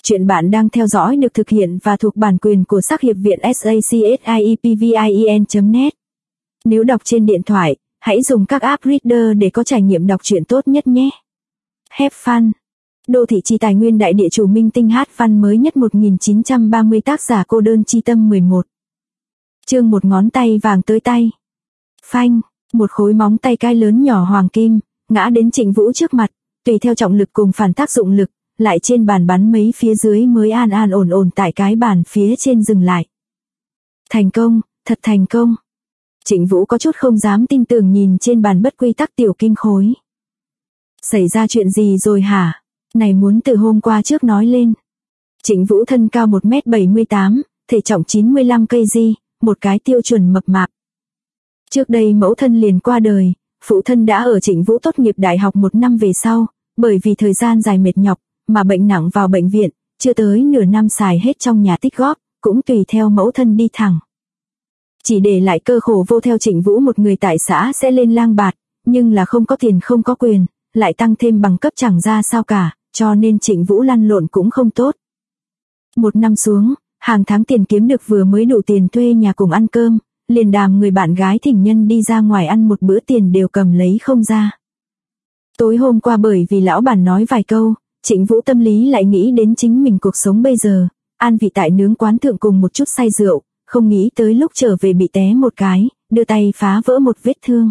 Chuyện bạn đang theo dõi được thực hiện và thuộc bản quyền của Sắc Hiệp Viện SACSIEPVIEN.net. Nếu đọc trên điện thoại, hãy dùng các app Reader để có trải nghiệm đọc truyện tốt nhất nhé. Have fun. Đô thị trì tài nguyên đại địa chủ minh tinh hát văn mới nhất 1930 tác giả cô đơn chi tâm 11. Chương một ngón tay vàng tới tay. Phanh, một khối móng tay cái lớn nhỏ hoàng kim, ngã đến Trịnh Vũ trước mặt, tùy theo trọng lực cùng phản tác dụng lực, lại trên bàn bắn mấy phía dưới mới an an ổn ổn tại cái bàn phía trên dừng lại. Thành công, thật thành công. Trịnh Vũ có chút không dám tin tưởng nhìn trên bàn bất quy tắc tiểu kim khối. Xảy ra chuyện gì rồi hả? Này muốn từ hôm qua trước nói lên. Trịnh Vũ thân cao 1m78, thể trọng 95 kg, một cái tiêu chuẩn mập mạp. Trước đây mẫu thân liền qua đời, phụ thân đã ở Trịnh Vũ tốt nghiệp đại học 1 năm về sau, bởi vì thời gian dài mệt nhọc, mà bệnh nặng vào bệnh viện, chưa tới nửa năm xài hết trong nhà tích góp, cũng tùy theo mẫu thân đi thẳng. Chỉ để lại cơ khổ vô theo Trịnh Vũ một người tại xã sẽ lên lang bạt, nhưng là không có tiền không có quyền, lại tăng thêm bằng cấp chẳng ra sao cả, cho nên Trịnh Vũ lăn lộn cũng không tốt. 1 năm xuống, hàng tháng tiền kiếm được vừa mới đủ tiền thuê nhà cùng ăn cơm, liền đàm người bạn gái thỉnh nhân đi ra ngoài ăn một bữa tiền đều cầm lấy không ra. Tối hôm qua bởi vì lão bản nói vài câu, Trịnh Vũ tâm lý lại nghĩ đến chính mình cuộc sống bây giờ, an vị tại nướng quán thượng cùng một chút say rượu, không nghĩ tới lúc trở về bị té một cái, đưa tay phá vỡ một vết thương.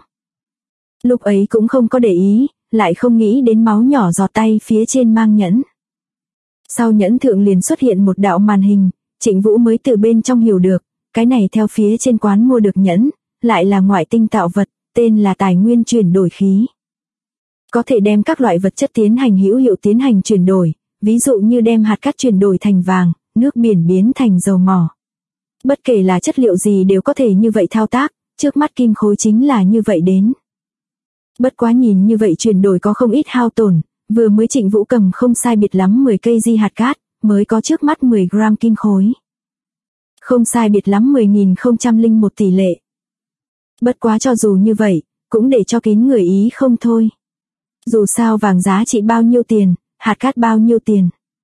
Lúc ấy cũng không có để ý, lại không nghĩ đến máu nhỏ giọt tay phía trên mang nhẫn. Sau nhẫn thượng liền xuất hiện một đạo màn hình, Trịnh Vũ mới từ bên trong hiểu được, cái này theo phía trên quán mua được nhẫn, lại là ngoại tinh tạo vật, tên là tài nguyên chuyển đổi khí. Có thể đem các loại vật chất tiến hành hữu hiệu tiến hành chuyển đổi, ví dụ như đem hạt cát chuyển đổi thành vàng, nước biển biến thành dầu mỏ. Bất kể là chất liệu gì đều có thể như vậy thao tác, trước mắt kim khối chính là như vậy đến. Bất quá nhìn như vậy chuyển đổi có không ít hao tổn, vừa mới Trịnh Vũ cầm không sai biệt lắm 10 cây di hạt cát, mới có trước mắt 10 gram kim khối. Không sai biệt lắm 10.001 tỷ lệ. Bất quá cho dù như vậy, cũng để cho kín người ý không thôi. Dù sao vàng giá trị bao nhiêu tiền, hạt cát bao nhiêu tiền.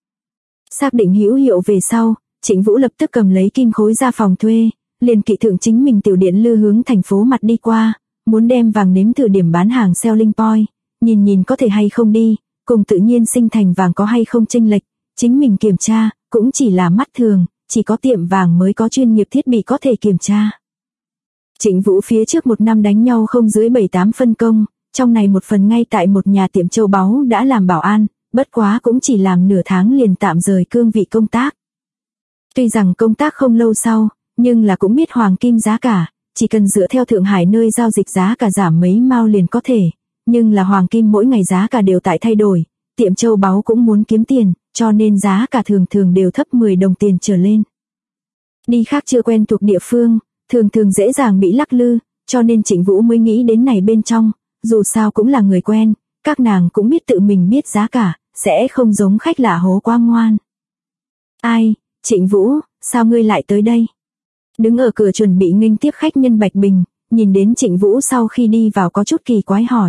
Xác định hữu hiệu về sau, Trịnh Vũ lập tức cầm lấy kim khối ra phòng thuê, liền kỵ thượng chính mình tiểu điện lư hướng thành phố mặt đi qua, muốn đem vàng nếm thử điểm bán hàng selling point, nhìn có thể hay không đi, cùng tự nhiên sinh thành vàng có hay không chênh lệch, chính mình kiểm tra, cũng chỉ là mắt thường, chỉ có tiệm vàng mới có chuyên nghiệp thiết bị có thể kiểm tra. Trịnh Vũ phía trước 1 năm đánh nhau không dưới 7-8 phân công, trong này một phần ngay tại một nhà tiệm châu báu đã làm bảo an, bất quá cũng chỉ làm nửa tháng liền tạm rời cương vị công tác. Tuy rằng công tác không lâu sau, nhưng là cũng biết hoàng kim giá cả, chỉ cần dựa theo Thượng Hải nơi giao dịch giá cả giảm mấy mao liền có thể, nhưng là hoàng kim mỗi ngày giá cả đều tại thay đổi, tiệm châu báu cũng muốn kiếm tiền, cho nên giá cả thường đều thấp 10 đồng tiền trở lên. Đi khác chưa quen thuộc địa phương, thường dễ dàng bị lắc lư, cho nên Trịnh Vũ mới nghĩ đến này bên trong, dù sao cũng là người quen, các nàng cũng biết tự mình biết giá cả, sẽ không giống khách lạ hố quá ngoan. Ai, Trịnh Vũ, sao ngươi lại tới đây? Đứng ở cửa chuẩn bị nghênh tiếp khách nhân Bạch Bình, nhìn đến Trịnh Vũ sau khi đi vào có chút kỳ quái hỏi.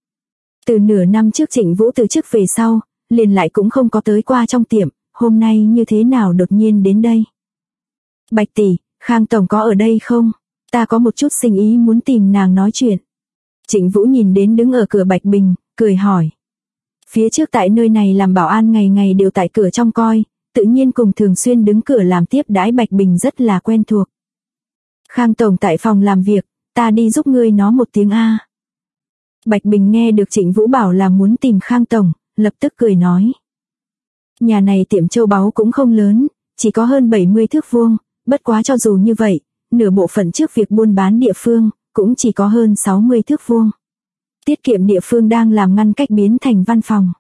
Từ nửa năm trước Trịnh Vũ từ chức về sau, liền lại cũng không có tới qua trong tiệm, hôm nay như thế nào đột nhiên đến đây? Bạch tỷ, Khang tổng có ở đây không? Ta có một chút sinh ý muốn tìm nàng nói chuyện. Trịnh Vũ nhìn đến đứng ở cửa Bạch Bình, cười hỏi. Phía trước tại nơi này làm bảo an ngày ngày đều tại cửa trong coi, tự nhiên cùng thường xuyên đứng cửa làm tiếp đãi Bạch Bình rất là quen thuộc. Khang tổng tại phòng làm việc, ta đi giúp ngươi nó một tiếng a. Bạch Bình nghe được Trịnh Vũ bảo là muốn tìm Khang tổng, lập tức cười nói. Nhà này tiệm châu báu cũng không lớn, chỉ có hơn 70 thước vuông, bất quá cho dù như vậy, nửa bộ phận trước việc buôn bán địa phương, cũng chỉ có hơn 60 thước vuông. Tiết kiệm địa phương đang làm ngăn cách biến thành văn phòng.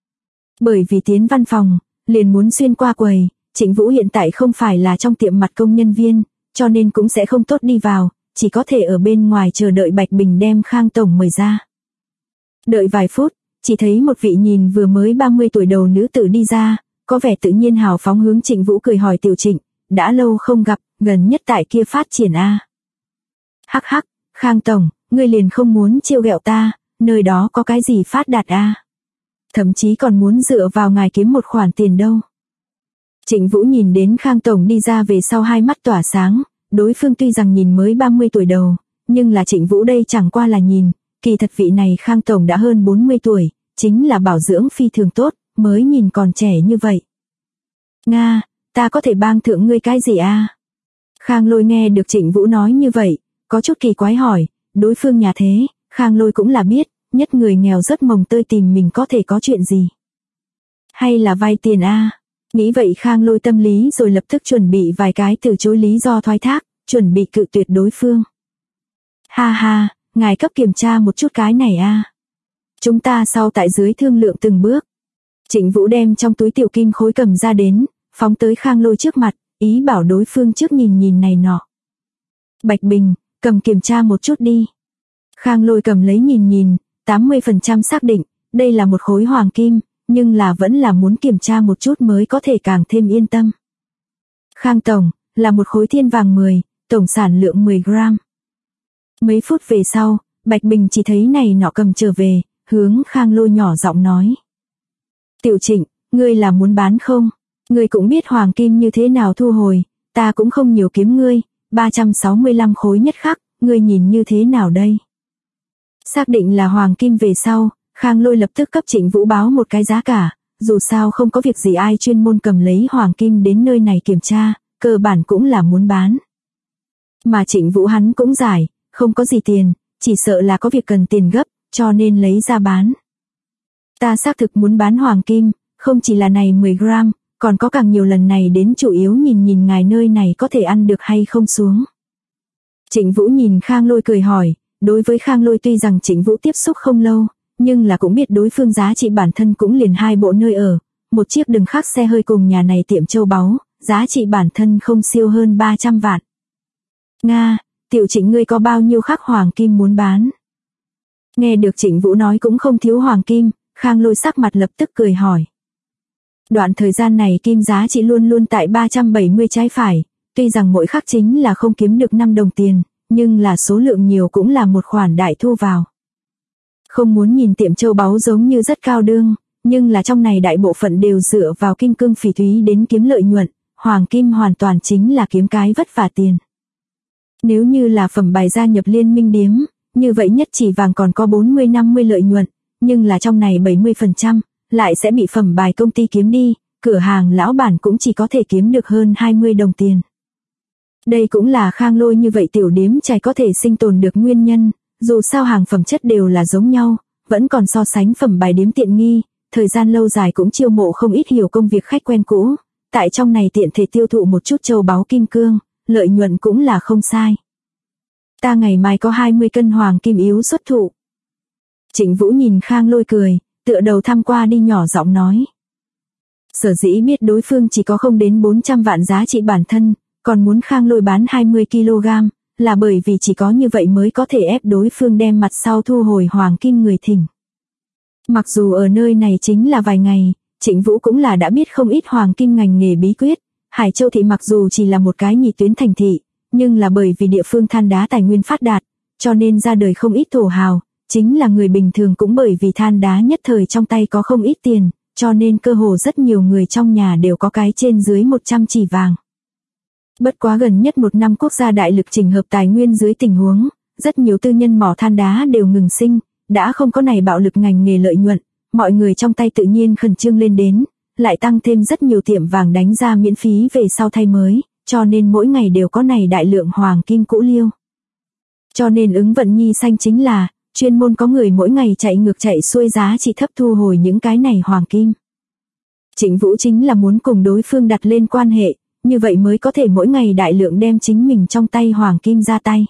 Bởi vì tiến văn phòng, liền muốn xuyên qua quầy, Trịnh Vũ hiện tại không phải là trong tiệm mặt công nhân viên, cho nên cũng sẽ không tốt đi vào, chỉ có thể ở bên ngoài chờ đợi Bạch Bình đem Khang tổng mời ra. Đợi vài phút, chỉ thấy một vị nhìn vừa mới 30 tuổi đầu nữ tử đi ra, có vẻ tự nhiên hào phóng hướng Trịnh Vũ cười hỏi tiểu Trịnh, đã lâu không gặp, gần nhất tại kia phát triển a. Hắc hắc, Khang tổng, ngươi liền không muốn trêu ghẹo ta, nơi đó có cái gì phát đạt a? Thậm chí còn muốn dựa vào ngài kiếm một khoản tiền đâu. Trịnh Vũ nhìn đến Khang Tổng đi ra về sau hai mắt tỏa sáng, đối phương tuy rằng nhìn mới 30 tuổi đầu, nhưng là Trịnh Vũ đây chẳng qua là nhìn, kỳ thật vị này Khang Tổng đã hơn 40 tuổi, chính là bảo dưỡng phi thường tốt, mới nhìn còn trẻ như vậy. Nga, ta có thể bang thượng ngươi cái gì a? Khang Lôi nghe được Trịnh Vũ nói như vậy, có chút kỳ quái hỏi, đối phương nhà thế, Khang Lôi cũng là biết, nhất người nghèo rất mồng tơi tìm mình có thể có chuyện gì. Hay là vay tiền a? Nghĩ vậy Khang Lôi tâm lý rồi lập tức chuẩn bị vài cái từ chối lý do thoái thác, chuẩn bị cự tuyệt đối phương. Ha ha, ngài cấp kiểm tra một chút cái này a. Chúng ta sau tại dưới thương lượng từng bước. Trịnh Vũ đem trong túi tiểu kim khối cầm ra đến, phóng tới Khang Lôi trước mặt, ý bảo đối phương trước nhìn nhìn này nọ. Bạch Bình, cầm kiểm tra một chút đi. Khang Lôi cầm lấy nhìn nhìn, 80% xác định, đây là một khối hoàng kim, nhưng là vẫn là muốn kiểm tra một chút mới có thể càng thêm yên tâm. Khang Tổng, là một khối thiên vàng 10, tổng sản lượng 10 gram. Mấy phút về sau, Bạch Bình chỉ thấy này nọ cầm trở về, hướng Khang Lôi nhỏ giọng nói. Tiểu Trịnh, ngươi là muốn bán không? Ngươi cũng biết hoàng kim như thế nào thu hồi, ta cũng không nhiều kiếm ngươi, 365 khối nhất khắc, ngươi nhìn như thế nào đây? Xác định là hoàng kim về sau, Khang Lôi lập tức cấp Trịnh Vũ báo một cái giá cả, dù sao không có việc gì ai chuyên môn cầm lấy hoàng kim đến nơi này kiểm tra, cơ bản cũng là muốn bán. Mà Trịnh Vũ hắn cũng giải, không có gì tiền, chỉ sợ là có việc cần tiền gấp, cho nên lấy ra bán. Ta xác thực muốn bán hoàng kim, không chỉ là này 10 gram, còn có càng nhiều lần này đến chủ yếu nhìn ngài nơi này có thể ăn được hay không xuống. Trịnh Vũ nhìn Khang Lôi cười hỏi, đối với Khang Lôi tuy rằng Trịnh Vũ tiếp xúc không lâu, nhưng là cũng biết đối phương giá trị bản thân cũng liền 2 bộ nơi ở, một chiếc đừng khác xe hơi cùng nhà này tiệm châu báu, giá trị bản thân không siêu hơn 300 vạn. Nga, Tiểu Trịnh ngươi có bao nhiêu khắc hoàng kim muốn bán? Nghe được Trịnh Vũ nói cũng không thiếu hoàng kim, Khang Lôi sắc mặt lập tức cười hỏi. Đoạn thời gian này kim giá trị luôn luôn tại 370 trái phải, tuy rằng mỗi khắc chính là không kiếm được 5 đồng tiền, nhưng là số lượng nhiều cũng là một khoản đại thu vào. Không muốn nhìn tiệm châu báu giống như rất cao đương, nhưng là trong này đại bộ phận đều dựa vào kim cương phỉ thúy đến kiếm lợi nhuận, hoàng kim hoàn toàn chính là kiếm cái vất vả tiền. Nếu như là phẩm bài gia nhập liên minh điếm, như vậy nhất chỉ vàng còn có 40-50 lợi nhuận, nhưng là trong này 70% lại sẽ bị phẩm bài công ty kiếm đi, cửa hàng lão bản cũng chỉ có thể kiếm được hơn 20 đồng tiền. Đây cũng là Khang Lôi như vậy tiểu điếm chài có thể sinh tồn được nguyên nhân, dù sao hàng phẩm chất đều là giống nhau, vẫn còn so sánh phẩm bài điếm tiện nghi, thời gian lâu dài cũng chiêu mộ không ít hiểu công việc khách quen cũ, tại trong này tiện thể tiêu thụ một chút châu báu kim cương, lợi nhuận cũng là không sai. Ta ngày mai có 20 cân hoàng kim yếu xuất thụ. Trịnh Vũ nhìn Khang Lôi cười, tựa đầu thăm qua đi nhỏ giọng nói. Sở dĩ biết đối phương chỉ có không đến 400 vạn giá trị bản thân, còn muốn Khang Lôi bán 20 kg, là bởi vì chỉ có như vậy mới có thể ép đối phương đem mặt sau thu hồi hoàng kim người thỉnh. Mặc dù ở nơi này chính là vài ngày, Trịnh Vũ cũng là đã biết không ít hoàng kim ngành nghề bí quyết, Hải Châu thị mặc dù chỉ là một cái nhị tuyến thành thị, nhưng là bởi vì địa phương than đá tài nguyên phát đạt, cho nên ra đời không ít thổ hào, chính là người bình thường cũng bởi vì than đá nhất thời trong tay có không ít tiền, cho nên cơ hồ rất nhiều người trong nhà đều có cái trên dưới 100 chỉ vàng. Bất quá gần nhất một năm quốc gia đại lực chỉnh hợp tài nguyên dưới tình huống, rất nhiều tư nhân mỏ than đá đều ngừng sinh, đã không có này bạo lực ngành nghề lợi nhuận, mọi người trong tay tự nhiên khẩn trương lên đến, lại tăng thêm rất nhiều tiệm vàng đánh ra miễn phí về sau thay mới, cho nên mỗi ngày đều có này đại lượng hoàng kim cũ liêu. Cho nên ứng vận nhi xanh chính là, chuyên môn có người mỗi ngày chạy ngược chạy xuôi giá trị thấp thu hồi những cái này hoàng kim. Trịnh Vũ chính là muốn cùng đối phương đặt lên quan hệ, như vậy mới có thể mỗi ngày đại lượng đem chính mình trong tay hoàng kim ra tay.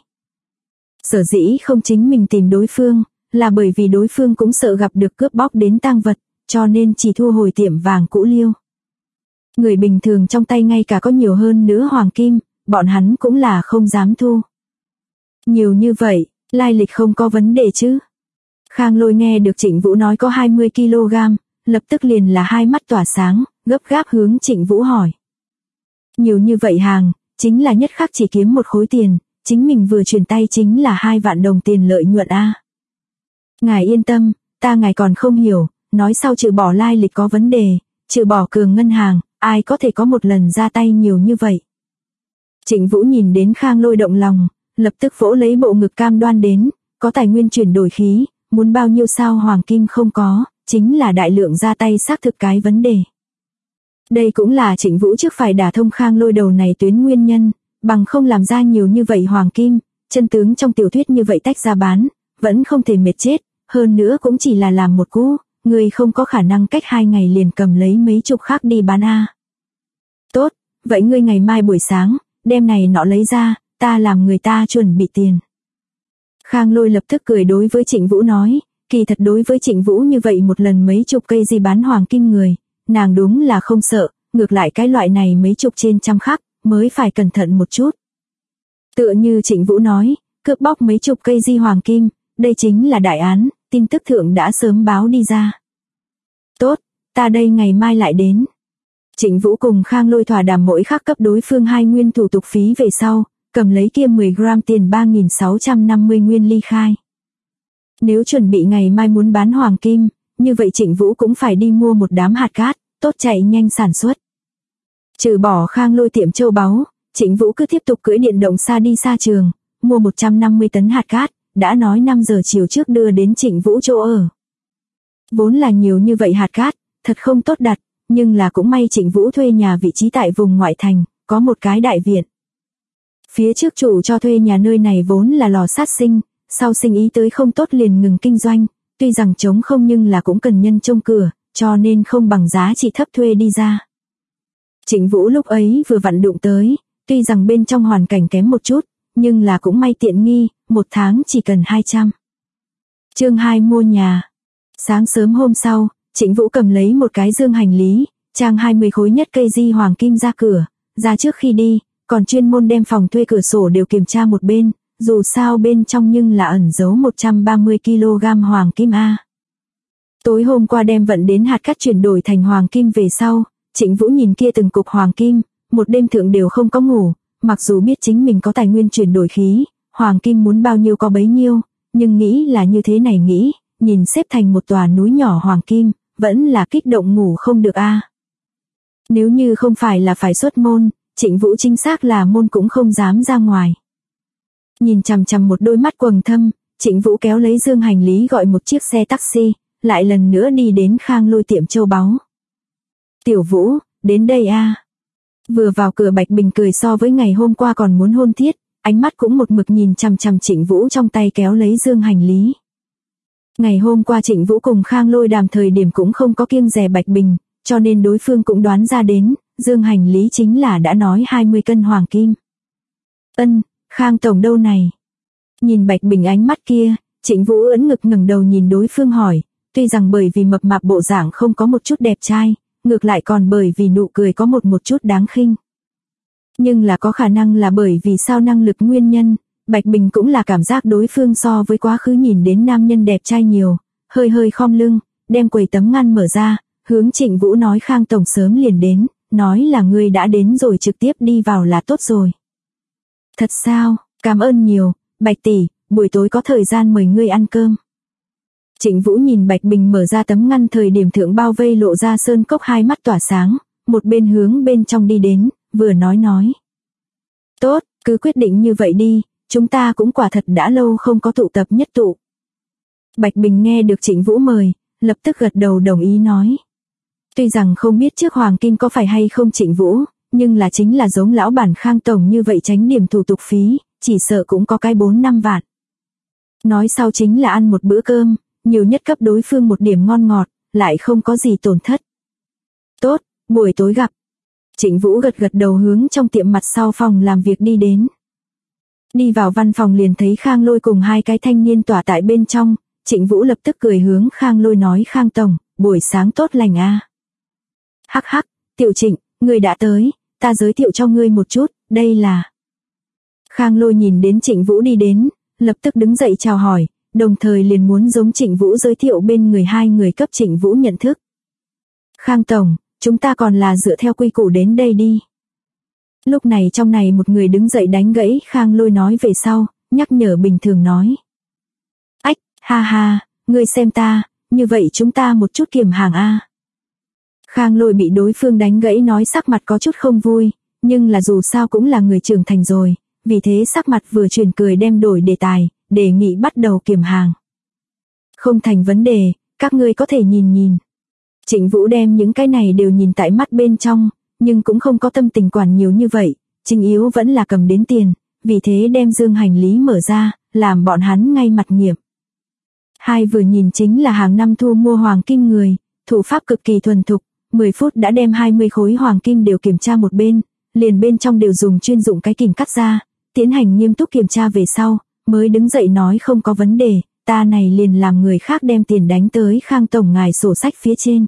Sở dĩ không chính mình tìm đối phương, là bởi vì đối phương cũng sợ gặp được cướp bóc đến tang vật, cho nên chỉ thu hồi tiệm vàng cũ liêu. Người bình thường trong tay ngay cả có nhiều hơn nữa hoàng kim, bọn hắn cũng là không dám thu. Nhiều như vậy, lai lịch không có vấn đề chứ. Khang Lôi nghe được Trịnh Vũ nói có 20 kg, lập tức liền là hai mắt tỏa sáng, gấp gáp hướng Trịnh Vũ hỏi. Nhiều như vậy hàng, chính là nhất khắc chỉ kiếm một khối tiền, chính mình vừa chuyển tay chính là 2 vạn đồng tiền lợi nhuận a. Ngài yên tâm, ngài còn không hiểu, nói sau trừ bỏ lai lịch có vấn đề, trừ bỏ cường ngân hàng, ai có thể có một lần ra tay nhiều như vậy. Trịnh Vũ nhìn đến Khang Lôi động lòng, lập tức vỗ lấy bộ ngực cam đoan đến, có tài nguyên chuyển đổi khí, muốn bao nhiêu sao hoàng kim không có, chính là đại lượng ra tay xác thực cái vấn đề. Đây cũng là Trịnh Vũ trước phải đả thông Khang Lôi đầu này tuyến nguyên nhân, bằng không làm ra nhiều như vậy hoàng kim, chân tướng trong tiểu thuyết như vậy tách ra bán, vẫn không thể mệt chết, hơn nữa cũng chỉ là làm một cú, người không có khả năng cách 2 ngày liền cầm lấy mấy chục khác đi bán a. Tốt, vậy ngươi ngày mai buổi sáng, đem này nọ lấy ra, ta làm người ta chuẩn bị tiền. Khang Lôi lập tức cười đối với Trịnh Vũ nói, kỳ thật đối với Trịnh Vũ như vậy một lần mấy chục cây gì bán hoàng kim người, nàng đúng là không sợ, ngược lại cái loại này mấy chục trên trăm khắc, mới phải cẩn thận một chút. Tựa như Trịnh Vũ nói, cướp bóc mấy chục cây di hoàng kim, đây chính là đại án, tin tức thượng đã sớm báo đi ra. Tốt, ta đây ngày mai lại đến. Trịnh Vũ cùng Khang Lôi thỏa đàm mỗi khắc cấp đối phương 2 nguyên thủ tục phí về sau, cầm lấy kia 10 gram tiền 3.650 nguyên ly khai. Nếu chuẩn bị ngày mai muốn bán hoàng kim, như vậy Trịnh Vũ cũng phải đi mua một đám hạt cát, tốt chạy nhanh sản xuất. Trừ bỏ Khang Lôi tiệm châu báu, Trịnh Vũ cứ tiếp tục cưỡi điện động xa đi xa trường, mua 150 tấn hạt cát, đã nói 5 giờ chiều trước đưa đến Trịnh Vũ chỗ ở. Vốn là nhiều như vậy hạt cát, thật không tốt đặt, nhưng là cũng may Trịnh Vũ thuê nhà vị trí tại vùng ngoại thành, có một cái đại viện. Phía trước chủ cho thuê nhà nơi này vốn là lò sát sinh, sau sinh ý tới không tốt liền ngừng kinh doanh, tuy rằng trống không nhưng là cũng cần nhân trông cửa, cho nên không bằng giá trị thấp thuê đi ra. Trịnh Vũ lúc ấy vừa vặn đụng tới, tuy rằng bên trong hoàn cảnh kém một chút, nhưng là cũng may tiện nghi, 1 tháng chỉ cần 200. Chương 2 mua nhà. Sáng sớm hôm sau, Trịnh Vũ cầm lấy một cái dương hành lý, trang 20 khối nhất cây di hoàng kim ra cửa, ra trước khi đi, còn chuyên môn đem phòng thuê cửa sổ đều kiểm tra một bên, dù sao bên trong nhưng là ẩn giấu 130 kg hoàng kim a. Tối hôm qua đem vận đến hạt cát chuyển đổi thành hoàng kim về sau, Trịnh Vũ nhìn kia từng cục hoàng kim, một đêm thượng đều không có ngủ, mặc dù biết chính mình có tài nguyên chuyển đổi khí, hoàng kim muốn bao nhiêu có bấy nhiêu, nhưng nghĩ là như thế này nghĩ, nhìn xếp thành một tòa núi nhỏ hoàng kim, vẫn là kích động ngủ không được a. Nếu như không phải là phải xuất môn, Trịnh Vũ chính xác là môn cũng không dám ra ngoài. Nhìn chằm chằm một đôi mắt quầng thâm, Trịnh Vũ kéo lấy dương hành lý gọi một chiếc xe taxi, lại lần nữa đi đến Khang Lôi tiệm châu báu. Tiểu Vũ, đến đây a. Vừa vào cửa Bạch Bình cười so với ngày hôm qua còn muốn hôn thiết, ánh mắt cũng một mực nhìn chằm chằm Trịnh Vũ trong tay kéo lấy dương hành lý. Ngày hôm qua Trịnh Vũ cùng Khang Lôi đàm thời điểm cũng không có kiêng dè Bạch Bình, cho nên đối phương cũng đoán ra đến, dương hành lý chính là đã nói 20 cân hoàng kim. Khang tổng đâu này? Nhìn Bạch Bình ánh mắt kia, Trịnh Vũ ưỡn ngực ngẩng đầu nhìn đối phương hỏi, tuy rằng bởi vì mập mạp bộ dạng không có một chút đẹp trai, ngược lại còn bởi vì nụ cười có một chút đáng khinh. Nhưng là có khả năng là bởi vì sao năng lực nguyên nhân, Bạch Bình cũng là cảm giác đối phương so với quá khứ nhìn đến nam nhân đẹp trai nhiều, hơi khom lưng, đem quầy tấm ngăn mở ra, hướng Trịnh Vũ nói Khang tổng sớm liền đến, nói là ngươi đã đến rồi trực tiếp đi vào là tốt rồi. Thật sao, cảm ơn nhiều, Bạch tỷ, buổi tối có thời gian mời ngươi ăn cơm. Trịnh Vũ nhìn Bạch Bình mở ra tấm ngăn thời điểm thượng bao vây lộ ra sơn cốc hai mắt tỏa sáng, một bên hướng bên trong đi đến, vừa nói. Tốt, cứ quyết định như vậy đi, chúng ta cũng quả thật đã lâu không có tụ tập nhất tụ. Bạch Bình nghe được Trịnh Vũ mời, lập tức gật đầu đồng ý nói. Tuy rằng không biết trước hoàng kim có phải hay không Trịnh Vũ, nhưng là chính là giống lão bản Khang tổng như vậy tránh điểm thủ tục phí, chỉ sợ cũng có cái 4-5 vạn. Nói sau chính là ăn một bữa cơm, nhiều nhất cấp đối phương một điểm ngon ngọt, lại không có gì tổn thất. Tốt, buổi tối gặp. Trịnh Vũ gật đầu hướng trong tiệm mặt sau phòng làm việc đi đến. Đi vào văn phòng liền thấy Khang Lôi cùng 2 cái thanh niên tỏa tại bên trong, Trịnh Vũ lập tức cười hướng Khang Lôi nói Khang tổng, buổi sáng tốt lành a. Hắc, Tiểu Trịnh, ngươi đã tới, ta giới thiệu cho ngươi một chút, đây là. Khang Lôi nhìn đến Trịnh Vũ đi đến, lập tức đứng dậy chào hỏi, đồng thời liền muốn giống Trịnh Vũ giới thiệu bên người 2 người cấp Trịnh Vũ nhận thức. Khang tổng, chúng ta còn là dựa theo quy củ đến đây đi. Lúc này trong này một người đứng dậy đánh gãy Khang Lôi nói về sau, nhắc nhở bình thường nói. Ách, ha, ngươi xem ta, như vậy chúng ta một chút kiểm hàng a. Khang Lôi bị đối phương đánh gãy nói sắc mặt có chút không vui, nhưng là dù sao cũng là người trưởng thành rồi, vì thế sắc mặt vừa chuyển cười đem đổi đề tài, đề nghị bắt đầu kiểm hàng. Không thành vấn đề, các ngươi có thể nhìn nhìn. Trịnh Vũ đem những cái này đều nhìn tại mắt bên trong, nhưng cũng không có tâm tình quản nhiều như vậy, chính yếu vẫn là cầm đến tiền, vì thế đem dương hành lý mở ra, làm bọn hắn ngay mặt nghiệm. Hai vừa nhìn chính là hàng năm thu mua hoàng kim người, thủ pháp cực kỳ thuần thục, 10 phút đã đem 20 khối hoàng kim đều kiểm tra một bên, liền bên trong đều dùng chuyên dụng cái kìm cắt ra, tiến hành nghiêm túc kiểm tra về sau, mới đứng dậy nói không có vấn đề, ta này liền làm người khác đem tiền đánh tới Khang tổng ngài sổ sách phía trên.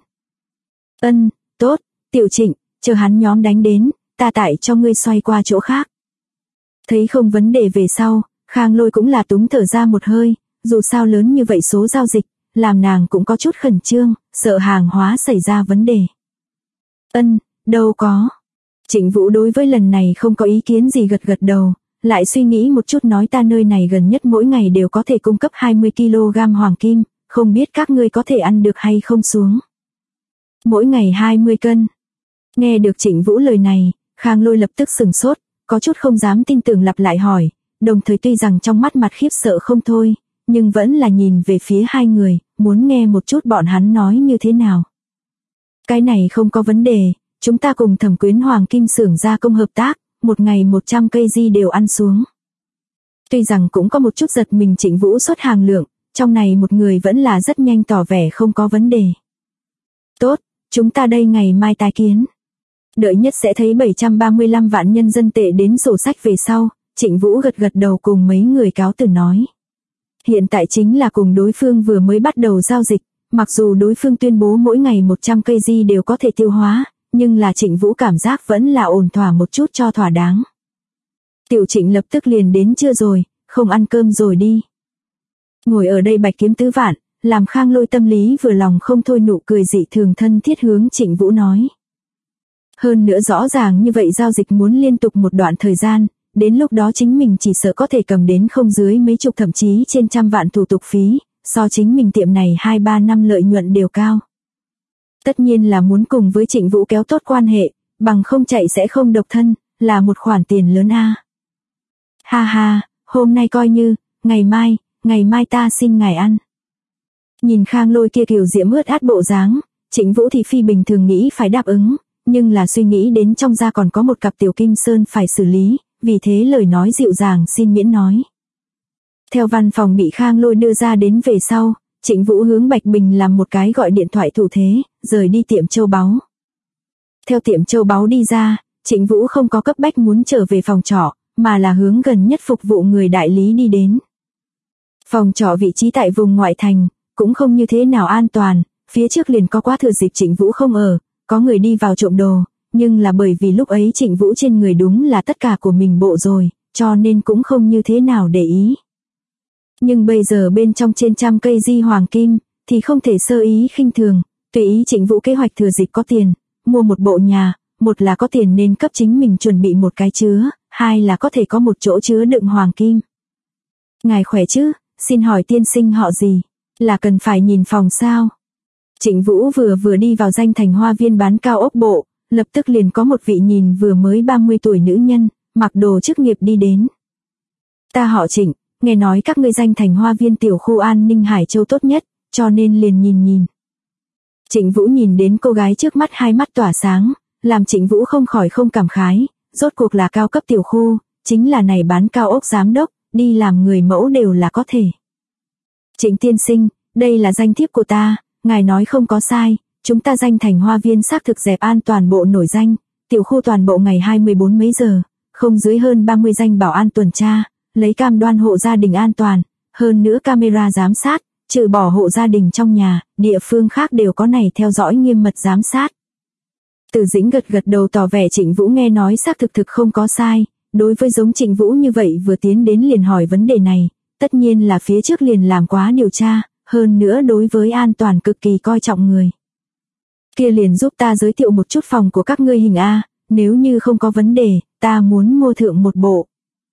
Ân, tốt, Tiểu Trịnh, chờ hắn nhóm đánh đến, ta tại cho ngươi xoay qua chỗ khác. Thấy không vấn đề về sau, Khang Lôi cũng là túng thở ra một hơi, dù sao lớn như vậy số giao dịch, làm nàng cũng có chút khẩn trương, sợ hàng hóa xảy ra vấn đề. Ân, đâu có. Trịnh Vũ đối với lần này không có ý kiến gì gật gật đầu, lại suy nghĩ một chút nói ta nơi này gần nhất mỗi ngày đều có thể cung cấp 20 kg hoàng kim, không biết các ngươi có thể ăn được hay không xuống. Mỗi ngày 20 cân. Nghe được Trịnh Vũ lời này, Khang Lôi lập tức sửng sốt, có chút không dám tin tưởng lặp lại hỏi, đồng thời tuy rằng trong mắt mặt khiếp sợ không thôi, nhưng vẫn là nhìn về phía hai người, muốn nghe một chút bọn hắn nói như thế nào. Cái này không có vấn đề, chúng ta cùng Thẩm Quyến Hoàng Kim xưởng gia công hợp tác, một ngày 100 cây di đều ăn xuống. Tuy rằng cũng có một chút giật mình Trịnh Vũ xuất hàng lượng, trong này một người vẫn là rất nhanh tỏ vẻ không có vấn đề. Tốt, chúng ta đây ngày mai tái kiến. Đợi nhất sẽ thấy 735 vạn nhân dân tệ đến sổ sách về sau, Trịnh Vũ gật gật đầu cùng mấy người cáo từ nói. Hiện tại chính là cùng đối phương vừa mới bắt đầu giao dịch, mặc dù đối phương tuyên bố mỗi ngày 100 cây di đều có thể tiêu hóa, nhưng là Trịnh Vũ cảm giác vẫn là ổn thỏa một chút cho thỏa đáng. Tiểu Trịnh lập tức liền đến chưa rồi, không ăn cơm rồi đi. Ngồi ở đây bạch kiếm tứ vạn, làm Khang Lôi tâm lý vừa lòng không thôi nụ cười dị thường thân thiết hướng Trịnh Vũ nói. Hơn nữa rõ ràng như vậy giao dịch muốn liên tục một đoạn thời gian, đến lúc đó chính mình chỉ sợ có thể cầm đến không dưới mấy chục thậm chí trên trăm vạn thủ tục phí, so chính mình tiệm này 2-3 năm lợi nhuận đều cao. Tất nhiên là muốn cùng với Trịnh Vũ kéo tốt quan hệ, bằng không chạy sẽ không độc thân, là một khoản tiền lớn a. Ha ha, hôm nay coi như, ngày mai ta xin ngài ăn. Nhìn Khang Lôi kia kiểu diễm ướt át bộ dáng, Trịnh Vũ thì phi bình thường nghĩ phải đáp ứng, nhưng là suy nghĩ đến trong gia còn có một cặp tiểu kim sơn phải xử lý, vì thế lời nói dịu dàng xin miễn nói. Theo văn phòng bị Khang Lôi đưa ra đến về sau, Trịnh Vũ hướng Bạch Bình làm một cái gọi điện thoại thủ thế, rời đi tiệm châu báu. Theo tiệm châu báu đi ra, Trịnh Vũ không có cấp bách muốn trở về phòng trọ, mà là hướng gần nhất phục vụ người đại lý đi đến. Phòng trọ vị trí tại vùng ngoại thành, cũng không như thế nào an toàn, phía trước liền có quá thừa dịp Trịnh Vũ không ở, có người đi vào trộm đồ, nhưng là bởi vì lúc ấy Trịnh Vũ trên người đúng là tất cả của mình bộ rồi, cho nên cũng không như thế nào để ý. Nhưng bây giờ bên trong trên trăm cây di hoàng kim, thì không thể sơ ý khinh thường, tùy ý Trịnh Vũ kế hoạch thừa dịp có tiền, mua một bộ nhà, một là có tiền nên cấp chính mình chuẩn bị một cái chứa, hai là có thể có một chỗ chứa đựng hoàng kim. Ngài khỏe chứ, xin hỏi tiên sinh họ gì, là cần phải nhìn phòng sao? Trịnh Vũ vừa đi vào danh thành hoa viên bán cao ốc bộ, lập tức liền có một vị nhìn vừa mới 30 tuổi nữ nhân, mặc đồ chức nghiệp đi đến. Ta họ Trịnh, nghe nói các ngươi danh thành hoa viên tiểu khu An Ninh Hải Châu tốt nhất, cho nên liền nhìn. Trịnh Vũ nhìn đến cô gái trước mắt hai mắt tỏa sáng, làm Trịnh Vũ không khỏi không cảm khái, rốt cuộc là cao cấp tiểu khu, chính là này bán cao ốc giám đốc, đi làm người mẫu đều là có thể. Trịnh tiên sinh, đây là danh thiếp của ta, ngài nói không có sai, chúng ta danh thành hoa viên xác thực dẹp an toàn bộ nổi danh, tiểu khu toàn bộ ngày 24 mấy giờ, không dưới hơn 30 danh bảo an tuần tra, lấy cam đoan hộ gia đình an toàn, hơn nữa camera giám sát, trừ bỏ hộ gia đình trong nhà, địa phương khác đều có này theo dõi nghiêm mật giám sát. Từ Dĩnh gật đầu tỏ vẻ Trịnh Vũ nghe nói xác thực không có sai, đối với giống Trịnh Vũ như vậy vừa tiến đến liền hỏi vấn đề này, tất nhiên là phía trước liền làm quá điều tra, hơn nữa đối với an toàn cực kỳ coi trọng người. Kia liền giúp ta giới thiệu một chút phòng của các ngươi hình A, nếu như không có vấn đề, ta muốn mua thượng một bộ.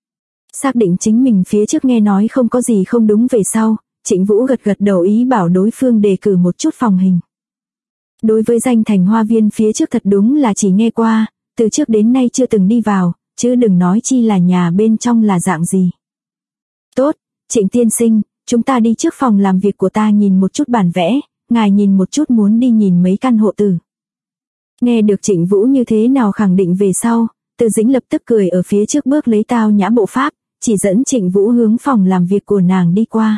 Xác định chính mình phía trước nghe nói không có gì không đúng về sau, Trịnh Vũ gật đầu ý bảo đối phương đề cử một chút phòng hình. Đối với danh thành hoa viên phía trước thật đúng là chỉ nghe qua, từ trước đến nay chưa từng đi vào, chứ đừng nói chi là nhà bên trong là dạng gì. Tốt, Trịnh tiên sinh, chúng ta đi trước phòng làm việc của ta nhìn một chút bản vẽ, ngài nhìn một chút muốn đi nhìn mấy căn hộ tử. Nghe được Trịnh Vũ như thế nào khẳng định về sau, Từ Dĩnh lập tức cười ở phía trước bước lấy tao nhã bộ pháp, chỉ dẫn Trịnh Vũ hướng phòng làm việc của nàng đi qua.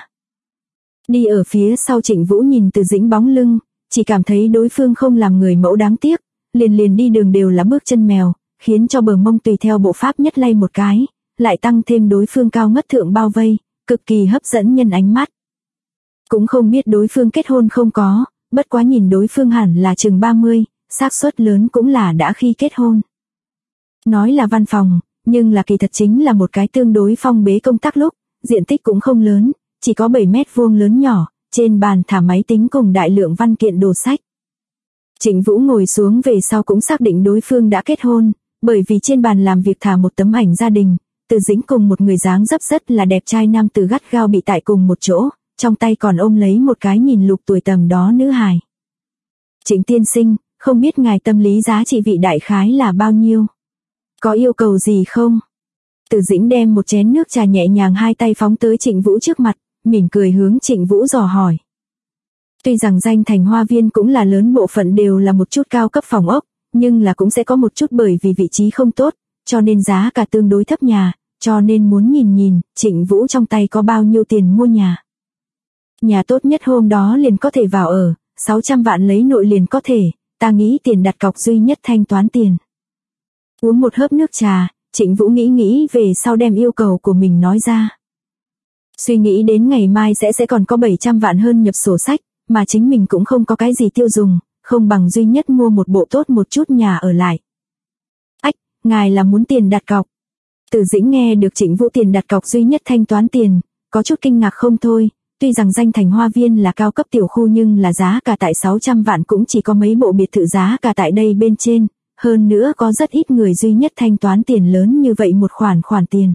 Đi ở phía sau Trịnh Vũ nhìn Từ Dĩnh bóng lưng, chỉ cảm thấy đối phương không làm người mẫu đáng tiếc, liền đi đường đều là bước chân mèo, khiến cho bờ mông tùy theo bộ pháp nhất lay một cái, lại tăng thêm đối phương cao ngất thượng bao vây, cực kỳ hấp dẫn nhân ánh mắt. Cũng không biết đối phương kết hôn không có, bất quá nhìn đối phương hẳn là chừng 30, xác suất lớn cũng là đã khi kết hôn. Nói là văn phòng, nhưng là kỳ thật chính là một cái tương đối phong bế công tác lúc, diện tích cũng không lớn, chỉ có 7 mét vuông lớn nhỏ, trên bàn thả máy tính cùng đại lượng văn kiện đồ sách. Trịnh Vũ ngồi xuống về sau cũng xác định đối phương đã kết hôn, bởi vì trên bàn làm việc thả một tấm ảnh gia đình, Từ Dĩnh cùng một người dáng dấp rất là đẹp trai nam tử gắt gao bị tại cùng một chỗ, trong tay còn ôm lấy một cái nhìn lục tuổi tầm đó nữ hài. Trịnh tiên sinh, không biết ngài tâm lý giá trị vị đại khái là bao nhiêu? Có yêu cầu gì không? Từ Dĩnh đem một chén nước trà nhẹ nhàng hai tay phóng tới Trịnh Vũ trước mặt, mỉm cười hướng Trịnh Vũ dò hỏi. Tuy rằng danh thành hoa viên cũng là lớn bộ phận đều là một chút cao cấp phòng ốc, nhưng là cũng sẽ có một chút bởi vì vị trí không tốt, cho nên giá cả tương đối thấp nhà, cho nên muốn nhìn Trịnh Vũ trong tay có bao nhiêu tiền mua nhà. Nhà tốt nhất hôm đó liền có thể vào ở, 600 vạn lấy nội liền có thể, ta nghĩ tiền đặt cọc duy nhất thanh toán tiền. Uống một hớp nước trà, Trịnh Vũ nghĩ về sau đem yêu cầu của mình nói ra. Suy nghĩ đến ngày mai sẽ còn có 700 vạn hơn nhập sổ sách, mà chính mình cũng không có cái gì tiêu dùng, không bằng duy nhất mua một bộ tốt một chút nhà ở lại. Ách, ngài là muốn tiền đặt cọc. Từ Dĩnh nghe được Trịnh Vũ tiền đặt cọc duy nhất thanh toán tiền, có chút kinh ngạc không thôi, tuy rằng danh thành hoa viên là cao cấp tiểu khu nhưng là giá cả tại 600 vạn cũng chỉ có mấy bộ biệt thự giá cả tại đây bên trên, hơn nữa có rất ít người duy nhất thanh toán tiền lớn như vậy một khoản tiền.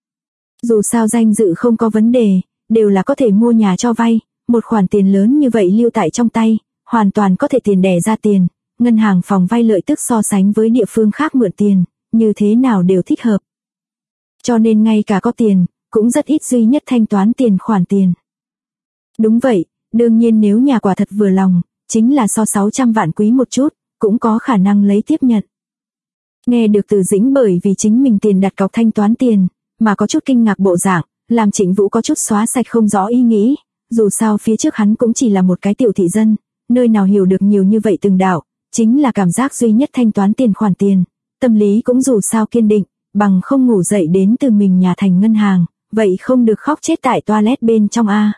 Dù sao danh dự không có vấn đề, đều là có thể mua nhà cho vay, một khoản tiền lớn như vậy lưu tại trong tay, hoàn toàn có thể tiền đẻ ra tiền, ngân hàng phòng vay lợi tức so sánh với địa phương khác mượn tiền, như thế nào đều thích hợp. Cho nên ngay cả có tiền, cũng rất ít duy nhất thanh toán tiền khoản tiền. Đúng vậy, đương nhiên nếu nhà quả thật vừa lòng, chính là so 600 vạn quý một chút, cũng có khả năng lấy tiếp nhận. Nghe được Từ Dĩnh bởi vì chính mình tiền đặt cọc thanh toán tiền, mà có chút kinh ngạc bộ dạng, làm Trịnh Vũ có chút xóa sạch không rõ ý nghĩ, dù sao phía trước hắn cũng chỉ là một cái tiểu thị dân, nơi nào hiểu được nhiều như vậy từng đạo, chính là cảm giác duy nhất thanh toán tiền khoản tiền, tâm lý cũng dù sao kiên định, bằng không ngủ dậy đến từ mình nhà thành ngân hàng, vậy không được khóc chết tại toilet bên trong a.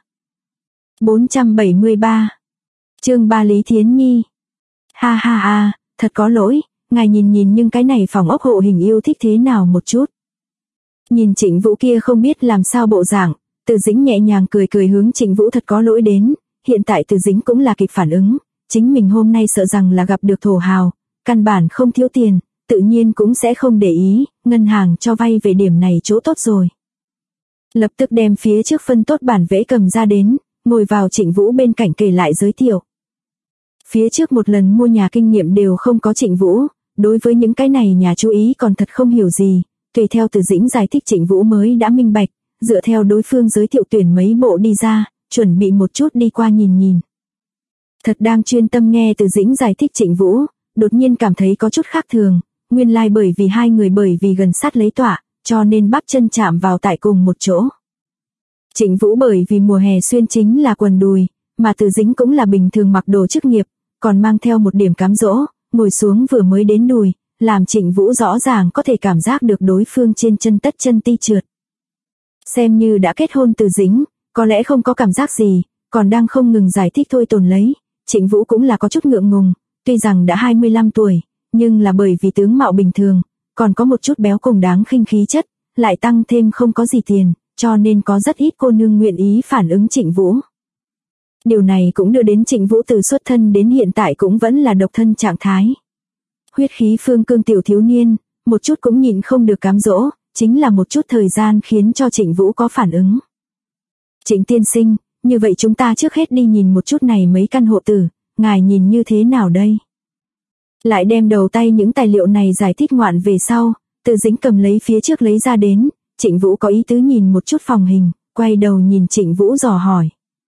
473 Chương 3 Lý Thiến Nhi. Ha, thật có lỗi, ngài nhìn nhưng cái này phòng ốc hộ hình yêu thích thế nào một chút. Nhìn Trịnh Vũ kia không biết làm sao bộ dạng, Từ Dĩnh nhẹ nhàng cười hướng Trịnh Vũ thật có lỗi đến, hiện tại Từ Dĩnh cũng là kịp phản ứng, chính mình hôm nay sợ rằng là gặp được thổ hào, căn bản không thiếu tiền, tự nhiên cũng sẽ không để ý, ngân hàng cho vay về điểm này chỗ tốt rồi. Lập tức đem phía trước phân tốt bản vẽ cầm ra đến, ngồi vào Trịnh Vũ bên cạnh kể lại giới thiệu. Phía trước một lần mua nhà kinh nghiệm đều không có Trịnh Vũ, đối với những cái này nhà chú ý còn thật không hiểu gì, tùy theo Từ Dĩnh giải thích Trịnh Vũ mới đã minh bạch, dựa theo đối phương giới thiệu tuyển mấy bộ đi ra, chuẩn bị một chút đi qua nhìn. Thật đang chuyên tâm nghe Từ Dĩnh giải thích Trịnh Vũ, đột nhiên cảm thấy có chút khác thường, nguyên lai bởi vì hai người bởi vì gần sát lấy tọa, cho nên bắp chân chạm vào tại cùng một chỗ. Trịnh Vũ bởi vì mùa hè xuyên chính là quần đùi, mà Từ Dĩnh cũng là bình thường mặc đồ chức nghiệp, còn mang theo một điểm cám dỗ, ngồi xuống vừa mới đến đùi, làm Trịnh Vũ rõ ràng có thể cảm giác được đối phương trên chân tất chân ti trượt. Xem như đã kết hôn Từ Dĩnh, có lẽ không có cảm giác gì, còn đang không ngừng giải thích thôi tồn lấy, Trịnh Vũ cũng là có chút ngượng ngùng, tuy rằng đã 25 tuổi, nhưng là bởi vì tướng mạo bình thường, còn có một chút béo cùng đáng khinh khí chất, lại tăng thêm không có gì tiền, cho nên có rất ít cô nương nguyện ý phản ứng Trịnh Vũ. Điều này cũng đưa đến Trịnh Vũ từ xuất thân đến hiện tại cũng vẫn là độc thân trạng thái. Huyết khí phương cương tiểu thiếu niên, một chút cũng nhịn không được cám dỗ, chính là một chút thời gian khiến cho Trịnh Vũ có phản ứng. Trịnh tiên sinh, như vậy chúng ta trước hết đi nhìn một chút này mấy căn hộ tử, ngài nhìn như thế nào đây? Lại đem đầu tay những tài liệu này giải thích ngoạn về sau, Từ Dĩnh cầm lấy phía trước lấy ra đến, Trịnh Vũ có ý tứ nhìn một chút phòng hình, quay đầu nhìn Trịnh Vũ dò hỏi.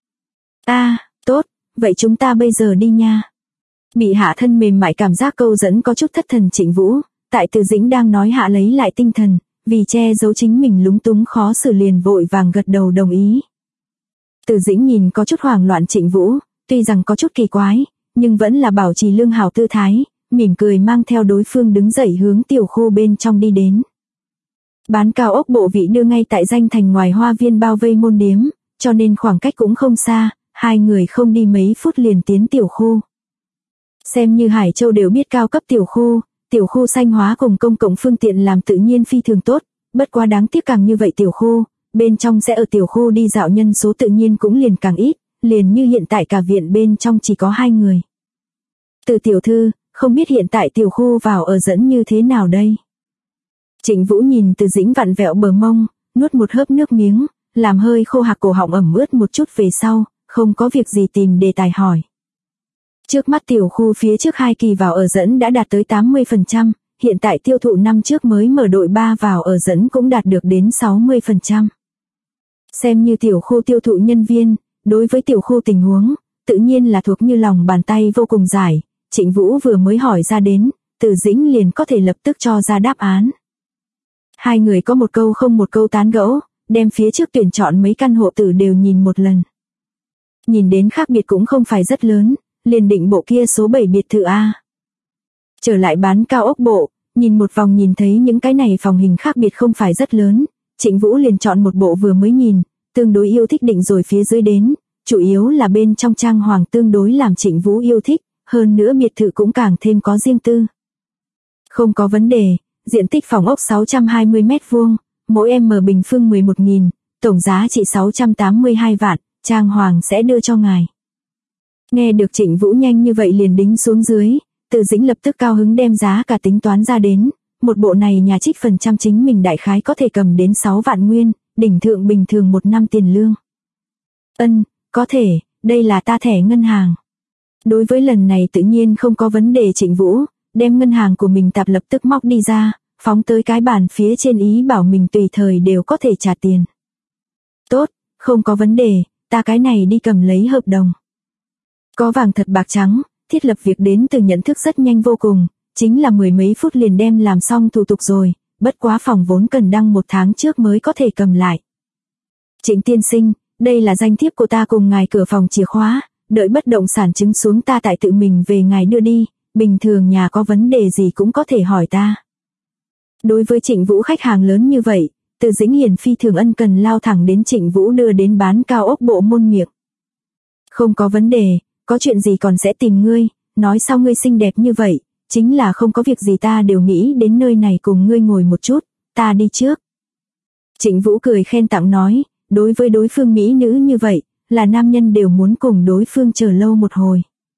Tốt, vậy chúng ta bây giờ đi nha. Bị hạ thân mềm mại cảm giác câu dẫn có chút thất thần Trịnh Vũ, tại Từ Dĩnh đang nói hạ lấy lại tinh thần, vì che giấu chính mình lúng túng khó xử liền vội vàng gật đầu đồng ý. Từ Dĩnh nhìn có chút hoảng loạn Trịnh Vũ, tuy rằng có chút kỳ quái, nhưng vẫn là bảo trì lương hảo tư thái, mỉm cười mang theo đối phương đứng dậy hướng tiểu khu bên trong đi đến. Bán cao ốc bộ vị đưa ngay tại danh thành ngoài hoa viên bao vây môn điếm, cho nên khoảng cách cũng không xa, hai người không đi mấy phút liền tiến tiểu khu. Xem như Hải Châu đều biết cao cấp tiểu khu xanh hóa cùng công cộng phương tiện làm tự nhiên phi thường tốt, bất quá đáng tiếc càng như vậy tiểu khu, bên trong sẽ ở tiểu khu đi dạo nhân số tự nhiên cũng liền càng ít, liền như hiện tại cả viện bên trong chỉ có 2 người. Từ tiểu thư, không biết hiện tại tiểu khu vào ở dẫn như thế nào đây? Trịnh Vũ nhìn Từ Dĩnh vặn vẹo bờ mông, nuốt một hớp nước miếng, làm hơi khô hạc cổ họng ẩm ướt một chút về sau, không có việc gì tìm đề tài hỏi. Trước mắt tiểu khu phía trước 2 kỳ vào ở dẫn đã đạt tới 80%, hiện tại tiêu thụ năm trước mới mở đội 3 vào ở dẫn cũng đạt được đến 60%. Xem như tiểu khu tiêu thụ nhân viên, đối với tiểu khu tình huống, tự nhiên là thuộc như lòng bàn tay vô cùng giải, Trịnh Vũ vừa mới hỏi ra đến, Từ Dĩnh liền có thể lập tức cho ra đáp án. Hai người có một câu không một câu tán gẫu, đem phía trước tuyển chọn mấy căn hộ tử đều nhìn một lần. Nhìn đến khác biệt cũng không phải rất lớn, liền định bộ kia số 7 biệt thự A. Trở lại bán cao ốc bộ, nhìn một vòng nhìn thấy những cái này phòng hình khác biệt không phải rất lớn, Trịnh Vũ liền chọn một bộ vừa mới nhìn, tương đối yêu thích định rồi phía dưới đến, chủ yếu là bên trong trang hoàng tương đối làm Trịnh Vũ yêu thích, hơn nữa biệt thự cũng càng thêm có riêng tư. Không có vấn đề, diện tích phòng ốc 620 mét vuông, mỗi m bình phương 11.000, tổng giá trị 682 vạn, trang hoàng sẽ đưa cho ngài. Nghe được Trịnh Vũ nhanh như vậy liền đính xuống dưới, Từ Dĩnh lập tức cao hứng đem giá cả tính toán ra đến, một bộ này nhà trích phần trăm chính mình đại khái có thể cầm đến 6 vạn nguyên, đỉnh thượng bình thường 1 năm tiền lương. Có thể, đây là ta thẻ ngân hàng. Đối với lần này tự nhiên không có vấn đề Trịnh Vũ, đem ngân hàng của mình tạp lập tức móc đi ra, phóng tới cái bàn phía trên ý bảo mình tùy thời đều có thể trả tiền. Tốt, không có vấn đề, ta cái này đi cầm lấy hợp đồng. Có vàng thật bạc trắng, thiết lập việc đến từ nhận thức rất nhanh vô cùng, chính là 10 mấy phút liền đem làm xong thủ tục rồi, bất quá phòng vốn cần đăng 1 tháng trước mới có thể cầm lại. Trịnh tiên sinh, đây là danh thiếp của ta cùng ngài cửa phòng chìa khóa, đợi bất động sản chứng xuống ta tại tự mình về ngài đưa đi, bình thường nhà có vấn đề gì cũng có thể hỏi ta. Đối với Trịnh Vũ khách hàng lớn như vậy, Từ Dĩnh hiển phi thường ân cần lao thẳng đến Trịnh Vũ đưa đến bán cao ốc bộ môn miệng. Không có vấn đề, có chuyện gì còn sẽ tìm ngươi, nói sao ngươi xinh đẹp như vậy, chính là không có việc gì ta đều nghĩ đến nơi này cùng ngươi ngồi một chút, ta đi trước. Trịnh Vũ cười khen tặng nói, đối với đối phương mỹ nữ như vậy, là nam nhân đều muốn cùng đối phương chờ lâu một hồi.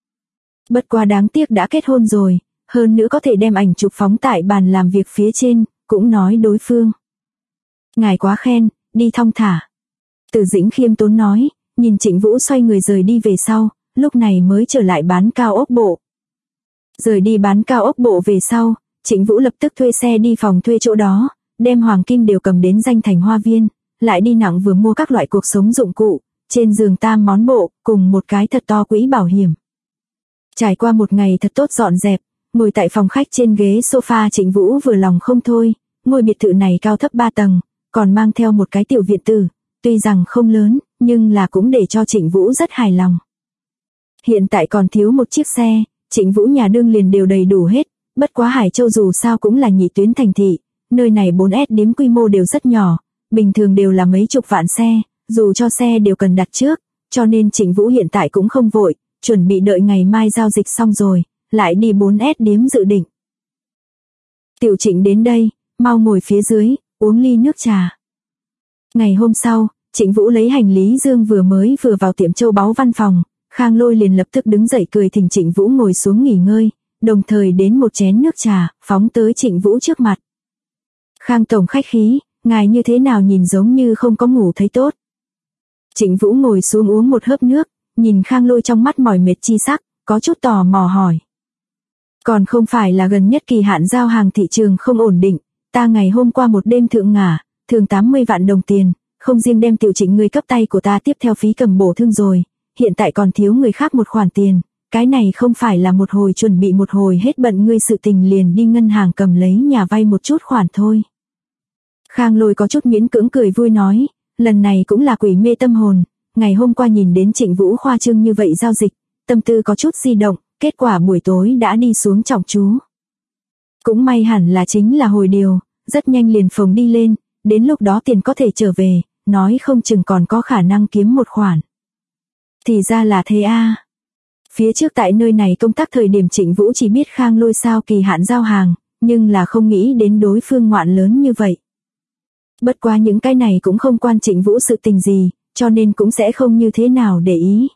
Bất quá đáng tiếc đã kết hôn rồi, hơn nữa có thể đem ảnh chụp phóng tại bàn làm việc phía trên, cũng nói đối phương. Ngài quá khen, đi thong thả. Từ Dĩnh khiêm tốn nói, nhìn Trịnh Vũ xoay người rời đi về sau, lúc này mới trở lại bán cao ốc bộ. Rời đi bán cao ốc bộ về sau, Trịnh Vũ lập tức thuê xe đi phòng thuê chỗ đó, đem hoàng kim đều cầm đến danh thành hoa viên, lại đi nặng vừa mua các loại cuộc sống dụng cụ, trên giường tam món bộ, cùng một cái thật to quỹ bảo hiểm. Trải qua một ngày thật tốt dọn dẹp, ngồi tại phòng khách trên ghế sofa Trịnh Vũ vừa lòng không thôi, ngôi biệt thự này cao thấp 3 tầng, còn mang theo một cái tiểu viện tử, tuy rằng không lớn, nhưng là cũng để cho Trịnh Vũ rất hài lòng. Hiện tại còn thiếu một chiếc xe, Trịnh Vũ nhà đương liền đều đầy đủ hết, bất quá Hải Châu dù sao cũng là nhị tuyến thành thị, nơi này 4S điếm quy mô đều rất nhỏ, bình thường đều là mấy chục vạn xe, dù cho xe đều cần đặt trước, cho nên Trịnh Vũ hiện tại cũng không vội, chuẩn bị đợi ngày mai giao dịch xong rồi, lại đi 4S điếm dự định. Tiểu Trịnh đến đây, mau ngồi phía dưới, uống ly nước trà. Ngày hôm sau, Trịnh Vũ lấy hành lý dương vừa vào tiệm châu báu văn phòng, Khang Lôi liền lập tức đứng dậy cười thỉnh Trịnh Vũ ngồi xuống nghỉ ngơi, đồng thời đến một chén nước trà, phóng tới Trịnh Vũ trước mặt. Khang tổng khách khí, ngài như thế nào nhìn giống như không có ngủ thấy tốt. Trịnh Vũ ngồi xuống uống một hớp nước, nhìn Khang Lôi trong mắt mỏi mệt chi sắc, có chút tò mò hỏi. Còn không phải là gần nhất kỳ hạn giao hàng thị trường không ổn định, ta ngày hôm qua một đêm thượng ngả, thường 80 vạn đồng tiền, không riêng đem Tiểu Trịnh ngươi cấp tay của ta tiếp theo phí cầm bổ thương rồi, hiện tại còn thiếu người khác một khoản tiền, cái này không phải là một hồi chuẩn bị một hồi hết bận ngươi sự tình liền đi ngân hàng cầm lấy nhà vay một chút khoản thôi. Khang Lôi có chút miễn cưỡng cười vui nói, lần này cũng là quỷ mê tâm hồn, ngày hôm qua nhìn đến Trịnh Vũ khoa trương như vậy giao dịch, tâm tư có chút di động, kết quả buổi tối đã đi xuống trọng chú. Cũng may hẳn là chính là hồi điều, rất nhanh liền phồng đi lên, đến lúc đó tiền có thể trở về, nói không chừng còn có khả năng kiếm một khoản. Thì ra là thế a. Phía trước tại nơi này công tác thời điểm Trịnh Vũ chỉ biết Khang Lôi sao kỳ hạn giao hàng, nhưng là không nghĩ đến đối phương ngoạn lớn như vậy. Bất quá những cái này cũng không quan Trịnh Vũ sự tình gì, cho nên cũng sẽ không như thế nào để ý.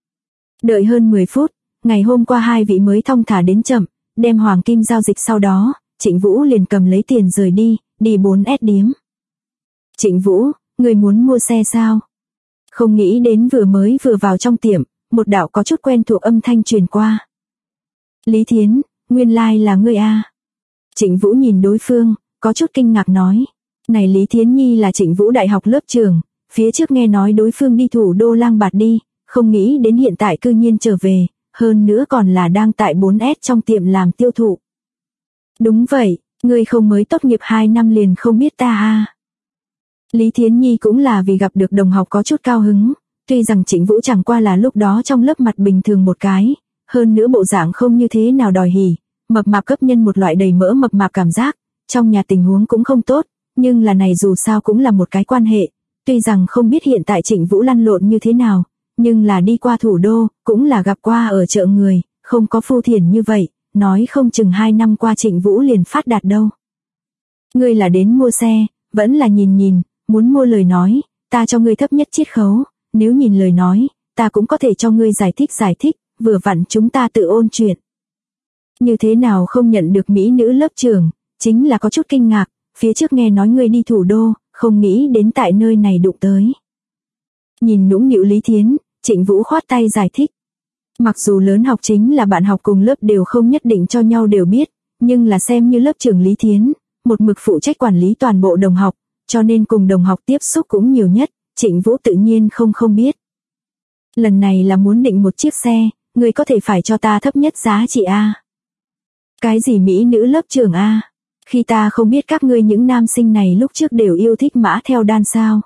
Đợi hơn 10 phút, ngày hôm qua hai vị mới thong thả đến chậm, đem hoàng kim giao dịch sau đó, Trịnh Vũ liền cầm lấy tiền rời đi, đi 4S điếm. Trịnh Vũ, người muốn mua xe sao? Không nghĩ đến vừa vào trong tiệm, một đạo có chút quen thuộc âm thanh truyền qua. Lý Thiến, nguyên lai là ngươi a. Trịnh Vũ nhìn đối phương, có chút kinh ngạc nói. Này Lý Thiến Nhi là Trịnh Vũ đại học lớp trưởng, phía trước nghe nói đối phương đi thủ đô lang bạt đi, không nghĩ đến hiện tại cư nhiên trở về, hơn nữa còn là đang tại 4S trong tiệm làm tiêu thụ. Đúng vậy, ngươi không mới tốt nghiệp 2 năm liền không biết ta ha. Lý Thiến Nhi cũng là vì gặp được đồng học có chút cao hứng, tuy rằng Trịnh Vũ chẳng qua là lúc đó trong lớp mặt bình thường một cái, hơn nữa bộ dạng không như thế nào đòi hỉ, mập mạp cấp nhân một loại đầy mỡ mập mạp cảm giác, trong nhà tình huống cũng không tốt, nhưng là này dù sao cũng là một cái quan hệ, tuy rằng không biết hiện tại Trịnh Vũ lăn lộn như thế nào, nhưng là đi qua thủ đô, cũng là gặp qua ở chợ người, không có phu thiền như vậy, nói không chừng 2 năm qua Trịnh Vũ liền phát đạt đâu. Ngươi là đến mua xe, vẫn là nhìn, muốn mua lời nói, ta cho ngươi thấp nhất chiết khấu, nếu nhìn lời nói, ta cũng có thể cho ngươi giải thích, vừa vặn chúng ta tự ôn chuyện. Như thế nào không nhận được mỹ nữ lớp trưởng, chính là có chút kinh ngạc, phía trước nghe nói ngươi đi thủ đô, không nghĩ đến tại nơi này đụng tới. Nhìn nũng nịu Lý Thiến, Trịnh Vũ khoát tay giải thích. Mặc dù lớn học chính là bạn học cùng lớp đều không nhất định cho nhau đều biết, nhưng là xem như lớp trưởng Lý Thiến, một mực phụ trách quản lý toàn bộ đồng học, cho nên cùng đồng học tiếp xúc cũng nhiều nhất, Trịnh Vũ tự nhiên không biết. Lần này là muốn định một chiếc xe, người có thể phải cho ta thấp nhất giá trị a. Cái gì mỹ nữ lớp trưởng a? Khi ta không biết các ngươi những nam sinh này lúc trước đều yêu thích mã theo đan sao.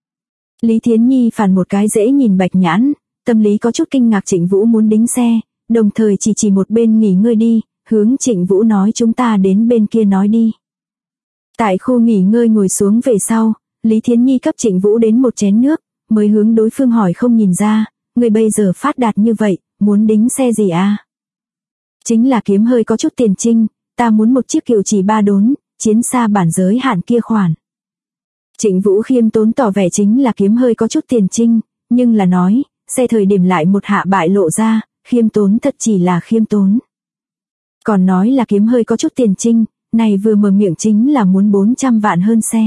Lý Thiến Nhi phản một cái dễ nhìn bạch nhãn, tâm lý có chút kinh ngạc Trịnh Vũ muốn đính xe, đồng thời chỉ một bên nghỉ ngơi đi, hướng Trịnh Vũ nói chúng ta đến bên kia nói đi. Tại khu nghỉ ngơi ngồi xuống về sau, Lý Thiến Nhi cấp Trịnh Vũ đến một chén nước, mới hướng đối phương hỏi không nhìn ra, người bây giờ phát đạt như vậy, muốn đính xe gì a? Chính là kiếm hơi có chút tiền trinh, ta muốn một chiếc Kiều chỉ 3 đốn, chiến xa bản giới hạn kia khoản. Trịnh Vũ khiêm tốn tỏ vẻ chính là kiếm hơi có chút tiền trinh, nhưng là nói, xe thời điểm lại một hạ bại lộ ra, khiêm tốn thật chỉ là khiêm tốn. Còn nói là kiếm hơi có chút tiền trinh, này vừa mở miệng chính là muốn 400 vạn hơn xe.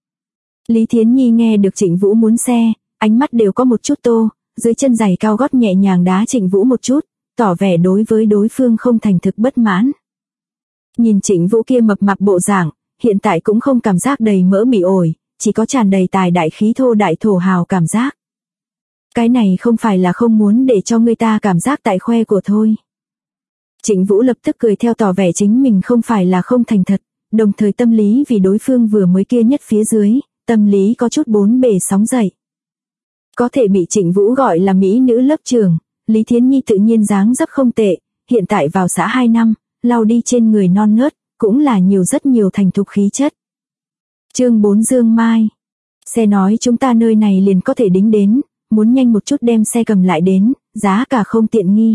Lý Thiến Nhi nghe được Trịnh Vũ muốn xe, ánh mắt đều có một chút tô, dưới chân giày cao gót nhẹ nhàng đá Trịnh Vũ một chút, tỏ vẻ đối với đối phương không thành thực bất mãn. Nhìn Trịnh Vũ kia mập mạp bộ dạng, hiện tại cũng không cảm giác đầy mỡ bị ổi, chỉ có tràn đầy tài đại khí thô đại thổ hào cảm giác. Cái này không phải là không muốn để cho người ta cảm giác tại khoe của thôi. Trịnh Vũ lập tức cười theo tỏ vẻ chính mình không phải là không thành thật, đồng thời tâm lý vì đối phương vừa mới kia nhất phía dưới, tâm lý có chút bốn bề sóng dậy. Có thể bị Trịnh Vũ gọi là mỹ nữ lớp trưởng, Lý Thiến Nhi tự nhiên dáng dấp không tệ, hiện tại vào xã 2 năm, lau đi trên người non nớt, cũng là rất nhiều thành thục khí chất. Chương 4 Dương Mai. Xe nói chúng ta nơi này liền có thể đính đến, muốn nhanh một chút đem xe cầm lại đến, giá cả không tiện nghi.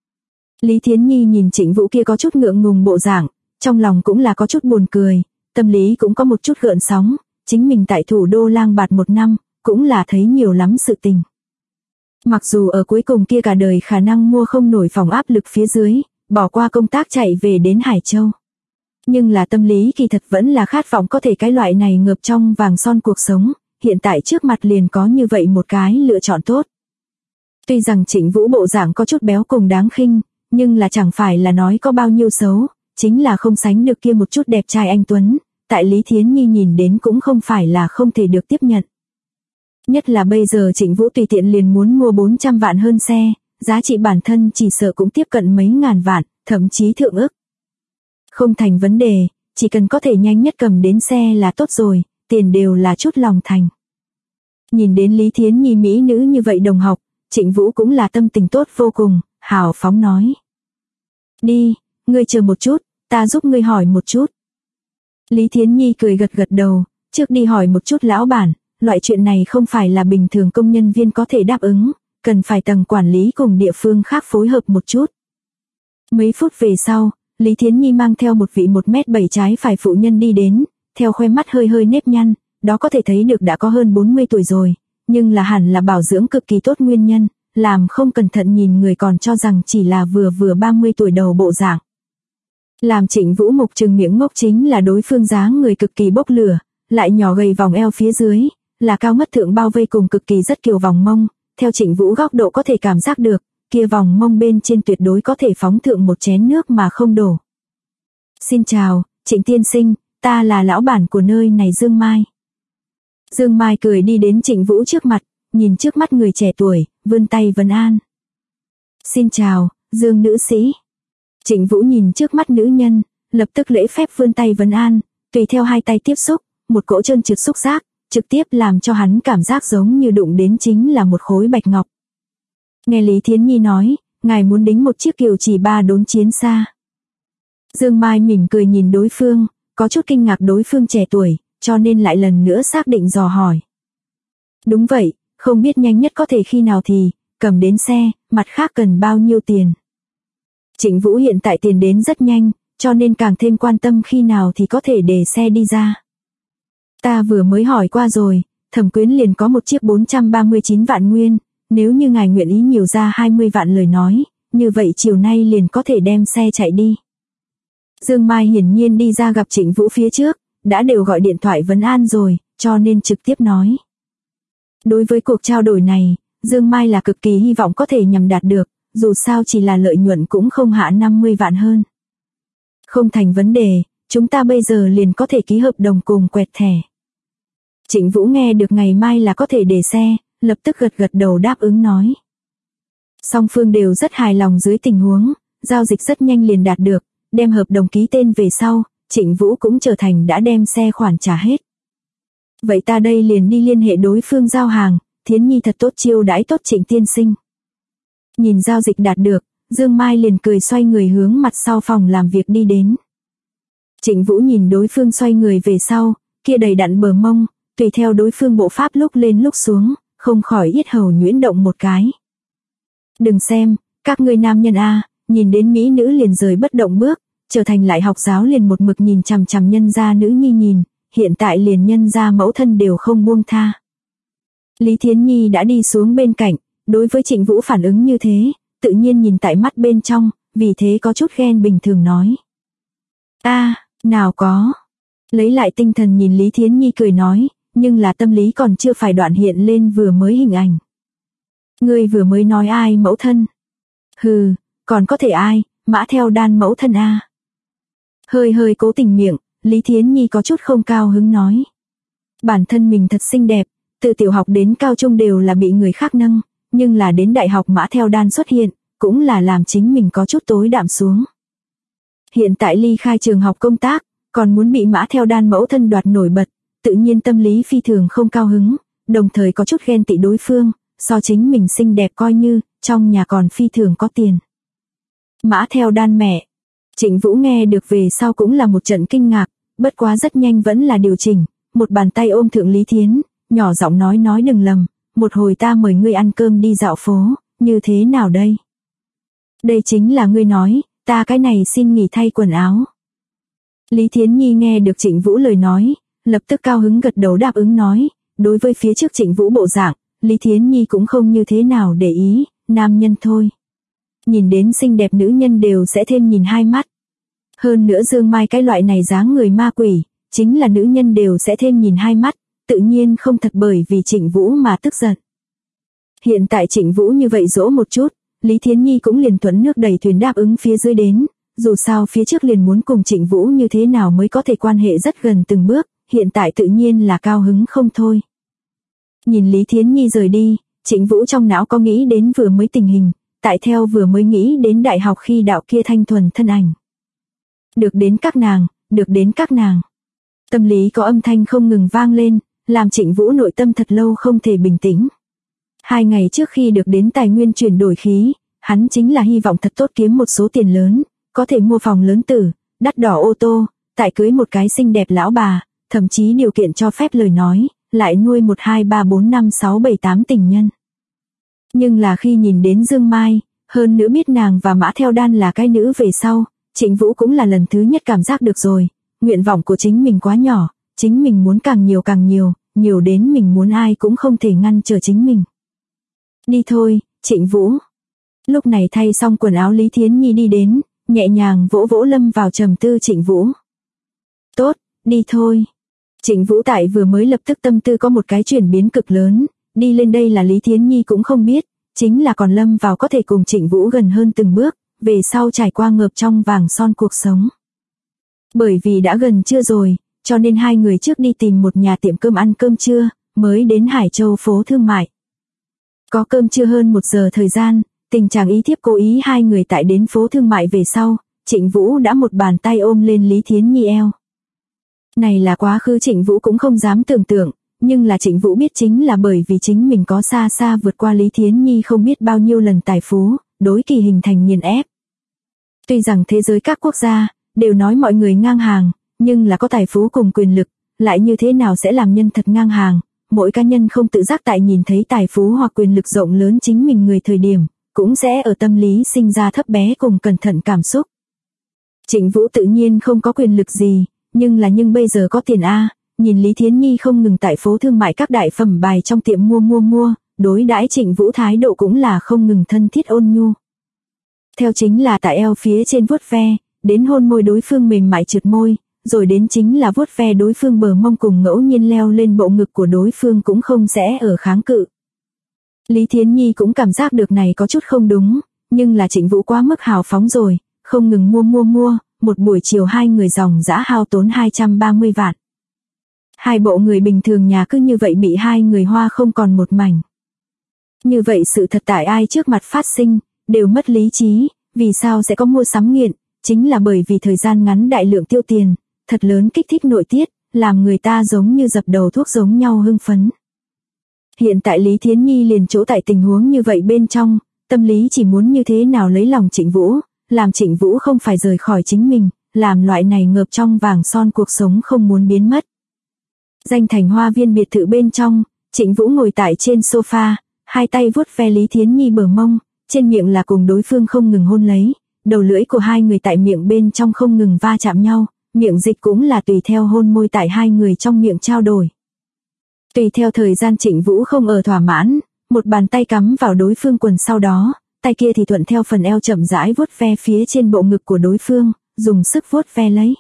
Lý Thiến Nhi nhìn Trịnh Vũ kia có chút ngượng ngùng bộ dạng, trong lòng cũng là có chút buồn cười, tâm lý cũng có một chút gợn sóng, chính mình tại thủ đô lang bạt 1 năm, cũng là thấy nhiều lắm sự tình. Mặc dù ở cuối cùng kia cả đời khả năng mua không nổi phòng áp lực phía dưới, bỏ qua công tác chạy về đến Hải Châu. Nhưng là tâm lý kỳ thật vẫn là khát vọng có thể cái loại này ngập trong vàng son cuộc sống, hiện tại trước mặt liền có như vậy một cái lựa chọn tốt. Tuy rằng Trịnh Vũ bộ dạng có chút béo cùng đáng khinh, Nhưng là chẳng phải là nói có bao nhiêu xấu, chính là không sánh được kia một chút đẹp trai anh Tuấn, tại Lý Thiến Nhi nhìn đến cũng không phải là không thể được tiếp nhận. Nhất là bây giờ Trịnh Vũ tùy tiện liền muốn mua 400 vạn hơn xe, giá trị bản thân chỉ sợ cũng tiếp cận mấy ngàn vạn, thậm chí thượng ức. Không thành vấn đề, chỉ cần có thể nhanh nhất cầm đến xe là tốt rồi, tiền đều là chút lòng thành. Nhìn đến Lý Thiến Nhi mỹ nữ như vậy đồng học, Trịnh Vũ cũng là tâm tình tốt vô cùng, hào phóng nói. Đi, ngươi chờ một chút, ta giúp ngươi hỏi một chút. Lý Thiến Nhi cười gật gật đầu, trước đi hỏi một chút lão bản, loại chuyện này không phải là bình thường công nhân viên có thể đáp ứng, cần phải tầng quản lý cùng địa phương khác phối hợp một chút. Mấy phút về sau, Lý Thiến Nhi mang theo một vị 1m7 trái phải phụ nhân đi đến, theo khoe mắt hơi hơi nếp nhăn, đó có thể thấy được đã có hơn 40 tuổi rồi, nhưng là hẳn là bảo dưỡng cực kỳ tốt nguyên nhân, làm không cẩn thận nhìn người còn cho rằng chỉ là vừa 30 tuổi đầu bộ dạng. Làm Trịnh Vũ mục trừng miệng ngốc chính là đối phương dáng người cực kỳ bốc lửa, lại nhỏ gầy vòng eo phía dưới, là cao ngất thượng bao vây cùng cực kỳ rất kiều vòng mông, theo Trịnh Vũ góc độ có thể cảm giác được, kia vòng mông bên trên tuyệt đối có thể phóng thượng một chén nước mà không đổ. Xin chào, Trịnh tiên sinh, ta là lão bản của nơi này Dương Mai. Dương Mai cười đi đến Trịnh Vũ trước mặt, nhìn trước mắt người trẻ tuổi, vươn tay vấn an. Xin chào, Dương nữ sĩ. Trịnh Vũ nhìn trước mắt nữ nhân, lập tức lễ phép vươn tay vấn an, tùy theo hai tay tiếp xúc, một cỗ trơn trượt xúc giác, trực tiếp làm cho hắn cảm giác giống như đụng đến chính là một khối bạch ngọc. Nghe Lý Thiến Nhi nói, ngài muốn đính một chiếc kiều chỉ 3 đốn chiến xa. Dương Mai mỉm cười nhìn đối phương, có chút kinh ngạc đối phương trẻ tuổi, cho nên lại lần nữa xác định dò hỏi. Đúng vậy, không biết nhanh nhất có thể khi nào thì, cầm đến xe, mặt khác cần bao nhiêu tiền. Trịnh Vũ hiện tại tiền đến rất nhanh, cho nên càng thêm quan tâm khi nào thì có thể để xe đi ra. Ta vừa mới hỏi qua rồi, Thẩm Quyến liền có một chiếc 439 vạn nguyên, nếu như ngài nguyện ý nhiều ra 20 vạn lời nói, như vậy chiều nay liền có thể đem xe chạy đi. Dương Mai hiển nhiên đi ra gặp Trịnh Vũ phía trước, đã đều gọi điện thoại vấn an rồi, cho nên trực tiếp nói. Đối với cuộc trao đổi này, Dương Mai là cực kỳ hy vọng có thể nhằm đạt được, dù sao chỉ là lợi nhuận cũng không hạ 50 vạn hơn. Không thành vấn đề, chúng ta bây giờ liền có thể ký hợp đồng cùng quẹt thẻ. Trịnh Vũ nghe được ngày mai là có thể để xe, lập tức gật gật đầu đáp ứng nói. Song phương đều rất hài lòng dưới tình huống, giao dịch rất nhanh liền đạt được, đem hợp đồng ký tên về sau, Trịnh Vũ cũng trở thành đã đem xe khoản trả hết. Vậy ta đây liền đi liên hệ đối phương giao hàng, Thiến Nhi thật tốt chiêu đãi tốt Trịnh tiên sinh. Nhìn giao dịch đạt được, Dương Mai liền cười xoay người hướng mặt sau phòng làm việc đi đến. Trịnh Vũ nhìn đối phương xoay người về sau, kia đầy đặn bờ mông, tùy theo đối phương bộ pháp lúc lên lúc xuống, không khỏi yết hầu nhuyễn động một cái. Đừng xem, các ngươi nam nhân a, nhìn đến mỹ nữ liền rời bất động bước, trở thành lại học giáo liền một mực nhìn chằm chằm nhân gia nữ nhi nhìn, hiện tại liền nhân gia mẫu thân đều không buông tha. Lý Thiến Nhi đã đi xuống bên cạnh, đối với Trịnh Vũ phản ứng như thế, tự nhiên nhìn tại mắt bên trong, vì thế có chút ghen bình thường nói. Nào có. Lấy lại tinh thần nhìn Lý Thiến Nhi cười nói, nhưng là tâm lý còn chưa phải đoạn hiện lên vừa mới hình ảnh. Ngươi vừa mới nói ai mẫu thân? Hừ, còn có thể ai, Mã Theo Đan mẫu thân a. Hơi hơi cố tình miệng, Lý Thiến Nhi có chút không cao hứng nói. Bản thân mình thật xinh đẹp, từ tiểu học đến cao trung đều là bị người khác nâng, nhưng là đến đại học Mã Theo Đan xuất hiện, cũng là làm chính mình có chút tối đạm xuống. Hiện tại ly khai trường học công tác, còn muốn bị Mã Theo Đan mẫu thân đoạt nổi bật, tự nhiên tâm lý phi thường không cao hứng, đồng thời có chút ghen tị đối phương, so chính mình xinh đẹp coi như, trong nhà còn phi thường có tiền. Mã Theo Đan mẹ. Trịnh Vũ nghe được về sau cũng là một trận kinh ngạc, bất quá rất nhanh vẫn là điều chỉnh, một bàn tay ôm thượng Lý Thiến, nhỏ giọng nói đừng lầm, một hồi ta mời ngươi ăn cơm đi dạo phố, như thế nào đây? Đây chính là ngươi nói, ta cái này xin nghỉ thay quần áo. Lý Thiến Nhi nghe được Trịnh Vũ lời nói, lập tức cao hứng gật đầu đáp ứng nói, đối với phía trước Trịnh Vũ bộ dạng, Lý Thiến Nhi cũng không như thế nào để ý, nam nhân thôi. Nhìn đến xinh đẹp nữ nhân đều sẽ thêm nhìn hai mắt. Hơn nữa Dương Mai cái loại này dáng người ma quỷ, chính là nữ nhân đều sẽ thêm nhìn hai mắt, tự nhiên không thật bởi vì Trịnh Vũ mà tức giận. Hiện tại Trịnh Vũ như vậy dỗ một chút, Lý Thiến Nhi cũng liền thuận nước đẩy thuyền đáp ứng phía dưới đến, dù sao phía trước liền muốn cùng Trịnh Vũ như thế nào mới có thể quan hệ rất gần từng bước, hiện tại tự nhiên là cao hứng không thôi. Nhìn Lý Thiến Nhi rời đi, Trịnh Vũ trong não có nghĩ đến vừa mới tình hình, tại theo vừa mới nghĩ đến đại học khi đạo kia thanh thuần thân ảnh. Được đến các nàng, được đến các nàng. Tâm lý có âm thanh không ngừng vang lên, làm Trịnh Vũ nội tâm thật lâu không thể bình tĩnh. 2 ngày trước khi được đến tài nguyên chuyển đổi khí, hắn chính là hy vọng thật tốt kiếm một số tiền lớn, có thể mua phòng lớn tử, đắt đỏ ô tô, tại cưới một cái xinh đẹp lão bà, thậm chí điều kiện cho phép lời nói, lại nuôi 1 2 3 4 5 6 7 8 tình nhân. Nhưng là khi nhìn đến Dương Mai, hơn nữa biết nàng và Mã Theo Đan là cái nữ về sau, Trịnh Vũ cũng là lần thứ nhất cảm giác được rồi, nguyện vọng của chính mình quá nhỏ, chính mình muốn càng nhiều, nhiều đến mình muốn ai cũng không thể ngăn trở chính mình. Đi thôi, Trịnh Vũ. Lúc này thay xong quần áo Lý Thiến Nhi đi đến, nhẹ nhàng vỗ vỗ lâm vào trầm tư Trịnh Vũ. Tốt, đi thôi. Trịnh Vũ tại vừa mới lập tức tâm tư có một cái chuyển biến cực lớn, đi lên đây là Lý Thiến Nhi cũng không biết, chính là còn lâm vào có thể cùng Trịnh Vũ gần hơn từng bước, về sau trải qua ngợp trong vàng son cuộc sống. Bởi vì đã gần trưa rồi, cho nên hai người trước đi tìm một nhà tiệm cơm ăn cơm trưa, mới đến Hải Châu phố thương mại. Có cơm trưa hơn 1 giờ thời gian, tình trạng ý thiếp cố ý hai người tại đến phố thương mại về sau, Trịnh Vũ đã một bàn tay ôm lên Lý Thiến Nhi eo. Này là quá khứ Trịnh Vũ cũng không dám tưởng tượng, nhưng là Trịnh Vũ biết chính là bởi vì chính mình có xa xa vượt qua Lý Thiến Nhi không biết bao nhiêu lần tài phú, đối kỳ hình thành nghiền ép. Tuy rằng thế giới các quốc gia đều nói mọi người ngang hàng, nhưng là có tài phú cùng quyền lực, lại như thế nào sẽ làm nhân thật ngang hàng, mỗi cá nhân không tự giác tại nhìn thấy tài phú hoặc quyền lực rộng lớn chính mình người thời điểm, cũng sẽ ở tâm lý sinh ra thấp bé cùng cẩn thận cảm xúc. Trịnh Vũ tự nhiên không có quyền lực gì, nhưng bây giờ có tiền a, nhìn Lý Thiến Nhi không ngừng tại phố thương mại các đại phẩm bài trong tiệm mua, đối đãi Trịnh Vũ thái độ cũng là không ngừng thân thiết ôn nhu. Theo chính là tại eo phía trên vuốt ve, đến hôn môi đối phương mềm mại trượt môi, rồi đến chính là vuốt ve đối phương bờ mông cùng ngẫu nhiên leo lên bộ ngực của đối phương cũng không sẽ ở kháng cự. Lý Thiến Nhi cũng cảm giác được này có chút không đúng, nhưng là Trịnh Vũ quá mức hào phóng rồi, không ngừng mua, một buổi chiều hai người dòng dã hao tốn 230 vạn. Hai bộ người bình thường nhà cứ như vậy bị hai người hoa không còn một mảnh. Như vậy sự thật tại ai trước mặt phát sinh, đều mất lý trí, vì sao sẽ có mua sắm nghiện, chính là bởi vì thời gian ngắn đại lượng tiêu tiền, thật lớn kích thích nội tiết, làm người ta giống như dập đầu thuốc giống nhau hưng phấn. Hiện tại Lý Thiến Nhi liền chỗ tại tình huống như vậy bên trong, tâm lý chỉ muốn như thế nào lấy lòng Trịnh Vũ, làm Trịnh Vũ không phải rời khỏi chính mình, làm loại này ngợp trong vàng son cuộc sống không muốn biến mất. Danh thành hoa viên biệt thự bên trong, Trịnh Vũ ngồi tại trên sofa, hai tay vuốt ve Lý Thiến Nhi bờ mông, trên miệng là cùng đối phương không ngừng hôn lấy, đầu lưỡi của hai người tại miệng bên trong không ngừng va chạm nhau, miệng dịch cũng là tùy theo hôn môi tại hai người trong miệng trao đổi. Tùy theo thời gian Trịnh Vũ không ở thỏa mãn, một bàn tay cắm vào đối phương quần sau đó, tay kia thì thuận theo phần eo chậm rãi vuốt ve phía trên bộ ngực của đối phương, dùng sức vuốt ve lấy.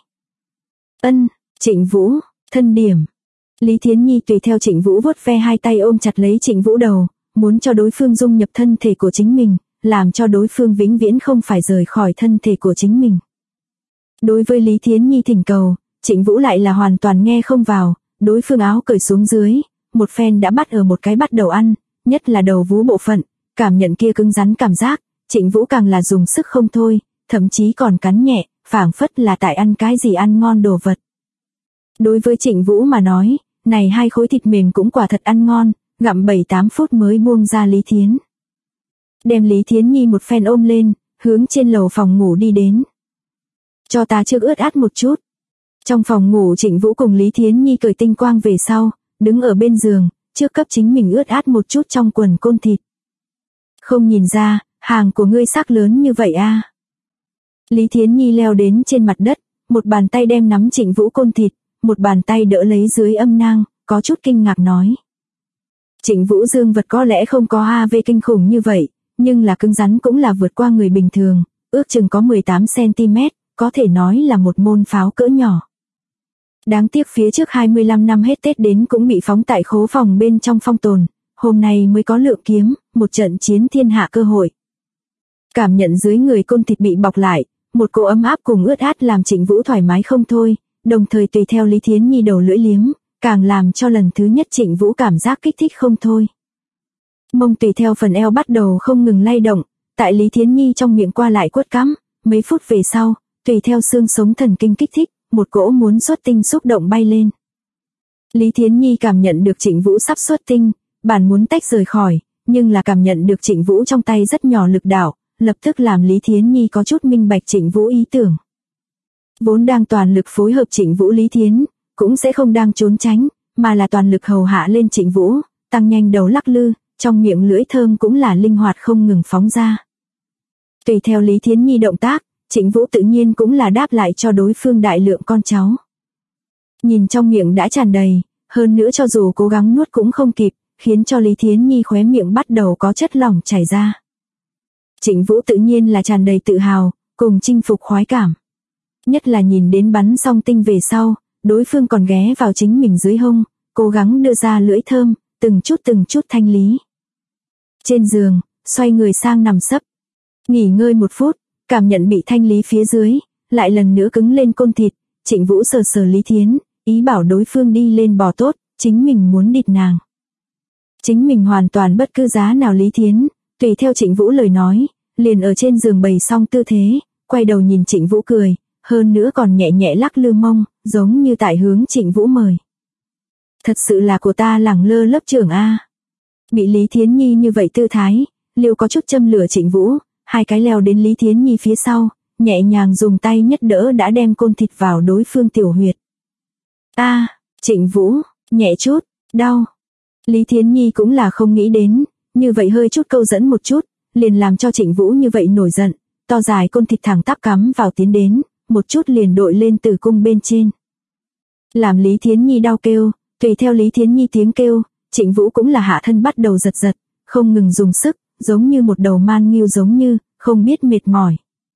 Trịnh Vũ, thân điểm. Lý Thiến Nhi tùy theo Trịnh Vũ vuốt ve hai tay ôm chặt lấy Trịnh Vũ đầu, muốn cho đối phương dung nhập thân thể của chính mình, làm cho đối phương vĩnh viễn không phải rời khỏi thân thể của chính mình. Đối với Lý Thiến Nhi thỉnh cầu, Trịnh Vũ lại là hoàn toàn nghe không vào, đối phương áo cởi xuống dưới, một phen đã bắt ở một cái bắt đầu ăn, nhất là đầu vú bộ phận, cảm nhận kia cứng rắn cảm giác, Trịnh Vũ càng là dùng sức không thôi, thậm chí còn cắn nhẹ, phảng phất là tại ăn cái gì ăn ngon đồ vật. Đối với Trịnh Vũ mà nói, này hai khối thịt mềm cũng quả thật ăn ngon, gặm 7-8 phút mới buông ra Lý Thiến. Đem Lý Thiến Nhi một phen ôm lên, hướng trên lầu phòng ngủ đi đến. Cho ta trước ướt át một chút. Trong phòng ngủ Trịnh Vũ cùng Lý Thiến Nhi cởi tinh quang về sau, đứng ở bên giường, trước cấp chính mình ướt át một chút trong quần côn thịt. Không nhìn ra, hàng của ngươi sắc lớn như vậy a. Lý Thiến Nhi leo đến trên mặt đất, một bàn tay đem nắm Trịnh Vũ côn thịt, một bàn tay đỡ lấy dưới âm nang, có chút kinh ngạc nói. Trịnh Vũ dương vật có lẽ không có AV kinh khủng như vậy, nhưng là cứng rắn cũng là vượt qua người bình thường, ước chừng có 18cm, có thể nói là một môn pháo cỡ nhỏ. Đáng tiếc phía trước 25 năm hết Tết đến cũng bị phóng tại khố phòng bên trong phong tồn, hôm nay mới có lượng kiếm, một trận chiến thiên hạ cơ hội. Cảm nhận dưới người côn thịt bị bọc lại, một cỗ ấm áp cùng ướt át làm Trịnh Vũ thoải mái không thôi, đồng thời tùy theo Lý Thiến Nhi đầu lưỡi liếm, càng làm cho lần thứ nhất Trịnh Vũ cảm giác kích thích không thôi. Mông tùy theo phần eo bắt đầu không ngừng lay động, tại Lý Thiến Nhi trong miệng qua lại quất cắm, mấy phút về sau, tùy theo xương sống thần kinh kích thích, một cỗ muốn xuất tinh xúc động bay lên. Lý Thiến Nhi cảm nhận được Trịnh Vũ sắp xuất tinh, bản muốn tách rời khỏi, nhưng là cảm nhận được Trịnh Vũ trong tay rất nhỏ lực đạo, lập tức làm Lý Thiến Nhi có chút minh bạch Trịnh Vũ ý tưởng. Vốn đang toàn lực phối hợp Trịnh Vũ Lý Thiến, cũng sẽ không đang trốn tránh, mà là toàn lực hầu hạ lên Trịnh Vũ, tăng nhanh đầu lắc lư, trong miệng lưỡi thơm cũng là linh hoạt không ngừng phóng ra. Tùy theo Lý Thiến Nhi động tác, Trịnh Vũ tự nhiên cũng là đáp lại cho đối phương đại lượng con cháu. Nhìn trong miệng đã tràn đầy, hơn nữa cho dù cố gắng nuốt cũng không kịp, khiến cho Lý Thiến Nhi khóe miệng bắt đầu có chất lỏng chảy ra. Trịnh Vũ tự nhiên là tràn đầy tự hào, cùng chinh phục khoái cảm. Nhất là nhìn đến bắn xong tinh về sau, đối phương còn ghé vào chính mình dưới hông, cố gắng đưa ra lưỡi thơm, từng chút thanh lý. Trên giường, xoay người sang nằm sấp. Nghỉ ngơi một phút, cảm nhận bị thanh lý phía dưới, lại lần nữa cứng lên côn thịt, Trịnh Vũ sờ sờ Lý Thiến, ý bảo đối phương đi lên bò tốt, chính mình muốn địt nàng. Chính mình hoàn toàn bất cứ giá nào Lý Thiến, tùy theo Trịnh Vũ lời nói, liền ở trên giường bày xong tư thế, quay đầu nhìn Trịnh Vũ cười, hơn nữa còn nhẹ nhẹ lắc lư mông, giống như tại hướng Trịnh Vũ mời. Thật sự là của ta lẳng lơ lớp trưởng a. Bị Lý Thiến Nhi như vậy tư thái, Liêu có chút châm lửa Trịnh Vũ, hai cái leo đến Lý Thiến Nhi phía sau, nhẹ nhàng dùng tay nhất đỡ đã đem côn thịt vào đối phương tiểu huyệt. Trịnh Vũ, nhẹ chút, đau. Lý Thiến Nhi cũng là không nghĩ đến, như vậy hơi chút câu dẫn một chút, liền làm cho Trịnh Vũ như vậy nổi giận, to dài côn thịt thẳng tắp cắm vào tiến đến, một chút liền đội lên tử cung bên trên. Làm Lý Thiến Nhi đau kêu, tùy theo Lý Thiến Nhi tiếng kêu, Trịnh Vũ cũng là hạ thân bắt đầu giật giật, không ngừng dùng sức, giống như một đầu man ngưu giống như, không biết mệt mỏi.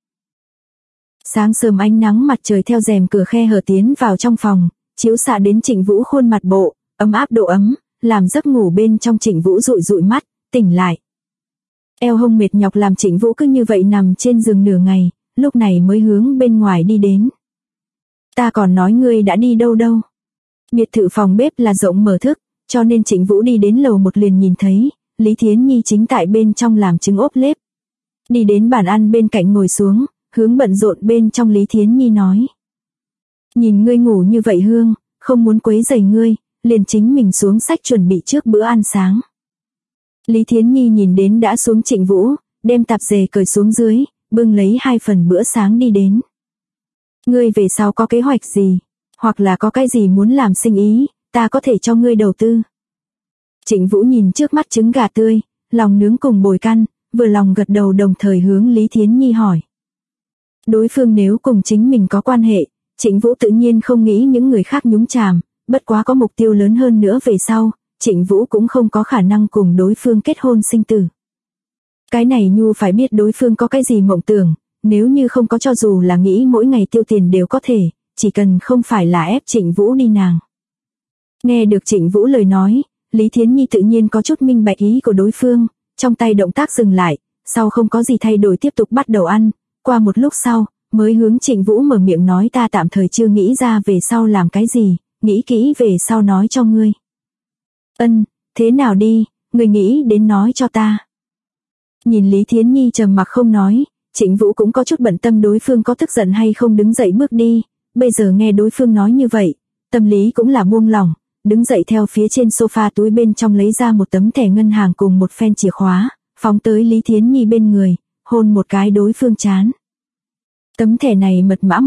Sáng sớm ánh nắng mặt trời theo rèm cửa khe hở tiến vào trong phòng, chiếu xạ đến Trịnh Vũ khuôn mặt bộ, ấm áp độ ấm, làm giấc ngủ bên trong Trịnh Vũ dụi dụi mắt, tỉnh lại. Eo hông mệt nhọc làm Trịnh Vũ cứ như vậy nằm trên giường nửa ngày, lúc này mới hướng bên ngoài đi đến. Ta còn nói ngươi đã đi đâu đâu. Biệt thự phòng bếp là rộng mở thức, cho nên Trịnh Vũ đi đến lầu một liền nhìn thấy, Lý Thiến Nhi chính tại bên trong làm trứng ốp lết. Đi đến bàn ăn bên cạnh ngồi xuống, hướng bận rộn bên trong Lý Thiến Nhi nói. Nhìn ngươi ngủ như vậy hương, không muốn quấy rầy ngươi, liền chính mình xuống sách chuẩn bị trước bữa ăn sáng. Lý Thiến Nhi nhìn đến đã xuống Trịnh Vũ, đem tạp dề cởi xuống dưới, bưng lấy 2 phần bữa sáng đi đến. Ngươi về sau có kế hoạch gì, hoặc là có cái gì muốn làm sinh ý, ta có thể cho ngươi đầu tư. Trịnh Vũ nhìn trước mắt trứng gà tươi, lòng nướng cùng bồi căn, vừa lòng gật đầu đồng thời hướng Lý Thiến Nhi hỏi. Đối phương nếu cùng chính mình có quan hệ, Trịnh Vũ tự nhiên không nghĩ những người khác nhúng chàm, bất quá có mục tiêu lớn hơn nữa về sau, Trịnh Vũ cũng không có khả năng cùng đối phương kết hôn sinh tử. Cái này Nhu phải biết đối phương có cái gì mộng tưởng, nếu như không có cho dù là nghĩ mỗi ngày tiêu tiền đều có thể, chỉ cần không phải là ép Trịnh Vũ đi nàng. Nghe được Trịnh Vũ lời nói, Lý Thiến Nhi tự nhiên có chút minh bạch ý của đối phương, trong tay động tác dừng lại, sau không có gì thay đổi tiếp tục bắt đầu ăn, qua một lúc sau, mới hướng Trịnh Vũ mở miệng nói ta tạm thời chưa nghĩ ra về sau làm cái gì, nghĩ kỹ về sau nói cho ngươi. Thế nào đi, ngươi nghĩ đến nói cho ta. Nhìn Lý Thiến Nhi trầm mặc không nói, Trịnh Vũ cũng có chút bận tâm đối phương có tức giận hay không đứng dậy bước đi, bây giờ nghe đối phương nói như vậy, tâm lý cũng là buông lỏng, đứng dậy theo phía trên sofa túi bên trong lấy ra một tấm thẻ ngân hàng cùng một phen chìa khóa, phóng tới Lý Thiến Nhi bên người, hôn một cái đối phương trán. Tấm thẻ này mật mã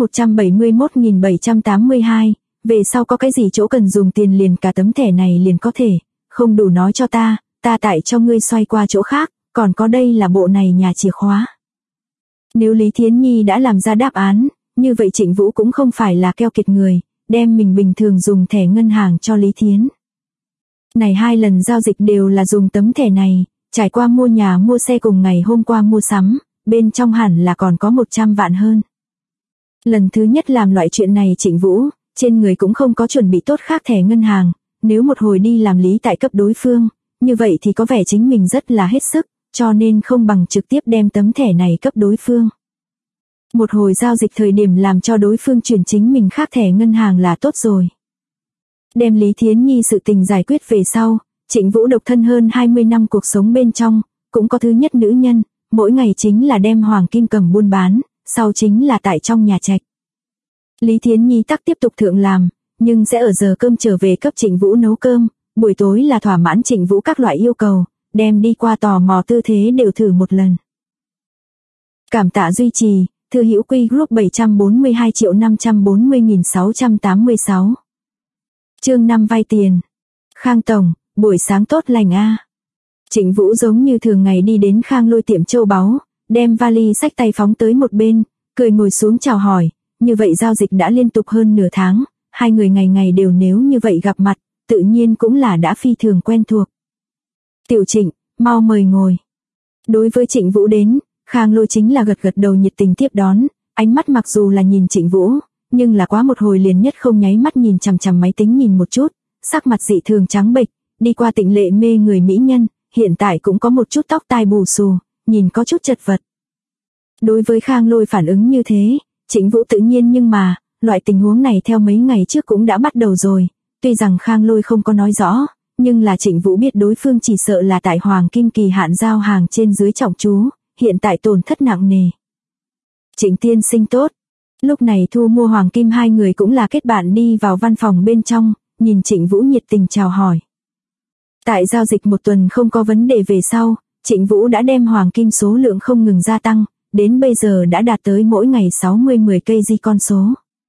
171.782, về sau có cái gì chỗ cần dùng tiền liền cả tấm thẻ này liền có thể, không đủ nói cho ta tại cho ngươi xoay qua chỗ khác, còn có đây là bộ này nhà chìa khóa. Nếu Lý Thiến Nhi đã làm ra đáp án, như vậy Trịnh Vũ cũng không phải là keo kiệt người, đem mình bình thường dùng thẻ ngân hàng cho Lý Thiến. Này 2 lần giao dịch đều là dùng tấm thẻ này, trải qua mua nhà mua xe cùng ngày hôm qua mua sắm, bên trong hẳn là còn có 100 vạn hơn. Lần thứ nhất làm loại chuyện này Trịnh Vũ, trên người cũng không có chuẩn bị tốt khác thẻ ngân hàng, nếu một hồi đi làm lý tại cấp đối phương, như vậy thì có vẻ chính mình rất là hết sức, cho nên không bằng trực tiếp đem tấm thẻ này cấp đối phương. Một hồi giao dịch thời điểm làm cho đối phương chuyển chính mình khác thẻ ngân hàng là tốt rồi. Đem Lý Thiến Nhi sự tình giải quyết về sau, Trịnh Vũ độc thân hơn 20 năm cuộc sống bên trong, cũng có thứ nhất nữ nhân, mỗi ngày chính là đem hoàng kim cầm buôn bán, sau chính là tại trong nhà trạch. Lý Thiến Nhi tắc tiếp tục thượng làm, nhưng sẽ ở giờ cơm trở về cấp Trịnh Vũ nấu cơm, buổi tối là thỏa mãn Trịnh Vũ các loại yêu cầu, đem đi qua tò mò tư thế đều thử một lần. Cảm tạ duy trì, thư hữu Quy Group 742.540.686. Chương 5 vay tiền. Khang Tổng, buổi sáng tốt lành a. Trịnh Vũ giống như thường ngày đi đến Khang Lôi tiệm châu báu, đem vali xách tay phóng tới một bên, cười ngồi xuống chào hỏi, như vậy giao dịch đã liên tục hơn nửa tháng, hai người ngày ngày đều nếu như vậy gặp mặt, tự nhiên cũng là đã phi thường quen thuộc. Tiểu Trịnh, mau mời ngồi. Đối với Trịnh Vũ đến, Khang Lôi chính là gật gật đầu nhiệt tình tiếp đón, ánh mắt mặc dù là nhìn Trịnh Vũ, nhưng là quá một hồi liền nhất không nháy mắt nhìn chằm chằm máy tính nhìn một chút, sắc mặt dị thường trắng bệch, đi qua tịnh lệ mê người mỹ nhân, hiện tại cũng có một chút tóc tai bù xù, nhìn có chút chật vật. Đối với Khang Lôi phản ứng như thế, Trịnh Vũ tự nhiên nhưng mà, loại tình huống này theo mấy ngày trước cũng đã bắt đầu rồi, tuy rằng Khang Lôi không có nói rõ, nhưng là Trịnh Vũ biết đối phương chỉ sợ là tại hoàng kim kỳ hạn giao hàng trên dưới trọng chú, hiện tại tổn thất nặng nề. Trịnh tiên sinh tốt. Lúc này thu mua hoàng kim hai người cũng là kết bạn đi vào văn phòng bên trong, nhìn Trịnh Vũ nhiệt tình chào hỏi. Tại giao dịch một tuần không có vấn đề về sau, Trịnh Vũ đã đem hoàng kim số lượng không ngừng gia tăng, đến bây giờ đã đạt tới mỗi ngày 60-10 cây di con số.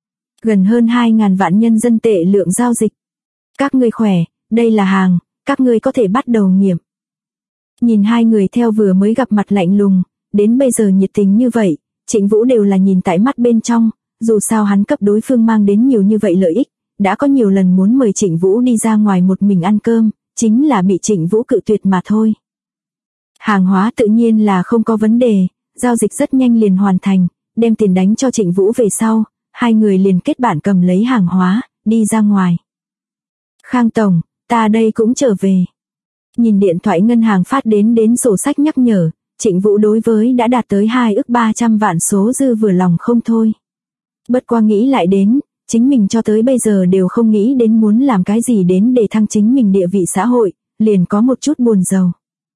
Gần hơn 2.000 vạn nhân dân tệ lượng giao dịch. Các ngươi khỏe, đây là hàng, các ngươi có thể bắt đầu nghiệm. Nhìn hai người theo vừa mới gặp mặt lạnh lùng, đến bây giờ nhiệt tình như vậy, Trịnh Vũ đều là nhìn tại mắt bên trong, dù sao hắn cấp đối phương mang đến nhiều như vậy lợi ích, đã có nhiều lần muốn mời Trịnh Vũ đi ra ngoài một mình ăn cơm, chính là bị Trịnh Vũ cự tuyệt mà thôi. Hàng hóa tự nhiên là không có vấn đề, giao dịch rất nhanh liền hoàn thành, đem tiền đánh cho Trịnh Vũ về sau, hai người liền kết bạn cầm lấy hàng hóa, đi ra ngoài. Khang Tổng, ta đây cũng trở về. Nhìn điện thoại ngân hàng phát đến sổ sách nhắc nhở, Trịnh Vũ đối với đã đạt tới 2.300 vạn số dư vừa lòng không thôi. Bất qua nghĩ lại đến, chính mình cho tới bây giờ đều không nghĩ đến muốn làm cái gì đến để thăng chính mình địa vị xã hội, liền có một chút buồn rầu.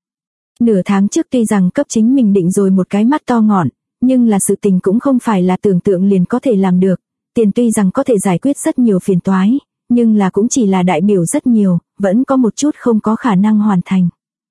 Nửa tháng trước tuy rằng cấp chính mình định rồi một cái mắt to ngọn, nhưng là sự tình cũng không phải là tưởng tượng liền có thể làm được, tiền tuy rằng có thể giải quyết rất nhiều phiền toái, nhưng là cũng chỉ là đại biểu rất nhiều, vẫn có một chút không có khả năng hoàn thành.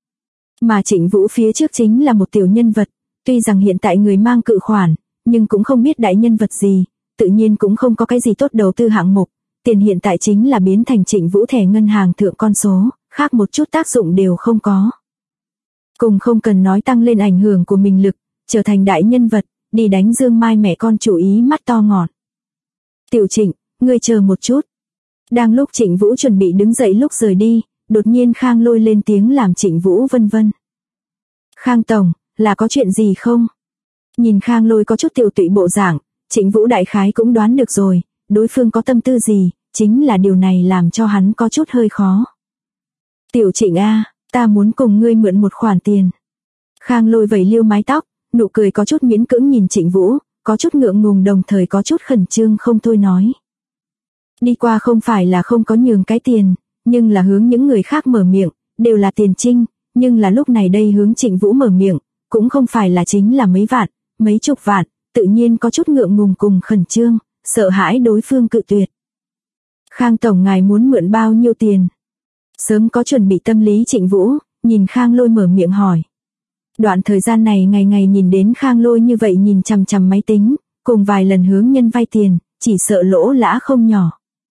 Mà Trịnh Vũ phía trước chính là một tiểu nhân vật, tuy rằng hiện tại người mang cự khoản, nhưng cũng không biết đại nhân vật gì, tự nhiên cũng không có cái gì tốt đầu tư hạng mục, tiền hiện tại chính là biến thành Trịnh Vũ thẻ ngân hàng thượng con số, khác một chút tác dụng đều không có. Cùng không cần nói tăng lên ảnh hưởng của mình lực, trở thành đại nhân vật, đi đánh Dương Mai mẹ con chủ ý mắt to ngọt. Tiểu Trịnh, ngươi chờ một chút. Đang lúc Trịnh Vũ chuẩn bị đứng dậy lúc rời đi, đột nhiên Khang Lôi lên tiếng làm Trịnh Vũ vân vân. Khang Tổng, là có chuyện gì không? Nhìn Khang Lôi có chút tiểu tụy bộ dạng, Trịnh Vũ đại khái cũng đoán được rồi, đối phương có tâm tư gì, chính là điều này làm cho hắn có chút hơi khó. Tiểu Trịnh a, ta muốn cùng ngươi mượn một khoản tiền. Khang Lôi vẩy liêu mái tóc, nụ cười có chút miễn cưỡng nhìn Trịnh Vũ, có chút ngượng ngùng đồng thời có chút khẩn trương không thôi nói. Đi qua không phải là không có nhường cái tiền, nhưng là hướng những người khác mở miệng, đều là tiền trinh, nhưng là lúc này đây hướng Trịnh Vũ mở miệng, cũng không phải là chính là mấy vạn, mấy chục vạn, tự nhiên có chút ngượng ngùng cùng khẩn trương, sợ hãi đối phương cự tuyệt. Khang Tổng ngài muốn mượn bao nhiêu tiền? Sớm có chuẩn bị tâm lý Trịnh Vũ, nhìn Khang Lôi mở miệng hỏi. Đoạn thời gian này ngày ngày nhìn đến Khang Lôi như vậy nhìn chằm chằm máy tính, cùng vài lần hướng nhân vay tiền, chỉ sợ lỗ lã không nhỏ.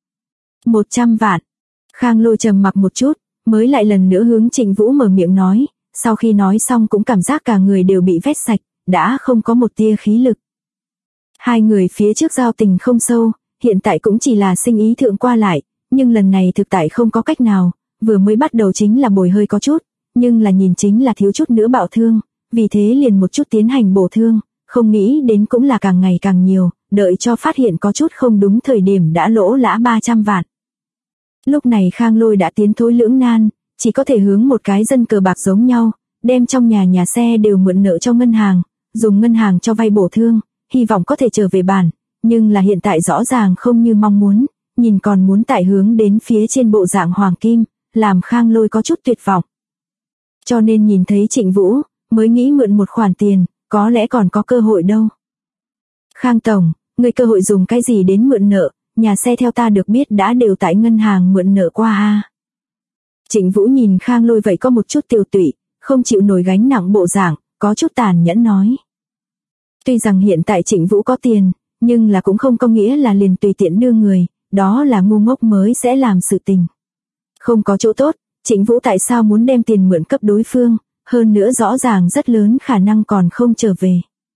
100 vạn. Khang Lôi trầm mặc một chút, mới lại lần nữa hướng Trịnh Vũ mở miệng nói, sau khi nói xong cũng cảm giác cả người đều bị vét sạch, đã không có một tia khí lực. Hai người phía trước giao tình không sâu, hiện tại cũng chỉ là sinh ý thượng qua lại, nhưng lần này thực tại không có cách nào, vừa mới bắt đầu chính là bồi hơi có chút, nhưng là nhìn chính là thiếu chút nữa bạo thương, vì thế liền một chút tiến hành bổ thương, không nghĩ đến cũng là càng ngày càng nhiều, đợi cho phát hiện có chút không đúng thời điểm đã lỗ lã 300 vạn. Lúc này Khang Lôi đã tiến thối lưỡng nan, chỉ có thể hướng một cái dân cờ bạc giống nhau, đem trong nhà xe đều mượn nợ cho ngân hàng, dùng ngân hàng cho vay bổ thương, hy vọng có thể trở về bản, nhưng là hiện tại rõ ràng không như mong muốn, nhìn còn muốn tại hướng đến phía trên bộ dạng hoàng kim, làm Khang Lôi có chút tuyệt vọng. Cho nên nhìn thấy Trịnh Vũ, mới nghĩ mượn một khoản tiền, có lẽ còn có cơ hội đâu. Khang tổng, người cơ hội dùng cái gì đến mượn nợ, nhà xe theo ta được biết đã đều tại ngân hàng mượn nợ qua ha. Trịnh Vũ nhìn Khang Lôi vậy có một chút tiêu tụy, không chịu nổi gánh nặng bộ dạng, có chút tàn nhẫn nói. Tuy rằng hiện tại Trịnh Vũ có tiền, nhưng là cũng không có nghĩa là liền tùy tiện đưa người, đó là ngu ngốc mới sẽ làm sự tình. Không có chỗ tốt, Trịnh Vũ tại sao muốn đem tiền mượn cấp đối phương, hơn nữa rõ ràng rất lớn khả năng còn không trở về.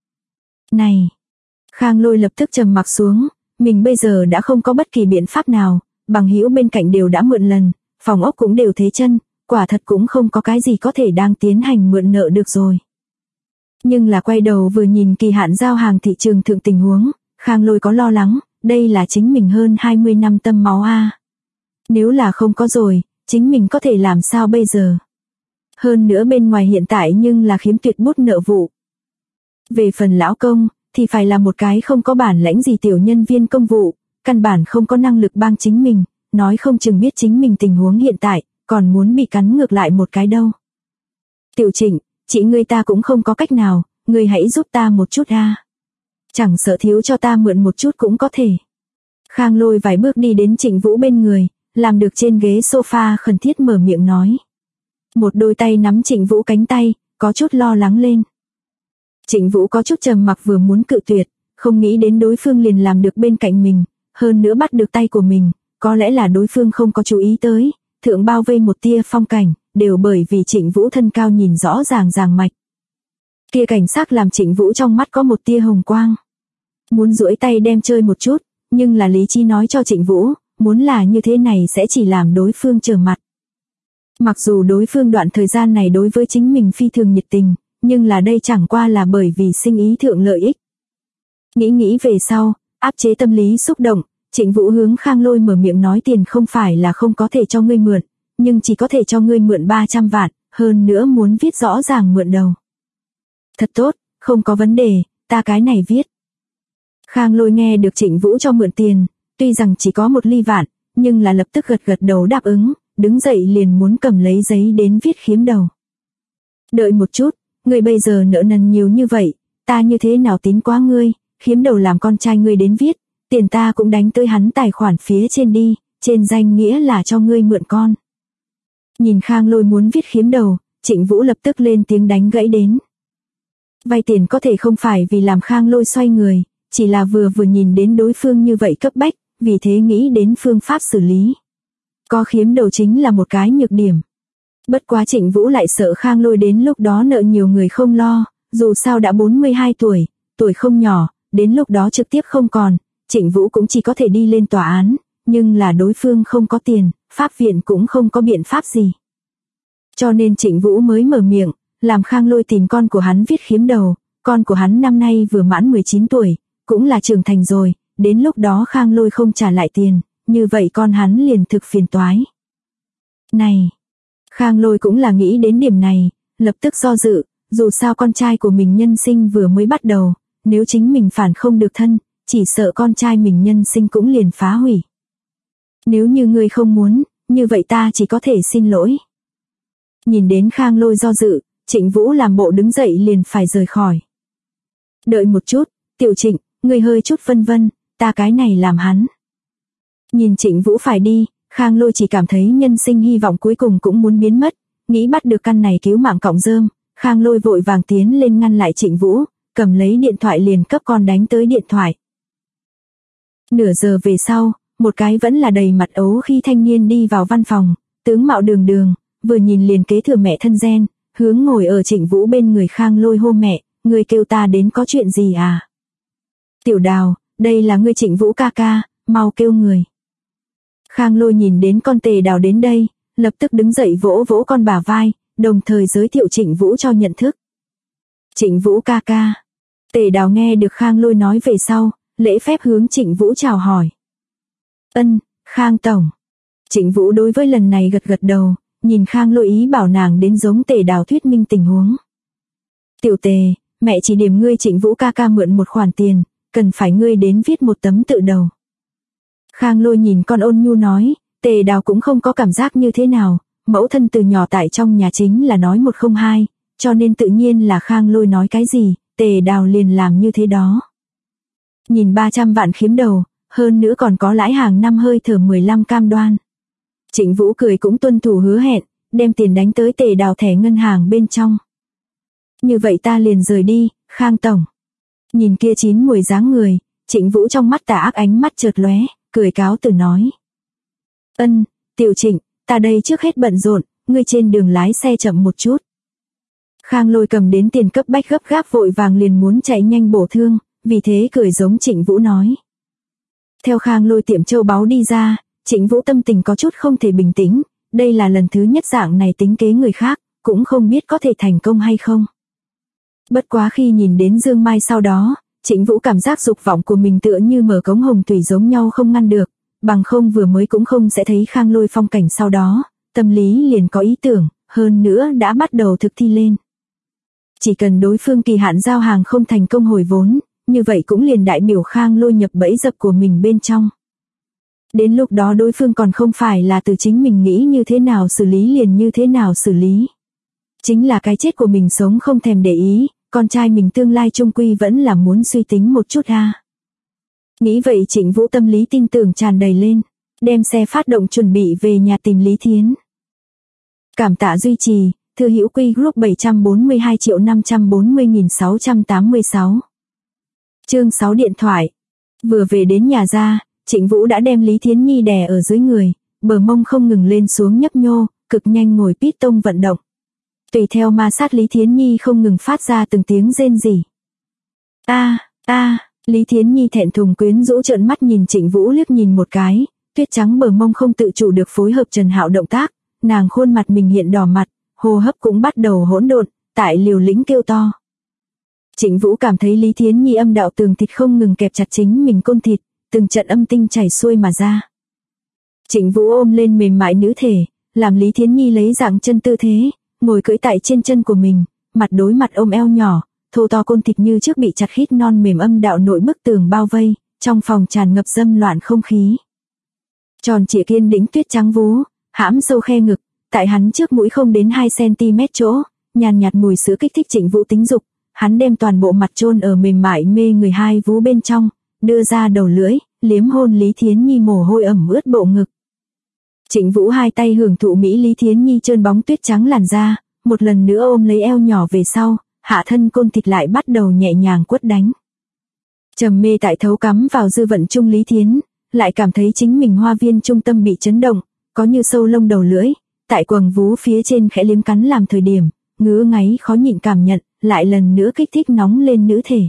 Này! Khang Lôi lập tức trầm mặc xuống, mình bây giờ đã không có bất kỳ biện pháp nào, bằng hữu bên cạnh đều đã mượn lần, phòng ốc cũng đều thế chân, quả thật cũng không có cái gì có thể đang tiến hành mượn nợ được rồi. Nhưng là quay đầu vừa nhìn kỳ hạn giao hàng thị trường thượng tình huống, Khang Lôi có lo lắng, đây là chính mình hơn 20 năm tâm máu a. Nếu là không có rồi, chính mình có thể làm sao bây giờ? Hơn nữa bên ngoài hiện tại nhưng là khiếm tuyệt bút nợ vụ. Về phần lão công, thì phải là một cái không có bản lãnh gì tiểu nhân viên công vụ, căn bản không có năng lực bang chính mình, nói không chừng biết chính mình tình huống hiện tại, còn muốn bị cắn ngược lại một cái đâu. Tiểu Trịnh, chị ngươi ta cũng không có cách nào, ngươi hãy giúp ta một chút a. Chẳng sợ thiếu cho ta mượn một chút cũng có thể. Khang Lôi vài bước đi đến Trịnh Vũ bên người, làm được trên ghế sofa khẩn thiết mở miệng nói. Một đôi tay nắm Trịnh Vũ cánh tay, có chút lo lắng lên. Trịnh Vũ có chút trầm mặc vừa muốn cự tuyệt, không nghĩ đến đối phương liền làm được bên cạnh mình, hơn nữa bắt được tay của mình, có lẽ là đối phương không có chú ý tới, thượng bao vây một tia phong cảnh, đều bởi vì Trịnh Vũ thân cao nhìn rõ ràng ràng mạch. Kia cảnh sắc làm Trịnh Vũ trong mắt có một tia hồng quang. Muốn duỗi tay đem chơi một chút, nhưng là lý trí nói cho Trịnh Vũ, muốn là như thế này sẽ chỉ làm đối phương trở mặt. Mặc dù đối phương đoạn thời gian này đối với chính mình phi thường nhiệt tình, nhưng là đây chẳng qua là bởi vì sinh ý thượng lợi ích. Nghĩ về sau, áp chế tâm lý xúc động, Trịnh Vũ hướng Khang Lôi mở miệng nói tiền không phải là không có thể cho ngươi mượn, nhưng chỉ có thể cho ngươi mượn 300 vạn, hơn nữa muốn viết rõ ràng mượn đầu. Thật tốt, không có vấn đề, ta cái này viết. Khang Lôi nghe được Trịnh Vũ cho mượn tiền, tuy rằng chỉ có 1 ly vạn, nhưng là lập tức gật đầu đáp ứng, đứng dậy liền muốn cầm lấy giấy đến viết khiếm đầu. Đợi một chút, ngươi bây giờ nợ nần nhiều như vậy, ta như thế nào tín quá ngươi, khiếm đầu làm con trai ngươi đến viết, tiền ta cũng đánh tới hắn tài khoản phía trên đi, trên danh nghĩa là cho ngươi mượn con. Nhìn Khang Lôi muốn viết khiếm đầu, Trịnh Vũ lập tức lên tiếng đánh gãy đến. Vay tiền có thể không phải vì làm Khang Lôi xoay người, chỉ là vừa nhìn đến đối phương như vậy cấp bách, vì thế nghĩ đến phương pháp xử lý. Có khiếm đầu chính là một cái nhược điểm. Bất quá Trịnh Vũ lại sợ Khang Lôi đến lúc đó nợ nhiều người không lo, dù sao đã 42 tuổi, tuổi không nhỏ, đến lúc đó trực tiếp không còn, Trịnh Vũ cũng chỉ có thể đi lên tòa án, nhưng là đối phương không có tiền, pháp viện cũng không có biện pháp gì. Cho nên Trịnh Vũ mới mở miệng, làm Khang Lôi tìm con của hắn viết khiếm đầu, con của hắn năm nay vừa mãn 19 tuổi, cũng là trưởng thành rồi, đến lúc đó Khang Lôi không trả lại tiền, như vậy con hắn liền thực phiền toái. Này! Khang Lôi cũng là nghĩ đến điểm này, lập tức do dự, dù sao con trai của mình nhân sinh vừa mới bắt đầu, nếu chính mình phản không được thân, chỉ sợ con trai mình nhân sinh cũng liền phá hủy. Nếu như ngươi không muốn, như vậy ta chỉ có thể xin lỗi. Nhìn đến Khang Lôi do dự, Trịnh Vũ làm bộ đứng dậy liền phải rời khỏi. Đợi một chút, Tiểu Trịnh, ngươi hơi chút vân vân, ta cái này làm hắn. Nhìn Trịnh Vũ phải đi, Khang Lôi chỉ cảm thấy nhân sinh hy vọng cuối cùng cũng muốn biến mất, nghĩ bắt được căn này cứu mạng cọng rơm, Khang Lôi vội vàng tiến lên ngăn lại Trịnh Vũ, cầm lấy điện thoại liền cấp con đánh tới điện thoại. Nửa giờ về sau, một cái vẫn là đầy mặt ấu khi thanh niên đi vào văn phòng, tướng mạo đường đường, vừa nhìn liền kế thừa mẹ thân gen, hướng ngồi ở Trịnh Vũ bên người Khang Lôi hô mẹ, ngươi kêu ta đến có chuyện gì à? Tiểu Đào, đây là ngươi Trịnh Vũ ca ca, mau kêu người. Khang Lôi nhìn đến con Tề Đào đến đây, lập tức đứng dậy vỗ vỗ con bả vai, đồng thời giới thiệu Trịnh Vũ cho nhận thức. Trịnh Vũ ca ca. Tề Đào nghe được Khang Lôi nói về sau, lễ phép hướng Trịnh Vũ chào hỏi. Ân, Khang tổng. Trịnh Vũ đối với lần này gật đầu, nhìn Khang Lôi ý bảo nàng đến giống Tề Đào thuyết minh tình huống. Tiểu Tề, mẹ chỉ điểm ngươi Trịnh Vũ ca ca mượn một khoản tiền, cần phải ngươi đến viết một tấm tự đầu. Khang Lôi nhìn con ôn nhu nói, Tề Đào cũng không có cảm giác như thế nào, mẫu thân từ nhỏ tại trong nhà chính là nói một không hai, cho nên tự nhiên là Khang Lôi nói cái gì, Tề Đào liền làm như thế đó. Nhìn 300 vạn khiếm đầu, hơn nữa còn có lãi hàng năm hơi thở 15 cam đoan. Trịnh Vũ cười cũng tuân thủ hứa hẹn, đem tiền đánh tới Tề Đào thẻ ngân hàng bên trong. Như vậy ta liền rời đi, Khang tổng. Nhìn kia chín muồi dáng người, Trịnh Vũ trong mắt tà ác ánh mắt chợt lóe, cười cáo từ nói. Ân, Tiểu Trịnh, ta đây trước hết bận rộn, ngươi trên đường lái xe chậm một chút. Khang Lôi cầm đến tiền cấp bách gấp gáp vội vàng liền muốn chạy nhanh bổ thương, vì thế cười giống Trịnh Vũ nói. Theo Khang Lôi tiệm châu báu đi ra, Trịnh Vũ tâm tình có chút không thể bình tĩnh, đây là lần thứ nhất dạng này tính kế người khác, cũng không biết có thể thành công hay không. Bất quá khi nhìn đến Dương Mai sau đó, Trịnh Vũ cảm giác dục vọng của mình tựa như mở cống hồng thủy giống nhau không ngăn được, bằng không vừa mới cũng không sẽ thấy Khang Lôi phong cảnh sau đó, tâm lý liền có ý tưởng, hơn nữa đã bắt đầu thực thi lên. Chỉ cần đối phương kỳ hạn giao hàng không thành công hồi vốn, như vậy cũng liền đại biểu Khang Lôi nhập bẫy dập của mình bên trong. Đến lúc đó đối phương còn không phải là từ chính mình nghĩ như thế nào xử lý liền như thế nào xử lý. Chính là cái chết của mình sống không thèm để ý, con trai mình tương lai chung quy vẫn là muốn suy tính một chút ha. Nghĩ vậy Trịnh Vũ tâm lý tin tưởng tràn đầy lên, đem xe phát động chuẩn bị về nhà tìm Lý Thiến. Cảm tạ duy trì, thư hữu Quy Group 742.540.686. Chương 6 điện thoại. Vừa về đến nhà ra, Trịnh Vũ đã đem Lý Thiến Nhi đè ở dưới người, bờ mông không ngừng lên xuống nhấp nhô, cực nhanh ngồi piston vận động. Tùy theo ma sát Lý Thiến Nhi không ngừng phát ra từng tiếng rên rỉ. Lý Thiến Nhi thẹn thùng quyến rũ trợn mắt nhìn Trịnh Vũ liếc nhìn một cái, tuyết trắng bờ mông không tự chủ được phối hợp Trần Hạo động tác, nàng khuôn mặt mình hiện đỏ mặt, hô hấp cũng bắt đầu hỗn độn, tại liều lĩnh kêu to. Trịnh Vũ cảm thấy Lý Thiến Nhi âm đạo tường thịt không ngừng kẹp chặt chính mình côn thịt, từng trận âm tinh chảy xuôi mà ra. Trịnh Vũ ôm lên mềm mại nữ thể, làm Lý Thiến Nhi lấy dạng chân tư thế, ngồi cưỡi tại trên chân của mình, mặt đối mặt ôm eo nhỏ, thô to côn thịt như trước bị chặt khít non mềm âm đạo nội bức tường bao vây, trong phòng tràn ngập dâm loạn không khí. Tròn trịa kiên đĩnh tuyết trắng vú, hãm sâu khe ngực, tại hắn trước mũi không đến 2 cm chỗ, nhàn nhạt mùi sữa kích thích Trịnh Vũ tính dục, hắn đem toàn bộ mặt chôn ở mềm mại mê người hai vú bên trong, đưa ra đầu lưỡi, liếm hôn Lý Thiến Nhi mồ hôi ẩm ướt bộ ngực. Trịnh Vũ hai tay hưởng thụ mỹ Lý Thiến Nhi trơn bóng tuyết trắng làn da, một lần nữa ôm lấy eo nhỏ về sau, hạ thân côn thịt lại bắt đầu nhẹ nhàng quất đánh. Trầm mê tại thấu cắm vào dư vận chung Lý Thiến, lại cảm thấy chính mình hoa viên trung tâm bị chấn động, có như sâu lông đầu lưỡi, tại quầng vú phía trên khẽ liếm cắn làm thời điểm, ngứa ngáy khó nhịn cảm nhận, lại lần nữa kích thích nóng lên nữ thể.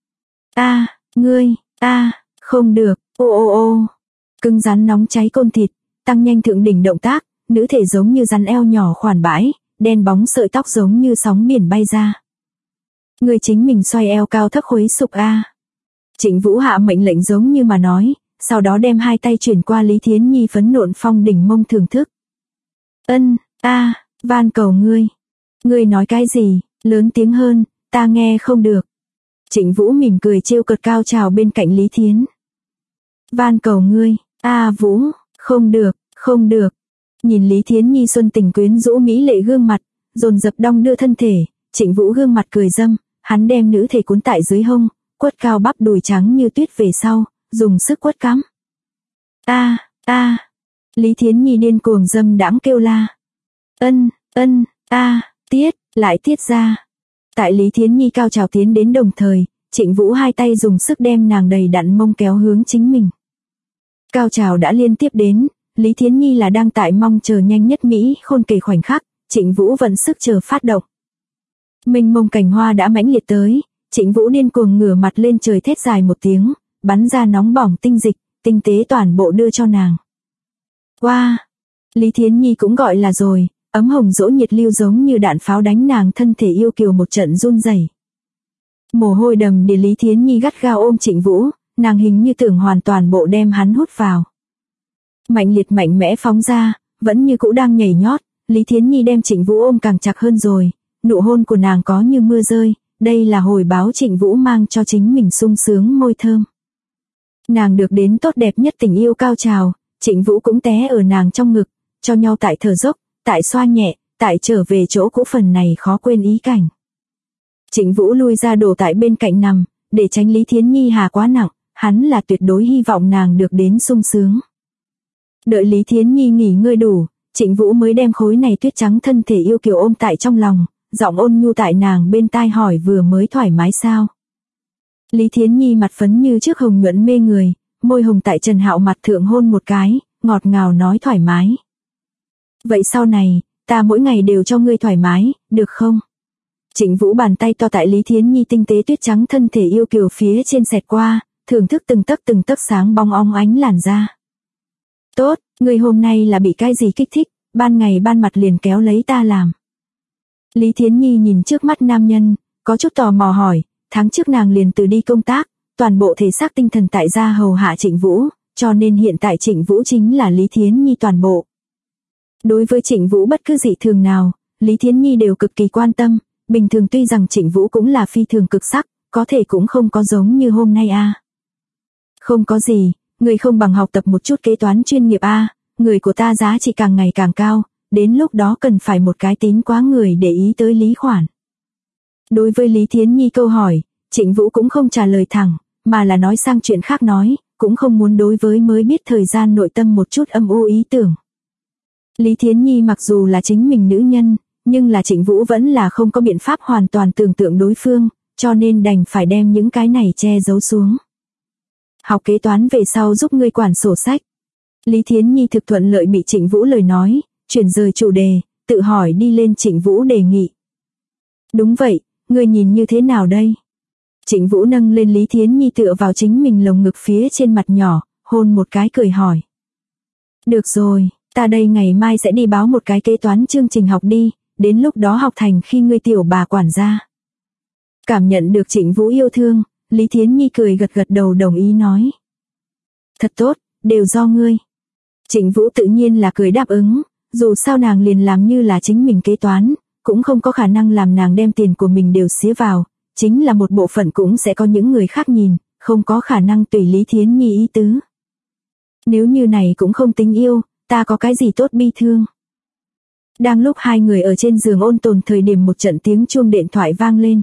Không được, ô. Cứng rắn nóng cháy côn thịt, tăng nhanh thượng đỉnh động tác, nữ thể giống như rắn eo nhỏ khoản bãi, đen bóng sợi tóc giống như sóng biển bay ra. Người chính mình xoay eo cao thấp khuấy sục a. Trịnh Vũ hạ mệnh lệnh giống như mà nói, sau đó đem hai tay chuyển qua Lý Thiến Nhi phấn nộn phong đỉnh mông thưởng thức. Van cầu ngươi. Ngươi nói cái gì, lớn tiếng hơn, ta nghe không được. Trịnh Vũ mỉm cười trêu cợt cao trào bên cạnh Lý Thiến. Van cầu ngươi, Vũ, không được. Nhìn Lý Thiến Nhi xuân tình quyến rũ mỹ lệ gương mặt, dồn dập đong đưa thân thể, Trịnh Vũ gương mặt cười dâm, hắn đem nữ thể cuốn tại dưới hông, quất cao bắp đùi trắng như tuyết về sau, dùng sức quất cắm. Lý Thiến Nhi điên cuồng dâm đãng kêu la. Tiết ra. Tại Lý Thiến Nhi cao trào tiến đến đồng thời, Trịnh Vũ hai tay dùng sức đem nàng đầy đặn mông kéo hướng chính mình. Cao trào đã liên tiếp đến, Lý Thiến Nhi là đang tại mong chờ nhanh nhất mỹ khôn kể khoảnh khắc, Trịnh Vũ vận sức chờ phát động. Mênh mông cành hoa đã mãnh liệt tới, Trịnh Vũ điên cuồng ngửa mặt lên trời thét dài một tiếng, bắn ra nóng bỏng tinh dịch, tinh tế toàn bộ đưa cho nàng. Lý Thiến Nhi cũng gọi là rồi, ấm hồng dỗ nhiệt lưu giống như đạn pháo đánh nàng thân thể yêu kiều một trận run rẩy. Mồ hôi đầm đìa Lý Thiến Nhi gắt gao ôm Trịnh Vũ, nàng hình như tưởng hoàn toàn bộ đem hắn hút vào. Mạnh liệt mạnh mẽ phóng ra, vẫn như cũ đang nhảy nhót, Lý Thiến Nhi đem Trịnh Vũ ôm càng chặt hơn rồi, nụ hôn của nàng có như mưa rơi, đây là hồi báo Trịnh Vũ mang cho chính mình sung sướng môi thơm. Nàng được đến tốt đẹp nhất tình yêu cao trào, Trịnh Vũ cũng té ở nàng trong ngực, cho nhau tại thở dốc, tại xoa nhẹ, tại trở về chỗ cũ, phần này khó quên ý cảnh. Trịnh Vũ lui ra đổ tại bên cạnh nằm, để tránh Lý Thiến Nhi hà quá nặng, hắn là tuyệt đối hy vọng nàng được đến sung sướng. Đợi Lý Thiến Nhi nghỉ ngơi đủ, Trịnh Vũ mới đem khối này tuyết trắng thân thể yêu kiều ôm tại trong lòng, giọng ôn nhu tại nàng bên tai hỏi vừa mới thoải mái sao. Lý Thiến Nhi mặt phấn như trước hồng nhuận mê người, môi hồng tại Trần Hạo mặt thượng hôn một cái, ngọt ngào nói thoải mái. Vậy sau này, ta mỗi ngày đều cho ngươi thoải mái, được không? Trịnh Vũ bàn tay to tại Lý Thiến Nhi tinh tế tuyết trắng thân thể yêu kiều phía trên xẹt qua, thưởng thức từng tấc sáng bóng óng ánh làn da. Tốt, ngươi hôm nay là bị cái gì kích thích, ban ngày ban mặt liền kéo lấy ta làm. Lý Thiến Nhi nhìn trước mắt nam nhân, có chút tò mò hỏi, tháng trước nàng liền từ đi công tác, toàn bộ thể xác tinh thần tại gia hầu hạ Trịnh Vũ, cho nên hiện tại Trịnh Vũ chính là Lý Thiến Nhi toàn bộ. Đối với Trịnh Vũ bất cứ dị thường nào, Lý Thiến Nhi đều cực kỳ quan tâm, bình thường tuy rằng Trịnh Vũ cũng là phi thường cực sắc, có thể cũng không có giống như hôm nay a. Không có gì, người không bằng học tập một chút kế toán chuyên nghiệp a, người của ta giá trị càng ngày càng cao, đến lúc đó cần phải một cái tín quá người để ý tới lý khoản. Đối với Lý Thiến Nhi câu hỏi, Trịnh Vũ cũng không trả lời thẳng, mà là nói sang chuyện khác nói, cũng không muốn đối với mới biết thời gian nội tâm một chút âm u ý tưởng. Lý Thiến Nhi mặc dù là chính mình nữ nhân, nhưng là Trịnh Vũ vẫn là không có biện pháp hoàn toàn tưởng tượng đối phương, cho nên đành phải đem những cái này che giấu xuống. Học kế toán về sau giúp ngươi quản sổ sách. Lý Thiến Nhi thực thuận lợi bị Trịnh Vũ lời nói, chuyển rời chủ đề, tự hỏi đi lên Trịnh Vũ đề nghị. Đúng vậy, ngươi nhìn như thế nào đây? Trịnh Vũ nâng lên Lý Thiến Nhi tựa vào chính mình lồng ngực phía trên mặt nhỏ, hôn một cái cười hỏi. Được rồi, ta đây ngày mai sẽ đi báo một cái kế toán chương trình học đi, đến lúc đó học thành khi ngươi tiểu bà quản gia. Cảm nhận được Trịnh Vũ yêu thương, Lý Thiến Nhi cười gật gật đầu đồng ý nói. Thật tốt, đều do ngươi. Trịnh Vũ tự nhiên là cười đáp ứng, dù sao nàng liền làm như là chính mình kế toán, cũng không có khả năng làm nàng đem tiền của mình đều xía vào, chính là một bộ phận cũng sẽ có những người khác nhìn, không có khả năng tùy Lý Thiến Nhi ý tứ. Nếu như này cũng không tính yêu, ta có cái gì tốt bi thương. Đang lúc hai người ở trên giường ôn tồn thời điểm một trận tiếng chuông điện thoại vang lên.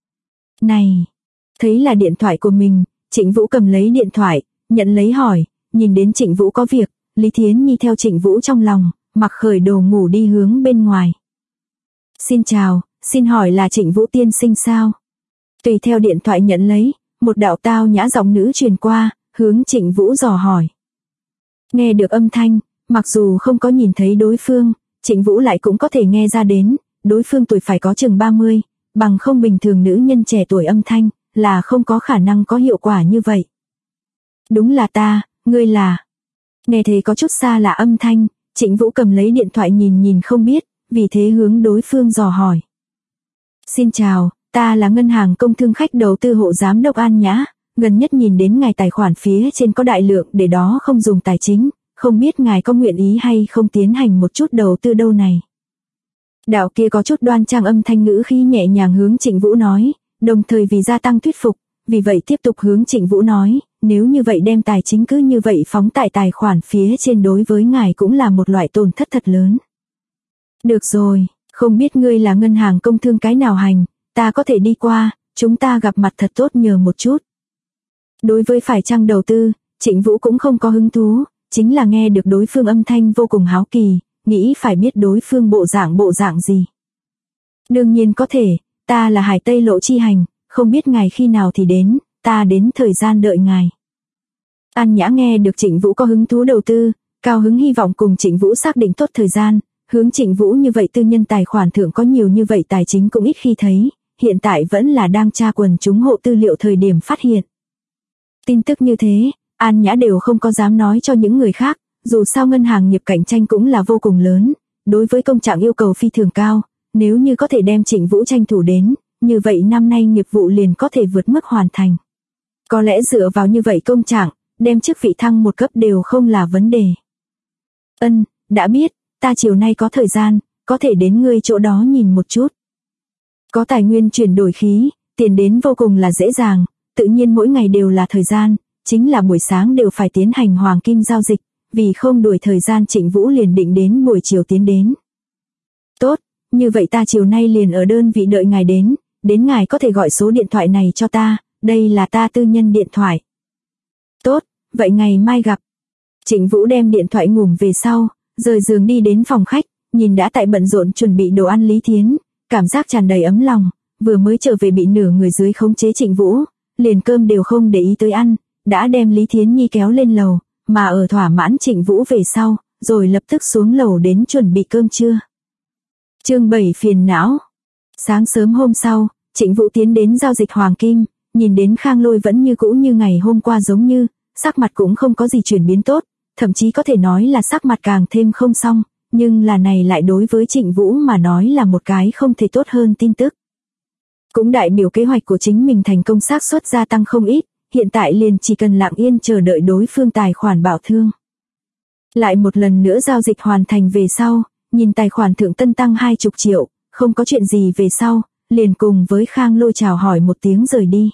Này, thấy là điện thoại của mình, Trịnh Vũ cầm lấy điện thoại, nhận lấy hỏi, nhìn đến Trịnh Vũ có việc, Lý Thiến Nhi theo Trịnh Vũ trong lòng, mặc khởi đồ ngủ đi hướng bên ngoài. Xin chào, xin hỏi là Trịnh Vũ tiên sinh sao? Tùy theo điện thoại nhận lấy, một đạo tao nhã giọng nữ truyền qua, hướng Trịnh Vũ dò hỏi. Nghe được âm thanh, mặc dù không có nhìn thấy đối phương, Trịnh Vũ lại cũng có thể nghe ra đến, đối phương tuổi phải có chừng 30, bằng không bình thường nữ nhân trẻ tuổi âm thanh, là không có khả năng có hiệu quả như vậy. Đúng là ta, ngươi là. Nghe thấy có chút xa là âm thanh, Trịnh Vũ cầm lấy điện thoại nhìn không biết, vì thế hướng đối phương dò hỏi. Xin chào, ta là ngân hàng công thương khách đầu tư hộ giám đốc An Nhã, gần nhất nhìn đến ngài tài khoản phía trên có đại lượng để đó không dùng tài chính, không biết ngài có nguyện ý hay không tiến hành một chút đầu tư đâu này. Đạo kia có chút đoan trang âm thanh ngữ khí nhẹ nhàng hướng Trịnh Vũ nói, đồng thời vì gia tăng thuyết phục, vì vậy tiếp tục hướng Trịnh Vũ nói, nếu như vậy đem tài chính cứ như vậy phóng tại tài khoản phía trên đối với ngài cũng là một loại tổn thất thật lớn. Được rồi, không biết ngươi là ngân hàng công thương cái nào hành, ta có thể đi qua, chúng ta gặp mặt thật tốt nhờ một chút. Đối với phải chăng đầu tư, Trịnh Vũ cũng không có hứng thú, chính là nghe được đối phương âm thanh vô cùng háo kỳ, nghĩ phải biết đối phương bộ dạng gì. Đương nhiên có thể, ta là Hải Tây Lộ chi hành, không biết ngài khi nào thì đến, ta đến thời gian đợi ngài. An Nhã nghe được Trịnh Vũ có hứng thú đầu tư, cao hứng hy vọng cùng Trịnh Vũ xác định tốt thời gian, hướng Trịnh Vũ như vậy tư nhân tài khoản thượng có nhiều như vậy tài chính cũng ít khi thấy, hiện tại vẫn là đang tra quần chúng hộ tư liệu thời điểm phát hiện. Tin tức như thế, An Nhã đều không có dám nói cho những người khác, dù sao ngân hàng nghiệp cạnh tranh cũng là vô cùng lớn, đối với công trạng yêu cầu phi thường cao, nếu như có thể đem Trịnh Vũ tranh thủ đến, như vậy năm nay nghiệp vụ liền có thể vượt mức hoàn thành. Có lẽ dựa vào như vậy công trạng, đem chức vị thăng một cấp đều không là vấn đề. Đã biết, ta chiều nay có thời gian, có thể đến ngươi chỗ đó nhìn một chút. Có tài nguyên chuyển đổi khí, tiền đến vô cùng là dễ dàng, tự nhiên mỗi ngày đều là thời gian, chính là buổi sáng đều phải tiến hành hoàng kim giao dịch, vì không đuổi thời gian Trịnh Vũ liền định đến buổi chiều tiến đến. Tốt, như vậy ta chiều nay liền ở đơn vị đợi ngài đến ngài có thể gọi số điện thoại này cho ta, đây là ta tư nhân điện thoại. Tốt, vậy ngày mai gặp. Trịnh Vũ đem điện thoại ngủm về sau, rời giường đi đến phòng khách, nhìn đã tại bận rộn chuẩn bị đồ ăn Lý Thiến, cảm giác tràn đầy ấm lòng, vừa mới trở về bị nửa người dưới khống chế Trịnh Vũ, liền cơm đều không để ý tới ăn, đã đem Lý Thiến Nhi kéo lên lầu, mà ở thỏa mãn Trịnh Vũ về sau, rồi lập tức xuống lầu đến chuẩn bị cơm trưa. Chương 7 phiền não. Sáng sớm hôm sau, Trịnh Vũ tiến đến giao dịch hoàng kim, nhìn đến Khang Lôi vẫn như cũ như ngày hôm qua giống như, sắc mặt cũng không có gì chuyển biến tốt, thậm chí có thể nói là sắc mặt càng thêm không xong, nhưng là này lại đối với Trịnh Vũ mà nói là một cái không thể tốt hơn tin tức. Cũng đại biểu kế hoạch của chính mình thành công xác suất gia tăng không ít, hiện tại liền chỉ cần lặng yên chờ đợi đối phương tài khoản bảo thương. Lại một lần nữa giao dịch hoàn thành về sau, nhìn tài khoản thượng tân tăng 20 triệu, không có chuyện gì về sau, liền cùng với Khang Lôi chào hỏi một tiếng rời đi.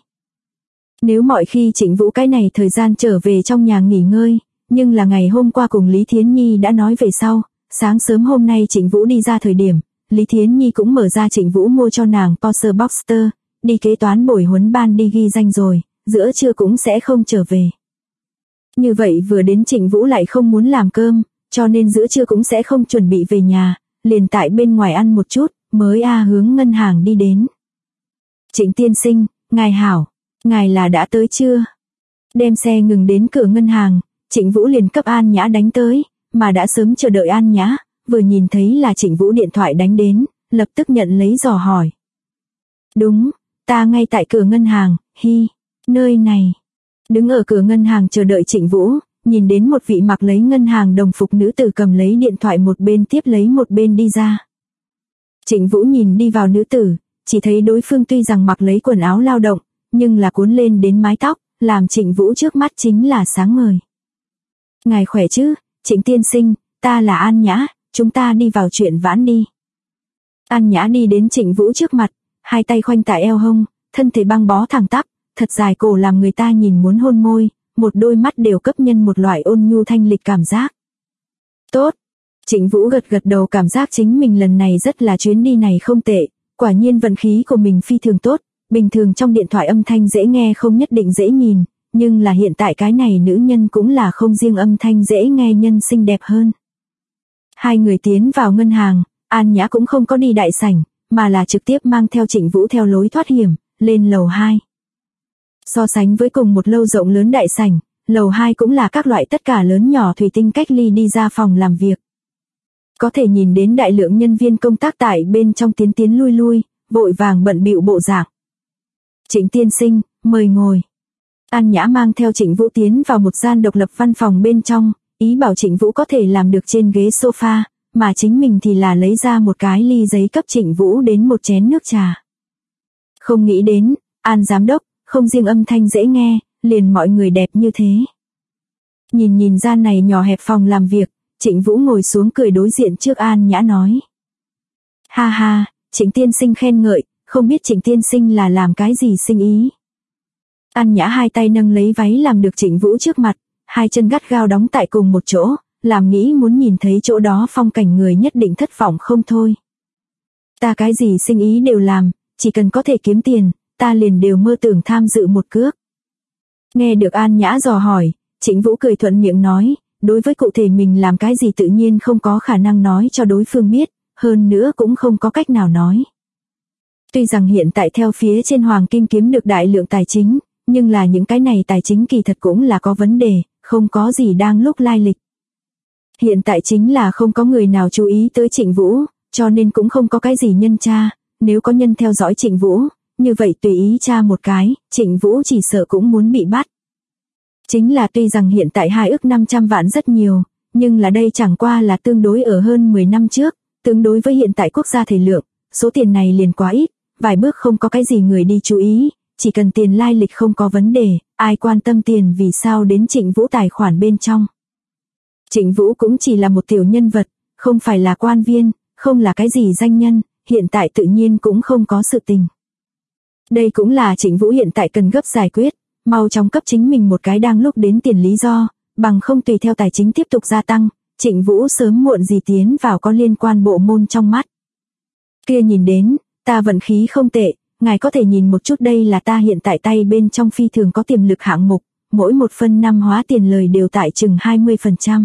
Nếu mọi khi Trịnh Vũ cái này thời gian trở về trong nhà nghỉ ngơi, nhưng là ngày hôm qua cùng Lý Thiến Nhi đã nói về sau, sáng sớm hôm nay Trịnh Vũ đi ra thời điểm, Lý Thiến Nhi cũng mở ra Trịnh Vũ mua cho nàng Porsche Boxster, đi kế toán bồi huấn ban đi ghi danh rồi, giữa trưa cũng sẽ không trở về. Như vậy vừa đến Trịnh Vũ lại không muốn làm cơm, cho nên giữa trưa cũng sẽ không chuẩn bị về nhà, liền tại bên ngoài ăn một chút, mới hướng ngân hàng đi đến. Trịnh tiên sinh, ngài hảo, ngài là đã tới chưa? Đem xe ngừng đến cửa ngân hàng, Trịnh Vũ liền cấp An Nhã đánh tới, mà đã sớm chờ đợi An Nhã, vừa nhìn thấy là Trịnh Vũ điện thoại đánh đến, lập tức nhận lấy dò hỏi. Đúng, ta ngay tại cửa ngân hàng, nơi này. Đứng ở cửa ngân hàng chờ đợi Trịnh Vũ, nhìn đến một vị mặc lấy ngân hàng đồng phục nữ tử cầm lấy điện thoại một bên tiếp lấy một bên đi ra. Trịnh Vũ nhìn đi vào nữ tử, chỉ thấy đối phương tuy rằng mặc lấy quần áo lao động, nhưng là cuốn lên đến mái tóc, làm Trịnh Vũ trước mắt chính là sáng ngời. Ngài khỏe chứ, Trịnh tiên sinh, ta là An Nhã, chúng ta đi vào chuyện vãn đi. An Nhã đi đến Trịnh Vũ trước mặt, hai tay khoanh tại eo hông, thân thể băng bó thẳng tắp, thật dài cổ làm người ta nhìn muốn hôn môi, một đôi mắt đều cấp nhân một loại ôn nhu thanh lịch cảm giác. Tốt. Trịnh Vũ gật gật đầu, cảm giác chính mình lần này rất là chuyến đi này không tệ, quả nhiên vận khí của mình phi thường tốt, bình thường trong điện thoại âm thanh dễ nghe không nhất định dễ nhìn, nhưng là hiện tại cái này nữ nhân cũng là không riêng âm thanh dễ nghe nhân xinh đẹp hơn. Hai người tiến vào ngân hàng, An Nhã cũng không có đi đại sảnh, mà là trực tiếp mang theo Trịnh Vũ theo lối thoát hiểm, lên lầu 2. So sánh với cùng một lâu rộng lớn đại sảnh, lầu 2 cũng là các loại tất cả lớn nhỏ thủy tinh cách ly đi ra phòng làm việc. Có thể nhìn đến đại lượng nhân viên công tác tại bên trong tiến lui lui, vội vàng bận bịu bộ dạng. Trịnh tiên sinh, mời ngồi. An Nhã mang theo Trịnh Vũ tiến vào một gian độc lập văn phòng bên trong, ý bảo Trịnh Vũ có thể làm được trên ghế sofa, mà chính mình thì là lấy ra một cái ly giấy cấp Trịnh Vũ đến một chén nước trà. Không nghĩ đến, An giám đốc, không riêng âm thanh dễ nghe, liền mọi người đẹp như thế. Nhìn gian này nhỏ hẹp phòng làm việc, Trịnh Vũ ngồi xuống cười đối diện trước An Nhã nói. Ha ha, Trịnh tiên sinh khen ngợi, không biết Trịnh tiên sinh là làm cái gì sinh ý. An Nhã hai tay nâng lấy váy làm được Trịnh Vũ trước mặt, hai chân gắt gao đóng tại cùng một chỗ, làm nghĩ muốn nhìn thấy chỗ đó phong cảnh người nhất định thất vọng không thôi. Ta cái gì sinh ý đều làm, chỉ cần có thể kiếm tiền, ta liền đều mơ tưởng tham dự một cước. Nghe được An Nhã dò hỏi, Trịnh Vũ cười thuận miệng nói, đối với cụ thể mình làm cái gì tự nhiên không có khả năng nói cho đối phương biết, hơn nữa cũng không có cách nào nói. Tuy rằng hiện tại theo phía trên Hoàng Kim kiếm được đại lượng tài chính, nhưng là những cái này tài chính kỳ thật cũng là có vấn đề, không có gì đang lúc lai lịch. Hiện tại chính là không có người nào chú ý tới Trịnh Vũ, cho nên cũng không có cái gì nhân tra, nếu có nhân theo dõi Trịnh Vũ, như vậy tùy ý tra một cái, Trịnh Vũ chỉ sợ cũng muốn bị bắt. Chính là tuy rằng hiện tại 2 ức 500 vạn rất nhiều, nhưng là đây chẳng qua là tương đối ở hơn 10 năm trước, tương đối với hiện tại quốc gia thể lượng, số tiền này liền quá ít, vài bước không có cái gì người đi chú ý, chỉ cần tiền lai lịch không có vấn đề, ai quan tâm tiền vì sao đến Trịnh Vũ tài khoản bên trong. Trịnh Vũ cũng chỉ là một tiểu nhân vật, không phải là quan viên, không là cái gì danh nhân, hiện tại tự nhiên cũng không có sự tình. Đây cũng là Trịnh Vũ hiện tại cần gấp giải quyết, mau chóng cấp chính mình một cái đang lúc đến tiền lý do, bằng không tùy theo tài chính tiếp tục gia tăng, Trịnh Vũ sớm muộn gì tiến vào có liên quan bộ môn trong mắt. Kia nhìn đến, ta vận khí không tệ, ngài có thể nhìn một chút, đây là ta hiện tại tay bên trong phi thường có tiềm lực hạng mục, mỗi 1/5 hóa tiền lời đều tại chừng 20%.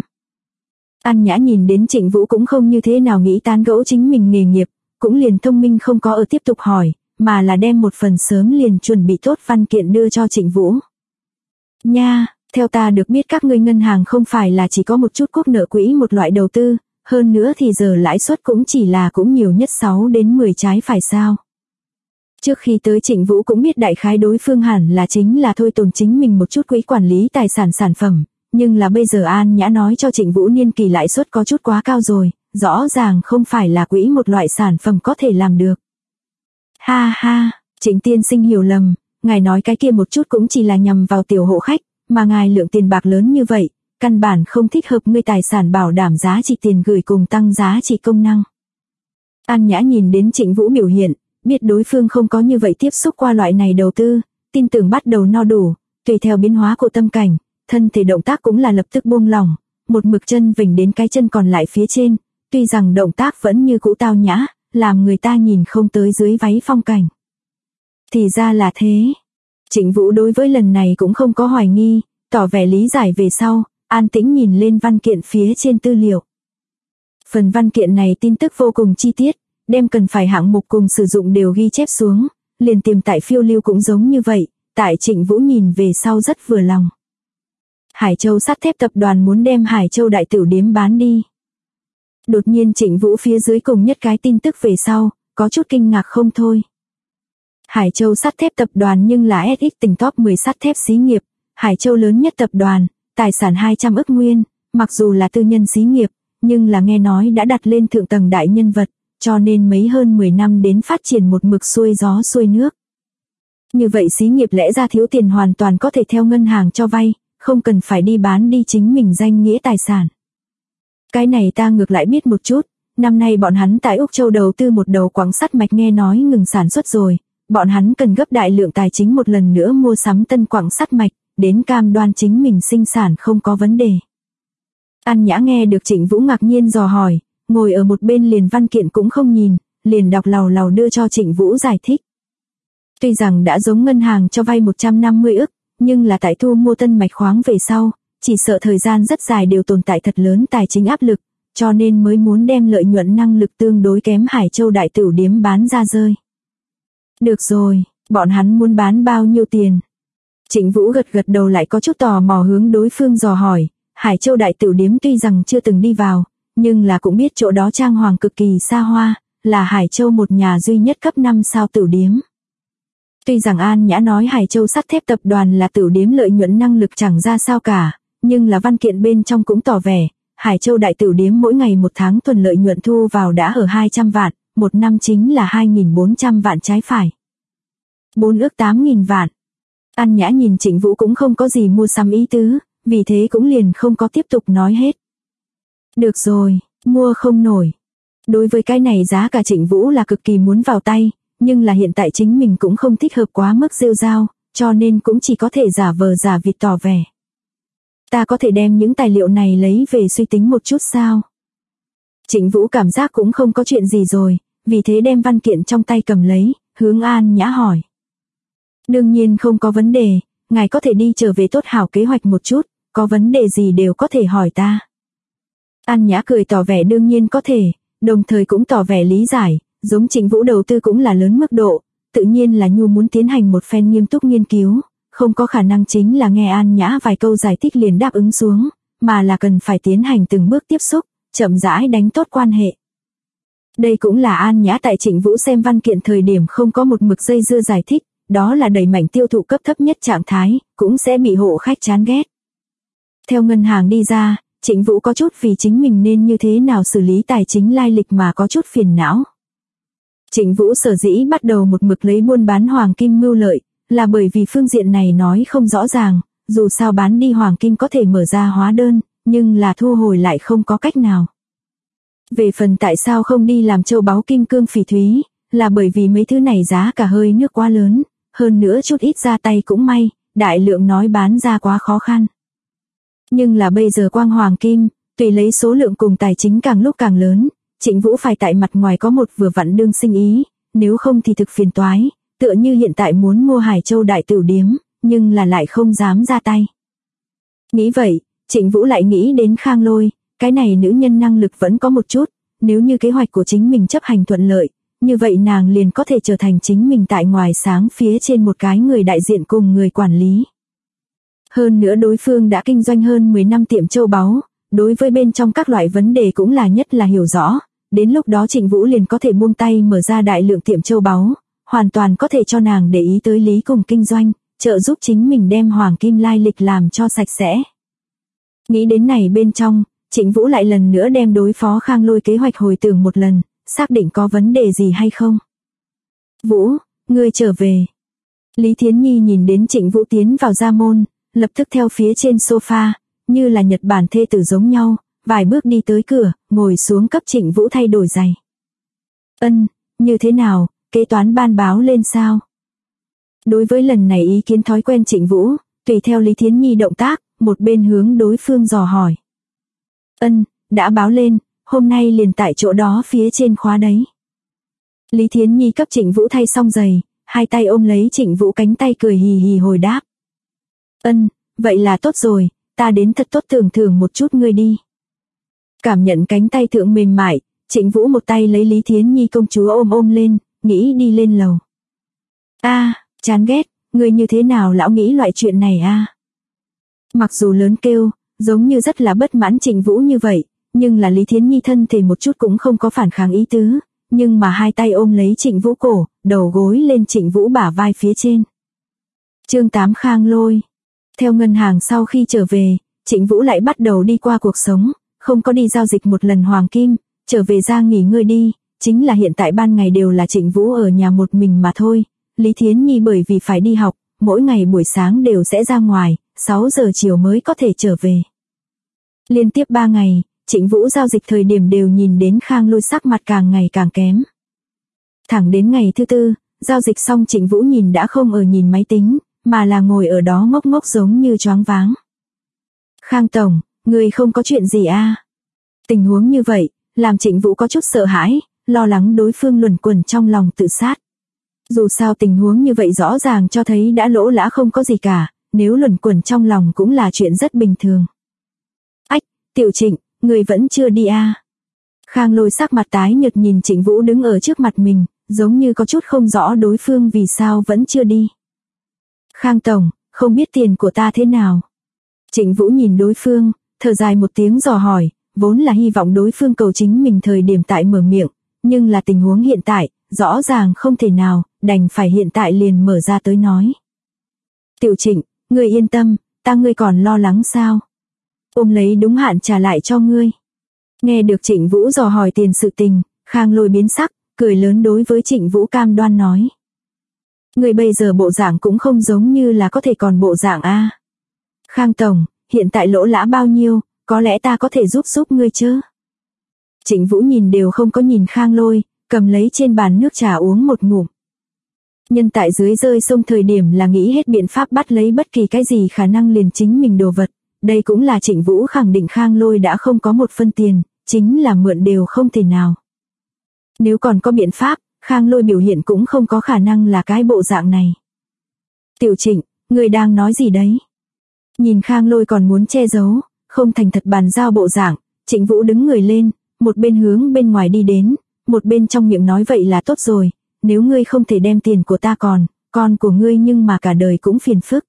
An Nhã nhìn đến Trịnh Vũ cũng không như thế nào nghĩ tán gẫu chính mình nghề nghiệp, cũng liền thông minh không có ở tiếp tục hỏi, mà là đem một phần sớm liền chuẩn bị tốt văn kiện đưa cho Trịnh Vũ. Nha, theo ta được biết các ngươi ngân hàng không phải là chỉ có một chút quốc nợ quỹ một loại đầu tư, hơn nữa thì giờ lãi suất cũng chỉ là cũng nhiều nhất 6 đến 10 trái phải sao. Trước khi tới Trịnh Vũ cũng biết đại khái đối phương hẳn là chính là thôi tồn chính mình một chút quỹ quản lý tài sản sản phẩm, nhưng là bây giờ An Nhã nói cho Trịnh Vũ niên kỳ lãi suất có chút quá cao rồi, rõ ràng không phải là quỹ một loại sản phẩm có thể làm được. Ha ha, Trịnh tiên sinh hiểu lầm, ngài nói cái kia một chút cũng chỉ là nhằm vào tiểu hộ khách, mà ngài lượng tiền bạc lớn như vậy, căn bản không thích hợp ngươi tài sản bảo đảm giá trị tiền gửi cùng tăng giá trị công năng. An Nhã nhìn đến Trịnh Vũ biểu hiện, biết đối phương không có như vậy tiếp xúc qua loại này đầu tư, tin tưởng bắt đầu no đủ, tùy theo biến hóa của tâm cảnh, thân thể động tác cũng là lập tức buông lỏng, một mực chân vểnh đến cái chân còn lại phía trên, tuy rằng động tác vẫn như cũ tao nhã, làm người ta nhìn không tới dưới váy phong cảnh. Thì ra là thế. Trịnh Vũ đối với lần này cũng không có hoài nghi, tỏ vẻ lý giải về sau, an tĩnh nhìn lên văn kiện phía trên tư liệu. Phần văn kiện này tin tức vô cùng chi tiết, đem cần phải hạng mục cùng sử dụng đều ghi chép xuống, liền tìm tại phiêu lưu cũng giống như vậy, tại Trịnh Vũ nhìn về sau rất vừa lòng. Hải Châu sắt thép tập đoàn muốn đem Hải Châu đại tửu điếm bán đi. Đột nhiên Trịnh Vũ phía dưới cùng nhất cái tin tức về sau, có chút kinh ngạc không thôi. Hải Châu sắt thép tập đoàn nhưng là SX tỉnh top 10 sắt thép xí nghiệp, Hải Châu lớn nhất tập đoàn, tài sản 200 ức nguyên, mặc dù là tư nhân xí nghiệp, nhưng là nghe nói đã đặt lên thượng tầng đại nhân vật, cho nên mấy hơn 10 năm đến phát triển một mực xuôi gió xuôi nước. Như vậy xí nghiệp lẽ ra thiếu tiền hoàn toàn có thể theo ngân hàng cho vay, không cần phải đi bán đi chính mình danh nghĩa tài sản. Cái này ta ngược lại biết một chút, năm nay bọn hắn tại Úc Châu đầu tư một đầu quặng sắt mạch nghe nói ngừng sản xuất rồi, bọn hắn cần gấp đại lượng tài chính một lần nữa mua sắm tân quặng sắt mạch, đến cam đoan chính mình sinh sản không có vấn đề. An Nhã nghe được Trịnh Vũ ngạc nhiên dò hỏi, ngồi ở một bên liền văn kiện cũng không nhìn, liền đọc làu làu đưa cho Trịnh Vũ giải thích. Tuy rằng đã giống ngân hàng cho vay 150 ức, nhưng là tại thu mua tân mạch khoáng về sau, chỉ sợ thời gian rất dài đều tồn tại thật lớn tài chính áp lực, cho nên mới muốn đem lợi nhuận năng lực tương đối kém Hải Châu đại tửu điếm bán ra rơi. Được rồi, bọn hắn muốn bán bao nhiêu tiền? Trịnh Vũ gật gật đầu lại có chút tò mò hướng đối phương dò hỏi, Hải Châu đại tửu điếm tuy rằng chưa từng đi vào, nhưng là cũng biết chỗ đó trang hoàng cực kỳ xa hoa, là Hải Châu một nhà duy nhất cấp 5 sao tửu điếm. Tuy rằng An Nhã nói Hải Châu sắt thép tập đoàn là tửu điếm lợi nhuận năng lực chẳng ra sao cả, nhưng là văn kiện bên trong cũng tỏ vẻ, Hải Châu đại tửu điếm mỗi ngày một tháng thuần lợi nhuận thu vào đã ở 200 vạn, một năm chính là 2.400 vạn trái phải. 4 ước 8.000 vạn. An Nhã nhìn Trịnh Vũ cũng không có gì mua sắm ý tứ, vì thế cũng liền không có tiếp tục nói hết. Được rồi, mua không nổi. Đối với cái này giá cả Trịnh Vũ là cực kỳ muốn vào tay, nhưng là hiện tại chính mình cũng không thích hợp quá mức rêu rao, cho nên cũng chỉ có thể giả vờ giả vịt tỏ vẻ. Ta có thể đem những tài liệu này lấy về suy tính một chút sao? Trịnh Vũ cảm giác cũng không có chuyện gì rồi, vì thế đem văn kiện trong tay cầm lấy, hướng An Nhã hỏi. Đương nhiên không có vấn đề, ngài có thể đi trở về tốt hảo kế hoạch một chút, có vấn đề gì đều có thể hỏi ta. An Nhã cười tỏ vẻ đương nhiên có thể, đồng thời cũng tỏ vẻ lý giải, giống Trịnh Vũ đầu tư cũng là lớn mức độ, tự nhiên là Nhu muốn tiến hành một phen nghiêm túc nghiên cứu, không có khả năng chính là nghe An Nhã vài câu giải thích liền đáp ứng xuống, mà là cần phải tiến hành từng bước tiếp xúc, chậm rãi đánh tốt quan hệ. Đây cũng là An Nhã tại Trịnh Vũ xem văn kiện thời điểm không có một mực dây dưa giải thích, đó là đẩy mạnh tiêu thụ cấp thấp nhất trạng thái, cũng sẽ bị hộ khách chán ghét. Theo ngân hàng đi ra, Trịnh Vũ có chút vì chính mình nên như thế nào xử lý tài chính lai lịch mà có chút phiền não. Trịnh Vũ sở dĩ bắt đầu một mực lấy buôn bán hoàng kim mưu lợi, là bởi vì phương diện này nói không rõ ràng, dù sao bán đi hoàng kim có thể mở ra hóa đơn, nhưng là thu hồi lại không có cách nào. Về phần tại sao không đi làm châu báu kim cương phỉ thúy, là bởi vì mấy thứ này giá cả hơi nước quá lớn, hơn nữa chút ít ra tay cũng may, đại lượng nói bán ra quá khó khăn. Nhưng là bây giờ quang hoàng kim, tùy lấy số lượng cùng tài chính càng lúc càng lớn, Trịnh Vũ phải tại mặt ngoài có một vừa vặn đương sinh ý, nếu không thì thực phiền toái, tựa như hiện tại muốn mua Hải Châu đại tửu điếm, nhưng là lại không dám ra tay. Nghĩ vậy, Trịnh Vũ lại nghĩ đến Khang Lôi, cái này nữ nhân năng lực vẫn có một chút, nếu như kế hoạch của chính mình chấp hành thuận lợi, như vậy nàng liền có thể trở thành chính mình tại ngoài sáng phía trên một cái người đại diện cùng người quản lý. Hơn nữa đối phương đã kinh doanh hơn 10 năm tiệm châu báu, đối với bên trong các loại vấn đề cũng là nhất là hiểu rõ, đến lúc đó Trịnh Vũ liền có thể buông tay mở ra đại lượng tiệm châu báu, hoàn toàn có thể cho nàng để ý tới lý cùng kinh doanh, trợ giúp chính mình đem hoàng kim lai lịch làm cho sạch sẽ. Nghĩ đến này bên trong, Trịnh Vũ lại lần nữa đem đối phó Khang Lôi kế hoạch hồi tưởng một lần, xác định có vấn đề gì hay không. Vũ, ngươi trở về. Lý Thiến Nhi nhìn đến Trịnh Vũ tiến vào gia môn, lập tức theo phía trên sofa, như là Nhật Bản thê tử giống nhau, vài bước đi tới cửa, ngồi xuống cấp Trịnh Vũ thay đổi giày. Ân, như thế nào, kế toán ban báo lên sao? Đối với lần này ý kiến thói quen Trịnh Vũ, tùy theo Lý Thiến Nhi động tác, một bên hướng đối phương dò hỏi. Ân, đã báo lên, hôm nay liền tại chỗ đó phía trên khóa đấy. Lý Thiến Nhi cấp Trịnh Vũ thay xong giày, hai tay ôm lấy Trịnh Vũ cánh tay cười hì hì hồi đáp. Ân, vậy là tốt rồi, ta đến thật tốt tưởng thưởng một chút ngươi đi. Cảm nhận cánh tay thượng mềm mại, Trịnh Vũ một tay lấy Lý Thiến Nhi công chúa ôm lên, nghĩ đi lên lầu. Chán ghét, ngươi như thế nào lão nghĩ loại chuyện này a? Mặc dù lớn kêu, giống như rất là bất mãn Trịnh Vũ như vậy, nhưng là Lý Thiến Nhi thân thể một chút cũng không có phản kháng ý tứ, nhưng mà hai tay ôm lấy Trịnh Vũ cổ, đầu gối lên Trịnh Vũ bả vai phía trên. Chương 8 Khang Lôi. Theo ngân hàng sau khi trở về, Trịnh Vũ lại bắt đầu đi qua cuộc sống, không có đi giao dịch một lần hoàng kim, trở về ra nghỉ ngơi đi, chính là hiện tại ban ngày đều là Trịnh Vũ ở nhà một mình mà thôi. Lý Thiến Nhi bởi vì phải đi học, mỗi ngày buổi sáng đều sẽ ra ngoài, 6 giờ chiều mới có thể trở về. Liên tiếp 3 ngày, Trịnh Vũ giao dịch thời điểm đều nhìn đến Khang Lôi sắc mặt càng ngày càng kém. Thẳng đến ngày thứ tư, giao dịch xong Trịnh Vũ nhìn đã không ở nhìn máy tính, mà là ngồi ở đó ngốc ngốc giống như choáng váng. Khang tổng, người không có chuyện gì a? Tình huống như vậy, làm Trịnh Vũ có chút sợ hãi, lo lắng đối phương luẩn quẩn trong lòng tự sát. Dù sao tình huống như vậy rõ ràng cho thấy đã lỗ lã không có gì cả, nếu luẩn quẩn trong lòng cũng là chuyện rất bình thường. Ách, Tiểu Trịnh, người vẫn chưa đi a? Khang Lôi sắc mặt tái nhợt nhìn Trịnh Vũ đứng ở trước mặt mình, giống như có chút không rõ đối phương vì sao vẫn chưa đi. Khang tổng, không biết tiền của ta thế nào? Trịnh Vũ nhìn đối phương, thở dài một tiếng dò hỏi, vốn là hy vọng đối phương cầu chính mình thời điểm tại mở miệng, nhưng là tình huống hiện tại, rõ ràng không thể nào, đành phải hiện tại liền mở ra tới nói. Tiểu Trịnh, ngươi yên tâm, ngươi còn lo lắng sao? Ôm lấy đúng hạn trả lại cho ngươi. Nghe được Trịnh Vũ dò hỏi tiền sự tình, Khang Lôi biến sắc, cười lớn đối với Trịnh Vũ cam đoan nói. Ngươi bây giờ bộ dạng cũng không giống như là có thể còn bộ dạng a. Khang tổng, hiện tại lỗ lã bao nhiêu, có lẽ ta có thể giúp ngươi chứ? Trịnh Vũ nhìn đều không có nhìn Khang Lôi, cầm lấy trên bàn nước trà uống một ngụm. Nhân tại dưới rơi sông thời điểm là nghĩ hết biện pháp bắt lấy bất kỳ cái gì khả năng liền chính mình đồ vật. Đây cũng là Trịnh Vũ khẳng định Khang Lôi đã không có một phân tiền, chính là mượn đều không thể nào. Nếu còn có biện pháp, Khang Lôi biểu hiện cũng không có khả năng là cái bộ dạng này. Tiểu Trịnh, người đang nói gì đấy? Nhìn Khang Lôi còn muốn che giấu, không thành thật bàn giao bộ dạng, Trịnh Vũ đứng người lên, một bên hướng bên ngoài đi đến, một bên trong miệng nói vậy là tốt rồi, nếu ngươi không thể đem tiền của ta con của ngươi nhưng mà cả đời cũng phiền phức.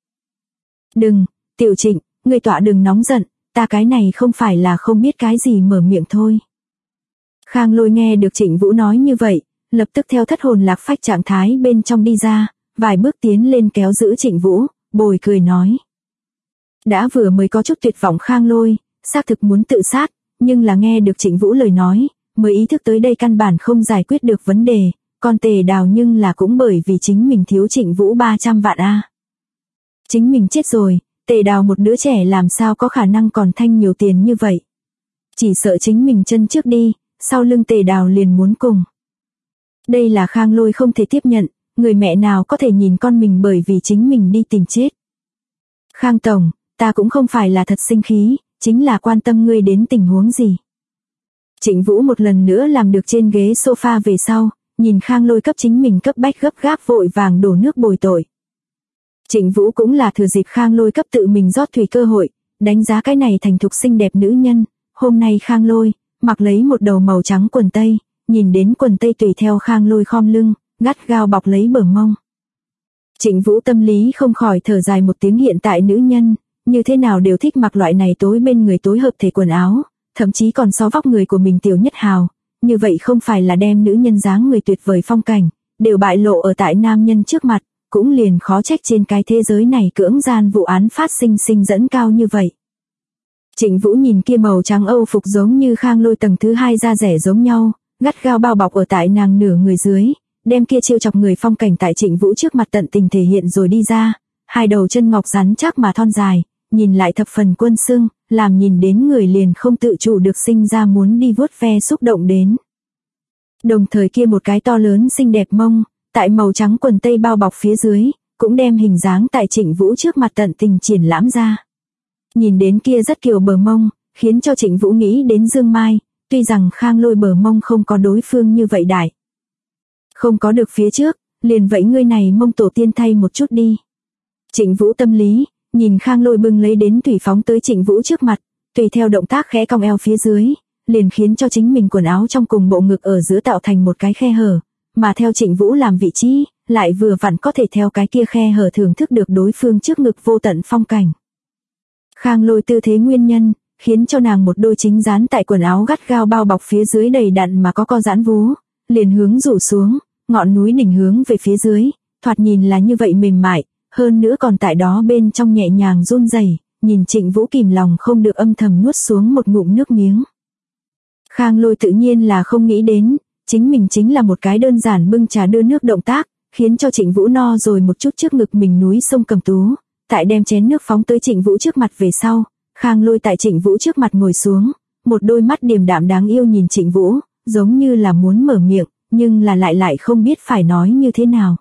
Đừng, Tiểu Trịnh, ngươi tọa đừng nóng giận, ta cái này không phải là không biết cái gì mở miệng thôi. Khang Lôi nghe được Trịnh Vũ nói như vậy, lập tức theo thất hồn lạc phách trạng thái bên trong đi ra, vài bước tiến lên kéo giữ Trịnh Vũ, bồi cười nói. Đã vừa mới có chút tuyệt vọng Khang Lôi, xác thực muốn tự sát, nhưng là nghe được Trịnh Vũ lời nói, mới ý thức tới đây căn bản không giải quyết được vấn đề, còn Tề Đào nhưng là cũng bởi vì chính mình thiếu Trịnh Vũ 300 vạn a. Chính mình chết rồi, Tề Đào một đứa trẻ làm sao có khả năng còn thanh nhiều tiền như vậy. Chỉ sợ chính mình chân trước đi, sau lưng Tề Đào liền muốn cùng. Đây là Khang Lôi không thể tiếp nhận, người mẹ nào có thể nhìn con mình bởi vì chính mình đi tìm chết. Khang tổng, ta cũng không phải là thật sinh khí, chính là quan tâm ngươi đến tình huống gì. Trịnh Vũ một lần nữa làm được trên ghế sofa về sau, nhìn Khang Lôi cấp chính mình cấp bách gấp gáp vội vàng đổ nước bồi tội. Trịnh Vũ cũng là thừa dịp Khang Lôi cấp tự mình rót thủy cơ hội, đánh giá cái này thành thục xinh đẹp nữ nhân. Hôm nay Khang Lôi mặc lấy một đầu màu trắng quần tây, nhìn đến quần tây tùy theo Khang Lôi khom lưng, gắt gao bọc lấy bờ mông. Trịnh Vũ tâm lý không khỏi thở dài một tiếng, hiện tại nữ nhân như thế nào đều thích mặc loại này tối bên người tối hợp thể quần áo, thậm chí còn so vóc người của mình tiểu nhất hào, như vậy không phải là đem nữ nhân dáng người tuyệt vời phong cảnh đều bại lộ ở tại nam nhân trước mặt, cũng liền khó trách trên cái thế giới này cưỡng gian vụ án phát sinh dẫn cao như vậy. Trịnh Vũ nhìn kia màu trắng Âu phục giống như Khang Lôi tầng thứ 2 da rẻ giống nhau, gắt gao bao bọc ở tại nàng nửa người dưới, đem kia trêu chọc người phong cảnh tại Trịnh Vũ trước mặt tận tình thể hiện rồi đi ra, hai đầu chân ngọc rắn chắc mà thon dài, nhìn lại thập phần quân sưng, làm nhìn đến người liền không tự chủ được sinh ra muốn đi vuốt ve xúc động đến. Đồng thời kia một cái to lớn xinh đẹp mông, tại màu trắng quần tây bao bọc phía dưới, cũng đem hình dáng tại Trịnh Vũ trước mặt tận tình triển lãm ra. Nhìn đến kia rất kiều bờ mông, khiến cho Trịnh Vũ nghĩ đến Dương Mai, tuy rằng Khang Lôi bờ mông không có đối phương như vậy đại. Không có được phía trước, liền vậy ngươi này mông tổ tiên thay một chút đi. Trịnh Vũ tâm lý, nhìn Khang Lôi bưng lấy đến thủy phóng tới Trịnh Vũ trước mặt, tùy theo động tác khẽ cong eo phía dưới, liền khiến cho chính mình quần áo trong cùng bộ ngực ở giữa tạo thành một cái khe hở, mà theo Trịnh Vũ làm vị trí, lại vừa vặn có thể theo cái kia khe hở thưởng thức được đối phương trước ngực vô tận phong cảnh. Khang Lôi tư thế nguyên nhân, khiến cho nàng một đôi chính dán tại quần áo gắt gao bao bọc phía dưới đầy đặn mà có co giãn vú, liền hướng rủ xuống, ngọn núi đỉnh hướng về phía dưới, thoạt nhìn là như vậy mềm mại, hơn nữa còn tại đó bên trong nhẹ nhàng run rẩy, nhìn Trịnh Vũ kìm lòng không được âm thầm nuốt xuống một ngụm nước miếng. Khang Lôi tự nhiên là không nghĩ đến, chính mình chính là một cái đơn giản bưng trà đưa nước động tác, khiến cho Trịnh Vũ no rồi một chút trước ngực mình núi sông cầm tú, tại đem chén nước phóng tới Trịnh Vũ trước mặt về sau, Khang Lôi tại Trịnh Vũ trước mặt ngồi xuống, một đôi mắt điềm đạm đáng yêu nhìn Trịnh Vũ, giống như là muốn mở miệng, nhưng là lại không biết phải nói như thế nào.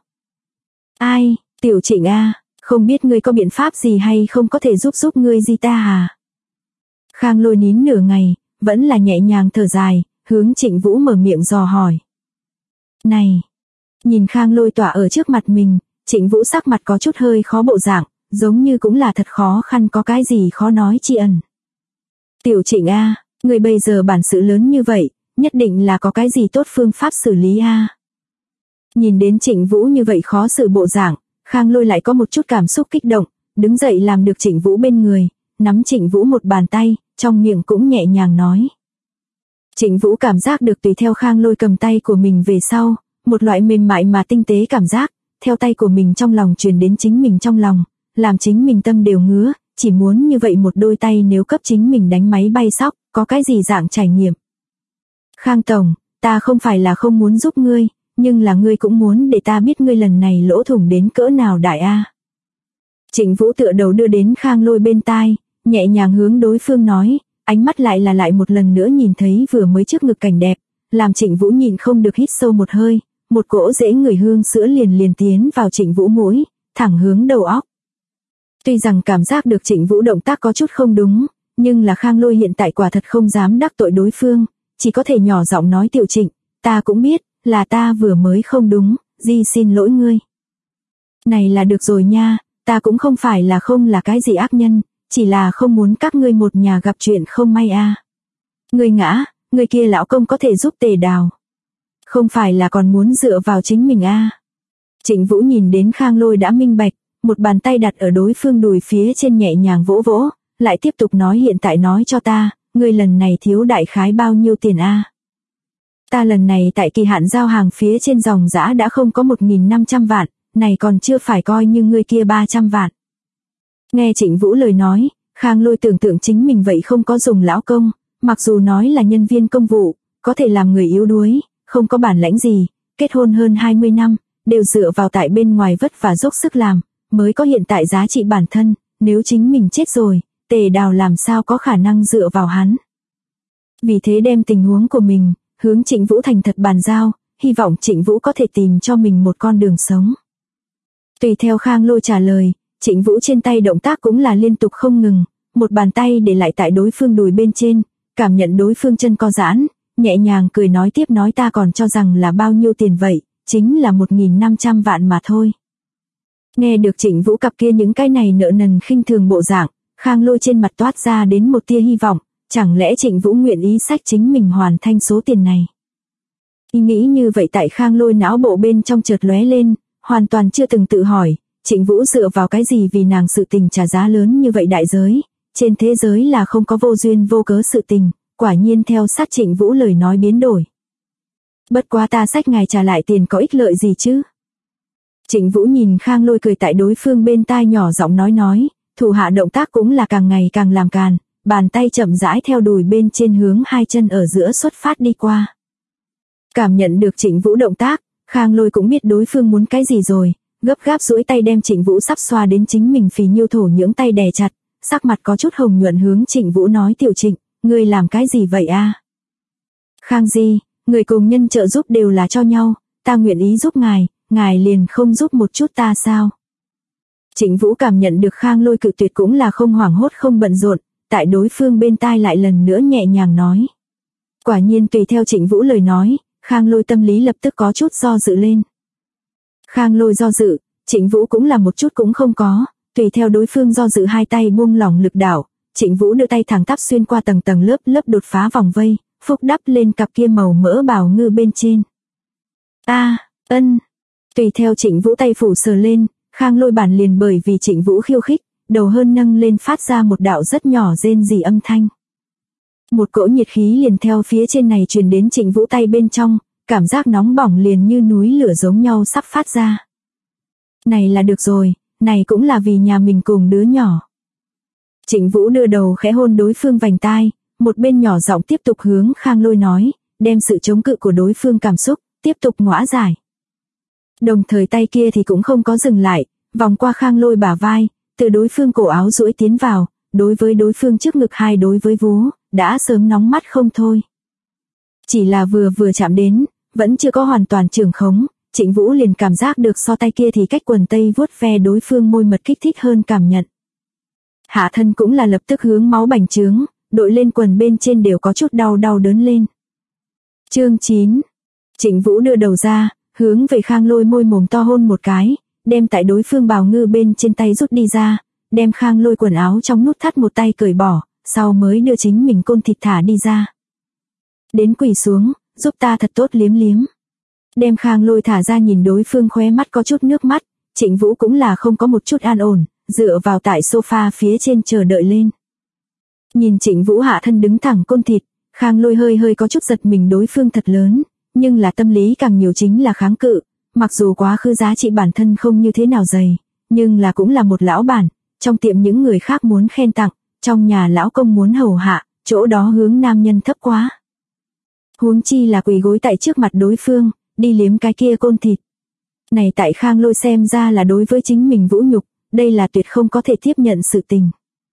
Ai, tiểu Trịnh a, không biết ngươi có biện pháp gì hay không có thể giúp ngươi gì ta à? Khang Lôi nín nửa ngày, vẫn là nhẹ nhàng thở dài, hướng Trịnh Vũ mở miệng dò hỏi. Này, nhìn Khang Lôi tỏa ở trước mặt mình, Trịnh Vũ sắc mặt có chút hơi khó bộ dạng, giống như cũng là thật khó khăn có cái gì khó nói chi ẩn. Tiểu Trịnh a, ngươi bây giờ bản sự lớn như vậy, nhất định là có cái gì tốt phương pháp xử lý a. Nhìn đến Trịnh Vũ như vậy khó xử bộ dạng, Khang Lôi lại có một chút cảm xúc kích động, đứng dậy làm được Trịnh Vũ bên người, nắm Trịnh Vũ một bàn tay, trong miệng cũng nhẹ nhàng nói. Trịnh Vũ cảm giác được tùy theo Khang Lôi cầm tay của mình về sau, một loại mềm mại mà tinh tế cảm giác, theo tay của mình trong lòng truyền đến chính mình trong lòng, làm chính mình tâm đều ngứa, chỉ muốn như vậy một đôi tay nếu cấp chính mình đánh máy bay sóc, có cái gì dạng trải nghiệm. Khang tổng, ta không phải là không muốn giúp ngươi, nhưng là ngươi cũng muốn để ta biết ngươi lần này lỗ thủng đến cỡ nào đại a. Trịnh Vũ tựa đầu đưa đến Khang Lôi bên tai, nhẹ nhàng hướng đối phương nói, ánh mắt lại một lần nữa nhìn thấy vừa mới trước ngực cảnh đẹp, làm Trịnh Vũ nhìn không được hít sâu một hơi, một cỗ dễ ngửi hương sữa liền tiến vào Trịnh Vũ mũi, thẳng hướng đầu óc. Tuy rằng cảm giác được Trịnh Vũ động tác có chút không đúng, nhưng là Khang Lôi hiện tại quả thật không dám đắc tội đối phương, chỉ có thể nhỏ giọng nói tiểu Trịnh, ta cũng biết, là ta vừa mới không đúng, di xin lỗi ngươi. Này là được rồi nha, ta cũng không phải là không là cái gì ác nhân, chỉ là không muốn các ngươi một nhà gặp chuyện không may a. Ngươi ngã, người kia lão công có thể giúp Tề Đào. Không phải là còn muốn dựa vào chính mình a. Trịnh Vũ nhìn đến Khang Lôi đã minh bạch, một bàn tay đặt ở đối phương đùi phía trên nhẹ nhàng vỗ vỗ, lại tiếp tục nói hiện tại nói cho ta, ngươi lần này thiếu đại khái bao nhiêu tiền a? Ta lần này tại kỳ hạn giao hàng phía trên dòng dã đã không có 1.500 vạn, này còn chưa phải coi như ngươi kia 300 vạn. Nghe Trịnh Vũ lời nói, Khang Lôi tưởng tượng chính mình vậy không có dùng lão công, mặc dù nói là nhân viên công vụ, có thể làm người yếu đuối, không có bản lãnh gì, kết hôn hơn 20 năm, đều dựa vào tại bên ngoài vất vả dốc sức làm, mới có hiện tại giá trị bản thân, nếu chính mình chết rồi, Tề Đào làm sao có khả năng dựa vào hắn. Vì thế đem tình huống của mình, hướng Trịnh Vũ thành thật bàn giao, hy vọng Trịnh Vũ có thể tìm cho mình một con đường sống. Tùy theo Khang Lôi trả lời, Trịnh Vũ trên tay động tác cũng là liên tục không ngừng, một bàn tay để lại tại đối phương đùi bên trên, cảm nhận đối phương chân co giãn, nhẹ nhàng cười nói tiếp nói ta còn cho rằng là bao nhiêu tiền vậy, chính là 1.500 vạn mà thôi. Nghe được Trịnh Vũ cặp kia những cái này nợ nần khinh thường bộ dạng, Khang Lôi trên mặt toát ra đến một tia hy vọng, chẳng lẽ Trịnh Vũ nguyện ý xách chính mình hoàn thành số tiền này. Ý nghĩ như vậy tại Khang Lôi não bộ bên trong chợt lóe lên, hoàn toàn chưa từng tự hỏi, Trịnh Vũ dựa vào cái gì vì nàng sự tình trả giá lớn như vậy đại giới, trên thế giới là không có vô duyên vô cớ sự tình, quả nhiên theo sát Trịnh Vũ lời nói biến đổi. Bất quá ta xách ngài trả lại tiền có ích lợi gì chứ? Trịnh Vũ nhìn Khang Lôi cười tại đối phương bên tai nhỏ giọng nói, thủ hạ động tác cũng là càng ngày càng làm càn, bàn tay chậm rãi theo đùi bên trên hướng hai chân ở giữa xuất phát đi qua. Cảm nhận được Trịnh Vũ động tác, Khang Lôi cũng biết đối phương muốn cái gì rồi, gấp gáp duỗi tay đem Trịnh Vũ sắp xoa đến chính mình phì nhiêu thổ nhưỡng tay đè chặt, sắc mặt có chút hồng nhuận hướng Trịnh Vũ nói tiểu Trịnh, ngươi làm cái gì vậy a? Khang Di, người cùng nhân trợ giúp đều là cho nhau, ta nguyện ý giúp ngài liền không giúp một chút ta sao? Trịnh Vũ cảm nhận được Khang Lôi cự tuyệt cũng là không hoảng hốt không bận rộn, tại đối phương bên tai lại lần nữa nhẹ nhàng nói. Quả nhiên tùy theo Trịnh Vũ lời nói, Khang Lôi tâm lý lập tức có chút do dự lên. Khang Lôi do dự, Trịnh Vũ cũng là một chút cũng không có, tùy theo đối phương do dự hai tay buông lỏng lực đảo, Trịnh Vũ đưa tay thẳng tắp xuyên qua tầng tầng lớp đột phá vòng vây, phúc đắp lên cặp kia màu mỡ bào ngư bên trên. Ân. Tùy theo Trịnh Vũ tay phủ sờ lên, Khang Lôi bản liền bởi vì Trịnh Vũ khiêu khích, đầu hơn nâng lên phát ra một đạo rất nhỏ rên rỉ âm thanh. Một cỗ nhiệt khí liền theo phía trên này truyền đến Trịnh Vũ tay bên trong, cảm giác nóng bỏng liền như núi lửa giống nhau sắp phát ra. Này là được rồi, này cũng là vì nhà mình cùng đứa nhỏ. Trịnh Vũ đưa đầu khẽ hôn đối phương vành tai, một bên nhỏ giọng tiếp tục hướng Khang Lôi nói, đem sự chống cự của đối phương cảm xúc, tiếp tục ngõa giải. Đồng thời tay kia thì cũng không có dừng lại, vòng qua Khang Lôi bả vai, từ đối phương cổ áo duỗi tiến vào, đối với đối phương trước ngực hai đối với vú, đã sớm nóng mắt không thôi. Chỉ là vừa chạm đến, vẫn chưa có hoàn toàn trường khống, Trịnh Vũ liền cảm giác được so tay kia thì cách quần tây vuốt ve đối phương môi mật kích thích hơn cảm nhận. Hạ thân cũng là lập tức hướng máu bành trướng, đội lên quần bên trên đều có chút đau đớn lên. Chương 9. Trịnh Vũ đưa đầu ra, hướng về Khang Lôi môi mồm to hôn một cái, đem tại đối phương bào ngư bên trên tay rút đi ra, đem Khang Lôi quần áo trong nút thắt một tay cởi bỏ, sau mới đưa chính mình côn thịt thả đi ra. Đến quỳ xuống, giúp ta thật tốt liếm. Đem Khang Lôi thả ra nhìn đối phương khóe mắt có chút nước mắt, Trịnh Vũ cũng là không có một chút an ổn, dựa vào tại sofa phía trên chờ đợi lên. Nhìn Trịnh Vũ hạ thân đứng thẳng côn thịt, Khang Lôi hơi có chút giật mình đối phương thật lớn, nhưng là tâm lý càng nhiều chính là kháng cự, mặc dù quá khứ giá trị bản thân không như thế nào dày, nhưng là cũng là một lão bản, trong tiệm những người khác muốn khen tặng, trong nhà lão công muốn hầu hạ, chỗ đó hướng nam nhân thấp quá. Huống chi là quỳ gối tại trước mặt đối phương, đi liếm cái kia côn thịt. Này tại Khang Lôi xem ra là đối với chính mình vũ nhục, đây là tuyệt không có thể tiếp nhận sự tình.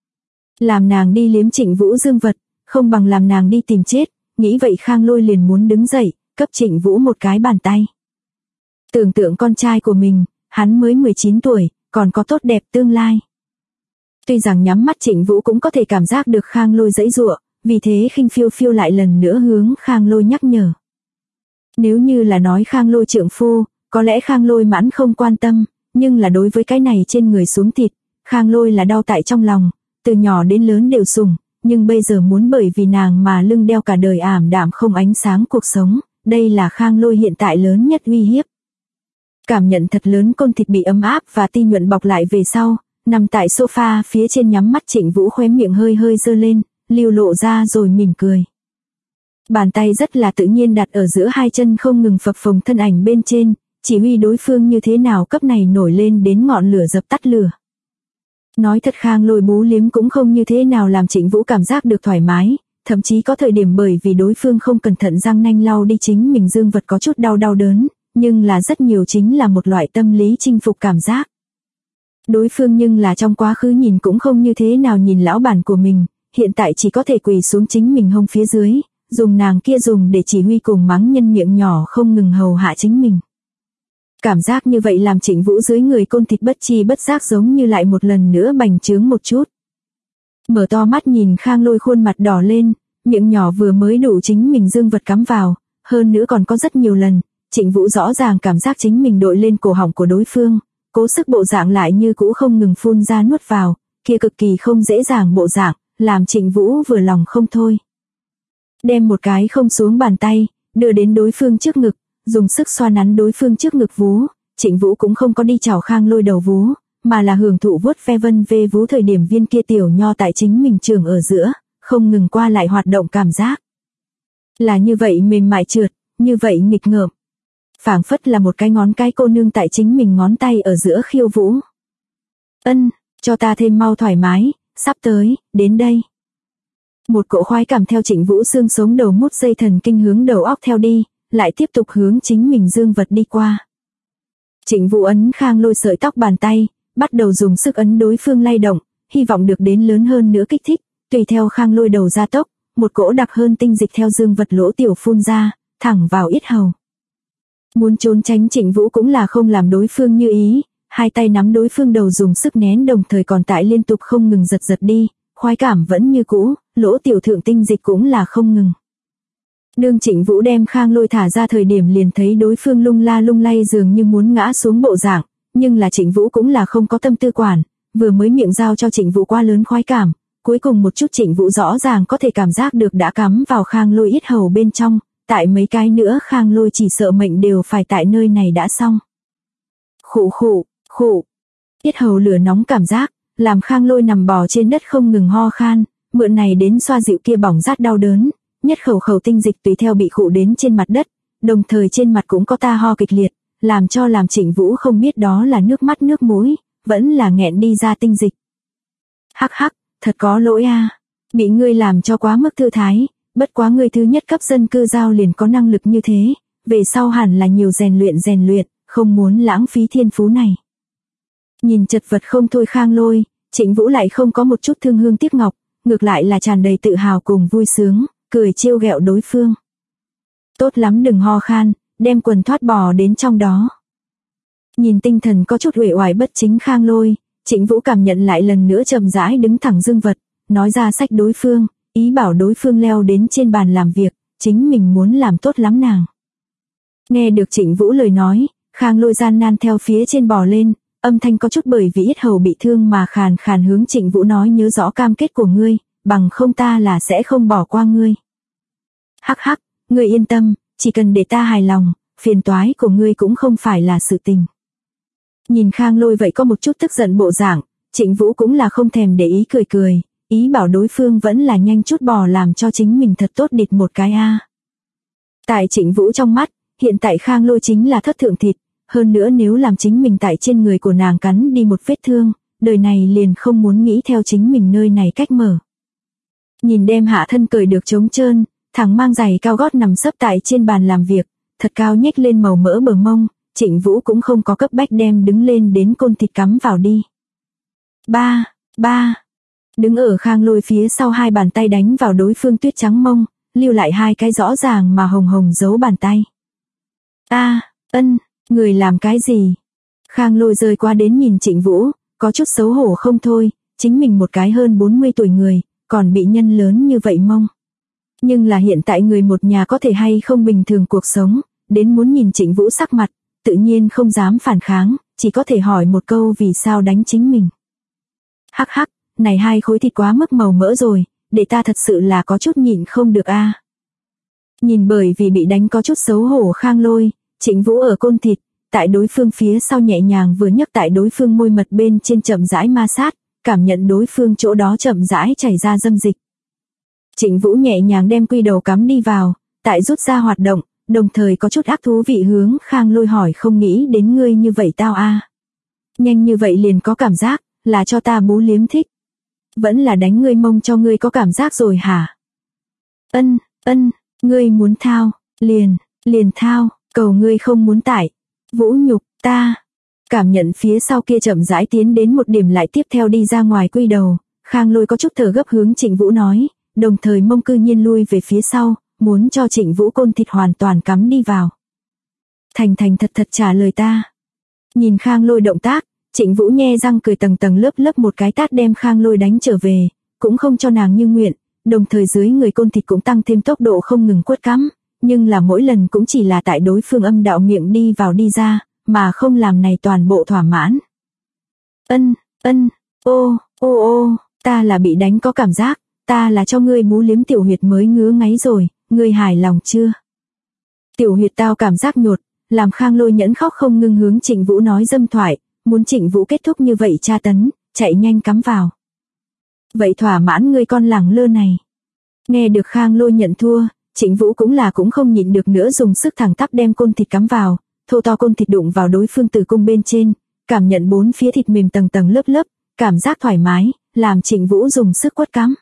Làm nàng đi liếm Trịnh Vũ dương vật, không bằng làm nàng đi tìm chết, nghĩ vậy Khang Lôi liền muốn đứng dậy, cấp Trịnh Vũ một cái bàn tay. Tưởng tượng con trai của mình, hắn mới 19 tuổi, còn có tốt đẹp tương lai. Tuy rằng nhắm mắt Trịnh Vũ cũng có thể cảm giác được Khang Lôi giãy giụa, vì thế khinh phiêu lại lần nữa hướng Khang Lôi nhắc nhở. Nếu như là nói Khang Lôi trượng phu, có lẽ Khang Lôi mãn không quan tâm, nhưng là đối với cái này trên người xuống thịt, Khang Lôi là đau tại trong lòng, từ nhỏ đến lớn đều sủng, nhưng bây giờ muốn bởi vì nàng mà lưng đeo cả đời ảm đạm không ánh sáng cuộc sống, đây là Khang Lôi hiện tại lớn nhất uy hiếp. Cảm nhận thật lớn côn thịt bị ấm áp và ti nhuận bọc lại về sau, nằm tại sofa phía trên nhắm mắt Trịnh Vũ khóe miệng hơi giơ lên, lưu lộ ra rồi mỉm cười. Bàn tay rất là tự nhiên đặt ở giữa hai chân không ngừng phập phồng thân ảnh bên trên, chỉ huy đối phương như thế nào cấp này nổi lên đến ngọn lửa dập tắt lửa. Nói thật Khang Lôi bú liếm cũng không như thế nào làm Trịnh Vũ cảm giác được thoải mái, thậm chí có thời điểm bởi vì đối phương không cẩn thận răng nanh lau đi chính mình dương vật có chút đau đớn, nhưng là rất nhiều chính là một loại tâm lý chinh phục cảm giác. Đối phương nhưng là trong quá khứ nhìn cũng không như thế nào nhìn lão bản của mình, hiện tại chỉ có thể quỳ xuống chính mình hông phía dưới, dùng nàng kia dùng để chỉ huy cùng mắng nhân miệng nhỏ không ngừng hầu hạ chính mình. Cảm giác như vậy làm Trịnh Vũ dưới người côn thịt bất chi bất giác giống như lại một lần nữa bành trướng một chút. Mở to mắt nhìn Khang Lôi khuôn mặt đỏ lên, miệng nhỏ vừa mới đủ chính mình dương vật cắm vào, hơn nữa còn có rất nhiều lần, Trịnh Vũ rõ ràng cảm giác chính mình đội lên cổ họng của đối phương, cố sức bộ dạng lại như cũ không ngừng phun ra nuốt vào, kia cực kỳ không dễ dàng bộ dạng, làm Trịnh Vũ vừa lòng không thôi. Đem một cái không xuống bàn tay, đưa đến đối phương trước ngực, dùng sức xoa nắn đối phương trước ngực vú, Trịnh Vũ cũng không có đi chảo Khang Lôi đầu vú, mà là hưởng thụ vuốt ve vân vê vú thời điểm viên kia tiểu nho tại chính mình trường ở giữa, không ngừng qua lại hoạt động cảm giác. Là như vậy mềm mại trượt, như vậy nghịch ngợm. Phảng phất là một cái ngón cái cô nương tại chính mình ngón tay ở giữa khiêu vũ. Ân, cho ta thêm mau thoải mái, sắp tới, đến đây. Một cỗ khoái cảm theo Trịnh Vũ xương sống đầu mút dây thần kinh hướng đầu óc theo đi, lại tiếp tục hướng chính mình dương vật đi qua. Trịnh Vũ ấn Khang Lôi sợi tóc bàn tay, bắt đầu dùng sức ấn đối phương lay động, hy vọng được đến lớn hơn nữa kích thích, tùy theo Khang Lôi đầu gia tốc, một cỗ đặc hơn tinh dịch theo dương vật lỗ tiểu phun ra, thẳng vào yết hầu. Muốn trốn tránh Trịnh Vũ cũng là không làm đối phương như ý, hai tay nắm đối phương đầu dùng sức nén đồng thời còn tại liên tục không ngừng giật giật đi, khoái cảm vẫn như cũ, lỗ tiểu thượng tinh dịch cũng là không ngừng. Đương Trịnh Vũ đem Khang Lôi thả ra thời điểm liền thấy đối phương lung la lung lay dường như muốn ngã xuống bộ dạng, nhưng là Trịnh Vũ cũng là không có tâm tư quản, vừa mới miệng giao cho Trịnh Vũ quá lớn khoái cảm, cuối cùng một chút Trịnh Vũ rõ ràng có thể cảm giác được đã cắm vào Khang Lôi yết hầu bên trong, tại mấy cái nữa Khang Lôi chỉ sợ mệnh đều phải tại nơi này đã xong. Khụ khụ, khụ. Yết hầu lửa nóng cảm giác, làm Khang Lôi nằm bò trên đất không ngừng ho khan, mượn này đến xoa dịu kia bỏng rát đau đớn, nhất khẩu khẩu tinh dịch tùy theo bị khụ đến trên mặt đất, đồng thời trên mặt cũng có ta ho kịch liệt, làm Trịnh Vũ không biết đó là nước mắt nước mũi, vẫn là nghẹn đi ra tinh dịch. Hắc hắc, thật có lỗi a, bị ngươi làm cho quá mức thư thái, bất quá ngươi thứ nhất cấp dân cư giao liền có năng lực như thế, về sau hẳn là nhiều rèn luyện, không muốn lãng phí thiên phú này. Nhìn chật vật không thôi Khang Lôi, Trịnh Vũ lại không có một chút thương hương tiếc ngọc, ngược lại là tràn đầy tự hào cùng vui sướng, cười trêu ghẹo đối phương. Tốt lắm đừng ho khan, đem quần thoát bò đến trong đó. Nhìn tinh thần có chút uể oải bất chính Khang Lôi, Trịnh Vũ cảm nhận lại lần nữa chậm rãi đứng thẳng dương vật, nói ra sách đối phương, ý bảo đối phương leo đến trên bàn làm việc, chính mình muốn làm tốt lắm nàng. Nghe được Trịnh Vũ lời nói, Khang Lôi gian nan theo phía trên bò lên, âm thanh có chút bởi vì yết hầu bị thương mà khàn khàn hướng Trịnh Vũ nói nhớ rõ cam kết của ngươi, bằng không ta là sẽ không bỏ qua ngươi. Hắc hắc, ngươi yên tâm, chỉ cần để ta hài lòng, phiền toái của ngươi cũng không phải là sự tình. Nhìn Khang Lôi vậy có một chút tức giận bộ dạng, Trịnh Vũ cũng là không thèm để ý cười, ý bảo đối phương vẫn là nhanh chút bò làm cho chính mình thật tốt địt một cái a. Tại Trịnh Vũ trong mắt, hiện tại Khang Lôi chính là thất thượng thịt, hơn nữa nếu làm chính mình tại trên người của nàng cắn đi một vết thương, đời này liền không muốn nghĩ theo chính mình nơi này cách mở. Nhìn đem hạ thân cởi được trống trơn, thẳng mang giày cao gót nằm sấp tại trên bàn làm việc, thật cao nhếch lên màu mỡ bờ mông, Trịnh Vũ cũng không có cấp bách đem đứng lên đến côn thịt cắm vào đi. Ba. Đứng ở Khang Lôi phía sau hai bàn tay đánh vào đối phương tuyết trắng mông, lưu lại hai cái rõ ràng mà hồng hồng dấu bàn tay. Người làm cái gì? Khang Lôi rơi qua đến nhìn Trịnh Vũ, có chút xấu hổ không thôi, chính mình một cái hơn 40 tuổi người, còn bị nhân lớn như vậy mông. Nhưng là hiện tại người một nhà có thể hay không bình thường cuộc sống, đến muốn nhìn Trịnh Vũ sắc mặt, tự nhiên không dám phản kháng, chỉ có thể hỏi một câu vì sao đánh chính mình. Hắc hắc, này hai khối thịt quá mức màu mỡ rồi, để ta thật sự là có chút nhịn không được a. Nhìn bởi vì bị đánh có chút xấu hổ Khang Lôi, Trịnh Vũ ở côn thịt, tại đối phương phía sau nhẹ nhàng vừa nhấc tại đối phương môi mật bên trên chậm rãi ma sát, cảm nhận đối phương chỗ đó chậm rãi chảy ra dâm dịch. Trịnh Vũ nhẹ nhàng đem quy đầu cắm đi vào, tại rút ra hoạt động, đồng thời có chút ác thú vị hướng Khang Lôi hỏi không nghĩ đến ngươi như vậy tao a. Nhanh như vậy liền có cảm giác, là cho ta bú liếm thích. Vẫn là đánh ngươi mông cho ngươi có cảm giác rồi hả? Ngươi muốn thao, liền thao, cầu ngươi không muốn tải. Vũ nhục, ta. Cảm nhận phía sau kia chậm rãi tiến đến một điểm lại tiếp theo đi ra ngoài quy đầu, Khang Lôi có chút thở gấp hướng Trịnh Vũ nói, đồng thời mông cư nhiên lui về phía sau, muốn cho Trịnh Vũ côn thịt hoàn toàn cắm đi vào. Thành thành thật thật trả lời ta. Nhìn Khang Lôi động tác, Trịnh Vũ nhe răng cười tầng tầng lớp lớp một cái tát đem Khang Lôi đánh trở về, cũng không cho nàng như nguyện, đồng thời dưới người côn thịt cũng tăng thêm tốc độ không ngừng quất cắm, nhưng là mỗi lần cũng chỉ là tại đối phương âm đạo miệng đi vào đi ra, mà không làm này toàn bộ thỏa mãn. Ô, ta là bị đánh có cảm giác, ta là cho ngươi bú liếm tiểu huyệt mới ngứa ngáy rồi, ngươi hài lòng chưa? Tiểu huyệt tao cảm giác nhột, làm Khang Lôi nhẫn khóc không ngừng hướng Trịnh Vũ nói dâm thoại, muốn Trịnh Vũ kết thúc như vậy tra tấn, chạy nhanh cắm vào. Vậy thỏa mãn ngươi con lẳng lơ này. Nghe được Khang Lôi nhận thua, Trịnh Vũ cũng không nhịn được nữa dùng sức thẳng tắp đem côn thịt cắm vào, thô to côn thịt đụng vào đối phương tử cung bên trên, cảm nhận bốn phía thịt mềm tầng tầng lớp lớp, cảm giác thoải mái, làm Trịnh Vũ dùng sức quất cắm.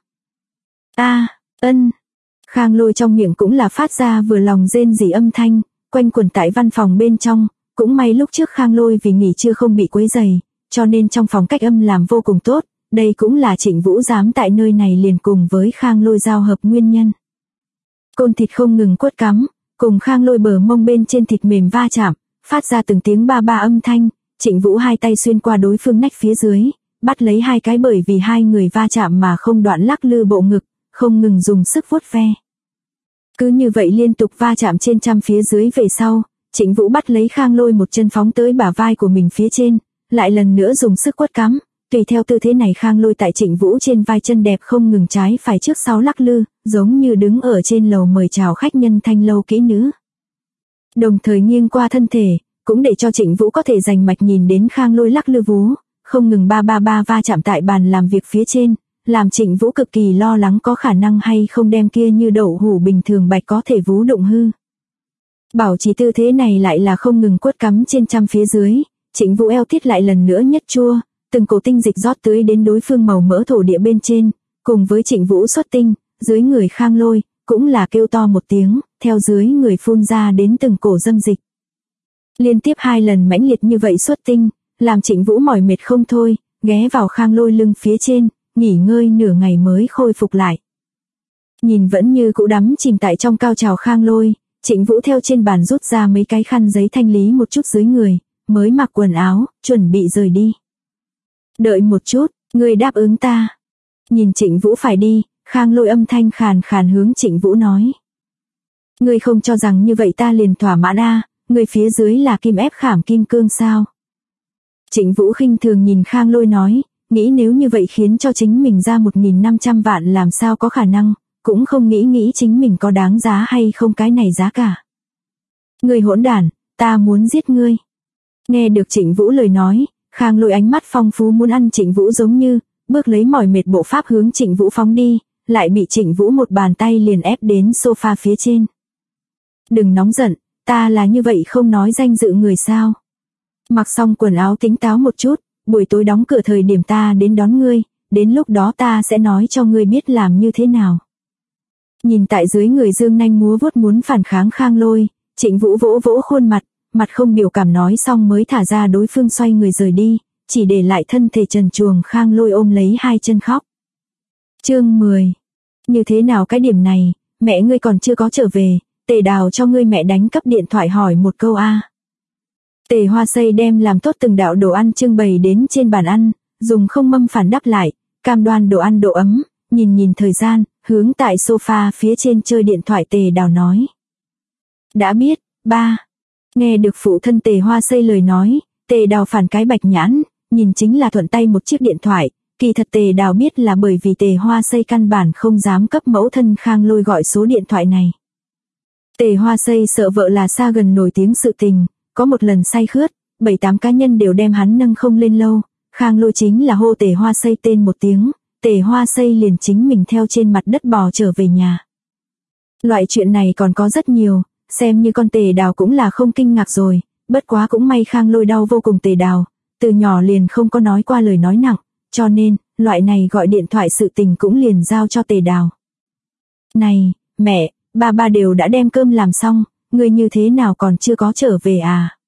Khang Lôi trong miệng cũng là phát ra vừa lòng rên rỉ âm thanh, quanh quẩn tại văn phòng bên trong, cũng may lúc trước Khang Lôi vì nghỉ trưa không bị quấy rầy, cho nên trong phòng cách âm làm vô cùng tốt, đây cũng là Trịnh Vũ dám tại nơi này liền cùng với Khang Lôi giao hợp nguyên nhân. Côn thịt không ngừng quất cắm, cùng Khang Lôi bờ mông bên trên thịt mềm va chạm, phát ra từng tiếng ba ba âm thanh, Trịnh Vũ hai tay xuyên qua đối phương nách phía dưới, bắt lấy hai cái bởi vì hai người va chạm mà không đoạn lắc lư bộ ngực, không ngừng dùng sức vuốt ve. Cứ như vậy liên tục va chạm trên trăm phía dưới về sau, Trịnh Vũ bắt lấy Khang Lôi một chân phóng tới bả vai của mình phía trên, lại lần nữa dùng sức quất cắm, tùy theo tư thế này Khang Lôi tại Trịnh Vũ trên vai chân đẹp không ngừng trái phải trước sau lắc lư, giống như đứng ở trên lầu mời chào khách nhân thanh lâu kỹ nữ. Đồng thời nghiêng qua thân thể, cũng để cho Trịnh Vũ có thể rành mạch nhìn đến Khang Lôi lắc lư vú, không ngừng ba va chạm tại bàn làm việc phía trên, làm Trịnh Vũ cực kỳ lo lắng có khả năng hay không đem kia như đậu hũ bình thường bạch có thể vú đụng hư. Bảo trì tư thế này lại là không ngừng quất cắm trên trăm phía dưới, Trịnh Vũ eo thiết lại lần nữa nhất chua, từng cổ tinh dịch rót tưới đến đối phương màu mỡ thổ địa bên trên, cùng với Trịnh Vũ xuất tinh, dưới người Khang Lôi, cũng là kêu to một tiếng, theo dưới người phun ra đến từng cổ dâm dịch. Liên tiếp 2 lần mãnh liệt như vậy xuất tinh, làm Trịnh Vũ mỏi mệt không thôi, ghé vào Khang Lôi lưng phía trên, nghỉ ngơi nửa ngày mới khôi phục lại. Nhìn vẫn như cũ đắm chìm tại trong cao trào Khang Lôi, Trịnh Vũ theo trên bàn rút ra mấy cái khăn giấy thanh lý một chút dưới người, mới mặc quần áo, chuẩn bị rời đi. Đợi một chút, ngươi đáp ứng ta. Nhìn Trịnh Vũ phải đi, Khang Lôi âm thanh khàn khàn hướng Trịnh Vũ nói. Ngươi không cho rằng như vậy ta liền thỏa mãn ngươi phía dưới là kim ép khảm kim cương sao? Trịnh Vũ khinh thường nhìn Khang Lôi nói, nghĩ nếu như vậy khiến cho chính mình ra 1.500 vạn làm sao có khả năng, cũng không nghĩ chính mình có đáng giá hay không cái này giá cả. Ngươi hỗn đản, ta muốn giết ngươi. Nghe được Trịnh Vũ lời nói, Khang Lôi ánh mắt phong phú muốn ăn Trịnh Vũ giống như, bước lấy mỏi mệt bộ pháp hướng Trịnh Vũ phóng đi, lại bị Trịnh Vũ một bàn tay liền ép đến sofa phía trên. Đừng nóng giận, ta là như vậy không nói danh dự người sao. Mặc xong quần áo tỉnh táo một chút, buổi tối đóng cửa thời điểm ta đến đón ngươi, đến lúc đó ta sẽ nói cho ngươi biết làm như thế nào. Nhìn tại dưới người dương nanh múa vuốt muốn phản kháng Khang Lôi, Trịnh Vũ vỗ vỗ khuôn mặt không biểu cảm nói xong mới thả ra đối phương xoay người rời đi, chỉ để lại thân thể trần truồng Khang Lôi ôm lấy hai chân khóc. Chương 10. Như thế nào cái điểm này, mẹ ngươi còn chưa có trở về, Tề Đào cho ngươi mẹ đánh cấp điện thoại hỏi một câu Tề Hoa Xây đem làm tốt từng đạo đồ ăn trưng bày đến trên bàn ăn, dùng không mâm phản đắp lại, cam đoan đồ ăn độ ấm, nhìn thời gian, hướng tại sofa phía trên chơi điện thoại Tề Đào nói. Đã biết, ba. Nghe được phụ thân Tề Hoa Xây lời nói, Tề Đào phản cái bạch nhãn, nhìn chính là thuận tay một chiếc điện thoại, kỳ thật Tề Đào biết là bởi vì Tề Hoa Xây căn bản không dám cấp mẫu thân Khang Lôi gọi số điện thoại này. Tề Hoa Xây sợ vợ là xa gần nổi tiếng sự tình, có một lần say khướt, 7-8 cá nhân đều đem hắn nâng không lên lâu, Khang Lôi chính là hô Tề Hoa Xây tên một tiếng, Tề Hoa Xây liền chính mình theo trên mặt đất bò trở về nhà. Loại chuyện này còn có rất nhiều, xem như con Tề Đào cũng là không kinh ngạc rồi, bất quá cũng may Khang Lôi đau vô cùng Tề Đào, từ nhỏ liền không có nói qua lời nói nặng, cho nên, loại này gọi điện thoại sự tình cũng liền giao cho Tề Đào. Này, mẹ, ba đều đã đem cơm làm xong, ngươi như thế nào còn chưa có trở về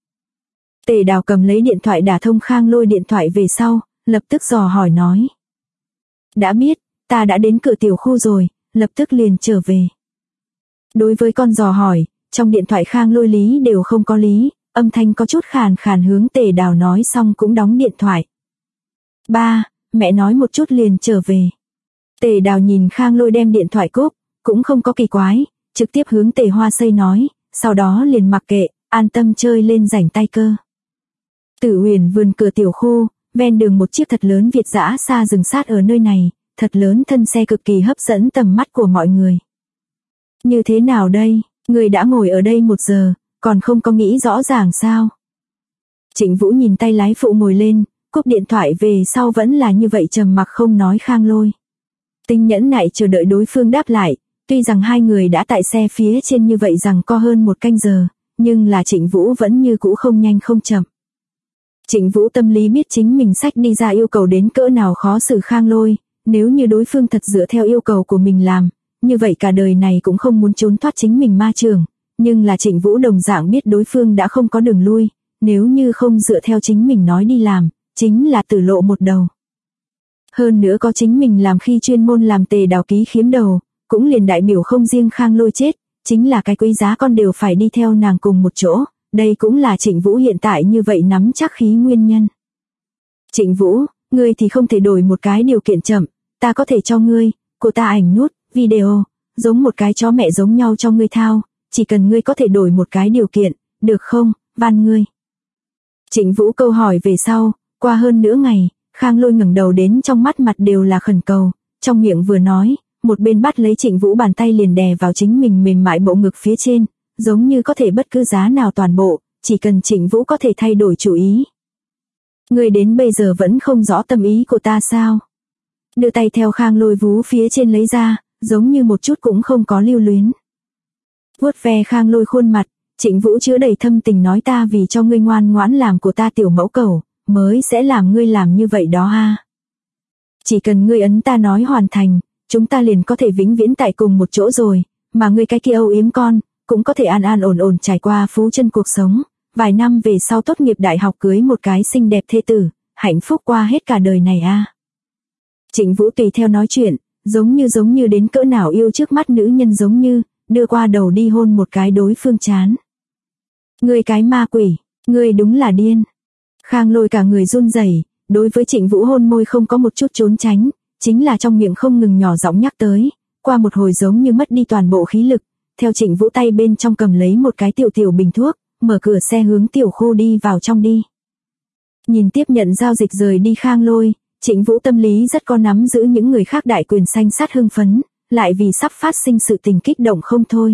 Tề Đào cầm lấy điện thoại đả thông Khang Lôi điện thoại về sau, lập tức dò hỏi nói. Đã biết, ta đã đến cửa tiểu khu rồi, lập tức liền trở về. Đối với con dò hỏi, trong điện thoại Khang Lôi lý đều không có lý, âm thanh có chút khàn khàn hướng Tề Đào nói xong cũng đóng điện thoại. Ba, mẹ nói một chút liền trở về. Tề Đào nhìn Khang Lôi đem điện thoại cúp, cũng không có kỳ quái, trực tiếp hướng Tề Hoa Xây nói, sau đó liền mặc kệ, an tâm chơi lên rảnh tay cơ. Tử Huyền vườn cửa tiểu khu, ven đường một chiếc thật lớn Việt dã xa dừng sát ở nơi này, thật lớn thân xe cực kỳ hấp dẫn tầm mắt của mọi người. Như thế nào đây, người đã ngồi ở đây 1 giờ, còn không có nghĩ rõ ràng sao? Trịnh Vũ nhìn tay lái phụ ngồi lên, cúp điện thoại về sau vẫn là như vậy trầm mặc không nói Khang Lôi. Tinh nhẫn nại chờ đợi đối phương đáp lại, tuy rằng hai người đã tại xe phía trên như vậy rằng co hơn 1 canh giờ, nhưng là Trịnh Vũ vẫn như cũ không nhanh không chậm. Trịnh Vũ tâm lý biết chính mình sách đi ra yêu cầu đến cỡ nào khó xử Khang Lôi, nếu như đối phương thật dựa theo yêu cầu của mình làm, như vậy cả đời này cũng không muốn trốn thoát chính mình ma trường, nhưng là Trịnh Vũ đồng dạng biết đối phương đã không có đường lui, nếu như không dựa theo chính mình nói đi làm, chính là tử lộ một đầu. Hơn nữa có chính mình làm khi chuyên môn làm Tề Đào ký khiếm đầu, cũng liền đại biểu không riêng Khang Lôi chết, chính là cái quý giá con đều phải đi theo nàng cùng một chỗ, đây cũng là Trịnh Vũ hiện tại như vậy nắm chắc khí nguyên nhân. Trịnh Vũ, ngươi thì không thể đổi một cái điều kiện chậm, ta có thể cho ngươi, của ta ảnh nút, video, giống một cái chó mẹ giống nhau cho ngươi thao, chỉ cần ngươi có thể đổi một cái điều kiện, được không, van ngươi. Trịnh Vũ câu hỏi về sau, qua hơn nửa ngày, Khang Lôi ngẩng đầu đến trong mắt mặt đều là khẩn cầu, trong miệng vừa nói, một bên bắt lấy Trịnh Vũ bàn tay liền đè vào chính mình mềm mại bộ ngực phía trên, giống như có thể bất cứ giá nào toàn bộ, chỉ cần Trịnh Vũ có thể thay đổi chủ ý. Ngươi đến bây giờ vẫn không rõ tâm ý của ta sao? Đưa tay theo Khang Lôi vú phía trên lấy ra, giống như một chút cũng không có lưu luyến. Vuốt ve Khang Lôi khuôn mặt, Trịnh Vũ chứa đầy thâm tình nói ta vì cho ngươi ngoan ngoãn làm của ta tiểu mẫu cầu, mới sẽ làm ngươi làm như vậy đó ha. Chỉ cần ngươi ấn ta nói hoàn thành, chúng ta liền có thể vĩnh viễn tại cùng một chỗ rồi, mà ngươi cái kia âu yếm con, cũng có thể an an ổn ổn trải qua phú chân cuộc sống, vài năm về sau tốt nghiệp đại học cưới một cái xinh đẹp thê tử, hạnh phúc qua hết cả đời này a. Trịnh Vũ tùy theo nói chuyện, giống như đến cỡ nào yêu trước mắt nữ nhân giống như, đưa qua đầu đi hôn một cái đối phương chán. Ngươi cái ma quỷ, ngươi đúng là điên. Khang Lôi cả người run rẩy, đối với Trịnh Vũ hôn môi không có một chút trốn tránh, chính là trong miệng không ngừng nhỏ giọng nhắc tới, qua một hồi giống như mất đi toàn bộ khí lực, theo Trịnh Vũ tay bên trong cầm lấy một cái tiểu bình thuốc, mở cửa xe hướng tiểu khu đi vào trong đi. Nhìn tiếp nhận giao dịch rời đi Khang Lôi, Trịnh Vũ tâm lý rất có nắm giữ những người khác đại quyền xanh sát hưng phấn, lại vì sắp phát sinh sự tình kích động không thôi.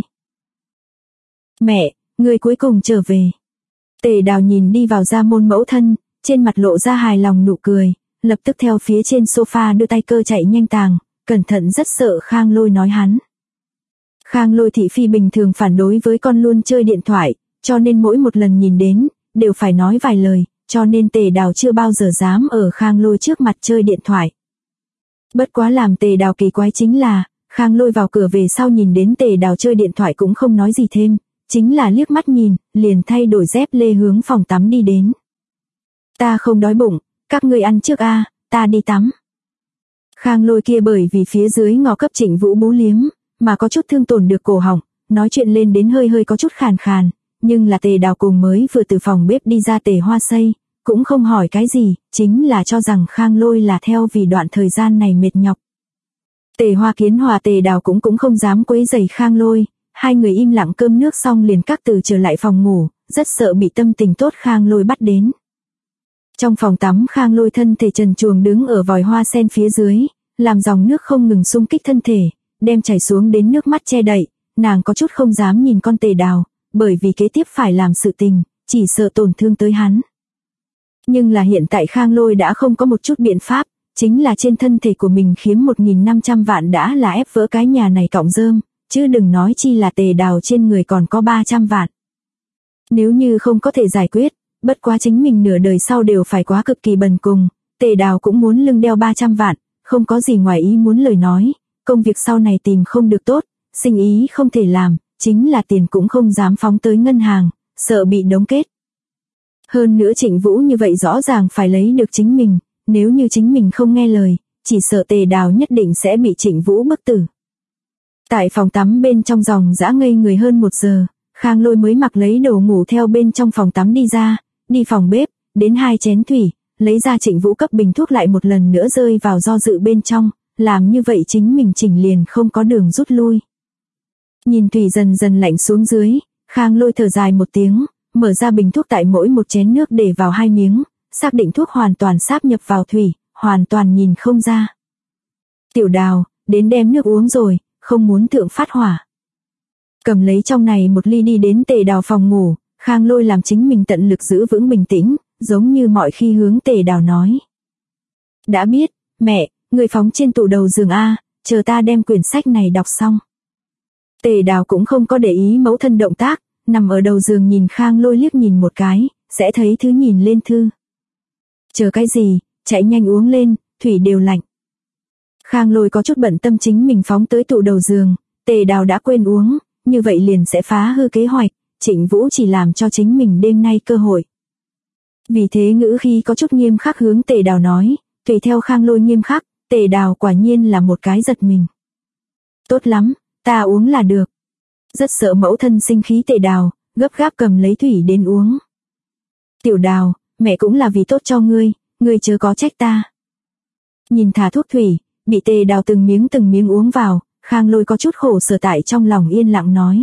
Mẹ, người cuối cùng trở về. Tề Đào nhìn đi vào ra môn mẫu thân, trên mặt lộ ra hài lòng nụ cười, lập tức theo phía trên sofa đưa tay cơ chạy nhanh tàng, cẩn thận rất sợ Khang Lôi nói hắn. Khang Lôi thị phi bình thường phản đối với con luôn chơi điện thoại, cho nên mỗi một lần nhìn đến, đều phải nói vài lời, cho nên Tề Đào chưa bao giờ dám ở Khang Lôi trước mặt chơi điện thoại. Bất quá làm Tề Đào kỳ quái chính là, Khang Lôi vào cửa về sau nhìn đến Tề Đào chơi điện thoại cũng không nói gì thêm, chính là liếc mắt nhìn, liền thay đổi dép lê hướng phòng tắm đi đến. Ta không đói bụng, các ngươi ăn trước a, ta đi tắm. Khang Lôi kia bởi vì phía dưới ngò cấp Trịnh Vũ bú liếm, mà có chút thương tổn được cổ họng, nói chuyện lên đến hơi có chút khàn khàn, nhưng là Tề Đào cùng mới vừa từ phòng bếp đi ra Tề Hoa Xây, cũng không hỏi cái gì, chính là cho rằng Khang Lôi là theo vì đoạn thời gian này mệt nhọc. Tề Hoa Kiến hòa Tề Đào cũng không dám quấy rầy Khang Lôi, hai người im lặng cơm nước xong liền các từ trở lại phòng ngủ, rất sợ bị tâm tình tốt Khang Lôi bắt đến. Trong phòng tắm Khang Lôi thân thể trần truồng đứng ở vòi hoa sen phía dưới, làm dòng nước không ngừng xung kích thân thể, đem chảy xuống đến nước mắt che đậy, nàng có chút không dám nhìn con Tề Đào, bởi vì kế tiếp phải làm sự tình, chỉ sợ tổn thương tới hắn. Nhưng là hiện tại Khang Lôi đã không có một chút biện pháp, chính là trên thân thể của mình khiếm 1.500 vạn đã là ép vỡ cái nhà này cọng rơm, chứ đừng nói chi là Tề Đào trên người còn có 300 vạn. Nếu như không có thể giải quyết, bất quá chính mình nửa đời sau đều phải quá cực kỳ bần cùng, Tề Đào cũng muốn lưng đeo 300 vạn, không có gì ngoài ý muốn lời nói, công việc sau này tìm không được tốt, sinh ý không thể làm, chính là tiền cũng không dám phóng tới ngân hàng, sợ bị đóng kết. Hơn nữa Trịnh Vũ như vậy rõ ràng phải lấy được chính mình, nếu như chính mình không nghe lời, chỉ sợ Tề Đào nhất định sẽ bị Trịnh Vũ bức tử. Tại phòng tắm bên trong dòng dã ngây người hơn 1 giờ, Khang Lôi mới mặc lấy đồ ngủ theo bên trong phòng tắm đi ra, đi phòng bếp, đến 2 chén thủy, lấy ra Trịnh Vũ cấp bình thuốc lại một lần nữa rơi vào do dự bên trong, làm như vậy chính mình chỉnh liền không có đường rút lui. Nhìn thủy dần dần lạnh xuống dưới, Khang Lôi thở dài một tiếng, mở ra bình thuốc tại mỗi một chén nước để vào 2 miếng, xác định thuốc hoàn toàn sáp nhập vào thủy, hoàn toàn nhìn không ra. Tiểu Đào, đến đem nước uống rồi, không muốn thượng phát hỏa. Cầm lấy trong này một ly đi đến Tề Đào phòng ngủ, Khang Lôi làm chính mình tận lực giữ vững bình tĩnh, giống như mọi khi hướng Tề Đào nói. Đã biết, mẹ, người phóng trên tủ đầu giường A, chờ ta đem quyển sách này đọc xong. Tề Đào cũng không có để ý mẫu thân động tác, nằm ở đầu giường nhìn Khang Lôi liếc nhìn một cái, sẽ thấy thứ nhìn lên thư. Chờ cái gì, chạy nhanh uống lên, thủy đều lạnh. Khang Lôi có chút bận tâm chính mình phóng tới tủ đầu giường, Tề Đào đã quên uống, như vậy liền sẽ phá hư kế hoạch, Trịnh Vũ chỉ làm cho chính mình đêm nay cơ hội. Vì thế ngữ khí có chút nghiêm khắc hướng Tề Đào nói, tùy theo Khang Lôi nghiêm khắc, Tề Đào quả nhiên là một cái giật mình. Tốt lắm, ta uống là được. Rất sợ mẫu thân sinh khí Tề Đào, gấp gáp cầm lấy thủy đến uống. Tiểu Đào, mẹ cũng là vì tốt cho ngươi chớ có trách ta. Nhìn thả thuốc thủy, bị Tề Đào từng miếng uống vào, Khang Lôi có chút khổ sở tại trong lòng yên lặng nói.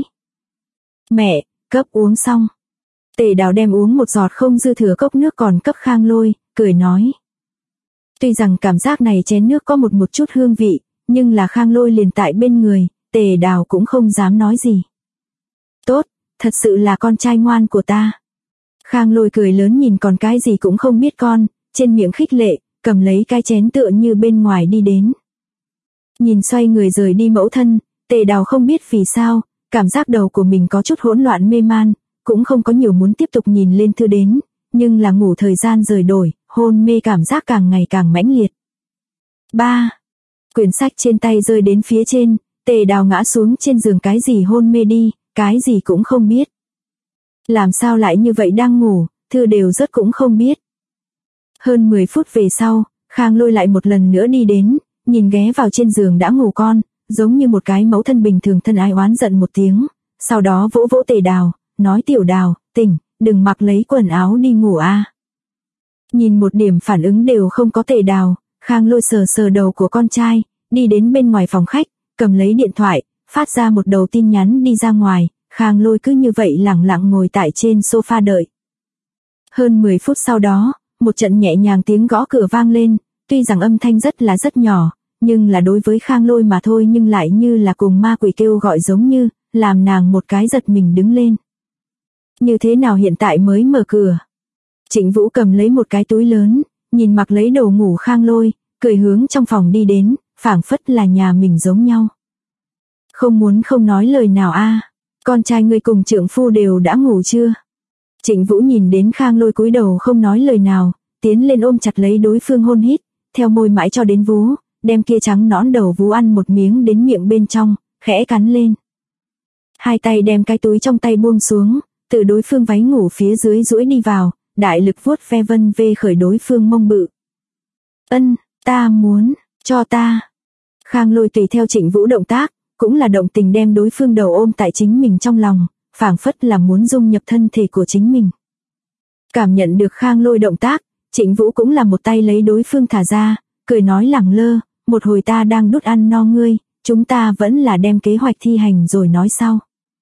Mẹ, cấp uống xong. Tề Đào đem uống một giọt không dư thừa cốc nước còn cấp Khang Lôi, cười nói. Tuy rằng cảm giác này chén nước có một chút hương vị, nhưng là Khang Lôi liền tại bên người, Tề Đào cũng không dám nói gì. Tốt, thật sự là con trai ngoan của ta. Khang Lôi cười lớn nhìn còn cái gì cũng không biết con, trên miệng khích lệ, cầm lấy cái chén tựa như bên ngoài đi đến. Nhìn xoay người rời đi mẫu thân, Tề Đào không biết vì sao, cảm giác đầu của mình có chút hỗn loạn mê man, cũng không có nhiều muốn tiếp tục nhìn lên thư đến, nhưng là ngủ thời gian rời đổi, hôn mê cảm giác càng ngày càng mãnh liệt. 3. Quyển sách trên tay rơi đến phía trên, Tề Đào ngã xuống trên giường cái gì hôn mê đi, cái gì cũng không biết. Làm sao lại như vậy đang ngủ, thư đều rớt cũng không biết. Hơn 10 phút về sau, Khang Lôi lại một lần nữa đi đến, nhìn ghé vào trên giường đã ngủ con, giống như một cái mẫu thân bình thường thân ái oán giận một tiếng, sau đó vỗ vỗ Tề Đào, nói Tiểu Đào, tỉnh, đừng mặc lấy quần áo đi ngủ a. Nhìn một điểm phản ứng đều không có Tề Đào, Khang Lôi sờ sờ đầu của con trai, đi đến bên ngoài phòng khách, cầm lấy điện thoại, phát ra một đầu tin nhắn đi ra ngoài, Khang Lôi cứ như vậy lẳng lặng ngồi tại trên sofa đợi. Hơn 10 phút sau đó, một trận nhẹ nhàng tiếng gõ cửa vang lên, tuy rằng âm thanh rất nhỏ, nhưng là đối với Khang Lôi mà thôi nhưng lại như là cùng ma quỷ kêu gọi giống như, làm nàng một cái giật mình đứng lên. Như thế nào hiện tại mới mở cửa? Trịnh Vũ cầm lấy một cái túi lớn, nhìn mặc lấy đồ ngủ Khang Lôi, cười hướng trong phòng đi đến, phảng phất là nhà mình giống nhau. Không muốn không nói lời nào a, con trai ngươi cùng trượng phu đều đã ngủ chưa? Trịnh Vũ nhìn đến Khang Lôi cúi đầu không nói lời nào, tiến lên ôm chặt lấy đối phương hôn hít, theo môi mãi cho đến vú, đem kia trắng nõn đầu vú ăn một miếng đến miệng bên trong, khẽ cắn lên. Hai tay đem cái túi trong tay buông xuống, từ đối phương váy ngủ phía dưới duỗi đi vào, đại lực vuốt ve vân vê khởi đối phương mông bự. Ân, ta muốn, cho ta. Khang Lôi tùy theo Trịnh Vũ động tác, cũng là động tình đem đối phương đầu ôm tại chính mình trong lòng, phảng phất là muốn dung nhập thân thể của chính mình. Cảm nhận được Khang Lôi động tác, Trịnh Vũ cũng là một tay lấy đối phương thả ra, cười nói lẳng lơ, một hồi ta đang đút ăn no ngươi, chúng ta vẫn là đem kế hoạch thi hành rồi nói sau.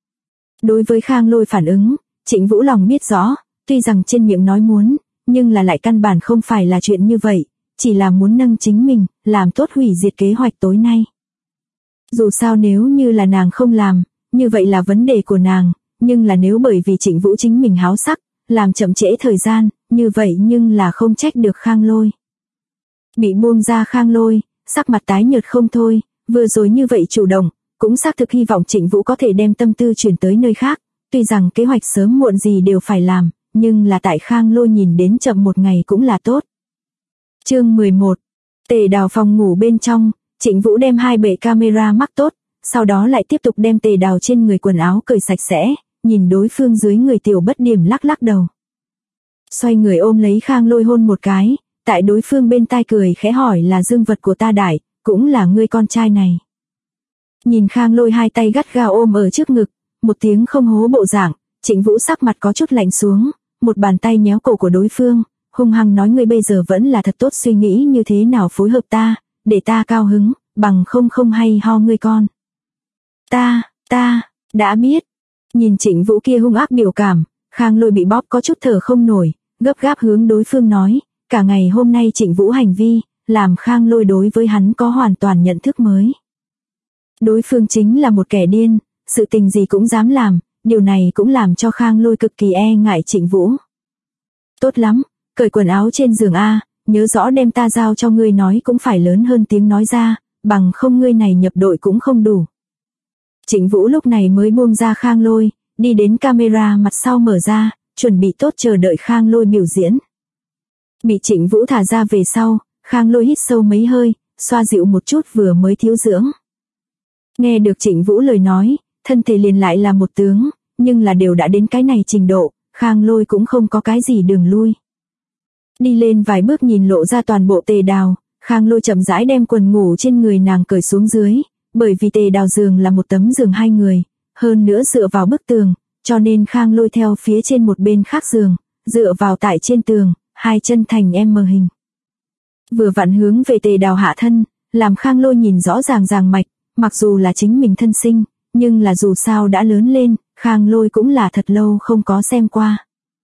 Đối với Khang Lôi phản ứng, Trịnh Vũ lòng biết rõ, tuy rằng trên miệng nói muốn, nhưng là lại căn bản không phải là chuyện như vậy, chỉ là muốn nâng chính mình, làm tốt hủy diệt kế hoạch tối nay. Dù sao nếu như là nàng không làm, như vậy là vấn đề của nàng, nhưng là nếu bởi vì Trịnh Vũ chính mình háo sắc, làm chậm trễ thời gian, như vậy nhưng là không trách được Khang Lôi. Bị buông ra Khang Lôi, sắc mặt tái nhợt không thôi, vừa rồi như vậy chủ động, cũng xác thực hy vọng Trịnh Vũ có thể đem tâm tư chuyển tới nơi khác, tuy rằng kế hoạch sớm muộn gì đều phải làm, nhưng là tại Khang Lôi nhìn đến chậm một ngày cũng là tốt. Chương 11. Tề Đào phòng ngủ bên trong, Trịnh Vũ đem 2 bệ camera mắc tốt, sau đó lại tiếp tục đem Tề Đào trên người quần áo cởi sạch sẽ, nhìn đối phương dưới người tiểu bất điểm lắc lắc đầu. Xoay người ôm lấy Khang Lôi hôn một cái, tại đối phương bên tai cười khẽ hỏi là dương vật của ta đại, cũng là ngươi con trai này. Nhìn Khang Lôi hai tay gắt gao ôm ở trước ngực, một tiếng không hố bộ dạng, Trịnh Vũ sắc mặt có chút lạnh xuống, một bàn tay nhéo cổ của đối phương, hung hăng nói ngươi bây giờ vẫn là thật tốt suy nghĩ như thế nào phối hợp ta, để ta cao hứng, bằng không hay ho ngươi con. Ta, đã biết. Nhìn Trịnh Vũ kia hung ác biểu cảm, Khang Lôi bị bóp có chút thở không nổi, gấp gáp hướng đối phương nói, cả ngày hôm nay Trịnh Vũ hành vi, làm Khang Lôi đối với hắn có hoàn toàn nhận thức mới. Đối phương chính là một kẻ điên, sự tình gì cũng dám làm, điều này cũng làm cho Khang Lôi cực kỳ e ngại Trịnh Vũ. Tốt lắm, cởi quần áo trên giường a, nhớ rõ đem ta giao cho ngươi nói cũng phải lớn hơn tiếng nói ra, bằng không ngươi này nhập đội cũng không đủ. Trịnh Vũ lúc này mới buông ra Khang Lôi, đi đến camera mặt sau mở ra, chuẩn bị tốt chờ đợi Khang Lôi biểu diễn. Bị Trịnh Vũ thả ra về sau, Khang Lôi hít sâu mấy hơi, xoa dịu một chút vừa mới thiếu dưỡng. Nghe được Trịnh Vũ lời nói, thân thể liền lại là một tướng, nhưng là đều đã đến cái này trình độ, Khang Lôi cũng không có cái gì đường lui. Đi lên vài bước nhìn lộ ra toàn bộ Tề Đào, Khang Lôi chậm rãi đem quần ngủ trên người nàng cởi xuống dưới, bởi vì Tề Đào giường là một tấm giường hai người, hơn nữa dựa vào bức tường, cho nên Khang Lôi theo phía trên một bên khác giường, dựa vào tại trên tường, hai chân thành M hình. Vừa vặn hướng về Tề Đào hạ thân, làm Khang Lôi nhìn rõ ràng mạch, mặc dù là chính mình thân sinh, nhưng là dù sao đã lớn lên, Khang Lôi cũng là thật lâu không có xem qua.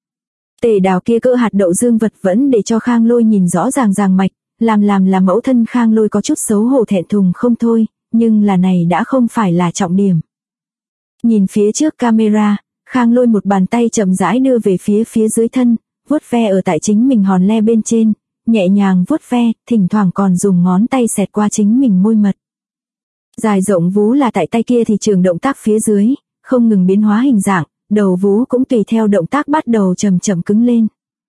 Tề Đào kia cỡ hạt đậu dương vật vẫn để cho Khang Lôi nhìn rõ ràng mạch, làm là mẫu thân Khang Lôi có chút xấu hổ thẹn thùng không thôi, nhưng là này đã không phải là trọng điểm. Nhìn phía trước camera, Khang Lôi một bàn tay chậm rãi đưa về phía dưới thân, vuốt ve ở tại chính mình hòn le bên trên, nhẹ nhàng vuốt ve, thỉnh thoảng còn dùng ngón tay xẹt qua chính mình môi mật. Dài rộng vú là tại tay kia thì trường động tác phía dưới, không ngừng biến hóa hình dạng, đầu vú cũng tùy theo động tác bắt đầu chậm cứng lên.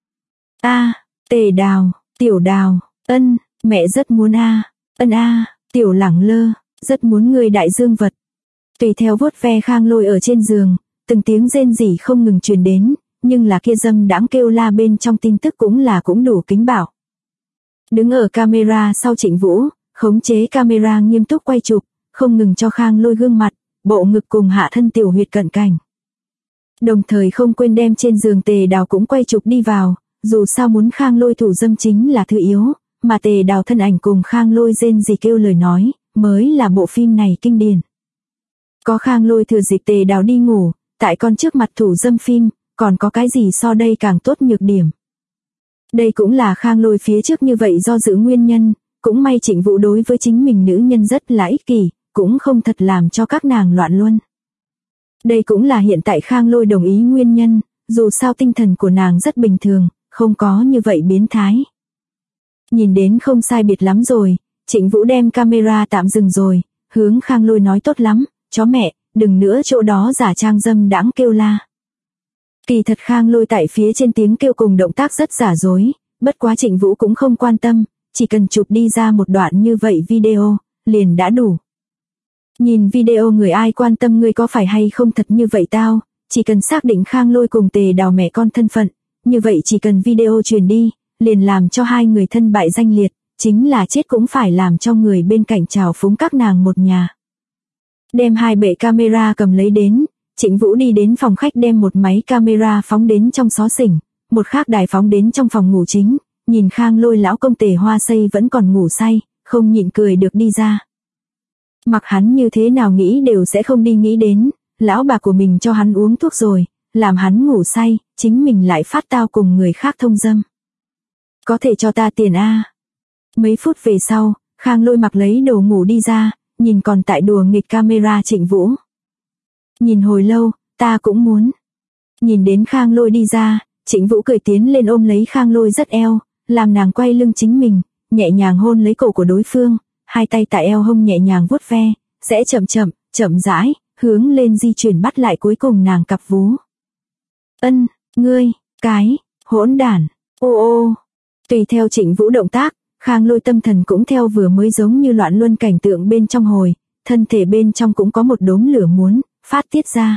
Tề Đào, Tiểu Đào, ân, mẹ rất muốn ân Tiểu Lẳng Lơ, rất muốn người đại dương vật. Tùy theo vuốt ve Khang Lôi ở trên giường, từng tiếng rên rỉ không ngừng truyền đến, nhưng là kia dâm đãng kêu la bên trong tin tức cũng đủ kính bảo. Đứng ở camera sau Trịnh Vũ, khống chế camera nghiêm túc quay chụp, không ngừng cho Khang Lôi gương mặt, bộ ngực cùng hạ thân tiểu huyệt cận cảnh. Đồng thời không quên đem trên giường Tề Đào cũng quay chụp đi vào, dù sao muốn Khang Lôi thủ dâm chính là thứ yếu, mà Tề Đào thân ảnh cùng Khang Lôi rên rỉ kêu lời nói, mới là bộ phim này kinh điển. Có Khang Lôi thừa dịp Tề Đào đi ngủ, tại con trước mặt thủ dâm phim, còn có cái gì so đây càng tốt nhược điểm. Đây cũng là Khang Lôi phía trước như vậy do dự nguyên nhân, cũng may Trịnh Vũ đối với chính mình nữ nhân rất là ích kỷ, cũng không thật làm cho các nàng loạn luân. Đây cũng là hiện tại Khang Lôi đồng ý nguyên nhân, dù sao tinh thần của nàng rất bình thường, không có như vậy biến thái. Nhìn đến không sai biệt lắm rồi, Trịnh Vũ đem camera tạm dừng rồi, hướng Khang Lôi nói tốt lắm, chó mẹ, đừng nữa chỗ đó giả trang dâm đãng kêu la. Kỳ thật Khang Lôi tại phía trên tiếng kêu cùng động tác rất giả dối, bất quá Trịnh Vũ cũng không quan tâm, chỉ cần chụp đi ra một đoạn như vậy video, liền đã đủ. Nhìn video người ai quan tâm ngươi có phải hay không thật như vậy tao, chỉ cần xác định Khang Lôi cùng Tề Đào mẹ con thân phận, như vậy chỉ cần video truyền đi, liền làm cho hai người thân bại danh liệt, chính là chết cũng phải làm cho người bên cạnh trào phúng các nàng một nhà. Đem hai bệ camera cầm lấy đến, Trịnh Vũ đi đến phòng khách đem một máy camera phóng đến trong xó xỉnh, một khác đài phóng đến trong phòng ngủ chính, nhìn Khang Lôi lão công Tề Hoa Xây vẫn còn ngủ say, không nhịn cười được đi ra. Mặc hắn như thế nào nghĩ đều sẽ không đi nghĩ đến, lão bà của mình cho hắn uống thuốc rồi, làm hắn ngủ say, chính mình lại phát tao cùng người khác thông dâm. Có thể cho ta tiền Mấy phút về sau, Khang Lôi mặc lấy đồ ngủ đi ra, nhìn còn tại đùa nghịch camera Trịnh Vũ. Nhìn hồi lâu, ta cũng muốn. Nhìn đến Khang Lôi đi ra, Trịnh Vũ cười tiến lên ôm lấy Khang Lôi rất eo, làm nàng quay lưng chính mình, nhẹ nhàng hôn lấy cổ của đối phương, hai tay tại eo hông nhẹ nhàng vuốt ve, sẽ chậm rãi, hướng lên di chuyển bắt lại cuối cùng nàng cặp vú. Ân, ngươi, cái, hỗn đản, ô. Tùy theo Trịnh Vũ động tác, Khang Lôi tâm thần cũng theo vừa mới giống như loạn luân cảnh tượng bên trong hồi, thân thể bên trong cũng có một đốm lửa muốn phát tiết ra.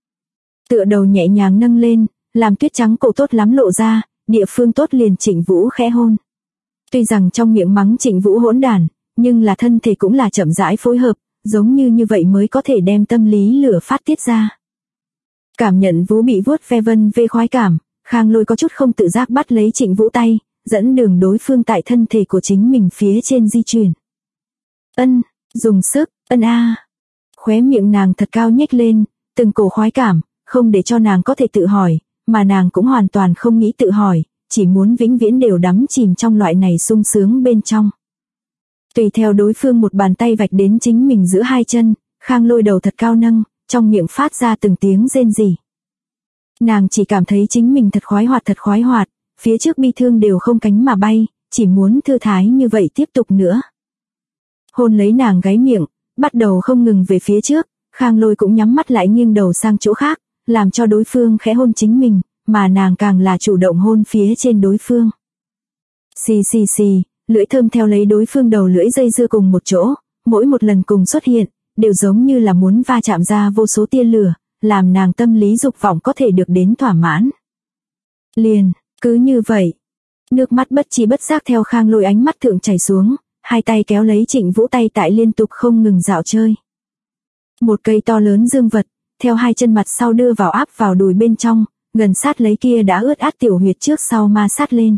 Tựa đầu nhẹ nhàng nâng lên, làm tuyết trắng cổ tốt lắm lộ ra, địa phương tốt liền Trịnh Vũ khẽ hôn. Tuy rằng trong miệng mắng Trịnh Vũ hỗn đản, nhưng là thân thể cũng là chậm rãi phối hợp, giống như vậy mới có thể đem tâm lý lửa phát tiết ra. Cảm nhận vú bị vuốt ve vân vê khoái cảm, Khang Lôi có chút không tự giác bắt lấy Trịnh Vũ tay, dẫn đường đối phương tại thân thể của chính mình phía trên di chuyển. Ân, dùng sức, ân a. Khóe miệng nàng thật cao nhếch lên, từng cổ khoái cảm, không để cho nàng có thể tự hỏi, mà nàng cũng hoàn toàn không nghĩ tự hỏi, chỉ muốn vĩnh viễn đều đắm chìm trong loại này sung sướng bên trong. Tùy theo đối phương một bàn tay vạch đến chính mình giữa hai chân, Khang Lôi đầu thật cao nâng, trong miệng phát ra từng tiếng rên rỉ. Nàng chỉ cảm thấy chính mình thật khoái hoạt, phía trước bi thương đều không cánh mà bay, chỉ muốn thư thái như vậy tiếp tục nữa. Hôn lấy nàng gáy miệng, bắt đầu không ngừng về phía trước, Khang Lôi cũng nhắm mắt lại nghiêng đầu sang chỗ khác, làm cho đối phương khẽ hôn chính mình, mà nàng càng là chủ động hôn phía trên đối phương. Xì xì xì, lưỡi thơm theo lấy đối phương đầu lưỡi dây dưa cùng một chỗ, mỗi một lần cùng xuất hiện, đều giống như là muốn va chạm ra vô số tia lửa, làm nàng tâm lý dục vọng có thể được đến thỏa mãn. Liền, cứ như vậy, nước mắt bất chi bất giác theo Khang Lôi ánh mắt thượng chảy xuống, hai tay kéo lấy Trịnh Vũ tay tại liên tục không ngừng dạo chơi. Một cây to lớn dương vật, theo hai chân mặt sau đưa vào áp vào đùi bên trong, gần sát lấy kia đã ướt át tiểu huyệt trước sau ma sát lên.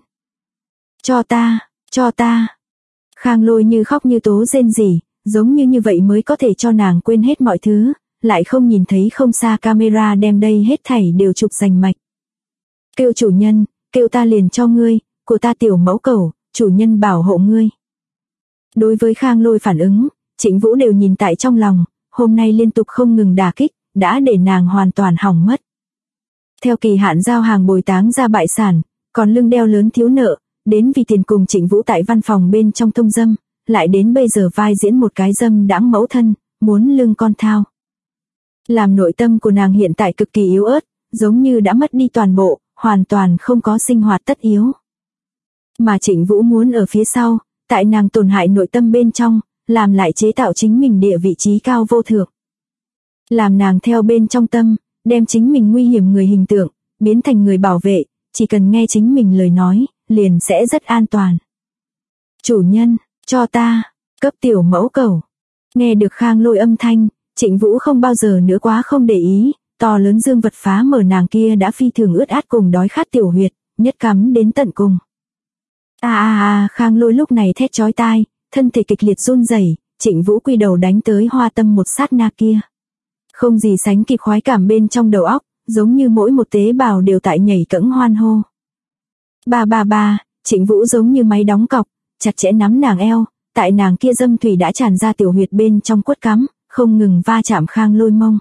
Cho ta. Khang Lôi như khóc như tố rên rỉ, giống như vậy mới có thể cho nàng quên hết mọi thứ, lại không nhìn thấy không xa camera đem đây hết thảy đều chụp rành mạch. Kêu chủ nhân, kêu ta liền cho ngươi, của ta tiểu mẫu cẩu, chủ nhân bảo hộ ngươi. Đối với Khang Lôi phản ứng, Trịnh Vũ đều nhìn tại trong lòng, hôm nay liên tục không ngừng đả kích, đã để nàng hoàn toàn hỏng mất. Theo kỳ hạn giao hàng bồi táng ra bại sản, còn lưng đeo lớn thiếu nợ, đến vì tiền cùng Trịnh Vũ tại văn phòng bên trong thông dâm, lại đến bây giờ vai diễn một cái dâm đãng mẫu thân, muốn lưng con thao. Làm nội tâm của nàng hiện tại cực kỳ yếu ớt, giống như đã mất đi toàn bộ, hoàn toàn không có sinh hoạt tất yếu. Mà Trịnh Vũ muốn ở phía sau, tại nàng tổn hại nội tâm bên trong, làm lại chế tạo chính mình địa vị trí cao vô thượng. Làm nàng theo bên trong tâm, đem chính mình nguy hiểm người hình tượng, biến thành người bảo vệ, chỉ cần nghe chính mình lời nói, liền sẽ rất an toàn. Chủ nhân, cho ta, cấp tiểu mẫu cẩu. Nghe được Khang Lôi âm thanh, Trịnh Vũ không bao giờ nữa quá không để ý, to lớn dương vật phá mở nàng kia đã phi thường ướt át cùng đói khát tiểu huyệt, nhất cắm đến tận cùng. Khang Lôi lúc này thét chói tai, thân thể kịch liệt run rẩy, Trịnh Vũ quy đầu đánh tới hoa tâm một sát na kia. Không gì sánh kịp khoái cảm bên trong đầu óc, giống như mỗi một tế bào đều tại nhảy cẫng hoan hô. Ba, Trịnh Vũ giống như máy đóng cọc, chặt chẽ nắm nàng eo, tại nàng kia dâm thủy đã tràn ra tiểu huyệt bên trong quất cắm, không ngừng va chạm Khang Lôi mông.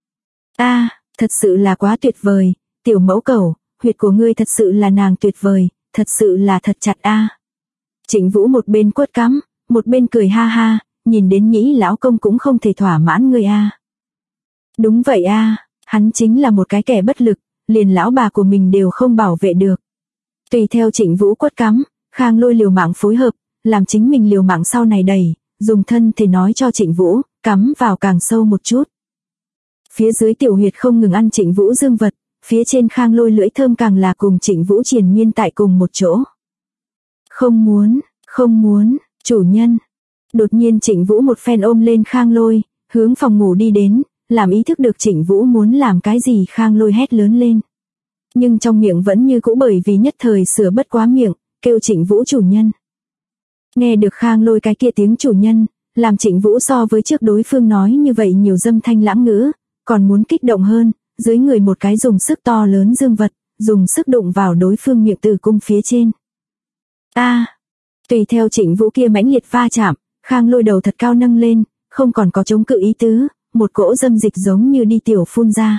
Thật sự là quá tuyệt vời, tiểu mẫu cẩu, huyệt của ngươi thật sự là nàng tuyệt vời, thật sự là thật chặt Trịnh Vũ một bên quất cắm, một bên cười ha ha, nhìn đến nhĩ lão công cũng không thể thỏa mãn ngươi Đúng vậy hắn chính là một cái kẻ bất lực, liền lão bà của mình đều không bảo vệ được. Tùy theo Trịnh Vũ quất cắm, Khang Lôi liều mạng phối hợp, làm chính mình liều mạng sau này đẩy, dùng thân thể nói cho Trịnh Vũ, cắm vào càng sâu một chút. Phía dưới tiểu huyệt không ngừng ăn Trịnh Vũ dương vật, phía trên Khang Lôi lưỡi thơm càng là cùng Trịnh Vũ triền miên tại cùng một chỗ. Không muốn, chủ nhân. Đột nhiên Trịnh Vũ một phen ôm lên Khang Lôi, hướng phòng ngủ đi đến, làm ý thức được Trịnh Vũ muốn làm cái gì Khang Lôi hét lớn lên. Nhưng trong miệng vẫn như cũ bởi vì nhất thời sửa bất quá miệng, kêu Trịnh Vũ chủ nhân. Nghe được Khang Lôi cái kia tiếng chủ nhân, làm Trịnh Vũ so với trước đối phương nói như vậy nhiều dâm thanh lãng ngữ, còn muốn kích động hơn, dưới người một cái dùng sức to lớn dương vật, dùng sức đụng vào đối phương miệng tử cung phía trên. Tùy theo Trịnh Vũ kia mãnh liệt va chạm, Khang Lôi đầu thật cao nâng lên, không còn có chống cự ý tứ, một cỗ dâm dịch giống như đi tiểu phun ra.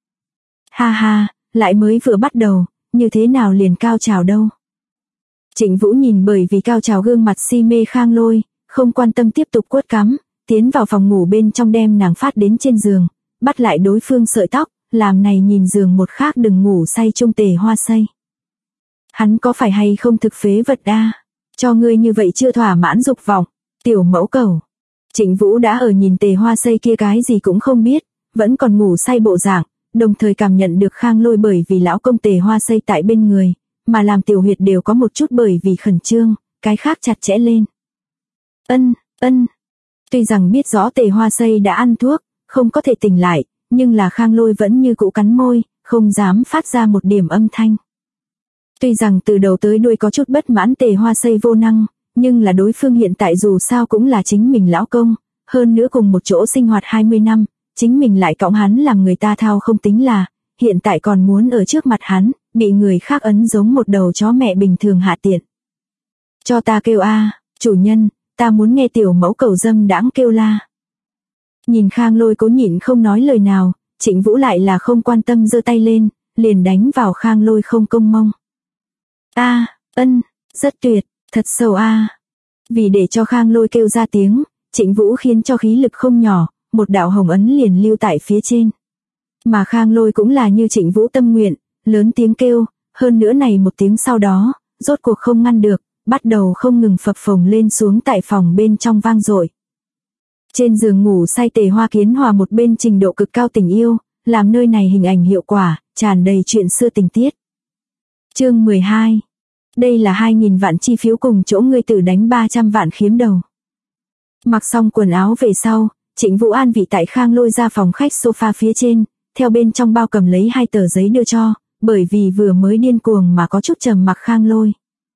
Lại mới vừa bắt đầu, như thế nào liền cao trào đâu. Trịnh Vũ nhìn bởi vì cao trào gương mặt si mê Khang Lôi, không quan tâm tiếp tục quất cắm, tiến vào phòng ngủ bên trong đem nàng phát đến trên giường, bắt lại đối phương sợi tóc, làm này nhìn giường một khác đừng ngủ say chung Tề Hoa Xây. Hắn có phải hay không thực phế vật cho ngươi như vậy chưa thỏa mãn dục vọng, tiểu mẫu cẩu. Trịnh Vũ đã ở nhìn Tề Hoa Xây kia cái gì cũng không biết, vẫn còn ngủ say bộ dạng, đồng thời cảm nhận được Khang Lôi bởi vì lão công Tề Hoa Xây tại bên người, mà làm tiểu huyệt đều có một chút bởi vì khẩn trương, cái khác chặt chẽ lên. Tuy rằng biết rõ Tề Hoa Xây đã ăn thuốc, không có thể tỉnh lại, nhưng là Khang Lôi vẫn như cũ cắn môi, không dám phát ra một điểm âm thanh. Tuy rằng từ đầu tới đuôi có chút bất mãn Tề Hoa Xây vô năng, nhưng là đối phương hiện tại dù sao cũng là chính mình lão công, hơn nữa cùng một chỗ sinh hoạt 20 năm, chính mình lại cõng hắn làm người ta thao không tính là, hiện tại còn muốn ở trước mặt hắn, bị người khác ấn giống một đầu chó mẹ bình thường hạ tiện. Cho ta kêu a, chủ nhân, ta muốn nghe tiểu mẫu cầu dâm đãng kêu la. Nhìn Khang Lôi cố nhịn không nói lời nào, Trịnh Vũ lại là không quan tâm giơ tay lên, liền đánh vào Khang Lôi không công mông. A, rất tuyệt, thật sâu a. Vì để cho Khang Lôi kêu ra tiếng, Trịnh Vũ khiến cho khí lực không nhỏ, một đạo hồng ấn liền lưu tại phía trên. Mà Khang Lôi cũng là như Trịnh Vũ tâm nguyện, lớn tiếng kêu, hơn nữa này một tiếng sau đó, rốt cuộc không ngăn được, bắt đầu không ngừng phập phồng lên xuống tại phòng bên trong vang dội. Trên giường ngủ say Tề Hoa Kiến hòa một bên trình độ cực cao tình yêu, làm nơi này hình ảnh hiệu quả, tràn đầy chuyện xưa tình tiết. Chương 12. Đây là 2.000 vạn chi phiếu cùng chỗ ngươi tử đánh 300 vạn khiếm đầu. Mặc xong quần áo về sau, Trịnh Vũ an vị tại Khang Lôi ra phòng khách sofa phía trên, theo bên trong bao cầm lấy 2 tờ giấy đưa cho, bởi vì vừa mới điên cuồng mà có chút trầm mặc Khang Lôi.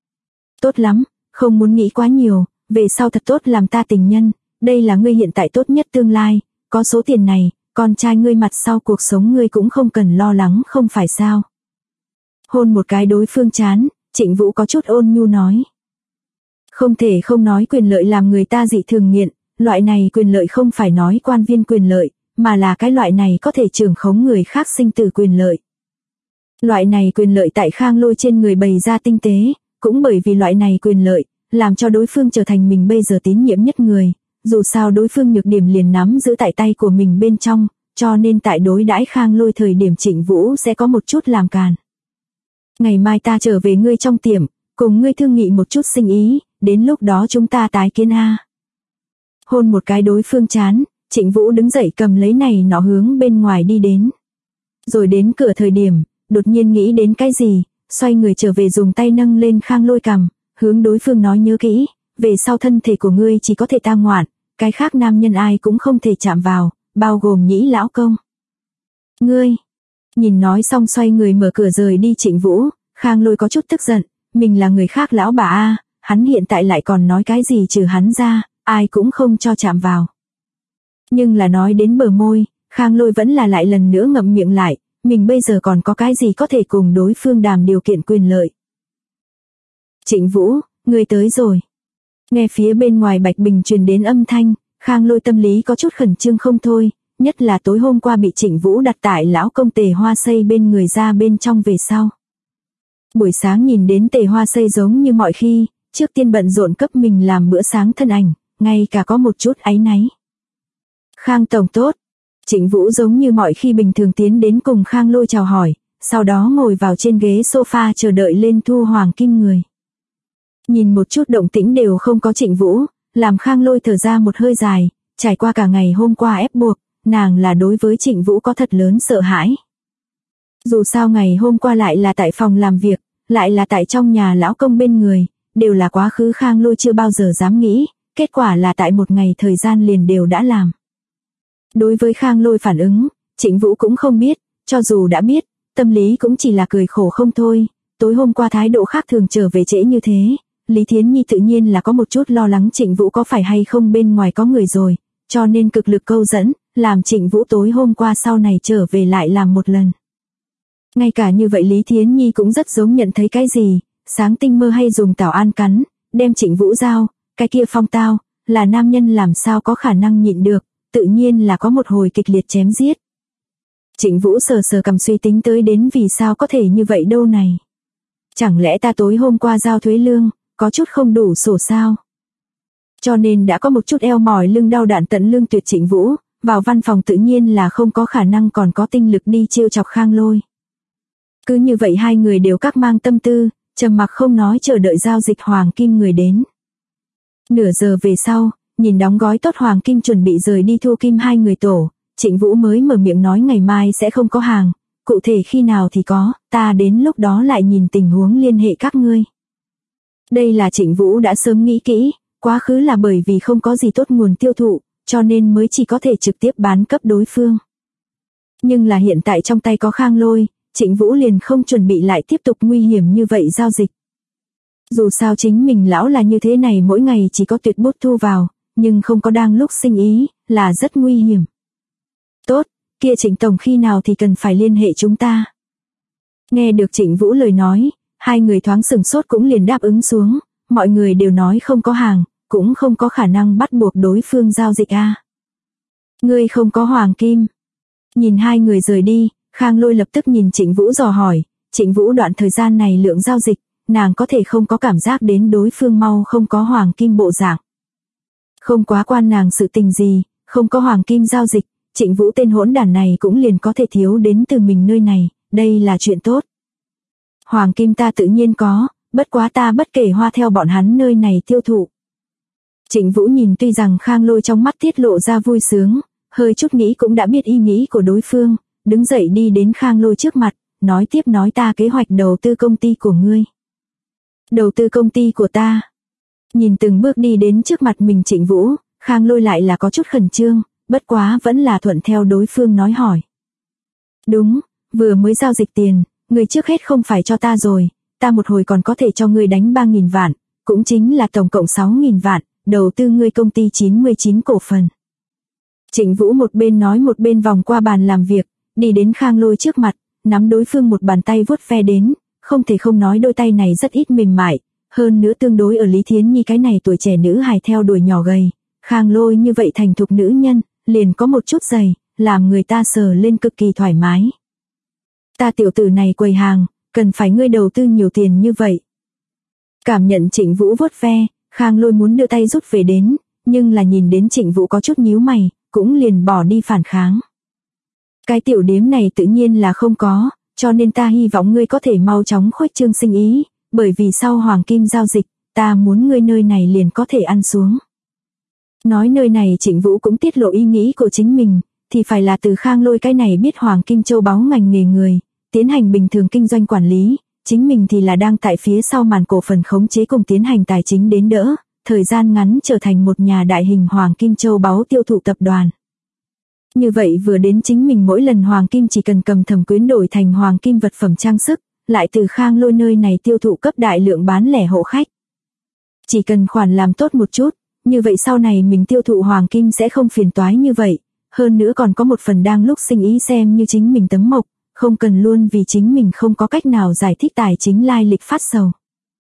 Tốt lắm, không muốn nghĩ quá nhiều, về sau thật tốt làm ta tình nhân, đây là ngươi hiện tại tốt nhất tương lai, có số tiền này, con trai ngươi mặt sau cuộc sống ngươi cũng không cần lo lắng không phải sao. Hôn một cái đối phương chán, Trịnh Vũ có chút ôn nhu nói. Không thể không nói quyền lợi làm người ta dị thường nghiện, loại này quyền lợi không phải nói quan viên quyền lợi, mà là cái loại này có thể trưởng khống người khác sinh tử quyền lợi. Loại này quyền lợi tại Khang Lôi trên người bày ra tinh tế, cũng bởi vì loại này quyền lợi, làm cho đối phương trở thành mình bây giờ tín nhiệm nhất người, dù sao đối phương nhược điểm liền nắm giữ tại tay của mình bên trong, cho nên tại đối đãi Khang Lôi thời điểm Trịnh Vũ sẽ có một chút làm càn. Ngày mai ta trở về ngươi trong tiệm, cùng ngươi thương nghị một chút sinh ý, đến lúc đó chúng ta tái kiến a. Hôn một cái đối phương chán, Trịnh Vũ đứng dậy cầm lấy này nọ hướng bên ngoài đi đến. Rồi đến cửa thời điểm, đột nhiên nghĩ đến cái gì, xoay người trở về dùng tay nâng lên Khang Lôi cằm, hướng đối phương nói nhớ kỹ, về sau thân thể của ngươi chỉ có thể ta ngoạn, cái khác nam nhân ai cũng không thể chạm vào, bao gồm Nhĩ lão công. Ngươi, nhìn nói xong xoay người mở cửa rời đi Trịnh Vũ, Khang Lôi có chút tức giận, mình là người khác lão bà a, hắn hiện tại lại còn nói cái gì trừ hắn ra, ai cũng không cho chạm vào. Nhưng là nói đến bờ môi, Khang Lôi vẫn là lại lần nữa ngậm miệng lại, mình bây giờ còn có cái gì có thể cùng đối phương đàm điều kiện quyền lợi. Trịnh Vũ, ngươi tới rồi. Nghe phía bên ngoài Bạch Bình truyền đến âm thanh, Khang Lôi tâm lý có chút khẩn trương không thôi, nhất là tối hôm qua bị Trịnh Vũ đặt tại lão công Tề Hoa Xây bên người ra bên trong về sau. Buổi sáng nhìn đến Tề Hoa Xây giống như mọi khi, trước tiên bận rộn cấp mình làm bữa sáng thân ảnh, ngay cả có một chút áy náy. Khang tổng tốt. Trịnh Vũ giống như mọi khi bình thường tiến đến cùng Khang Lôi chào hỏi, sau đó ngồi vào trên ghế sofa chờ đợi lên thu hoàng kim người. Nhìn một chút động tĩnh đều không có Trịnh Vũ, làm Khang Lôi thở ra một hơi dài, trải qua cả ngày hôm qua ép buộc, nàng là đối với Trịnh Vũ có thật lớn sợ hãi. Dù sao ngày hôm qua lại là tại phòng làm việc, lại là tại trong nhà lão công bên người, đều là quá khứ Khang Lôi chưa bao giờ dám nghĩ, kết quả là tại một ngày thời gian liền đều đã làm. Đối với Khang Lôi phản ứng, Trịnh Vũ cũng không biết, cho dù đã biết, tâm lý cũng chỉ là cười khổ không thôi, tối hôm qua thái độ khác thường trở về trễ như thế, Lý Thiến Nhi tự nhiên là có một chút lo lắng Trịnh Vũ có phải hay không bên ngoài có người rồi, cho nên cực lực câu dẫn, làm Trịnh Vũ tối hôm qua sau này trở về lại làm một lần. Ngay cả như vậy Lý Thiến Nhi cũng rất giống nhận thấy cái gì, sáng tinh mơ hay dùng tảo an cắn, đem Trịnh Vũ giao, cái kia phong tao, là nam nhân làm sao có khả năng nhịn được, tự nhiên là có một hồi kịch liệt chém giết. Trịnh Vũ sờ sờ cầm suy tính tới đến vì sao có thể như vậy đâu này. Chẳng lẽ ta tối hôm qua giao thuế lương, có chút không đủ sổ sao? Cho nên đã có một chút eo mỏi lưng đau đạn tận lương tuyệt Trịnh Vũ, vào văn phòng tự nhiên là không có khả năng còn có tinh lực đi trêu chọc Khang Lôi. Cứ như vậy hai người đều các mang tâm tư, trầm mặc không nói chờ đợi giao dịch hoàng kim người đến. Nửa giờ về sau, nhìn đóng gói tốt hoàng kim chuẩn bị rời đi thu kim hai người tổ, Trịnh Vũ mới mở miệng nói ngày mai sẽ không có hàng, cụ thể khi nào thì có, ta đến lúc đó lại nhìn tình huống liên hệ các ngươi. Đây là Trịnh Vũ đã sớm nghĩ kỹ, quá khứ là bởi vì không có gì tốt nguồn tiêu thụ, cho nên mới chỉ có thể trực tiếp bán cấp đối phương. Nhưng là hiện tại trong tay có Khang Lôi, Trịnh Vũ liền không chuẩn bị lại tiếp tục nguy hiểm như vậy giao dịch. Dù sao chính mình lão là như thế này mỗi ngày chỉ có tuyệt bút thu vào, nhưng không có đang lúc sinh ý, là rất nguy hiểm. Tốt, kia Trịnh Tổng khi nào thì cần phải liên hệ chúng ta. Nghe được Trịnh Vũ lời nói, hai người thoáng sừng sốt cũng liền đáp ứng xuống, mọi người đều nói không có hàng, cũng không có khả năng bắt buộc đối phương giao dịch a. Ngươi không có hoàng kim. Nhìn hai người rời đi, Khang Lôi lập tức nhìn Trịnh Vũ dò hỏi, Trịnh Vũ đoạn thời gian này lượng giao dịch, nàng có thể không có cảm giác đến đối phương mau không có hoàng kim bộ dạng. Không quá quan nàng sự tình gì, không có hoàng kim giao dịch, Trịnh Vũ tên hỗn đản này cũng liền có thể thiếu đến từ mình nơi này, đây là chuyện tốt. Hoàng kim ta tự nhiên có, bất quá ta bất kể hoa theo bọn hắn nơi này tiêu thụ. Trịnh Vũ nhìn tuy rằng Khang Lôi trong mắt tiết lộ ra vui sướng, hơi chút nghĩ cũng đã biết ý nghĩ của đối phương, đứng dậy đi đến Khang Lôi trước mặt, nói tiếp nói ta kế hoạch đầu tư công ty của ngươi. Đầu tư công ty của ta. Nhìn từng bước đi đến trước mặt mình Trịnh Vũ, Khang Lôi lại là có chút khẩn trương, bất quá vẫn là thuận theo đối phương nói hỏi. Đúng, vừa mới giao dịch tiền, ngươi trước hết không phải cho ta rồi, ta một hồi còn có thể cho ngươi đánh 3.000 vạn, cũng chính là tổng cộng 6.000 vạn, đầu tư ngươi công ty 99 cổ phần. Trịnh Vũ một bên nói một bên vòng qua bàn làm việc, đi đến Khang Lôi trước mặt, nắm đối phương một bàn tay vuốt ve đến, không thể không nói đôi tay này rất ít mềm mại, hơn nữa tương đối ở Lý Thiến Nhi cái này tuổi trẻ nữ hài theo đuổi nhỏ gầy, Khang Lôi như vậy thành thục nữ nhân, liền có một chút dày, làm người ta sờ lên cực kỳ thoải mái. Ta tiểu tử này quầy hàng, cần phải ngươi đầu tư nhiều tiền như vậy. Cảm nhận Trịnh Vũ vuốt ve, Khang Lôi muốn đưa tay rút về đến, nhưng là nhìn đến Trịnh Vũ có chút nhíu mày, cũng liền bỏ đi phản kháng. Cái tiểu điếm này tự nhiên là không có, cho nên ta hy vọng ngươi có thể mau chóng khuếch trương sinh ý, bởi vì sau hoàng kim giao dịch, ta muốn ngươi nơi này liền có thể ăn xuống. Nói nơi này Trịnh Vũ cũng tiết lộ ý nghĩ của chính mình, thì phải là từ Khang Lôi cái này biết hoàng kim châu báu ngành nghề người, tiến hành bình thường kinh doanh quản lý, chính mình thì là đang tại phía sau màn cổ phần khống chế cùng tiến hành tài chính đến đỡ, thời gian ngắn trở thành một nhà đại hình hoàng kim châu báu tiêu thụ tập đoàn. Như vậy vừa đến chính mình mỗi lần hoàng kim chỉ cần cầm thẩm quyến đổi thành hoàng kim vật phẩm trang sức, lại từ Khang Lôi nơi này tiêu thụ cấp đại lượng bán lẻ hộ khách. Chỉ cần khoản làm tốt một chút, như vậy sau này mình tiêu thụ hoàng kim sẽ không phiền toái như vậy, hơn nữa còn có một phần đang lúc sinh ý xem như chính mình tấm mộc, không cần luôn vì chính mình không có cách nào giải thích tài chính lai lịch phát sầu.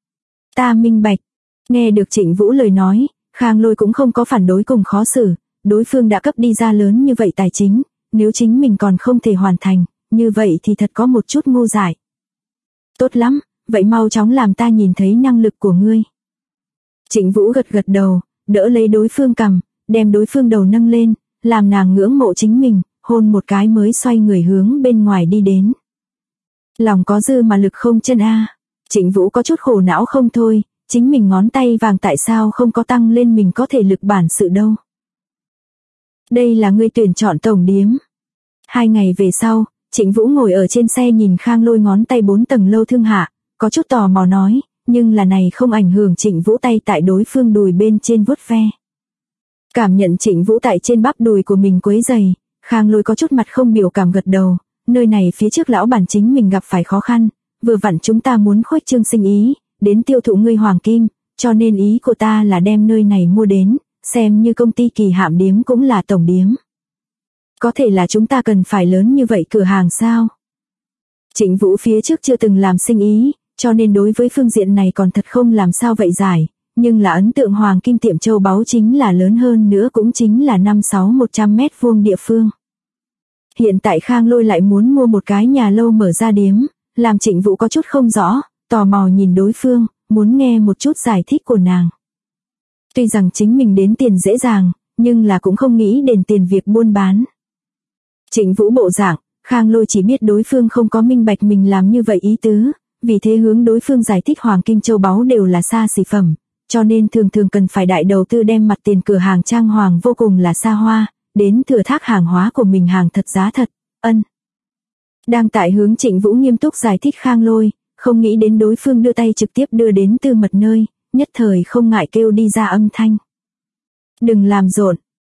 Ta minh bạch. Nghe được Trịnh Vũ lời nói, Khang Lôi cũng không có phản đối cùng khó xử, đối phương đã cấp đi ra lớn như vậy tài chính, nếu chính mình còn không thể hoàn thành, như vậy thì thật có một chút ngu dại. Tốt lắm, vậy mau chóng làm ta nhìn thấy năng lực của ngươi. Trịnh Vũ gật gật đầu, đỡ lấy đối phương cằm, đem đối phương đầu nâng lên, làm nàng ngưỡng mộ chính mình, hôn một cái mới xoay người hướng bên ngoài đi đến. Lòng có dư mà lực không chân a. Trịnh Vũ có chút khổ não không thôi, chính mình ngón tay vàng tại sao không có tăng lên mình có thể lực bản sự đâu. Đây là ngươi tuyển chọn tổng điếm. 2 ngày về sau, Trịnh Vũ ngồi ở trên xe nhìn Khang Lôi ngón tay 4 tầng lâu thương hạ, có chút tò mò nói, nhưng là này không ảnh hưởng Trịnh Vũ tay tại đối phương đùi bên trên vuốt ve. Cảm nhận Trịnh Vũ tại trên bắp đùi của mình quấy giày, Khang Lôi có chút mặt không biểu cảm gật đầu, nơi này phía trước lão bản chính mình gặp phải khó khăn, vừa vặn chúng ta muốn khuếch trương sinh ý, đến tiêu thụ ngươi hoàng kim, cho nên ý của ta là đem nơi này mua đến, xem như công ty Kỳ Hạm điếm cũng là tổng điếm. Có thể là chúng ta cần phải lớn như vậy cửa hàng sao? Trịnh Vũ phía trước chưa từng làm sinh ý, cho nên đối với phương diện này còn thật không làm sao vậy giải, nhưng là ấn tượng hoàng kim tiệm châu báu chính là lớn hơn nữa cũng chính là 5-6-100 mét vuông địa phương. Hiện tại Khang Lôi lại muốn mua một cái nhà lâu mở ra điếm, làm Trịnh Vũ có chút không rõ, tò mò nhìn đối phương, muốn nghe một chút giải thích của nàng. Tuy rằng chính mình đến tiền dễ dàng, nhưng là cũng không nghĩ đến tiền việc buôn bán. Trịnh Vũ bộ dạng, Khang Lôi chỉ biết đối phương không có minh bạch mình làm như vậy ý tứ, vì thế hướng đối phương giải thích hoàng kim châu báu đều là xa xỉ phẩm, cho nên thường thường cần phải đại đầu tư đem mặt tiền cửa hàng trang hoàng vô cùng là xa hoa, đến thừa thác hàng hóa của mình hàng thật giá thật, ân. Đang tại hướng Trịnh Vũ nghiêm túc giải thích Khang Lôi, không nghĩ đến đối phương đưa tay trực tiếp đưa đến tư mật nơi, nhất thời không ngại kêu đi ra âm thanh. Đừng làm rộn.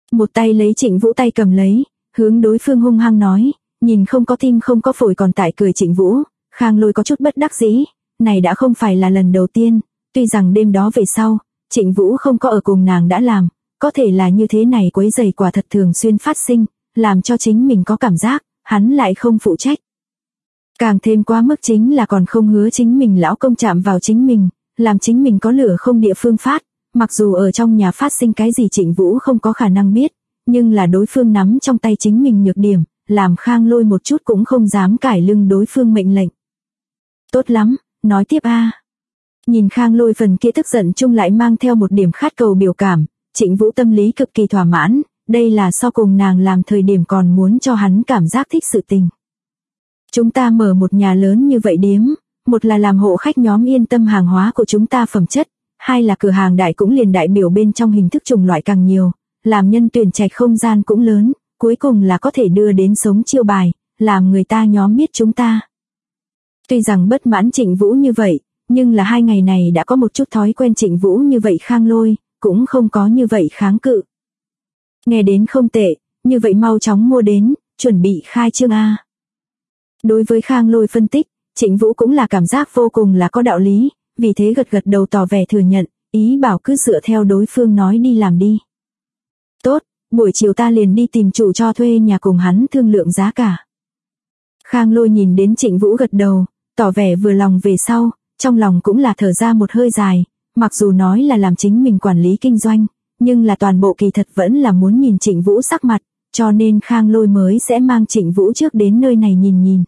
Một tay lấy Trịnh Vũ tay cầm lấy, hướng đối phương hung hăng nói, nhìn không có tim không có phổi còn tại cười Trịnh Vũ, Khang Lôi có chút bất đắc dĩ, này đã không phải là lần đầu tiên, tuy rằng đêm đó về sau, Trịnh Vũ không có ở cùng nàng đã làm, có thể là như thế này quấy rầy quả thật thường xuyên phát sinh, làm cho chính mình có cảm giác, hắn lại không phụ trách. Càng thêm quá mức chính là còn không hứa chính mình lão công chạm vào chính mình, làm chính mình có lửa không địa phương phát, mặc dù ở trong nhà phát sinh cái gì Trịnh Vũ không có khả năng biết, nhưng là đối phương nắm trong tay chính mình nhược điểm, làm Khang Lôi một chút cũng không dám cãi lưng đối phương mệnh lệnh. Tốt lắm, nói tiếp a. Nhìn Khang Lôi phần kia tức giận chung lại mang theo một điểm khát cầu biểu cảm, Trịnh Vũ tâm lý cực kỳ thỏa mãn, đây là sau cùng nàng làm thời điểm còn muốn cho hắn cảm giác thích sự tình. Chúng ta mở một nhà lớn như vậy điếm, một là làm hộ khách nhóm yên tâm hàng hóa của chúng ta phẩm chất, hai là cửa hàng đại cũng liền đại biểu bên trong hình thức chủng loại càng nhiều, làm nhân tuyển trạch không gian cũng lớn, cuối cùng là có thể đưa đến sống chiêu bài, làm người ta nhóm biết chúng ta. Tuy rằng bất mãn Trịnh Vũ như vậy, nhưng là 2 ngày này đã có một chút thói quen Trịnh Vũ như vậy Khang Lôi, cũng không có như vậy kháng cự. Nghe đến không tệ, như vậy mau chóng mua đến, chuẩn bị khai trương a. Đối với Khang Lôi phân tích, Trịnh Vũ cũng là cảm giác vô cùng là có đạo lý, vì thế gật gật đầu tỏ vẻ thừa nhận, ý bảo cứ dựa theo đối phương nói đi làm đi. Tốt, buổi chiều ta liền đi tìm chủ cho thuê nhà cùng hắn thương lượng giá cả. Khang Lôi nhìn đến Trịnh Vũ gật đầu, tỏ vẻ vừa lòng về sau, trong lòng cũng là thở ra một hơi dài, mặc dù nói là làm chính mình quản lý kinh doanh, nhưng là toàn bộ kỳ thật vẫn là muốn nhìn Trịnh Vũ sắc mặt, cho nên Khang Lôi mới sẽ mang Trịnh Vũ trước đến nơi này nhìn.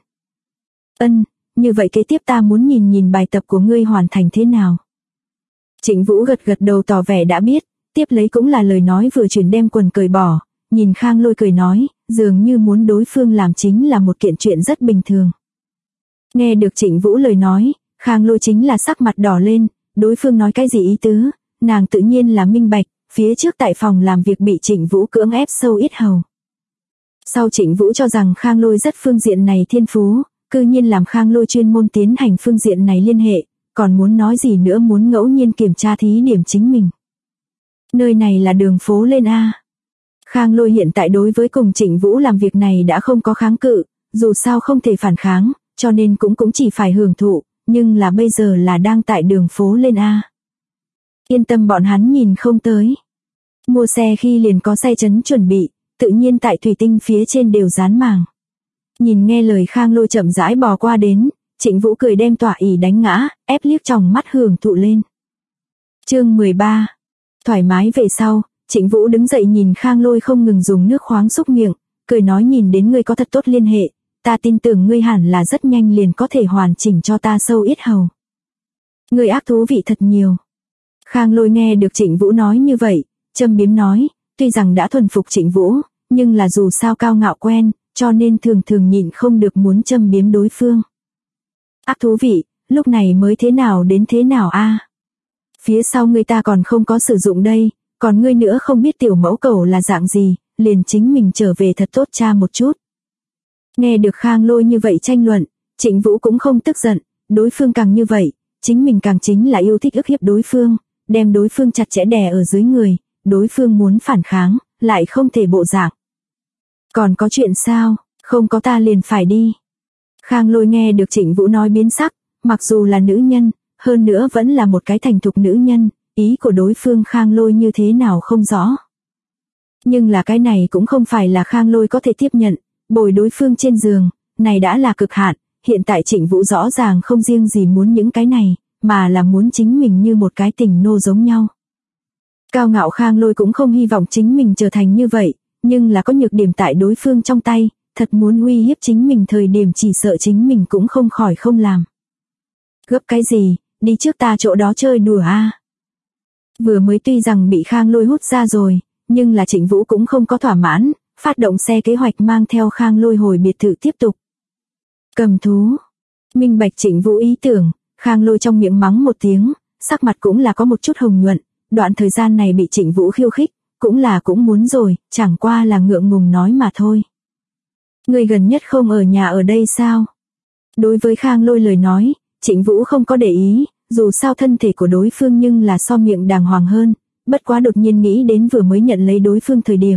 Như vậy kế tiếp ta muốn nhìn bài tập của ngươi hoàn thành thế nào. Trịnh Vũ gật gật đầu tỏ vẻ đã biết, tiếp lấy cũng là lời nói vừa chuyển đem quần cởi bỏ, nhìn Khang Lôi cười nói, dường như muốn đối phương làm chính là một kiện chuyện rất bình thường. Nghe được Trịnh Vũ lời nói, Khang Lôi chính là sắc mặt đỏ lên, đối phương nói cái gì ý tứ, nàng tự nhiên là minh bạch, phía trước tại phòng làm việc bị Trịnh Vũ cưỡng ép sâu ít hầu. Sau Trịnh Vũ cho rằng Khang Lôi rất phương diện này thiên phú, cư nhiên làm Khang Lôi chuyên môn tiến hành phương diện này liên hệ, còn muốn nói gì nữa muốn ngẫu nhiên kiểm tra thí điểm chính mình. Nơi này là đường phố lên a. Khang Lôi hiện tại đối với cùng Trịnh Vũ làm việc này đã không có kháng cự, dù sao không thể phản kháng, cho nên cũng chỉ phải hưởng thụ, nhưng là bây giờ là đang tại đường phố lên a. Yên tâm bọn hắn nhìn không tới. Mua xe khi liền có xe chấn chuẩn bị, tự nhiên tại thủy tinh phía trên đều dán màng. Nhìn nghe lời Khang Lôi chậm rãi bò qua đến, Trịnh Vũ cười đem tỏa ỉ đánh ngã, ép liếc tròng mắt hưởng thụ lên. Chương 13. Thoải mái về sau, Trịnh Vũ đứng dậy nhìn Khang Lôi không ngừng dùng nước khoáng xúc miệng, cười nói nhìn đến ngươi có thật tốt liên hệ, ta tin tưởng ngươi hẳn là rất nhanh liền có thể hoàn chỉnh cho ta sâu ít hầu. Ngươi ác thú vị thật nhiều. Khang Lôi nghe được Trịnh Vũ nói như vậy, châm biếm nói, tuy rằng đã thuần phục Trịnh Vũ, nhưng là dù sao cao ngạo quen, cho nên thường nhịn không được muốn châm biếm đối phương. Ác thú vị, lúc này mới thế nào đến thế nào a? Phía sau người ta còn không có sử dụng đây, còn ngươi nữa không biết tiểu mẫu cầu là dạng gì, liền chính mình trở về thật tốt cha một chút. Nghe được Khang Lôi như vậy tranh luận, Trịnh Vũ cũng không tức giận, đối phương càng như vậy, chính mình càng chính là yêu thích ức hiếp đối phương, đem đối phương chặt chẽ đè ở dưới người, đối phương muốn phản kháng, lại không thể bộ dạng. Còn có chuyện sao, không có ta liền phải đi. Khang Lôi nghe được Trịnh Vũ nói biến sắc, mặc dù là nữ nhân, hơn nữa vẫn là một cái thành thục nữ nhân, ý của đối phương Khang Lôi như thế nào không rõ. Nhưng là cái này cũng không phải là Khang Lôi có thể tiếp nhận, bồi đối phương trên giường, này đã là cực hạn, hiện tại Trịnh Vũ rõ ràng không riêng gì muốn những cái này, mà là muốn chính mình như một cái tình nô giống nhau. Cao ngạo Khang Lôi cũng không hy vọng chính mình trở thành như vậy, nhưng là có nhược điểm tại đối phương trong tay, thật muốn uy hiếp chính mình thời điểm chỉ sợ chính mình cũng không khỏi không làm. Gấp cái gì, đi trước ta chỗ đó chơi đùa a. Vừa mới tuy rằng bị Khang Lôi hút ra rồi, nhưng là Trịnh Vũ cũng không có thỏa mãn, phát động xe kế hoạch mang theo Khang Lôi hồi biệt thự tiếp tục. Cầm thú. Minh bạch Trịnh Vũ ý tưởng, Khang Lôi trong miệng mắng một tiếng, sắc mặt cũng là có một chút hồng nhuận, đoạn thời gian này bị Trịnh Vũ khiêu khích, cũng muốn rồi, chẳng qua là ngượng ngùng nói mà thôi. Người gần nhất không ở nhà ở đây sao? Đối với Khang Lôi lời nói, Trịnh Vũ không có để ý, dù sao thân thể của đối phương nhưng là so miệng đàng hoàng hơn, bất quá đột nhiên nghĩ đến vừa mới nhận lấy đối phương thời điểm,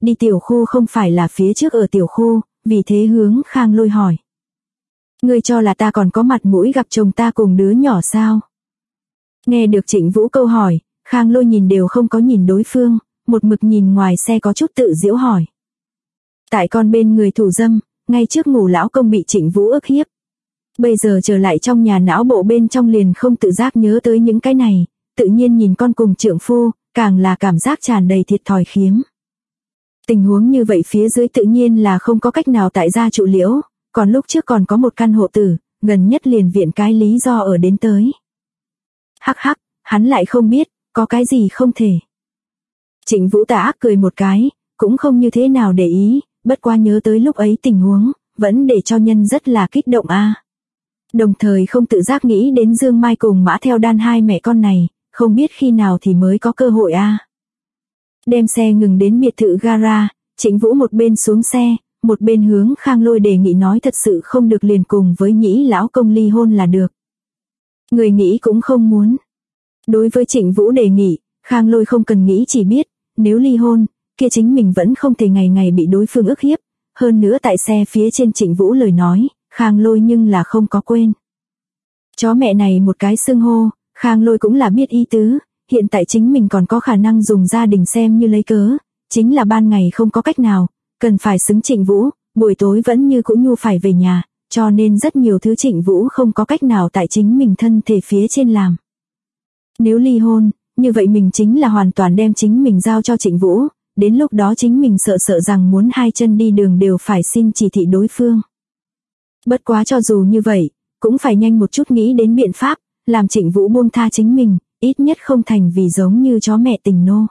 đi tiểu khu không phải là phía trước ở tiểu khu, vì thế hướng Khang Lôi hỏi. Ngươi cho là ta còn có mặt mũi gặp chồng ta cùng đứa nhỏ sao? Nghe được Trịnh Vũ câu hỏi, Khang Lôi nhìn đều không có nhìn đối phương, một mực nhìn ngoài xe có chút tự giễu hỏi. Tại con bên người thủ dâm, ngay trước ngủ lão công bị Trịnh Vũ ức hiếp. Bây giờ trở lại trong nhà não bộ bên trong liền không tự giác nhớ tới những cái này, tự nhiên nhìn con cùng trượng phu, càng là cảm giác tràn đầy thiệt thòi khiếm. Tình huống như vậy phía dưới tự nhiên là không có cách nào tại gia trụ liễu, còn lúc trước còn có một căn hộ tử, gần nhất liền viện cái lý do ở đến tới. Hắc hắc, hắn lại không biết, có cái gì không thể. Trịnh Vũ tà ác cười một cái, cũng không như thế nào để ý, bất qua nhớ tới lúc ấy tình huống, vẫn để cho nhân rất là kích động a. Đồng thời không tự giác nghĩ đến Dương Mai cùng Mã Theo Đan hai mẹ con này, không biết khi nào thì mới có cơ hội a. Đem xe ngừng đến biệt thự gara, Trịnh Vũ một bên xuống xe, một bên hướng Khang Lôi đề nghị nói thật sự không được liền cùng với Nhĩ lão công ly hôn là được. Người nghĩ cũng không muốn. Đối với Trịnh Vũ đề nghị, Khang Lôi không cần nghĩ chỉ biết, nếu ly hôn, kia chính mình vẫn không thể ngày ngày bị đối phương ức hiếp, hơn nữa tại xe phía trên Trịnh Vũ lời nói, Khang Lôi nhưng là không có quên. Chó mẹ này một cái xưng hô, Khang Lôi cũng là biết ý tứ, hiện tại chính mình còn có khả năng dùng gia đình xem như lấy cớ, chính là ban ngày không có cách nào, cần phải xứng Trịnh Vũ, buổi tối vẫn như cũ nhu phải về nhà, cho nên rất nhiều thứ Trịnh Vũ không có cách nào tại chính mình thân thể phía trên làm. Nếu ly hôn, như vậy mình chính là hoàn toàn đem chính mình giao cho Trịnh Vũ, đến lúc đó chính mình sợ rằng muốn hai chân đi đường đều phải xin chỉ thị đối phương. Bất quá cho dù như vậy, cũng phải nhanh một chút nghĩ đến biện pháp, làm Trịnh Vũ buông tha chính mình, ít nhất không thành vì giống như chó mẹ tình nô.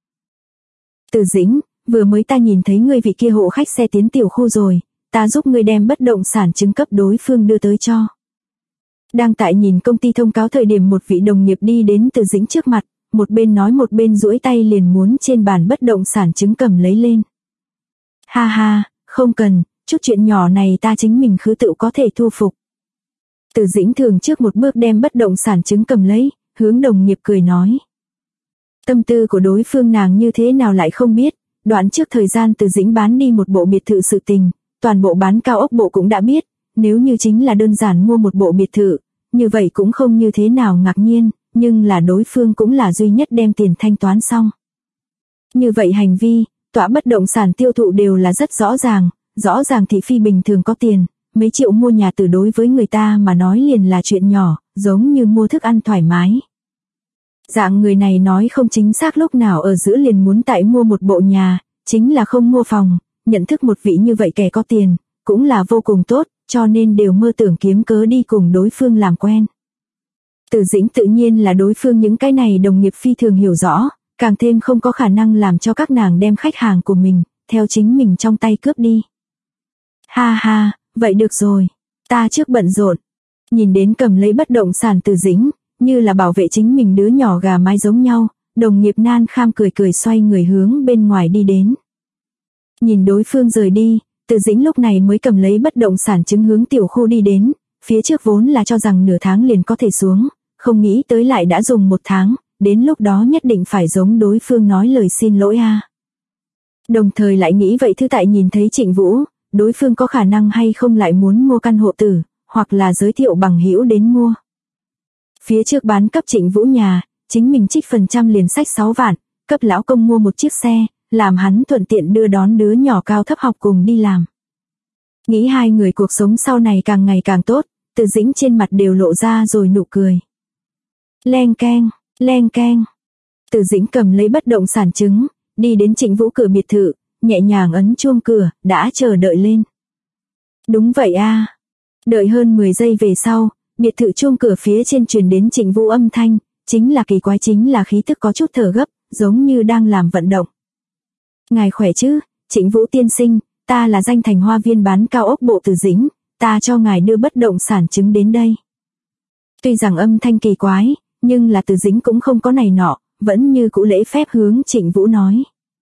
Từ Dĩnh, vừa mới ta nhìn thấy ngươi vị kia hộ khách xe tiến tiểu khu rồi, ta giúp ngươi đem bất động sản chứng cấp đối phương đưa tới cho. Đang tại nhìn công ty thông cáo thời điểm một vị đồng nghiệp đi đến Từ Dĩnh trước mặt, một bên nói một bên duỗi tay liền muốn trên bàn bất động sản chứng cầm lấy lên. Ha ha, không cần, chút chuyện nhỏ này ta chính mình khứ tự có thể thu phục. Từ Dĩnh thường trước một bước đem bất động sản chứng cầm lấy, hướng đồng nghiệp cười nói. Tâm tư của đối phương nàng như thế nào lại không biết, đoạn trước thời gian Từ Dĩnh bán đi một bộ biệt thự sự tình, toàn bộ bán cao ốc bộ cũng đã biết, nếu như chính là đơn giản mua một bộ biệt thự, như vậy cũng không như thế nào ngạc nhiên, nhưng là đối phương cũng là duy nhất đem tiền thanh toán xong. Như vậy hành vi, tọa bất động sản tiêu thụ đều là rất rõ ràng thị phi bình thường có tiền, mấy triệu mua nhà từ đối với người ta mà nói liền là chuyện nhỏ, giống như mua thức ăn thoải mái. Dạng người này nói không chính xác lúc nào ở giữa liền muốn tại mua một bộ nhà, chính là không mua phòng, nhận thức một vị như vậy kẻ có tiền, cũng là vô cùng tốt, cho nên đều mơ tưởng kiếm cớ đi cùng đối phương làm quen. Từ Dĩnh tự nhiên là đối phương những cái này đồng nghiệp phi thường hiểu rõ, càng thêm không có khả năng làm cho các nàng đem khách hàng của mình, theo chính mình trong tay cướp đi. Ha ha, vậy được rồi, ta trước bận rộn. Nhìn đến cầm lấy bất động sản Từ Dĩnh, như là bảo vệ chính mình đứa nhỏ gà mái giống nhau, đồng nghiệp nan kham cười xoay người hướng bên ngoài đi đến. Nhìn đối phương rời đi, Từ Dĩnh lúc này mới cầm lấy bất động sản chứng hướng tiểu khu đi đến, phía trước vốn là cho rằng nửa tháng liền có thể xuống, không nghĩ tới lại đã dùng 1 tháng, đến lúc đó nhất định phải giống đối phương nói lời xin lỗi a. Đồng thời lại nghĩ vậy thư tại nhìn thấy Trịnh Vũ, đối phương có khả năng hay không lại muốn mua căn hộ tử, hoặc là giới thiệu bằng hữu đến mua. Phía trước bán cấp Trịnh Vũ nhà, chính mình trích phần trăm liền sách 6 vạn, cấp lão công mua một chiếc xe, làm hắn thuận tiện đưa đón đứa nhỏ cao thấp học cùng đi làm. Nghĩ hai người cuộc sống sau này càng ngày càng tốt, Từ Dĩnh trên mặt đều lộ ra rồi nụ cười. Leng keng. Từ Dĩnh cầm lấy bất động sản chứng, đi đến Trịnh Vũ cửa biệt thự, nhẹ nhàng ấn chuông cửa, đã chờ đợi lên. Đúng vậy a. Đợi hơn 10 giây về sau, biệt thự chuông cửa phía trên truyền đến Trịnh Vũ âm thanh, chính là kỳ quái chính là khí tức có chút thở gấp, giống như đang làm vận động. Ngài khỏe chứ, Trịnh Vũ tiên sinh, ta là danh thành hoa viên bán cao ốc bộ Từ Dĩnh, ta cho ngài đưa bất động sản chứng đến đây. Tuy rằng âm thanh kỳ quái, nhưng là Từ Dĩnh cũng không có này nọ, vẫn như cũ lễ phép hướng Trịnh Vũ nói.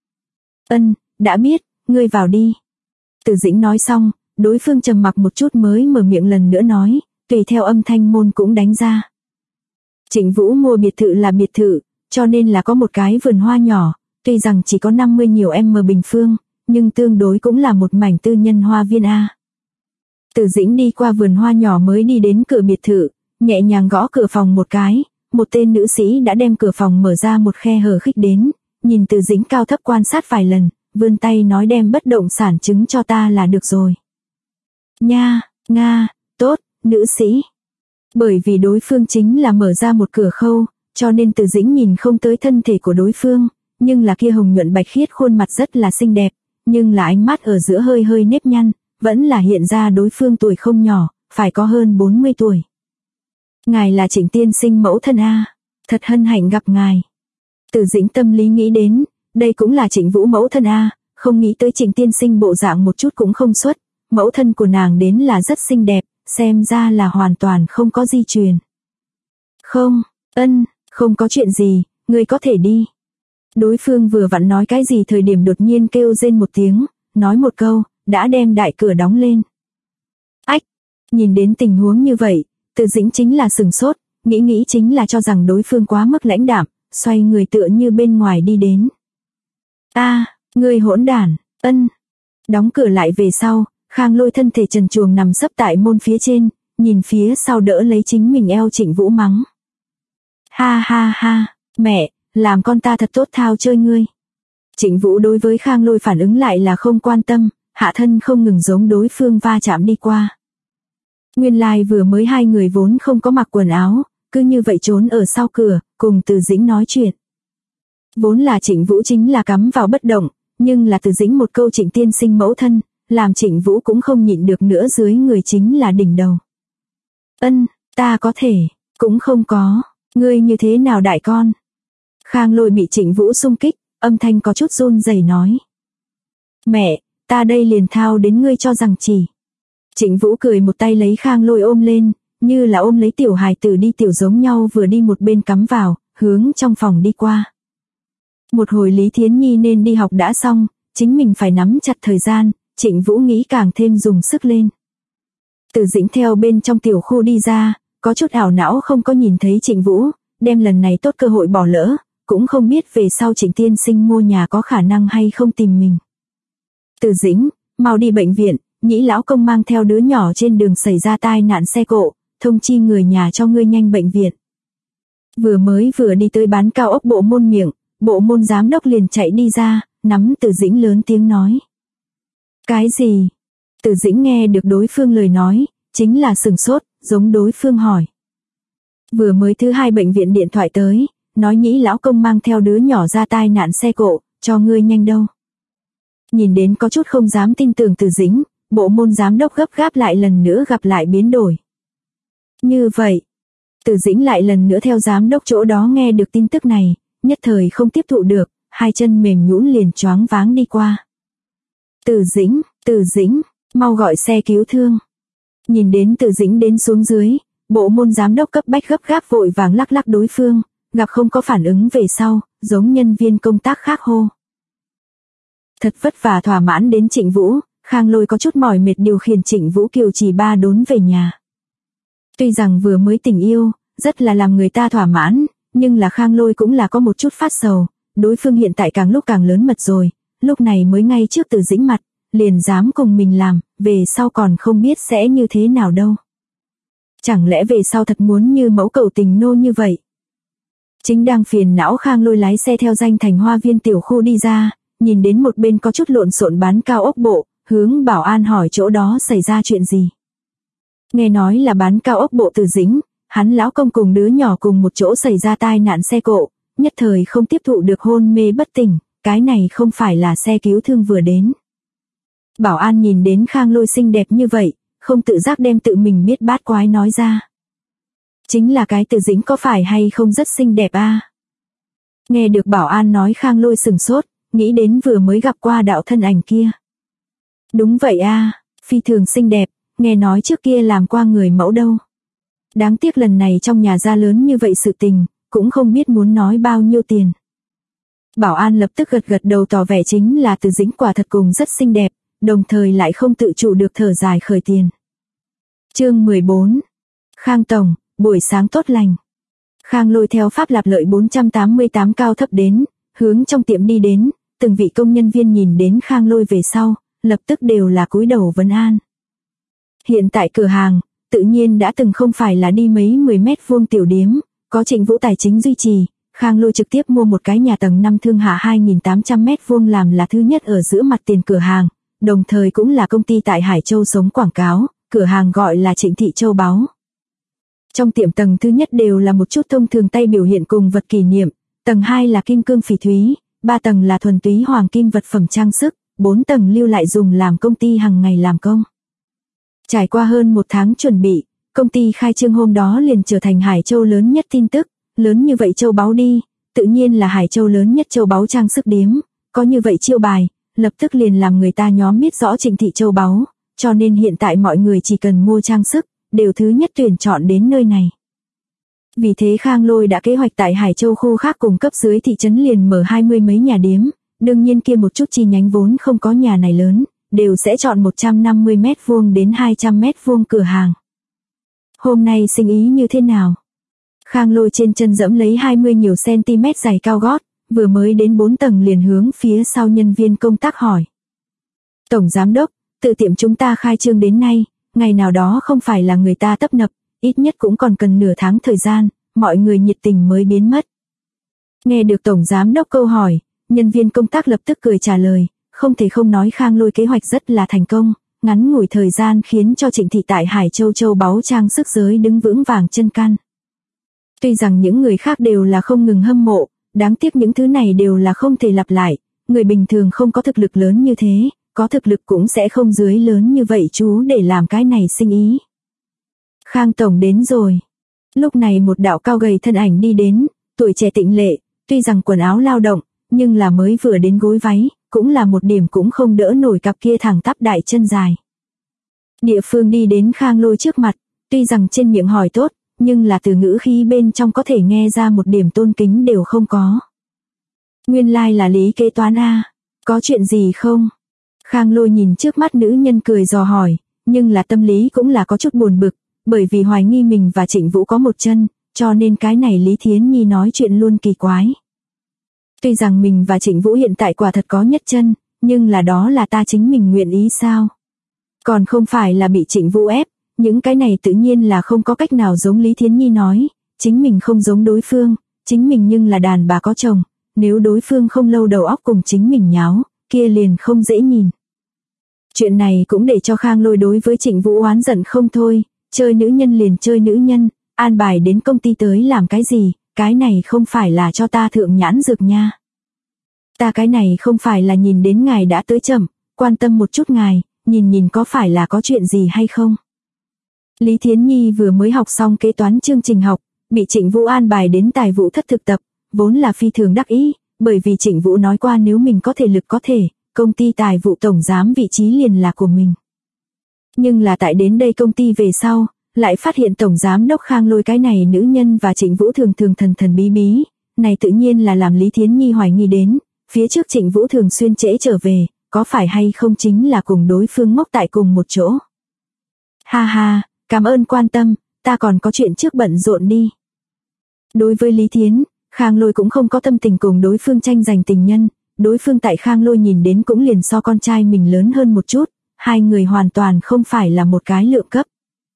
Đã biết, ngươi vào đi. Từ Dĩnh nói xong, đối phương trầm mặc một chút mới mở miệng lần nữa nói, tùy theo âm thanh môn cũng đánh ra. Trịnh Vũ mua biệt thự là biệt thự, cho nên là có một cái vườn hoa nhỏ, Tuy rằng chỉ có 50 nhiều m bình phương, nhưng tương đối cũng là một mảnh tư nhân hoa viên A. Từ Dĩnh đi qua vườn hoa nhỏ mới đi đến cửa biệt thự, nhẹ nhàng gõ cửa phòng một cái, một tên nữ sĩ đã đem cửa phòng mở ra một khe hở khích đến, nhìn Từ Dĩnh cao thấp quan sát vài lần, vươn tay nói đem bất động sản chứng cho ta là được rồi. Nha, Nga, tốt, nữ sĩ. Bởi vì đối phương chính là mở ra một cửa khâu, cho nên Từ Dĩnh nhìn không tới thân thể của đối phương, nhưng là kia hồng nhuận bạch khiết khuôn mặt rất là xinh đẹp, nhưng là ánh mắt ở giữa hơi hơi nếp nhăn, vẫn là hiện ra đối phương tuổi không nhỏ, phải có hơn 40 tuổi. Ngài là Trịnh tiên sinh mẫu thân A, thật hân hạnh gặp ngài. Từ Dĩnh tâm lý nghĩ đến, đây cũng là Trịnh Vũ mẫu thân A, không nghĩ tới Trịnh tiên sinh bộ dạng một chút cũng không xuất, mẫu thân của nàng đến là rất xinh đẹp, xem ra là hoàn toàn không có di truyền. Không, không có chuyện gì, ngươi có thể đi. Đối phương vừa vặn nói cái gì thời điểm đột nhiên kêu rên một tiếng, nói một câu, đã đem đại cửa đóng lên. Ách, nhìn đến tình huống như vậy, Từ Dĩnh chính là sừng sốt, nghĩ chính là cho rằng đối phương quá mức lãnh đạm, xoay người tựa như bên ngoài đi đến. Ngươi hỗn đản, Đóng cửa lại về sau, Khang Lôi thân thể trần truồng nằm sấp tại môn phía trên, nhìn phía sau đỡ lấy chính mình eo Trịnh Vũ mắng. Ha, mẹ, làm con ta thật tốt thao chơi ngươi. Trịnh Vũ đối với Khang Lôi phản ứng lại là không quan tâm, hạ thân không ngừng giống đối phương va chạm đi qua. Nguyên lai vừa mới hai người vốn không có mặc quần áo, cứ như vậy trốn ở sau cửa, cùng Từ Dĩnh nói chuyện. Vốn là Trịnh Vũ chính là cắm vào bất động, nhưng là Từ Dĩnh một câu Trịnh tiên sinh mẫu thân, làm Trịnh Vũ cũng không nhịn được nữa, dưới người chính là đỉnh đầu. Ta có thể, cũng không có, ngươi như thế nào đại con? Khang Lôi bị Trịnh Vũ xung kích, âm thanh có chút run rẩy nói. Mẹ, ta đây liền thao đến ngươi cho rằng chỉ. Trịnh Vũ cười một tay lấy Khang Lôi ôm lên, như là ôm lấy tiểu hài tử đi tiểu giống nhau, vừa đi một bên cắm vào, hướng trong phòng đi qua. Một hồi Lý Thiến Nhi nên đi học đã xong, chính mình phải nắm chặt thời gian, Trịnh Vũ nghĩ càng thêm dùng sức lên. Từ Dĩnh theo bên trong tiểu khu đi ra, có chút ảo não không có nhìn thấy Trịnh Vũ, đem lần này tốt cơ hội bỏ lỡ, cũng không biết về sau Trịnh tiên sinh mua nhà có khả năng hay không tìm mình. Từ Dĩnh, mau đi bệnh viện, Nhĩ lão công mang theo đứa nhỏ trên đường xảy ra tai nạn xe cộ, thông chi người nhà cho ngươi nhanh bệnh viện. Vừa đi tới bán cao ốc bộ môn miệng, bộ môn giám đốc liền chạy đi ra, nắm Từ Dĩnh lớn tiếng nói. Cái gì? Từ Dĩnh nghe được đối phương lời nói, chính là sừng sốt, giống đối phương hỏi. Vừa mới thứ hai bệnh viện điện thoại tới, nói Nhĩ lão công mang theo đứa nhỏ ra tai nạn xe cộ, cho ngươi nhanh đâu. Nhìn đến có chút không dám tin tưởng Từ Dĩnh, bộ môn giám đốc gấp gáp lại lần nữa gặp lại biến đổi. Như vậy, Từ Dĩnh lại lần nữa theo giám đốc chỗ đó nghe được tin tức này, nhất thời không tiếp thụ được, hai chân mềm nhũn liền choáng váng đi qua. Từ Dĩnh, mau gọi xe cứu thương. Nhìn đến Từ Dĩnh đến xuống dưới, bộ môn giám đốc cấp bách gấp gáp vội vàng lắc đối phương, gặp không có phản ứng về sau, giống nhân viên công tác khác hô. Thật vất vả thỏa mãn đến Trịnh Vũ, Khang Lôi có chút mỏi mệt điều khiển Trịnh Vũ kiều trì ba đốn về nhà. Tuy rằng vừa mới tình yêu, rất là làm người ta thỏa mãn, nhưng là Khang Lôi cũng là có một chút phát sầu, đối phương hiện tại càng lúc càng lớn mật rồi, lúc này mới ngay trước Từ Dĩnh mặt, liền dám cùng mình làm, về sau còn không biết sẽ như thế nào đâu. Chẳng lẽ về sau thật muốn như mẫu cầu tình nô như vậy? Chính đang phiền não Khang Lôi lái xe theo danh thành hoa viên tiểu khu đi ra, nhìn đến một bên có chút lộn xộn bán cao ốc bộ, hướng bảo an hỏi chỗ đó xảy ra chuyện gì. Nghe nói là bán cao ốc bộ Từ Dĩnh, hắn lão công cùng đứa nhỏ cùng một chỗ xảy ra tai nạn xe cộ, nhất thời không tiếp thụ được hôn mê bất tỉnh, cái này không phải là xe cứu thương vừa đến. Bảo an nhìn đến Khang Lôi xinh đẹp như vậy, không tự giác đem tự mình biết bát quái nói ra. Chính là cái Từ Dĩnh có phải hay không rất xinh đẹp a? Nghe được bảo an nói Khang Lôi sừng sốt, nghĩ đến vừa mới gặp qua đạo thân ảnh kia. Đúng vậy a, phi thường xinh đẹp, nghe nói trước kia làm qua người mẫu đâu. Đáng tiếc lần này trong nhà ra lớn như vậy sự tình, cũng không biết muốn nói bao nhiêu tiền. Bảo an lập tức gật đầu tỏ vẻ chính là Từ Dĩnh quả thật cùng rất xinh đẹp, đồng thời lại không tự chủ được thở dài khởi tiền. Chương 14. Khang tổng, buổi sáng tốt lành. Khang Lôi theo pháp lạp lợi 488 cao thấp đến, hướng trong tiệm đi đến, từng vị công nhân viên nhìn đến Khang Lôi về sau, lập tức đều là cúi đầu vấn an. Hiện tại cửa hàng, tự nhiên đã từng không phải là đi mấy 10 mét vuông tiểu điếm, có Trịnh Vũ tài chính duy trì, Khang Lôi trực tiếp mua một cái nhà tầng 5 thương hạ 2.800 mét vuông làm là thứ nhất ở giữa mặt tiền cửa hàng, đồng thời cũng là công ty tại Hải Châu sống quảng cáo, cửa hàng gọi là Trịnh Thị Châu Báu. Trong tiệm tầng thứ nhất đều là một chút thông thường tay biểu hiện cùng vật kỷ niệm, tầng 2 là kim cương phỉ thúy, 3 tầng là thuần túy hoàng kim vật phẩm trang sức, 4 tầng lưu lại dùng làm công ty hàng ngày làm công. Trải qua hơn 1 tháng chuẩn bị, công ty khai trương hôm đó liền trở thành Hải Châu lớn nhất tin tức, lớn như vậy châu báu đi, tự nhiên là Hải Châu lớn nhất châu báu trang sức điếm, có như vậy chiêu bài, lập tức liền làm người ta nhóm biết rõ Trịnh Thị Châu Báu, cho nên hiện tại mọi người chỉ cần mua trang sức, đều thứ nhất tuyển chọn đến nơi này. Vì thế Khang Lôi đã kế hoạch tại Hải Châu khu khác cùng cấp dưới thị trấn liền mở 20 mấy nhà điếm, đương nhiên kia một chút chi nhánh vốn không có nhà này lớn, đều sẽ chọn 150 mét vuông đến 200 mét vuông cửa hàng. Hôm nay sinh ý như thế nào? Khang Lôi trên chân dẫm lấy 20 nhiều cm giày cao gót, vừa mới đến 4 tầng liền hướng phía sau nhân viên công tác hỏi. Tổng giám đốc, tự tiệm chúng ta khai trương đến nay, ngày nào đó không phải là người ta tấp nập, ít nhất cũng còn cần nửa tháng thời gian, mọi người nhiệt tình mới biến mất. Nghe được tổng giám đốc câu hỏi, nhân viên công tác lập tức cười trả lời, không thể không nói Khang Lôi kế hoạch rất là thành công, ngắn ngủi thời gian khiến cho Trịnh Thị tại Hải Châu châu báu trang sức giới đứng vững vàng chân căn. Tuy rằng những người khác đều là không ngừng hâm mộ, đáng tiếc những thứ này đều là không thể lặp lại, người bình thường không có thực lực lớn như thế, có thực lực cũng sẽ không dưới lớn như vậy chú để làm cái này sinh ý. Khang tổng đến rồi. Lúc này một đạo cao gầy thân ảnh đi đến, tuổi trẻ tịnh lệ, tuy rằng quần áo lao động, nhưng là mới vừa đến gối váy, cũng là một điểm cũng không đỡ nổi cặp kia thẳng tắp đại chân dài. Địa phương đi đến Khang Lôi trước mặt, tuy rằng trên miệng hỏi tốt, nhưng là từ ngữ khí bên trong có thể nghe ra một điểm tôn kính đều không có. Nguyên lai là Lý kế toán a, có chuyện gì không? Khang Lôi nhìn trước mắt nữ nhân cười dò hỏi, nhưng là tâm lý cũng là có chút buồn bực, bởi vì hoài nghi mình và Trịnh Vũ có một chân, cho nên cái này Lý Thiến Nhi nói chuyện luôn kỳ quái. Tuy rằng mình và Trịnh Vũ hiện tại quả thật có nhất chân, nhưng là đó là ta chính mình nguyện ý sao? Còn không phải là bị Trịnh Vũ ép, những cái này tự nhiên là không có cách nào giống Lý Thiến Nhi nói, chính mình không giống đối phương, chính mình nhưng là đàn bà có chồng, nếu đối phương không lâu đầu óc cùng chính mình nháo, kia liền không dễ nhìn. Chuyện này cũng để cho Khang Lôi đối với Trịnh Vũ oán giận không thôi, chơi nữ nhân liền chơi nữ nhân, an bài đến công ty tới làm cái gì, cái này không phải là cho ta thượng nhãn dược nha. Ta cái này không phải là nhìn đến ngài đã tới chậm, quan tâm một chút ngài, nhìn có phải là có chuyện gì hay không. Lý Thiến Nhi vừa mới học xong kế toán chương trình học, bị Trịnh Vũ an bài đến tài vụ thất thực tập, vốn là phi thường đắc ý, bởi vì Trịnh Vũ nói qua nếu mình có thể lực có thể, công ty tài vụ tổng giám vị trí liền là của mình. Nhưng là tại đến đây công ty về sau, lại phát hiện tổng giám đốc Khang Lôi cái này nữ nhân và Trịnh Vũ thường thần bí bí, này tự nhiên là làm Lý Thiến Nhi hoài nghi đến, phía trước Trịnh Vũ thường xuyên trễ trở về, có phải hay không chính là cùng đối phương ngốc tại cùng một chỗ. Ha ha, cảm ơn quan tâm, ta còn có chuyện trước bận rộn đi. Đối với Lý Thiến, Khang Lôi cũng không có tâm tình cùng đối phương tranh giành tình nhân, đối phương tại Khang Lôi nhìn đến cũng liền so con trai mình lớn hơn một chút, hai người hoàn toàn không phải là một cái lượng cấp.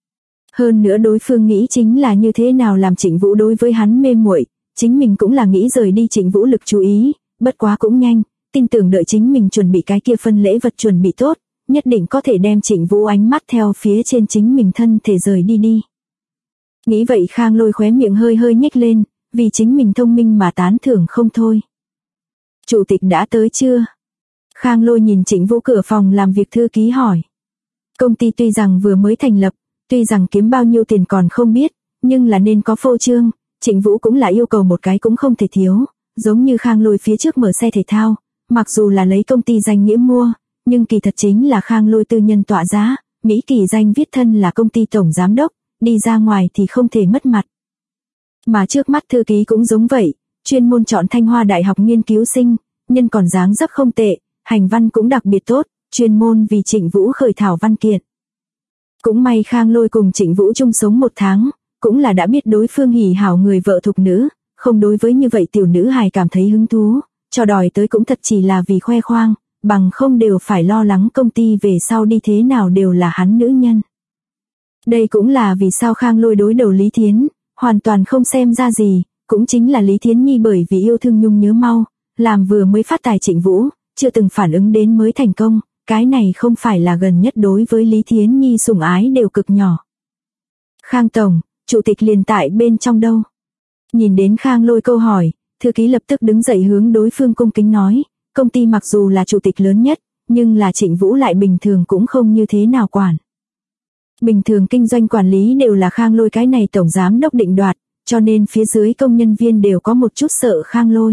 Hơn nữa đối phương nghĩ chính là như thế nào làm Trịnh Vũ đối với hắn mê muội, chính mình cũng là nghĩ rời đi Trịnh Vũ lực chú ý, bất quá cũng nhanh, tin tưởng đợi chính mình chuẩn bị cái kia phân lễ vật chuẩn bị tốt, nhất định có thể đem Trịnh Vũ ánh mắt theo phía trên chính mình thân thể rời đi. Nghĩ vậy Khang Lôi khóe miệng hơi nhếch lên, vì chính mình thông minh mà tán thưởng không thôi. Chủ tịch đã tới chưa? Khang Lôi nhìn Trịnh Vũ cửa phòng làm việc thư ký hỏi. Công ty tuy rằng vừa mới thành lập, tuy rằng kiếm bao nhiêu tiền còn không biết, nhưng là nên có phô trương, Trịnh Vũ cũng là yêu cầu một cái cũng không thể thiếu, giống như Khang Lôi phía trước mở xe thể thao, mặc dù là lấy công ty danh nghĩa mua, nhưng kỳ thật chính là Khang Lôi tư nhân tọa giá, Mỹ kỳ danh viết thân là công ty tổng giám đốc, đi ra ngoài thì không thể mất mặt. Mà trước mắt thư ký cũng giống vậy, chuyên môn chọn Thanh Hoa Đại học nghiên cứu sinh, nhân còn dáng dấp không tệ, hành văn cũng đặc biệt tốt, chuyên môn vì Trịnh Vũ khởi thảo văn kiện. Cũng may Khang Lôi cùng Trịnh Vũ chung sống 1 tháng, cũng là đã biết đối phương hỉ hảo người vợ thục nữ, không đối với như vậy tiểu nữ hài cảm thấy hứng thú, cho đòi tới cũng thật chỉ là vì khoe khoang, bằng không đều phải lo lắng công ty về sau đi thế nào đều là hắn nữ nhân. Đây cũng là vì sao Khang Lôi đối đầu Lý Thiến, hoàn toàn không xem ra gì, cũng chính là Lý Thiến Nhi bởi vì yêu thương nhung nhớ mau, làm vừa mới phát tài Trịnh Vũ, chưa từng phản ứng đến mới thành công, cái này không phải là gần nhất đối với Lý Thiến Nhi sủng ái đều cực nhỏ. Khang Tổng, chủ tịch liền tại bên trong đâu? Nhìn đến Khang Lôi câu hỏi, thư ký lập tức đứng dậy hướng đối phương cung kính nói, công ty mặc dù là chủ tịch lớn nhất, nhưng là Trịnh Vũ lại bình thường cũng không như thế nào quản. Bình thường kinh doanh quản lý đều là Khang Lôi cái này tổng giám đốc định đoạt, cho nên phía dưới công nhân viên đều có một chút sợ Khang Lôi.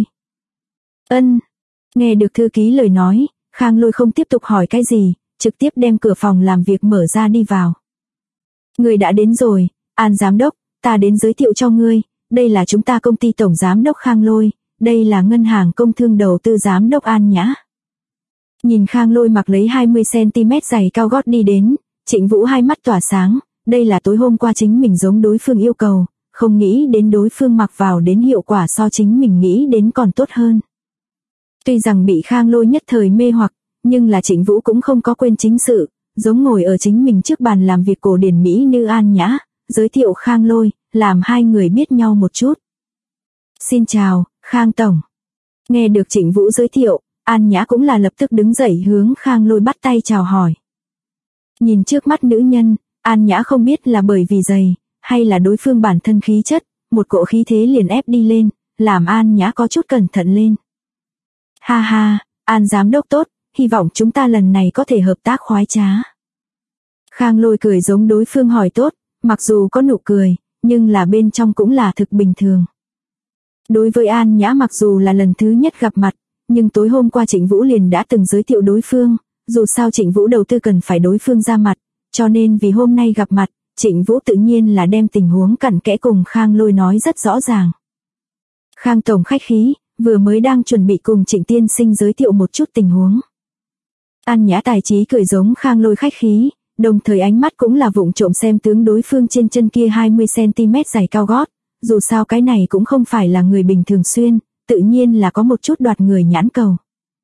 Nghe được thư ký lời nói, Khang Lôi không tiếp tục hỏi cái gì, trực tiếp đem cửa phòng làm việc mở ra đi vào. Người đã đến rồi, An giám đốc, ta đến giới thiệu cho ngươi, đây là chúng ta công ty tổng giám đốc Khang Lôi, đây là ngân hàng công thương đầu tư giám đốc An Nhã. Nhìn Khang Lôi mặc lấy 20cm giày cao gót đi đến, Trịnh Vũ hai mắt tỏa sáng, đây là tối hôm qua chính mình giống đối phương yêu cầu, không nghĩ đến đối phương mặc vào đến hiệu quả so chính mình nghĩ đến còn tốt hơn. Tuy rằng bị Khang Lôi nhất thời mê hoặc, nhưng là Trịnh Vũ cũng không có quên chính sự, giống ngồi ở chính mình trước bàn làm việc cổ điển Mỹ nữ An Nhã, giới thiệu Khang Lôi, làm hai người biết nhau một chút. Xin chào, Khang Tổng. Nghe được Trịnh Vũ giới thiệu, An Nhã cũng là lập tức đứng dậy hướng Khang Lôi bắt tay chào hỏi. Nhìn trước mắt nữ nhân, An Nhã không biết là bởi vì giày, hay là đối phương bản thân khí chất, một cỗ khí thế liền ép đi lên, làm An Nhã có chút cẩn thận lên. Ha ha, An giám đốc tốt, hy vọng chúng ta lần này có thể hợp tác khoái trá. Khang Lôi cười giống đối phương hỏi tốt, mặc dù có nụ cười, nhưng là bên trong cũng là thực bình thường. Đối với An Nhã mặc dù là lần thứ nhất gặp mặt, nhưng tối hôm qua Trịnh Vũ liền đã từng giới thiệu đối phương, dù sao Trịnh Vũ đầu tư cần phải đối phương ra mặt, cho nên vì hôm nay gặp mặt, Trịnh Vũ tự nhiên là đem tình huống cặn kẽ cùng Khang Lôi nói rất rõ ràng. Khang Tổng khách khí, vừa mới đang chuẩn bị cùng Trịnh tiên sinh giới thiệu một chút tình huống. An Nhã tài trí cười giống Khang Lôi khách khí, đồng thời ánh mắt cũng là vụng trộm xem tướng đối phương trên chân kia 20cm giày cao gót, dù sao cái này cũng không phải là người bình thường xuyên, tự nhiên là có một chút đoạt người nhãn cầu.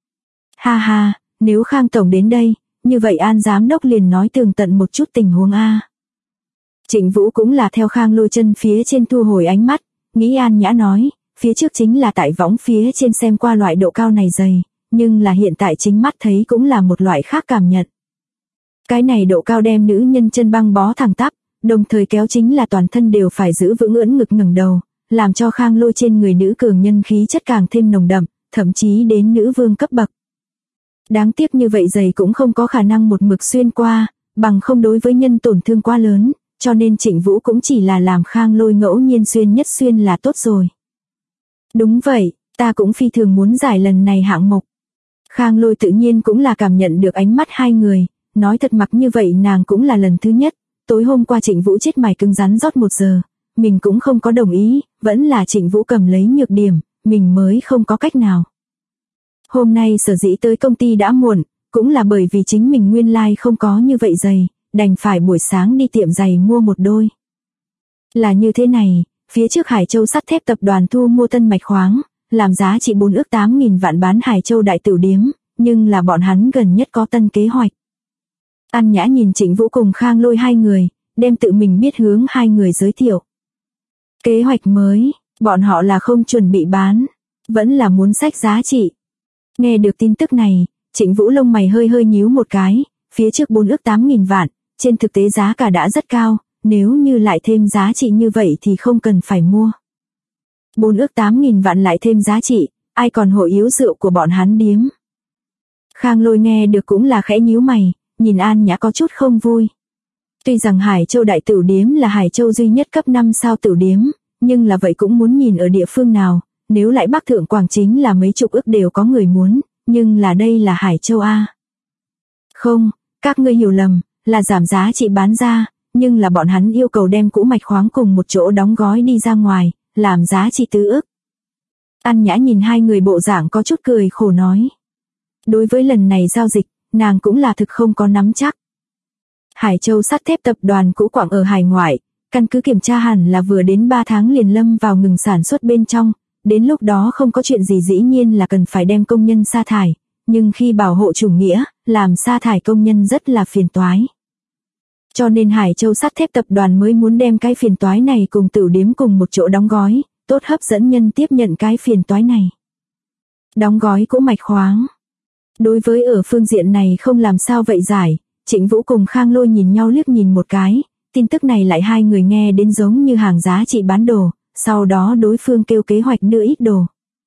Ha ha, nếu Khang Tổng đến đây, như vậy An giám đốc liền nói tường tận một chút tình huống a. Trịnh Vũ cũng là theo Khang Lôi chân phía trên thu hồi ánh mắt, nghĩ An Nhã nói, phía trước chính là tại võng phía trên xem qua loại độ cao này dày, nhưng là hiện tại chính mắt thấy cũng là một loại khác cảm nhận. Cái này độ cao đem nữ nhân chân băng bó thẳng tắp, đồng thời kéo chính là toàn thân đều phải giữ vững ưỡn ngực ngẩng đầu, làm cho Khang Lôi trên người nữ cường nhân khí chất càng thêm nồng đậm, thậm chí đến nữ vương cấp bậc. Đáng tiếc như vậy giày cũng không có khả năng một mực xuyên qua, bằng không đối với nhân tổn thương quá lớn, cho nên Trịnh Vũ cũng chỉ là làm Khang Lôi ngẫu nhiên xuyên nhất xuyên là tốt rồi. Đúng vậy, ta cũng phi thường muốn giải lần này hạng mục. Khang Lôi tự nhiên cũng là cảm nhận được ánh mắt hai người, nói thật mặc như vậy nàng cũng là lần thứ nhất, tối hôm qua Trịnh Vũ chết mày cứng rắn rót 1 giờ, mình cũng không có đồng ý, vẫn là Trịnh Vũ cầm lấy nhược điểm, mình mới không có cách nào. Hôm nay sở dĩ tới công ty đã muộn, cũng là bởi vì chính mình nguyên lai không có như vậy giày, đành phải buổi sáng đi tiệm giày mua một đôi. Là như thế này, phía trước Hải Châu sắt thép tập đoàn thu mua tân mạch khoáng, làm giá trị 4 ước 8.000 vạn bán Hải Châu đại tử điếm, nhưng là bọn hắn gần nhất có tân kế hoạch. An Nhã nhìn Trịnh Vũ cùng Khang Lôi hai người, đem tự mình biết hướng hai người giới thiệu. Kế hoạch mới, bọn họ là không chuẩn bị bán, vẫn là muốn xách giá trị. Nghe được tin tức này, Trịnh Vũ lông mày hơi hơi nhíu một cái, phía trước 4 ước 8.000 vạn, trên thực tế giá cả đã rất cao, nếu như lại thêm giá trị như vậy thì không cần phải mua. 4 ước 8.000 vạn lại thêm giá trị, ai còn hội yếu rượu của bọn hắn điếm. Khang Lôi nghe được cũng là khẽ nhíu mày, nhìn An Nhã có chút không vui. Tuy rằng Hải Châu đại tử điếm là Hải Châu duy nhất cấp 5 sao tử điếm, nhưng là vậy cũng muốn nhìn ở địa phương nào, nếu lại Bắc Thượng Quảng chính là mấy chục ức đều có người muốn, nhưng là đây là Hải Châu A. Không, các ngươi hiểu lầm, là giảm giá trị bán ra, nhưng là bọn hắn yêu cầu đem cũ mạch khoáng cùng một chỗ đóng gói đi ra ngoài, làm giá trị 4 ức. An Nhã nhìn hai người bộ dạng có chút cười khổ nói. Đối với lần này giao dịch, nàng cũng là thực không có nắm chắc. Hải Châu sắt thép tập đoàn cũ Quảng ở hải ngoại, căn cứ kiểm tra hẳn là vừa đến 3 tháng liền lâm vào ngừng sản xuất bên trong, đến lúc đó không có chuyện gì dĩ nhiên là cần phải đem công nhân sa thải, nhưng khi bảo hộ chủ nghĩa, làm sa thải công nhân rất là phiền toái. Cho nên Hải Châu Sắt Thép Tập đoàn mới muốn đem cái phiền toái này cùng Tửu Điếm cùng một chỗ đóng gói, tốt hấp dẫn nhân tiếp nhận cái phiền toái này. Đóng gói cỗ mạch khoáng. Đối với ở phương diện này không làm sao vậy giải, Trịnh Vũ cùng Khang Lôi nhìn nhau liếc nhìn một cái, tin tức này lại hai người nghe đến giống như hàng giá trị bán đồ, sau đó đối phương kêu kế hoạch đưa ít đồ.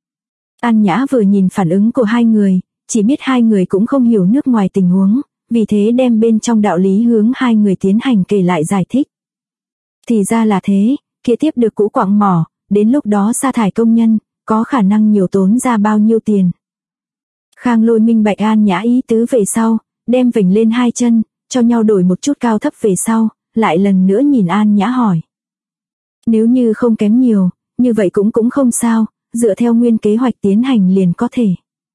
An Nhã vừa nhìn phản ứng của hai người, chỉ biết hai người cũng không hiểu nước ngoài tình huống, vì thế đem bên trong đạo lý hướng hai người tiến hành kể lại giải thích. Thì ra là thế, kia tiếp được cũ quặng mỏ, đến lúc đó sa thải công nhân, có khả năng nhiều tốn ra bao nhiêu tiền. Khang Lôi minh bạch An Nhã ý tứ về sau, đem vểnh lên hai chân, cho nhau đổi một chút cao thấp về sau, lại lần nữa nhìn An Nhã hỏi. Nếu như không kém nhiều, như vậy cũng không sao, dựa theo nguyên kế hoạch tiến hành liền có thể.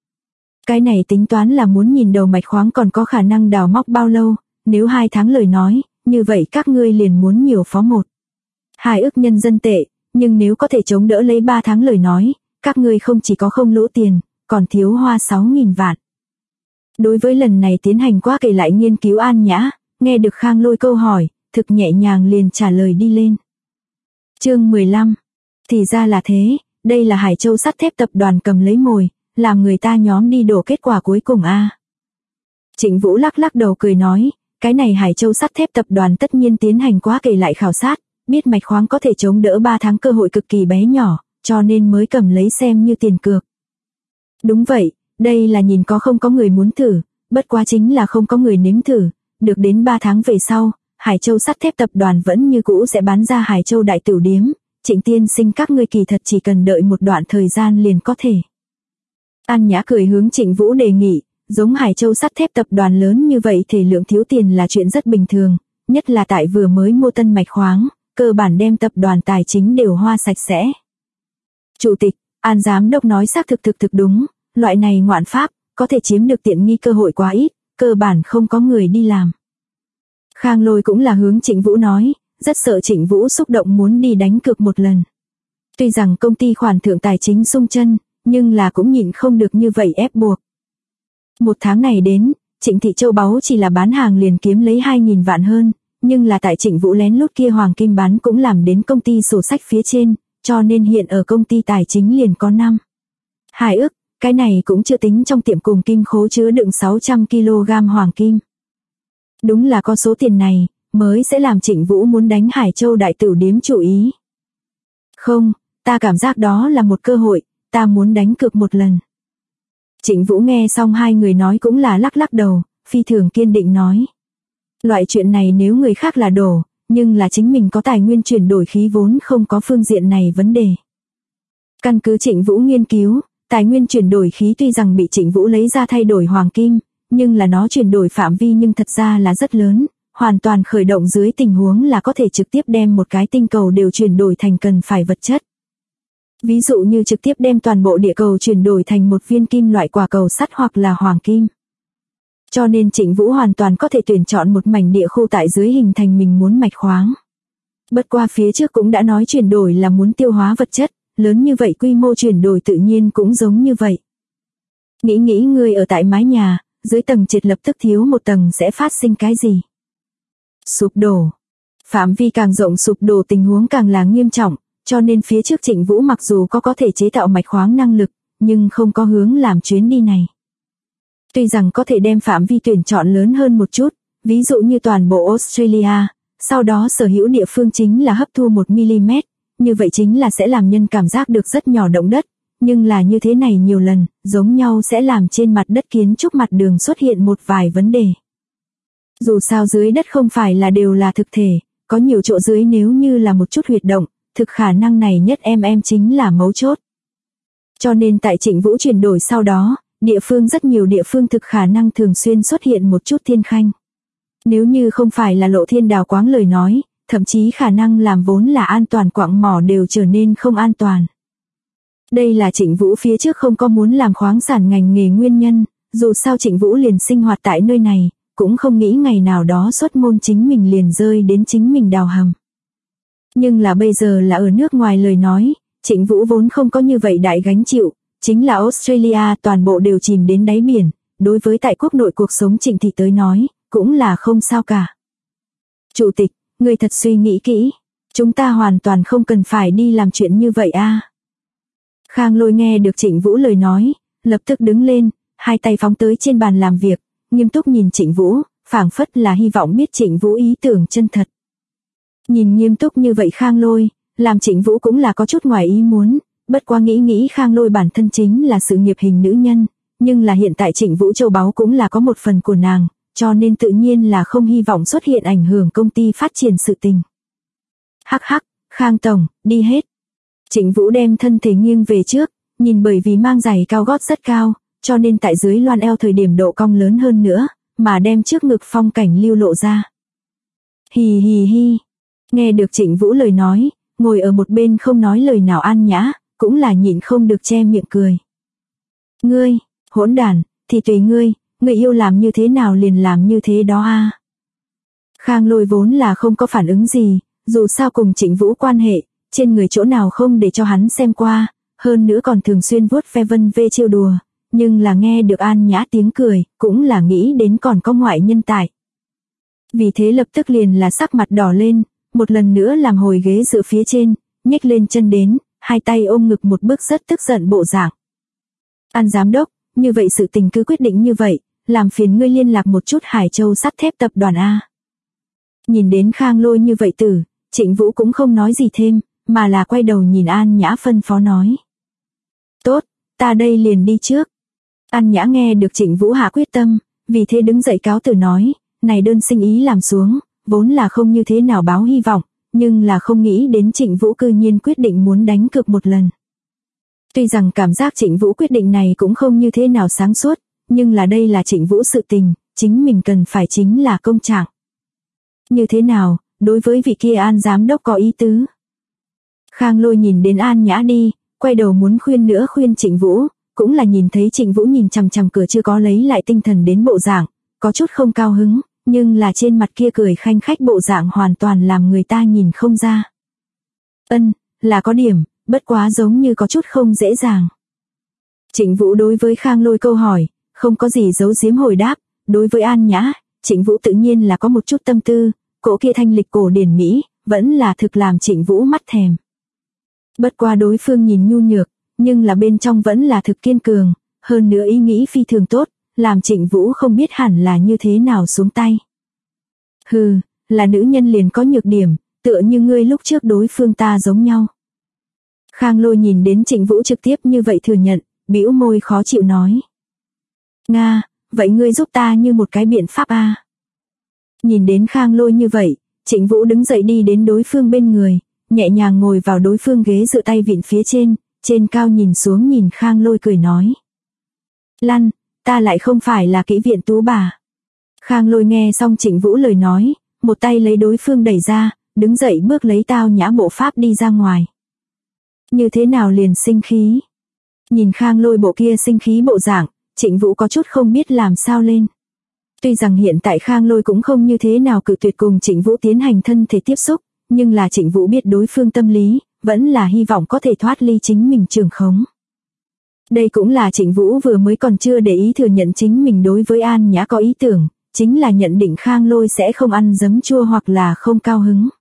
Cái này tính toán là muốn nhìn đầu mạch khoáng còn có khả năng đào móc bao lâu, nếu 2 tháng lời nói, như vậy các ngươi liền muốn nhiều phó 1.2 ức nhân dân tệ, nhưng nếu có thể chống đỡ lấy 3 tháng lời nói, các ngươi không chỉ có không lỗ tiền, còn thiếu hoa 6.000 vạn. Đối với lần này tiến hành qua kể lại nghiên cứu An Nhã, nghe được Khang Lôi câu hỏi, thực nhẹ nhàng liền trả lời đi lên. Chương 15. Thì ra là thế, đây là Hải Châu Sắt Thép Tập đoàn cầm lấy mồi, làm người ta nhóm đi đổ kết quả cuối cùng a. Trịnh Vũ lắc lắc đầu cười nói, cái này Hải Châu Sắt Thép Tập đoàn tất nhiên tiến hành quá kể lại khảo sát, biết mạch khoáng có thể chống đỡ 3 tháng cơ hội cực kỳ bé nhỏ, cho nên mới cầm lấy xem như tiền cược. Đúng vậy, đây là nhìn có không có người muốn thử, bất quá chính là không có người nếm thử, được đến 3 tháng về sau, Hải Châu Sắt Thép Tập đoàn vẫn như cũ sẽ bán ra Hải Châu Đại Tửu Điếm, Trịnh tiên sinh các ngươi kỳ thật chỉ cần đợi một đoạn thời gian liền có thể. An Nhã cười hướng Trịnh Vũ đề nghị, giống Hải Châu Sắt Thép Tập đoàn lớn như vậy thể lượng thiếu tiền là chuyện rất bình thường, nhất là tại vừa mới mua tân mạch khoáng, cơ bản đem tập đoàn tài chính đều hoa sạch sẽ. Chủ tịch, An Giám đốc nói xác thực đúng, loại này ngoạn pháp, có thể chiếm được tiện nghi cơ hội quá ít, cơ bản không có người đi làm. Khang Lôi cũng là hướng Trịnh Vũ nói, rất sợ Trịnh Vũ xúc động muốn đi đánh cược một lần. Tuy rằng công ty khoản thượng tài chính sung chân, nhưng là cũng nhịn không được như vậy ép buộc. 1 tháng này đến, Trịnh Thị Châu báu chỉ là bán hàng liền kiếm lấy 2.000 vạn hơn, nhưng là tại Trịnh Vũ lén lút kia hoàng kim bán cũng làm đến công ty sổ sách phía trên, cho nên hiện ở công ty tài chính liền có 2 ức, cái này cũng chưa tính trong tiệm cùng kim khố chứa đựng 600 kg hoàng kim. Đúng là có số tiền này, mới sẽ làm Trịnh Vũ muốn đánh Hải Châu Đại Tửu Điếm chủ ý. Không, ta cảm giác đó là một cơ hội, ta muốn đánh cược một lần. Trịnh Vũ nghe xong hai người nói cũng là lắc lắc đầu, phi thường kiên định nói. Loại chuyện này nếu người khác là đổ, nhưng là chính mình có tài nguyên chuyển đổi khí vốn không có phương diện này vấn đề. Căn cứ Trịnh Vũ nghiên cứu, tài nguyên chuyển đổi khí tuy rằng bị Trịnh Vũ lấy ra thay đổi hoàng kim, nhưng là nó chuyển đổi phạm vi nhưng thật ra là rất lớn, hoàn toàn khởi động dưới tình huống là có thể trực tiếp đem một cái tinh cầu đều chuyển đổi thành cần phải vật chất. Ví dụ như trực tiếp đem toàn bộ địa cầu chuyển đổi thành một viên kim loại quả cầu sắt hoặc là hoàng kim. Cho nên Trịnh Vũ hoàn toàn có thể tuyển chọn một mảnh địa khu tại dưới hình thành mình muốn mạch khoáng. Bất qua phía trước cũng đã nói chuyển đổi là muốn tiêu hóa vật chất, lớn như vậy quy mô chuyển đổi tự nhiên cũng giống như vậy. Nghĩ người ở tại mái nhà, dưới tầng trệt lập tức thiếu một tầng sẽ phát sinh cái gì? Sụp đổ. Phạm vi càng rộng sụp đổ tình huống càng là nghiêm trọng, cho nên phía trước Trịnh Vũ mặc dù có thể chế tạo mạch khoáng năng lực, nhưng không có hướng làm chuyến đi này. Tuy rằng có thể đem phạm vi tuyển chọn lớn hơn một chút, ví dụ như toàn bộ Australia, sau đó sở hữu địa phương chính là hấp thu 1mm, như vậy chính là sẽ làm nhân cảm giác được rất nhỏ động đất, nhưng là như thế này nhiều lần, giống nhau sẽ làm trên mặt đất kiến trúc mặt đường xuất hiện một vài vấn đề. Dù sao dưới đất không phải là đều là thực thể, có nhiều chỗ dưới nếu như là một chút huyệt động, thực khả năng này nhất em chính là mấu chốt. Cho nên tại Trịnh Vũ chuyển đổi sau đó, địa phương rất nhiều địa phương thực khả năng thường xuyên xuất hiện một chút thiên khanh. Nếu như không phải là lộ thiên đào quáng lời nói, thậm chí khả năng làm vốn là an toàn quặng mỏ đều trở nên không an toàn. Đây là Trịnh Vũ phía trước không có muốn làm khoáng sản ngành nghề nguyên nhân, dù sao Trịnh Vũ liền sinh hoạt tại nơi này, cũng không nghĩ ngày nào đó xuất môn chính mình liền rơi đến chính mình đào hầm. Nhưng là bây giờ là ở nước ngoài lời nói, Trịnh Vũ vốn không có như vậy đại gánh chịu, chính là Australia toàn bộ đều chìm đến đáy biển, đối với tại quốc nội cuộc sống Trịnh thị tới nói, cũng là không sao cả. Chủ tịch, người thật suy nghĩ kỹ, chúng ta hoàn toàn không cần phải đi làm chuyện như vậy a. Khang Lôi nghe được Trịnh Vũ lời nói, lập tức đứng lên, hai tay phóng tới trên bàn làm việc, nghiêm túc nhìn Trịnh Vũ, phảng phất là hy vọng biết Trịnh Vũ ý tưởng chân thật. Nhìn nghiêm túc như vậy Khang Lôi, làm Trịnh Vũ cũng là có chút ngoài ý muốn, bất quá nghĩ Khang Lôi bản thân chính là sự nghiệp hình nữ nhân, nhưng là hiện tại Trịnh Vũ châu báu cũng là có một phần của nàng, cho nên tự nhiên là không hy vọng xuất hiện ảnh hưởng công ty phát triển sự tình. Hắc hắc, Khang tổng, đi hết. Trịnh Vũ đem thân thể nghiêng về trước, nhìn bởi vì mang giày cao gót rất cao, cho nên tại dưới loan eo thời điểm độ cong lớn hơn nữa, mà đem trước ngực phong cảnh lưu lộ ra. Hì hì hi. Nghe được Trịnh Vũ lời nói, ngồi ở một bên không nói lời nào An Nhã, cũng là nhịn không được che miệng cười. Ngươi, hỗn đản, thì tùy ngươi, ngươi yêu làm như thế nào liền làm như thế đó a. Khang Lôi vốn là không có phản ứng gì, dù sao cùng Trịnh Vũ quan hệ, trên người chỗ nào không để cho hắn xem qua, hơn nữa còn thường xuyên vuốt ve vân vê trêu đùa, nhưng là nghe được An Nhã tiếng cười, cũng là nghĩ đến còn có ngoại nhân tại. Vì thế lập tức liền là sắc mặt đỏ lên, một lần nữa làm hồi ghế dựa phía trên, nhếch lên chân đến, hai tay ôm ngực một bước rất tức giận bộ dạng. An giám đốc, như vậy sự tình cứ quyết định như vậy, làm phiền ngươi liên lạc một chút Hải Châu sắt thép tập đoàn A. Nhìn đến Khang Lôi như vậy tử, Trịnh Vũ cũng không nói gì thêm, mà là quay đầu nhìn An Nhã phân phó nói. Tốt, ta đây liền đi trước. An Nhã nghe được Trịnh Vũ hạ quyết tâm, vì thế đứng dậy cáo từ nói, này đơn sinh ý làm xuống, vốn là không như thế nào báo hy vọng, nhưng là không nghĩ đến Trịnh Vũ cư nhiên quyết định muốn đánh cược một lần. Tuy rằng cảm giác Trịnh Vũ quyết định này cũng không như thế nào sáng suốt, nhưng là đây là Trịnh Vũ sự tình, chính mình cần phải chính là công trạng. Như thế nào, đối với vị kia An giám đốc có ý tứ. Khang Lôi nhìn đến An Nhã đi, quay đầu muốn khuyên Trịnh Vũ, cũng là nhìn thấy Trịnh Vũ nhìn chằm chằm cửa chưa có lấy lại tinh thần đến bộ dạng, có chút không cao hứng, nhưng là trên mặt kia cười khanh khách bộ dạng hoàn toàn làm người ta nhìn không ra. Là có điểm, bất quá giống như có chút không dễ dàng. Trịnh Vũ đối với Khang Lôi câu hỏi, không có gì giấu giếm hồi đáp, đối với An Nhã, Trịnh Vũ tự nhiên là có một chút tâm tư, cỗ kia thanh lịch cổ điển Mỹ, vẫn là thực làm Trịnh Vũ mắt thèm. Bất qua đối phương nhìn nhu nhược, nhưng là bên trong vẫn là thực kiên cường, hơn nữa ý nghĩ phi thường tốt, làm Trịnh Vũ không biết hẳn là như thế nào xuống tay. Hừ, là nữ nhân liền có nhược điểm, tựa như ngươi lúc trước đối phương ta giống nhau. Khang Lôi nhìn đến Trịnh Vũ trực tiếp như vậy thừa nhận, bĩu môi khó chịu nói. Nga, vậy ngươi giúp ta như một cái biện pháp a. Nhìn đến Khang Lôi như vậy, Trịnh Vũ đứng dậy đi đến đối phương bên người, nhẹ nhàng ngồi vào đối phương ghế dựa tay vịn phía trên cao nhìn xuống nhìn Khang Lôi cười nói. Lăn, ta lại không phải là kỹ viện tú bà. Khang Lôi nghe xong Trịnh Vũ lời nói, một tay lấy đối phương đẩy ra, đứng dậy bước lấy tao nhã bộ pháp đi ra ngoài. Như thế nào liền sinh khí? Nhìn Khang Lôi bộ kia sinh khí bộ dạng, Trịnh Vũ có chút không biết làm sao lên. Tuy rằng hiện tại Khang Lôi cũng không như thế nào cự tuyệt cùng Trịnh Vũ tiến hành thân thể tiếp xúc, nhưng là Trịnh Vũ biết đối phương tâm lý, vẫn là hy vọng có thể thoát ly chính mình trường khống. Đây cũng là Trịnh Vũ vừa mới còn chưa để ý thừa nhận chính mình đối với An Nhã có ý tưởng, chính là nhận định Khang Lôi sẽ không ăn giấm chua hoặc là không cao hứng.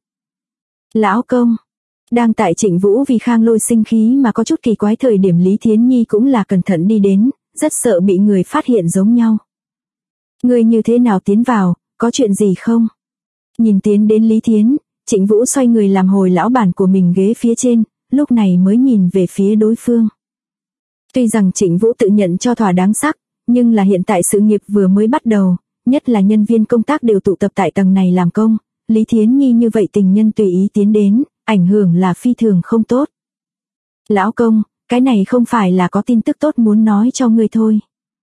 Lão công, đang tại Trịnh Vũ vì Khang Lôi sinh khí mà có chút kỳ quái thời điểm Lý Thiến Nhi cũng là cẩn thận đi đến, rất sợ bị người phát hiện giống nhau. Ngươi như thế nào tiến vào, có chuyện gì không? Nhìn tiến đến Lý Thiến, Trịnh Vũ xoay người làm hồi lão bản của mình ghế phía trên, lúc này mới nhìn về phía đối phương. Tuy rằng Trịnh Vũ tự nhận cho thỏa đáng sắc, nhưng là hiện tại sự nghiệp vừa mới bắt đầu, nhất là nhân viên công tác đều tụ tập tại tầng này làm công, Lý Thiến Nhi như vậy tình nhân tùy ý tiến đến, ảnh hưởng là phi thường không tốt. Lão công, cái này không phải là có tin tức tốt muốn nói cho ngươi thôi.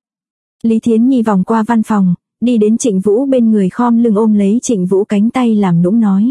Lý Thiến Nhi vòng qua văn phòng, đi đến Trịnh Vũ bên người khom lưng ôm lấy Trịnh Vũ cánh tay làm nũng nói.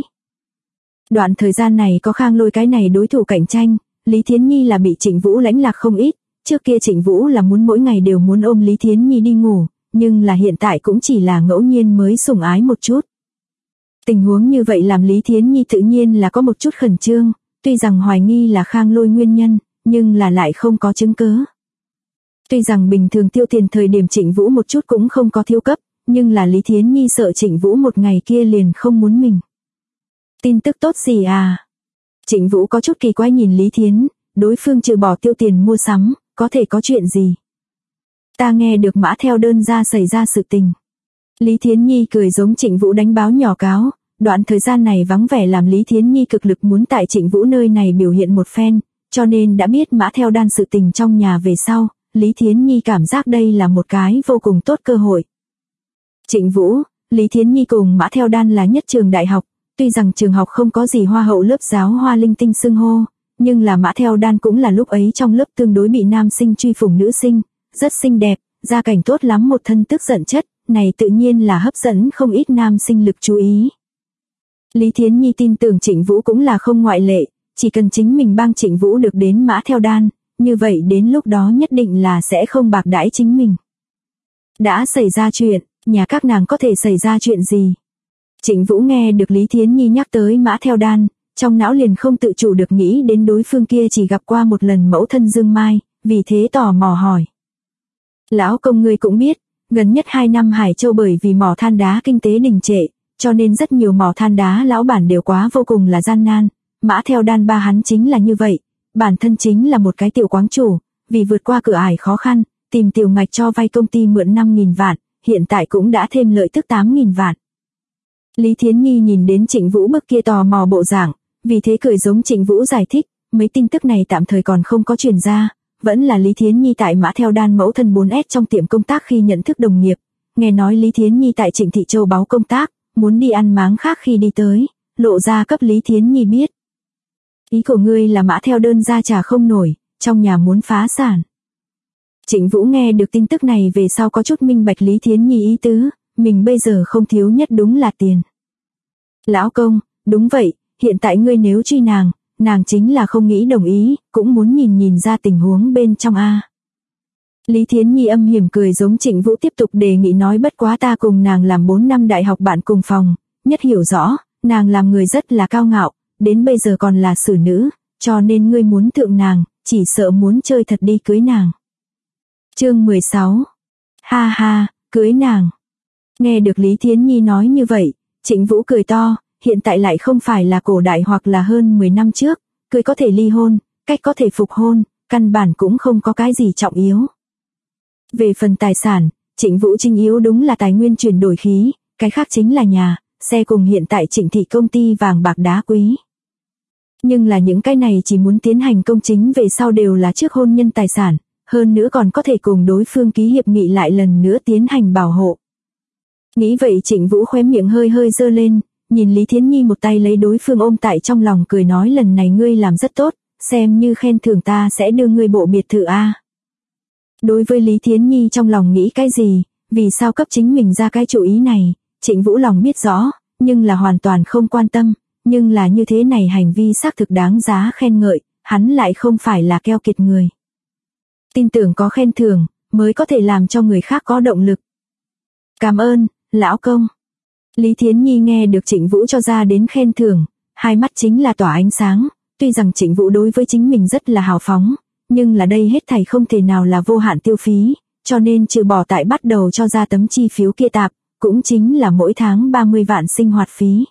Đoạn thời gian này có Khang Lôi cái này đối thủ cạnh tranh, Lý Thiến Nhi là bị Trịnh Vũ lãnh lạc không ít, trước kia Trịnh Vũ là muốn mỗi ngày đều muốn ôm Lý Thiến Nhi đi ngủ, nhưng là hiện tại cũng chỉ là ngẫu nhiên mới sủng ái một chút. Tình huống như vậy làm Lý Thiến Nhi tự nhiên là có một chút khẩn trương, tuy rằng hoài nghi là Khang Lôi nguyên nhân, nhưng là lại không có chứng cứ. Tuy rằng bình thường tiêu tiền thời điểm Trịnh Vũ một chút cũng không có thiếu cấp, nhưng là Lý Thiến Nhi sợ Trịnh Vũ một ngày kia liền không muốn mình. Tin tức tốt gì à? Trịnh Vũ có chút kỳ quái nhìn Lý Thiến, đối phương trừ bỏ tiêu tiền mua sắm, có thể có chuyện gì? Ta nghe được mã theo đơn ra xảy ra sự tình. Lý Thiến Nhi cười giống Trịnh Vũ đánh báo nhỏ cáo, đoạn thời gian này vắng vẻ làm Lý Thiến Nhi cực lực muốn tại Trịnh Vũ nơi này biểu hiện một phen, cho nên đã biết mã theo đan sự tình trong nhà về sau, Lý Thiến Nhi cảm giác đây là một cái vô cùng tốt cơ hội. Trịnh Vũ, Lý Thiến Nhi cùng mã theo đan là nhất trường đại học, tuy rằng trường học không có gì hoa hậu lớp giáo hoa linh tinh xưng hô, nhưng là mã theo đan cũng là lúc ấy trong lớp tương đối bị nam sinh truy phủng nữ sinh, rất xinh đẹp, gia cảnh tốt lắm, một thân tức giận chất, này tự nhiên là hấp dẫn không ít nam sinh lực chú ý. Lý Thiến Nhi tin tưởng Trịnh Vũ cũng là không ngoại lệ, chỉ cần chính mình bang Trịnh Vũ được đến mã theo đan, như vậy đến lúc đó nhất định là sẽ không bạc đãi chính mình. Đã xảy ra chuyện, nhà các nàng có thể xảy ra chuyện gì? Trịnh Vũ nghe được Lý Thiến Nhi nhắc tới mã theo đan, trong não liền không tự chủ được nghĩ đến đối phương kia chỉ gặp qua một lần mẫu thân Dương Mai, vì thế tò mò hỏi. Lão công ngươi cũng biết, gần nhất 2 năm Hải Châu bởi vì mỏ than đá kinh tế đình trệ, cho nên rất nhiều mỏ than đá lão bản đều quá vô cùng là gian nan, mã theo đan ba hắn chính là như vậy, bản thân chính là một cái tiểu quán chủ, vì vượt qua cửa ải khó khăn, tìm tiểu ngạch cho vay công ty mượn 5.000 vạn, hiện tại cũng đã thêm lợi tức 8.000 vạn. Lý Thiến Nhi nhìn đến Trịnh Vũ bức kia tò mò bộ dạng, vì thế cười giống Trịnh Vũ giải thích, mấy tin tức này tạm thời còn không có truyền ra, vẫn là Lý Thiến Nhi tại mã theo đan mẫu thân 4S trong tiệm công tác khi nhận thức đồng nghiệp, nghe nói Lý Thiến Nhi tại Trịnh Thị Châu báo công tác, muốn đi ăn máng khác khi đi tới, lộ ra cấp Lý Thiến Nhi biết. Ý của ngươi là mã theo đơn ra trả không nổi, trong nhà muốn phá sản. Trịnh Vũ nghe được tin tức này về sau có chút minh bạch Lý Thiến Nhi ý tứ, mình bây giờ không thiếu nhất đúng là tiền. Lão công, đúng vậy, hiện tại ngươi nếu truy nàng, nàng chính là không nghĩ đồng ý, cũng muốn nhìn ra tình huống bên trong a. Lý Thiến Nhi âm hiểm cười giống Trịnh Vũ tiếp tục đề nghị nói bất quá ta cùng nàng làm 4 năm đại học bạn cùng phòng, nhất hiểu rõ, nàng làm người rất là cao ngạo, đến bây giờ còn là xử nữ, cho nên ngươi muốn thượng nàng, chỉ sợ muốn chơi thật đi cưới nàng. Chương 16. Ha ha, cưới nàng. Nghe được Lý Thiến Nhi nói như vậy, Trịnh Vũ cười to, hiện tại lại không phải là cổ đại hoặc là hơn 10 năm trước, cưới có thể ly hôn, cách có thể phục hôn, căn bản cũng không có cái gì trọng yếu. Về phần tài sản, Trịnh Vũ chính yếu đúng là tài nguyên chuyển đổi khí, cái khác chính là nhà, xe cùng hiện tại Trịnh Thị công ty vàng bạc đá quý. Nhưng là những cái này chỉ muốn tiến hành công chính về sau đều là trước hôn nhân tài sản, hơn nữa còn có thể cùng đối phương ký hiệp nghị lại lần nữa tiến hành bảo hộ. Nghĩ vậy Trịnh Vũ khóe miệng hơi hơi giơ lên, nhìn Lý Thiến Nhi một tay lấy đối phương ôm tại trong lòng cười nói lần này ngươi làm rất tốt, xem như khen thưởng ta sẽ đưa ngươi bộ biệt thự a. Đối với Lý Thiến Nhi trong lòng nghĩ cái gì, vì sao cấp chính mình ra cái chủ ý này, Trịnh Vũ lòng biết rõ, nhưng là hoàn toàn không quan tâm, nhưng là như thế này hành vi xác thực đáng giá khen ngợi, hắn lại không phải là keo kiệt người. Tin tưởng có khen thưởng, mới có thể làm cho người khác có động lực. Cảm ơn, lão công. Lý Thiến Nhi nghe được Trịnh Vũ cho ra đến khen thưởng, hai mắt chính là tỏa ánh sáng, tuy rằng Trịnh Vũ đối với chính mình rất là hào phóng, nhưng là đây hết thảy không thể nào là vô hạn tiêu phí, cho nên trừ bỏ tại bắt đầu cho ra tấm chi phiếu kia tạp, cũng chính là mỗi tháng 30 vạn sinh hoạt phí.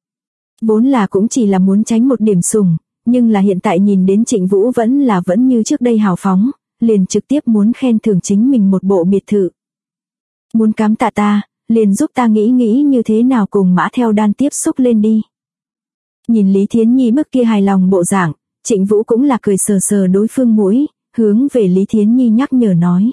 Vốn là cũng chỉ là muốn tránh một điểm sủng, nhưng là hiện tại nhìn đến Trịnh Vũ vẫn như trước đây hào phóng, liền trực tiếp muốn khen thưởng chính mình một bộ biệt thự. Muốn cám tạ ta, liền giúp ta nghĩ như thế nào cùng mã theo đan tiếp xúc lên đi. Nhìn Lý Thiến Nhi bức kia hài lòng bộ dạng, Trịnh Vũ cũng là cười sờ sờ đối phương mũi, hướng về Lý Thiến Nhi nhắc nhở nói.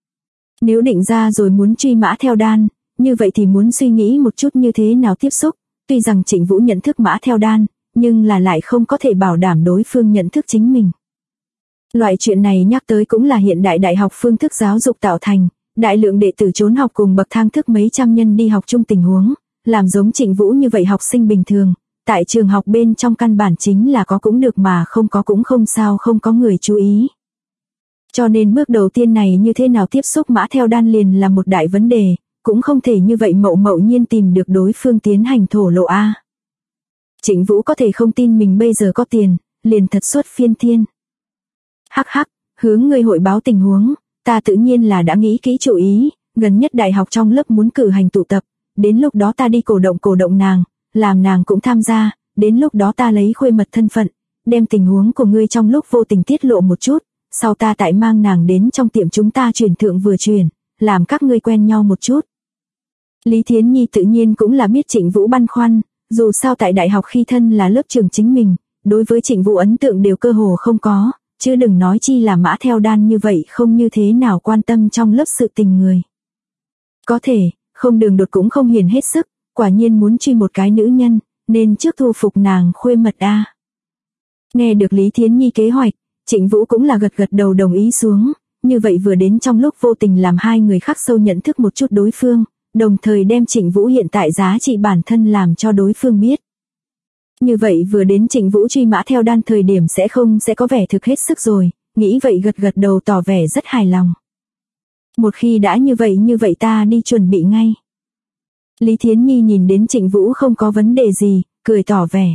Nếu định ra rồi muốn truy mã theo đan, như vậy thì muốn suy nghĩ một chút như thế nào tiếp xúc, tuy rằng Trịnh Vũ nhận thức mã theo đan, nhưng là lại không có thể bảo đảm đối phương nhận thức chính mình. Loại chuyện này nhắc tới cũng là hiện đại đại học phương thức giáo dục tạo thành, đại lượng đệ tử trốn học cùng bậc thang thức mấy trăm nhân đi học chung tình huống, làm giống Trịnh Vũ như vậy học sinh bình thường, tại trường học bên trong căn bản chính là có cũng được mà không có cũng không sao, không có người chú ý. Cho nên bước đầu tiên này như thế nào tiếp xúc mã theo đan liền là một đại vấn đề, cũng không thể như vậy mậu nhiên tìm được đối phương tiến hành thổ lộ a. Trịnh Vũ có thể không tin mình bây giờ có tiền, liền thật xuất phiên thiên. Hắc hắc, hướng ngươi hội báo tình huống, ta tự nhiên là đã nghĩ kỹ chủ ý, gần nhất đại học trong lớp muốn cử hành tụ tập, đến lúc đó ta đi cổ động nàng, làm nàng cũng tham gia, đến lúc đó ta lấy khuê mật thân phận, đem tình huống của ngươi trong lúc vô tình tiết lộ một chút, sau ta tại mang nàng đến trong tiệm chúng ta truyền thượng vừa truyền, làm các ngươi quen nhau một chút. Lý Thiến Nhi tự nhiên cũng là biết Trịnh Vũ băn khoăn, dù sao tại đại học khi thân là lớp trưởng chính mình, đối với Trịnh Vũ ấn tượng đều cơ hồ không có, chứ đừng nói chi là Mã Theo Đan như vậy không như thế nào quan tâm trong lớp sự tình người. Có thể, không Đường Đột cũng không hiền hết sức, quả nhiên muốn truy một cái nữ nhân, nên trước thu phục nàng khuê mật a. Nghe được Lý Thiến Nhi kế hoạch, Trịnh Vũ cũng là gật gật đầu đồng ý xuống, như vậy vừa đến trong lúc vô tình làm hai người khắc sâu nhận thức một chút đối phương, đồng thời đem Trịnh Vũ hiện tại giá trị bản thân làm cho đối phương biết. Như vậy vừa đến Trịnh Vũ truy Mã Theo Đan thời điểm sẽ có vẻ thực hết sức rồi, nghĩ vậy gật gật đầu tỏ vẻ rất hài lòng. Một khi đã như vậy ta đi chuẩn bị ngay. Lý Thiến Nhi nhìn đến Trịnh Vũ không có vấn đề gì, cười tỏ vẻ.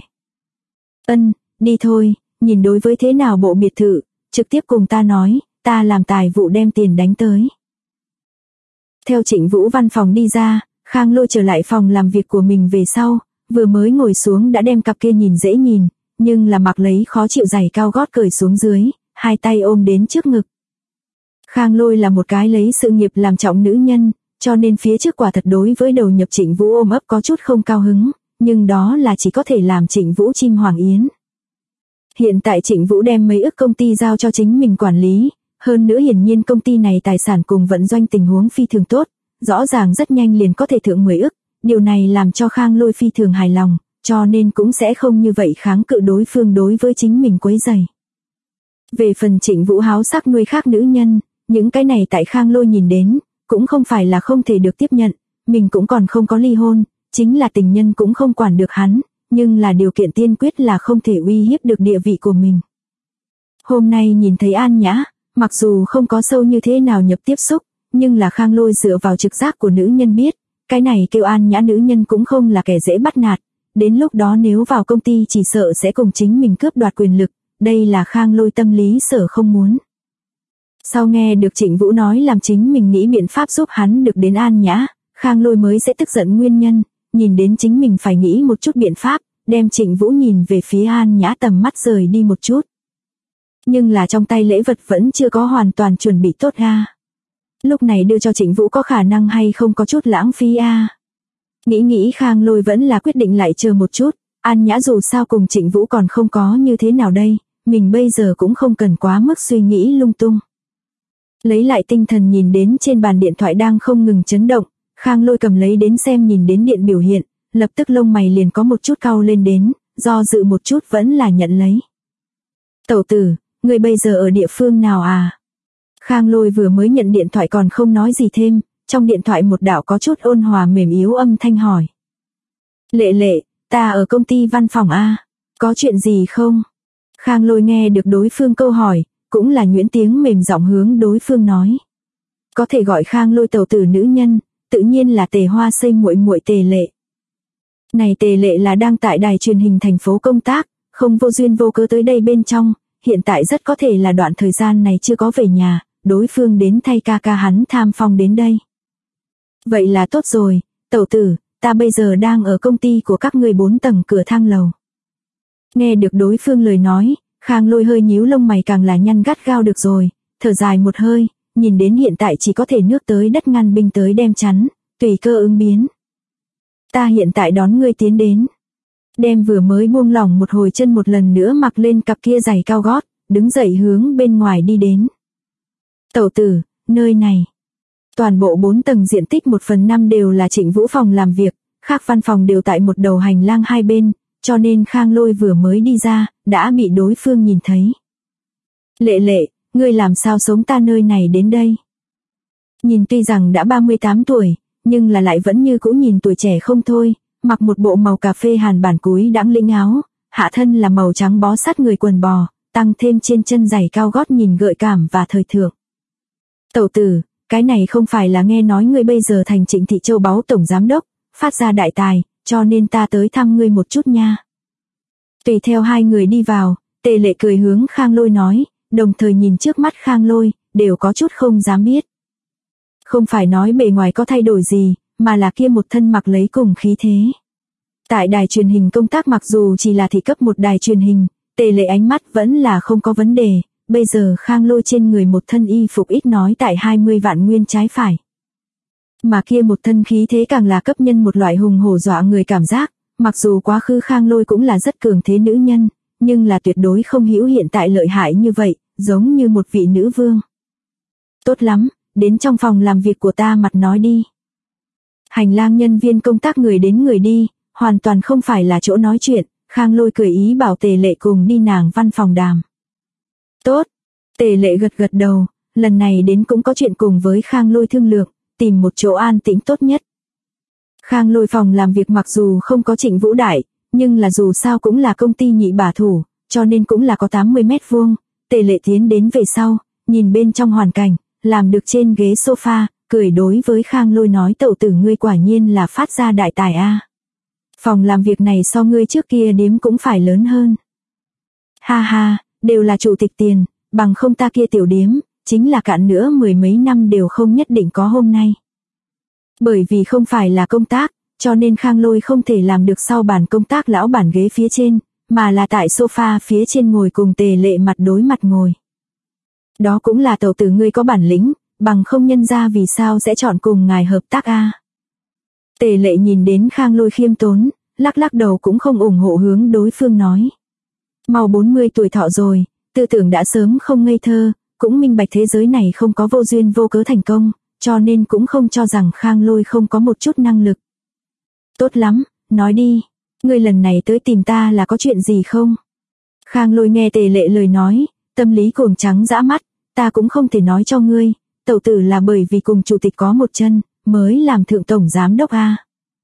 Đi thôi, nhìn đối với thế nào bộ biệt thự, trực tiếp cùng ta nói, ta làm tài vụ đem tiền đánh tới. Theo Trịnh Vũ văn phòng đi ra, Khang Lôi trở lại phòng làm việc của mình về sau, vừa mới ngồi xuống đã đem cặp kia nhìn dễ nhìn, nhưng là mặc lấy khó chịu giày cao gót cởi xuống dưới, hai tay ôm đến trước ngực. Khang Lôi là một cái lấy sự nghiệp làm trọng nữ nhân, cho nên phía trước quả thật đối với đầu nhập Trịnh Vũ ôm ấp có chút không cao hứng, nhưng đó là chỉ có thể làm Trịnh Vũ chim hoàng yến. Hiện tại Trịnh Vũ đem mấy ức công ty giao cho chính mình quản lý, hơn nữa hiển nhiên công ty này tài sản cùng vận doanh tình huống phi thường tốt, rõ ràng rất nhanh liền có thể thượng 10 ức, điều này làm cho Khang Lôi phi thường hài lòng, cho nên cũng sẽ không như vậy kháng cự đối phương đối với chính mình quấy rầy. Về phần Trịnh Vũ háo sắc nuôi khác nữ nhân, những cái này tại Khang Lôi nhìn đến, cũng không phải là không thể được tiếp nhận, mình cũng còn không có ly hôn, chính là tình nhân cũng không quản được hắn, nhưng là điều kiện tiên quyết là không thể uy hiếp được địa vị của mình. Hôm nay nhìn thấy An Nhã, mặc dù không có sâu như thế nào nhập tiếp xúc, nhưng là Khang Lôi dựa vào trực giác của nữ nhân biết, cái này kêu An Nhã nữ nhân cũng không là kẻ dễ bắt nạt, đến lúc đó nếu vào công ty chỉ sợ sẽ cùng chính mình cướp đoạt quyền lực, đây là Khang Lôi tâm lý sở không muốn. Sau nghe được Trịnh Vũ nói làm chính mình nghĩ biện pháp giúp hắn được đến An Nhã, Khang Lôi mới sẽ tức giận nguyên nhân, nhìn đến chính mình phải nghĩ một chút biện pháp, đem Trịnh Vũ nhìn về phía An Nhã tầm mắt rời đi một chút. Nhưng là trong tay lễ vật vẫn chưa có hoàn toàn chuẩn bị tốt a. Lúc này đưa cho Trịnh Vũ có khả năng hay không có chút lãng phí a. Nghĩ Khang Lôi vẫn là quyết định lại chờ một chút, An Nhã dù sao cùng Trịnh Vũ còn không có như thế nào đây, mình bây giờ cũng không cần quá mức suy nghĩ lung tung. Lấy lại tinh thần nhìn đến trên bàn điện thoại đang không ngừng chấn động, Khang Lôi cầm lấy đến xem nhìn đến điện biểu hiện, lập tức lông mày liền có một chút cau lên đến, do dự một chút vẫn là nhận lấy. Tẩu tử, người bây giờ ở địa phương nào à? Khang Lôi vừa mới nhận điện thoại còn không nói gì thêm, trong điện thoại một đạo có chút ôn hòa mềm yếu âm thanh hỏi. Lệ, ta ở công ty văn phòng a, có chuyện gì không? Khang Lôi nghe được đối phương câu hỏi, cũng là nhuyễn tiếng mềm giọng hướng đối phương nói. Có thể gọi Khang Lôi tẩu tử nữ nhân, tự nhiên là Tề Hoa Xây muội Tề Lệ. Này Tề Lệ là đang tại đài truyền hình thành phố công tác, không vô duyên vô cớ tới đây bên trong, hiện tại rất có thể là đoạn thời gian này chưa có về nhà, đối phương đến thay ca hắn tham phong đến đây. Vậy là tốt rồi, tẩu tử, ta bây giờ đang ở công ty của các ngươi 4 tầng cửa thang lầu. Nghe được đối phương lời nói, Khang Lôi hơi nhíu lông mày càng là nhăn gắt gao được rồi, thở dài một hơi, nhìn đến hiện tại chỉ có thể nước tới đất ngăn binh tới đem chắn, tùy cơ ứng biến. Ta hiện tại đón ngươi tiến đến. Đem vừa mới buông lỏng một hồi chân một lần nữa mặc lên cặp kia giày cao gót, đứng dậy hướng bên ngoài đi đến. Tẩu tử, nơi này. Toàn bộ 4 tầng diện tích 1/5 đều là Trịnh Vũ phòng làm việc, khác văn phòng đều tại một đầu hành lang hai bên, cho nên Khang Lôi vừa mới đi ra, đã bị đối phương nhìn thấy. Lệ, ngươi làm sao sống ta nơi này đến đây? Nhìn tuy rằng đã 38 tuổi, nhưng là lại vẫn như cũ nhìn tuổi trẻ không thôi, mặc một bộ màu cà phê hàn bản cúi đãng lĩnh áo, hạ thân là màu trắng bó sát người quần bò, tăng thêm trên chân giày cao gót nhìn gợi cảm và thời thượng. Tẩu tử, cái này không phải là nghe nói ngươi bây giờ thành Trịnh Thị Châu Báu tổng giám đốc, phát ra đại tài, cho nên ta tới thăm ngươi một chút nha. Tùy theo hai người đi vào, Tề Lệ cười hướng Khang Lôi nói, đồng thời nhìn trước mắt Khang Lôi, đều có chút không dám biết. Không phải nói bề ngoài có thay đổi gì, mà là kia một thân mặc lấy cùng khí thế. Tại đài truyền hình công tác mặc dù chỉ là thị cấp một đài truyền hình, Tề Lệ ánh mắt vẫn là không có vấn đề, bây giờ Khang Lôi trên người một thân y phục ít nói tại 20 vạn nguyên trái phải. Mà kia một thân khí thế càng là cấp nhân một loại hùng hổ dọa người cảm giác, mặc dù quá khứ Khang Lôi cũng là rất cường thế nữ nhân, nhưng là tuyệt đối không hiểu hiện tại lợi hại như vậy, giống như một vị nữ vương. Tốt lắm, đến trong phòng làm việc của ta mặt nói đi. Hành lang nhân viên công tác người đến người đi, hoàn toàn không phải là chỗ nói chuyện, Khang Lôi cười ý bảo Tề Lệ cùng đi nàng văn phòng đàm. Tốt, Tề Lệ gật gật đầu, lần này đến cũng có chuyện cùng với Khang Lôi thương lượng, tìm một chỗ an tĩnh tốt nhất. Khang Lôi phòng làm việc mặc dù không có Trịnh Vũ đại, nhưng là dù sao cũng là công ty nhị bả thủ, cho nên cũng là có 80 mét vuông. Tề Lệ tiến đến về sau, nhìn bên trong hoàn cảnh, làm được trên ghế sofa, cười đối với Khang Lôi nói tẩu tử ngươi quả nhiên là phát ra đại tài a. Phòng làm việc này so ngươi trước kia điếm cũng phải lớn hơn. Ha ha, đều là chủ tịch tiền, bằng không ta kia tiểu điếm, chính là cạn nữa mười mấy năm đều không nhất định có hôm nay. Bởi vì không phải là công tác, cho nên Khang Lôi không thể làm được sau bàn công tác lão bản ghế phía trên, mà là tại sofa phía trên ngồi cùng Tề Lệ mặt đối mặt ngồi. Đó cũng là tẩu tử ngươi có bản lĩnh, bằng không nhân ra vì sao sẽ chọn cùng ngài hợp tác a. Tề Lệ nhìn đến Khang Lôi khiêm tốn, lắc lắc đầu cũng không ủng hộ hướng đối phương nói. Mau 40 tuổi thọ rồi, tư tưởng đã sớm không ngây thơ, cũng minh bạch thế giới này không có vô duyên vô cớ thành công, cho nên cũng không cho rằng Khang Lôi không có một chút năng lực. Tốt lắm, nói đi, ngươi lần này tới tìm ta là có chuyện gì không? Khang Lôi nghe Tề Lệ lời nói, tâm lý cuồng trắng dã mắt, ta cũng không thể nói cho ngươi, tẩu tử là bởi vì cùng chủ tịch có một chân, mới làm thượng tổng giám đốc a.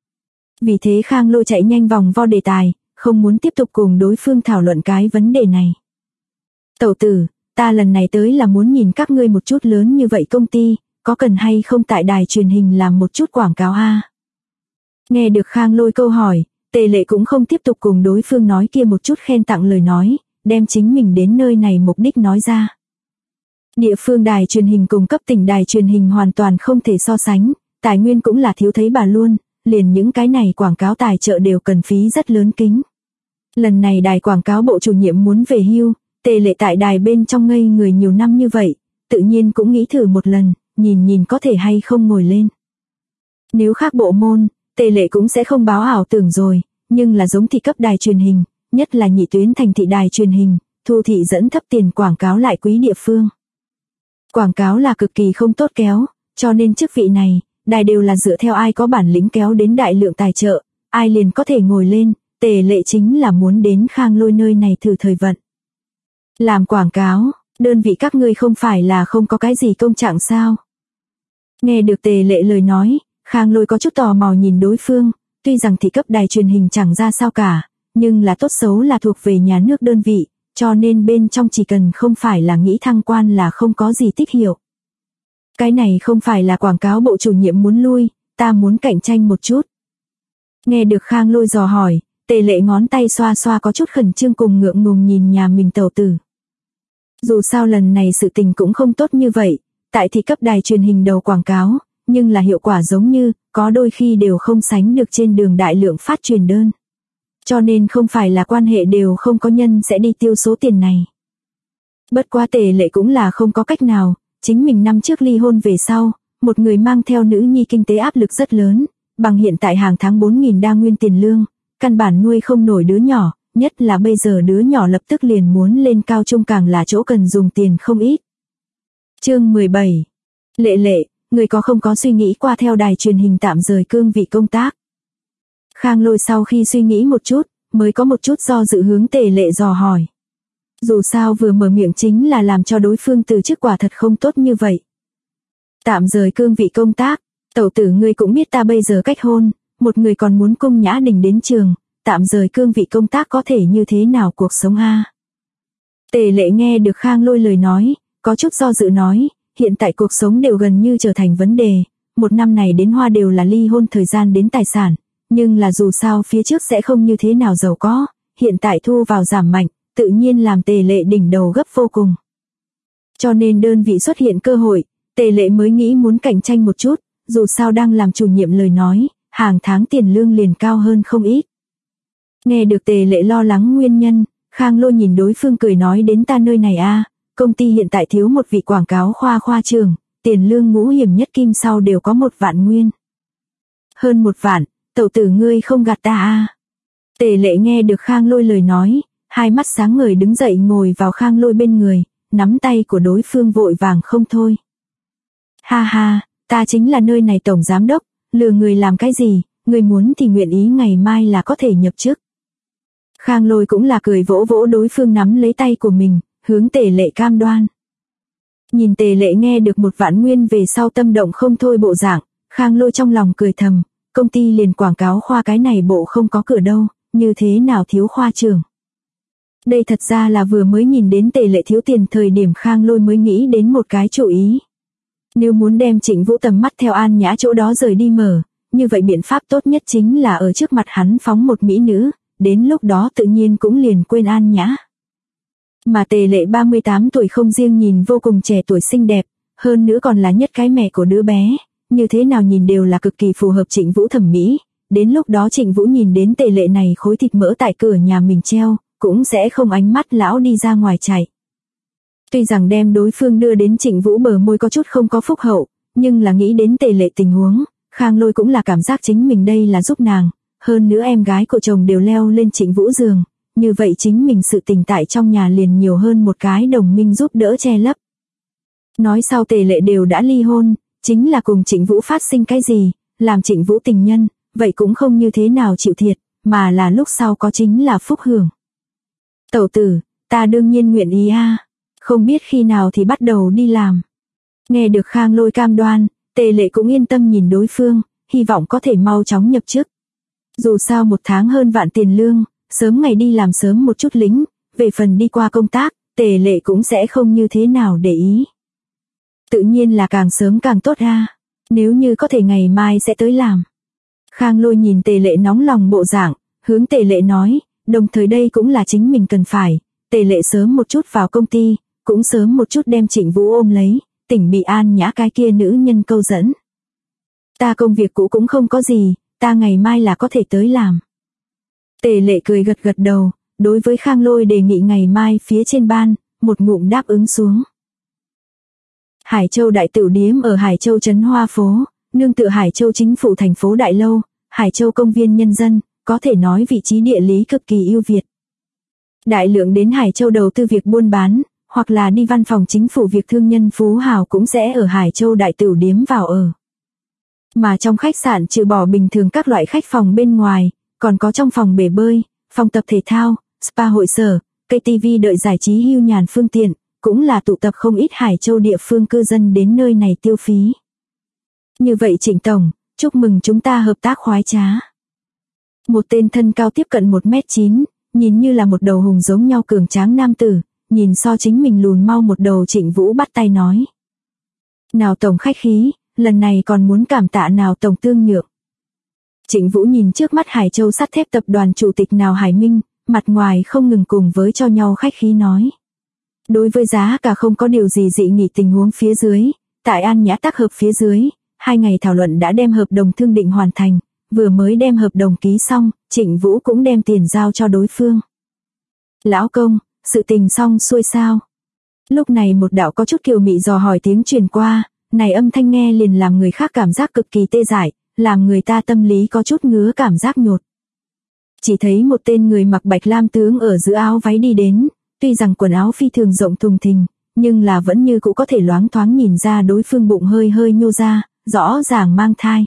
Vì thế Khang Lôi chạy nhanh vòng vo đề tài, không muốn tiếp tục cùng đối phương thảo luận cái vấn đề này. Tẩu tử, ta lần này tới là muốn nhìn các ngươi một chút lớn như vậy công ty, có cần hay không tại đài truyền hình làm một chút quảng cáo a? Nghe được Khang Lôi câu hỏi, Tề Lệ cũng không tiếp tục cùng đối phương nói kia một chút khen tặng lời nói, đem chính mình đến nơi này mục đích nói ra. Địa phương đài truyền hình cùng cấp tỉnh đài truyền hình hoàn toàn không thể so sánh, tài nguyên cũng là thiếu thấy bà luôn, liền những cái này quảng cáo tài trợ đều cần phí rất lớn kính. Lần này đài quảng cáo bộ chủ nhiệm muốn về hưu, Tề Lệ tại đài bên trong ngây người nhiều năm như vậy, tự nhiên cũng nghĩ thử một lần, nhìn có thể hay không ngồi lên. Nếu khác bộ môn, Tề Lệ cũng sẽ không báo ảo tưởng rồi, nhưng là giống thị cấp đài truyền hình, nhất là nhị tuyến thành thị đài truyền hình, thu thị dẫn thấp tiền quảng cáo lại quý địa phương. Quảng cáo là cực kỳ không tốt kéo, cho nên chức vị này, đài đều là dựa theo ai có bản lĩnh kéo đến đại lượng tài trợ, ai liền có thể ngồi lên, Tề Lệ chính là muốn đến Khang Lôi nơi này thử thời vận. Làm quảng cáo, đơn vị các ngươi không phải là không có cái gì công trạng sao? Nghe được Tề Lệ lời nói, Khang Lôi có chút tò mò nhìn đối phương, tuy rằng thị cấp đài truyền hình chẳng ra sao cả, nhưng là tốt xấu là thuộc về nhà nước đơn vị, cho nên bên trong chỉ cần không phải là nghĩ thăng quan là không có gì tích hiệu. Cái này không phải là quảng cáo bộ chủ nhiệm muốn lui, ta muốn cạnh tranh một chút. Nghe được Khang Lôi dò hỏi, Tề Lệ ngón tay xoa xoa có chút khẩn trương cùng ngượng ngùng nhìn nhà mình tẩu tử. Dù sao lần này sự tình cũng không tốt như vậy, tại thị cấp đài truyền hình đầu quảng cáo, nhưng là hiệu quả giống như, có đôi khi đều không sánh được trên đường đại lượng phát truyền đơn. Cho nên không phải là quan hệ đều không có nhân sẽ đi tiêu số tiền này. Bất quá Tề Lệ cũng là không có cách nào, chính mình năm trước ly hôn về sau, một người mang theo nữ nhi kinh tế áp lực rất lớn, bằng hiện tại hàng tháng 4.000 đa nguyên tiền lương, căn bản nuôi không nổi đứa nhỏ, nhất là bây giờ đứa nhỏ lập tức liền muốn lên cao trung càng là chỗ cần dùng tiền không ít. Chương 17. Lệ Lệ, người có không có suy nghĩ qua theo đài truyền hình tạm rời cương vị công tác? Khang Lôi sau khi suy nghĩ một chút, mới có một chút do dự hướng Tề Lệ dò hỏi. Dù sao vừa mở miệng chính là làm cho đối phương từ chức quả thật không tốt như vậy. Tạm rời cương vị công tác, tẩu tử ngươi cũng biết ta bây giờ cách hôn, một người còn muốn cung Nhã Đình đến trường, tạm rời cương vị công tác có thể như thế nào cuộc sống a? Tề Lệ nghe được Khang Lôi lời nói, có chút do dự nói, hiện tại cuộc sống đều gần như trở thành vấn đề, một năm này đến hoa đều là ly hôn thời gian đến tài sản, nhưng là dù sao phía trước sẽ không như thế nào giàu có, hiện tại thu vào giảm mạnh, tự nhiên làm Tề Lệ đỉnh đầu gấp vô cùng. Cho nên đơn vị xuất hiện cơ hội, Tề Lệ mới nghĩ muốn cạnh tranh một chút, dù sao đang làm chủ nhiệm lời nói, hàng tháng tiền lương liền cao hơn không ít. Nghe được Tề Lệ lo lắng nguyên nhân, Khang Lôi nhìn đối phương cười nói đến ta nơi này công ty hiện tại thiếu một vị quảng cáo khoa trưởng, tiền lương ngũ hiểm nhất kim sau đều có 1 vạn nguyên. Hơn 1 vạn, tẩu tử ngươi không gạt ta Tề Lệ nghe được Khang Lôi lời nói, hai mắt sáng ngời đứng dậy ngồi vào Khang Lôi bên người, nắm tay của đối phương vội vàng không thôi. Ha ha, ta chính là nơi này tổng giám đốc, lừa người làm cái gì, người muốn thì nguyện ý ngày mai là có thể nhập chức. Khang Lôi cũng là cười vỗ vỗ đối phương nắm lấy tay của mình, hướng Tề Lệ cam đoan. Nhìn Tề Lệ nghe được 1 vạn nguyên về sau tâm động không thôi bộ dạng, Khang Lôi trong lòng cười thầm, công ty liền quảng cáo khoa cái này bộ không có cửa đâu, như thế nào thiếu khoa trưởng. Đây thật ra là vừa mới nhìn đến Tề Lệ thiếu tiền thời điểm Khang Lôi mới nghĩ đến một cái chủ ý. Nếu muốn đem Trịnh Vũ tầm mắt theo An Nhã chỗ đó rời đi mở, như vậy biện pháp tốt nhất chính là ở trước mặt hắn phóng một mỹ nữ, đến lúc đó tự nhiên cũng liền quên An Nhã. Mà Tề Lệ 38 tuổi không riêng nhìn vô cùng trẻ tuổi xinh đẹp, hơn nữa còn là nhất cái mẹ của đứa bé, như thế nào nhìn đều là cực kỳ phù hợp Trịnh Vũ thẩm mỹ, đến lúc đó Trịnh Vũ nhìn đến Tề Lệ này khối thịt mỡ tại cửa nhà mình treo, cũng sẽ không ánh mắt lão đi ra ngoài chạy. Tuy rằng đem đối phương đưa đến Trịnh Vũ bờ môi có chút không có phúc hậu, nhưng là nghĩ đến Tề Lệ tình huống, Khang Lôi cũng là cảm giác chính mình đây là giúp nàng, hơn nữa em gái của chồng đều leo lên Trịnh Vũ giường, như vậy chính mình sự tình tại trong nhà liền nhiều hơn một cái đồng minh giúp đỡ che lấp. Nói sau Tề Lệ đều đã ly hôn, chính là cùng Trịnh Vũ phát sinh cái gì, làm Trịnh Vũ tình nhân, vậy cũng không như thế nào chịu thiệt, mà là lúc sau có chính là phúc hưởng. Tẩu tử, ta đương nhiên nguyện ý không biết khi nào thì bắt đầu đi làm. Nghe được Khang Lôi cam đoan, Tề Lệ cũng yên tâm nhìn đối phương, hy vọng có thể mau chóng nhập chức. Dù sao 1 tháng hơn vạn tiền lương, sớm ngày đi làm sớm một chút lính, về phần đi qua công tác, Tề Lệ cũng sẽ không như thế nào để ý. Tự nhiên là càng sớm càng tốt nếu như có thể ngày mai sẽ tới làm. Khang Lôi nhìn Tề Lệ nóng lòng bộ dạng, hướng Tề Lệ nói, đồng thời đây cũng là chính mình cần phải, Tề Lệ sớm một chút vào công ty, cũng sớm một chút đem Trịnh Vũ ôm lấy, tỉnh bị An Nhã cái kia nữ nhân câu dẫn. Ta công việc cũ cũng không có gì, ta ngày mai là có thể tới làm. Tề Lệ cười gật gật đầu, đối với Khang Lôi đề nghị ngày mai phía trên ban, một ngụm đáp ứng xuống. Hải Châu Đại Tửu Điếm ở Hải Châu Trấn Hoa Phố, nương tựa Hải Châu chính phủ thành phố Đại Lâu, Hải Châu công viên nhân dân, có thể nói vị trí địa lý cực kỳ ưu việt. Đại lượng đến Hải Châu đầu tư việc buôn bán, hoặc là đi văn phòng chính phủ việc thương nhân phú hào cũng sẽ ở Hải Châu Đại Tửu Điếm vào ở. Mà trong khách sạn trừ bỏ bình thường các loại khách phòng bên ngoài, còn có trong phòng bể bơi, phòng tập thể thao, spa hội sở, cây tivi đợi giải trí hưu nhàn phương tiện, cũng là tụ tập không ít Hải Châu địa phương cư dân đến nơi này tiêu phí. Như vậy Trịnh Tổng, chúc mừng chúng ta hợp tác khoái trá. Một tên thân cao tiếp cận 1m9, nhìn như là một đầu hùng giống nhau cường tráng nam tử, nhìn so chính mình lùn mau một đầu Trịnh Vũ bắt tay nói. Nào Tổng khách khí, lần này còn muốn cảm tạ Nào Tổng tương nhượng. Trịnh Vũ nhìn trước mắt Hải Châu sắt thép tập đoàn chủ tịch Nào Hải Minh, mặt ngoài không ngừng cùng với cho nhau khách khí nói. Đối với giá cả không có điều gì dị nghị tình huống phía dưới, tại An Nhã tác hợp phía dưới, 2 ngày thảo luận đã đem hợp đồng thương định hoàn thành, vừa mới đem hợp đồng ký xong, Trịnh Vũ cũng đem tiền giao cho đối phương. Lão công, sự tình xong xuôi sao? Lúc này một đạo có chút kiều mị dò hỏi tiếng truyền qua, này âm thanh nghe liền làm người khác cảm giác cực kỳ tê dại, làm người ta tâm lý có chút ngứa cảm giác nhột. Chỉ thấy một tên người mặc bạch lam tướng ở giữa áo váy đi đến, tuy rằng quần áo phi thường rộng thùng thình, nhưng là vẫn như cũng có thể loáng thoáng nhìn ra đối phương bụng hơi hơi nhô ra, rõ ràng mang thai.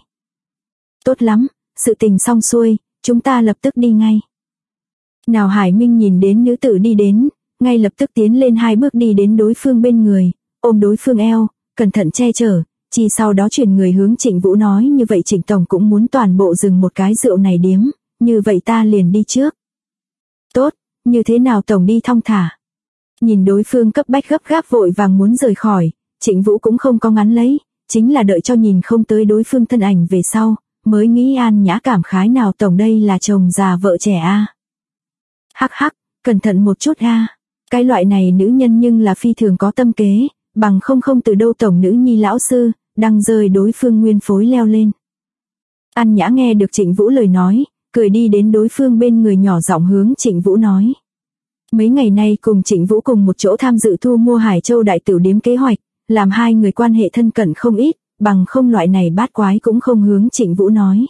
Tốt lắm, sự tình xong xuôi, chúng ta lập tức đi ngay. Nào Hải Minh nhìn đến nữ tử đi đến, ngay lập tức tiến lên 2 bước đi đến đối phương bên người, ôm đối phương eo, cẩn thận che chở, chỉ sau đó chuyển người hướng Trịnh Vũ nói như vậy Trịnh Tổng cũng muốn toàn bộ dừng một cái rượu này điếm, như vậy ta liền đi trước. Tốt, như thế nào Tổng đi thong thả. Nhìn đối phương cấp bách gấp gáp vội vàng muốn rời khỏi, Trịnh Vũ cũng không có ngắn lấy, chính là đợi cho nhìn không tới đối phương thân ảnh về sau, mới nghĩ An Nhã cảm khái Nào Tổng đây là chồng già vợ trẻ a. Hắc hắc, cẩn thận một chút a. Cái loại này nữ nhân nhưng là phi thường có tâm kế, bằng không từ đâu tổng nữ nhi lão sư, đang rơi đối phương nguyên phối leo lên. An Nhã nghe được Trịnh Vũ lời nói, cười đi đến đối phương bên người nhỏ giọng hướng Trịnh Vũ nói. Mấy ngày nay cùng Trịnh Vũ cùng một chỗ tham dự thu mua Hải Châu đại tiểu điếm kế hoạch, làm hai người quan hệ thân cận không ít, bằng không loại này bát quái cũng không hướng Trịnh Vũ nói.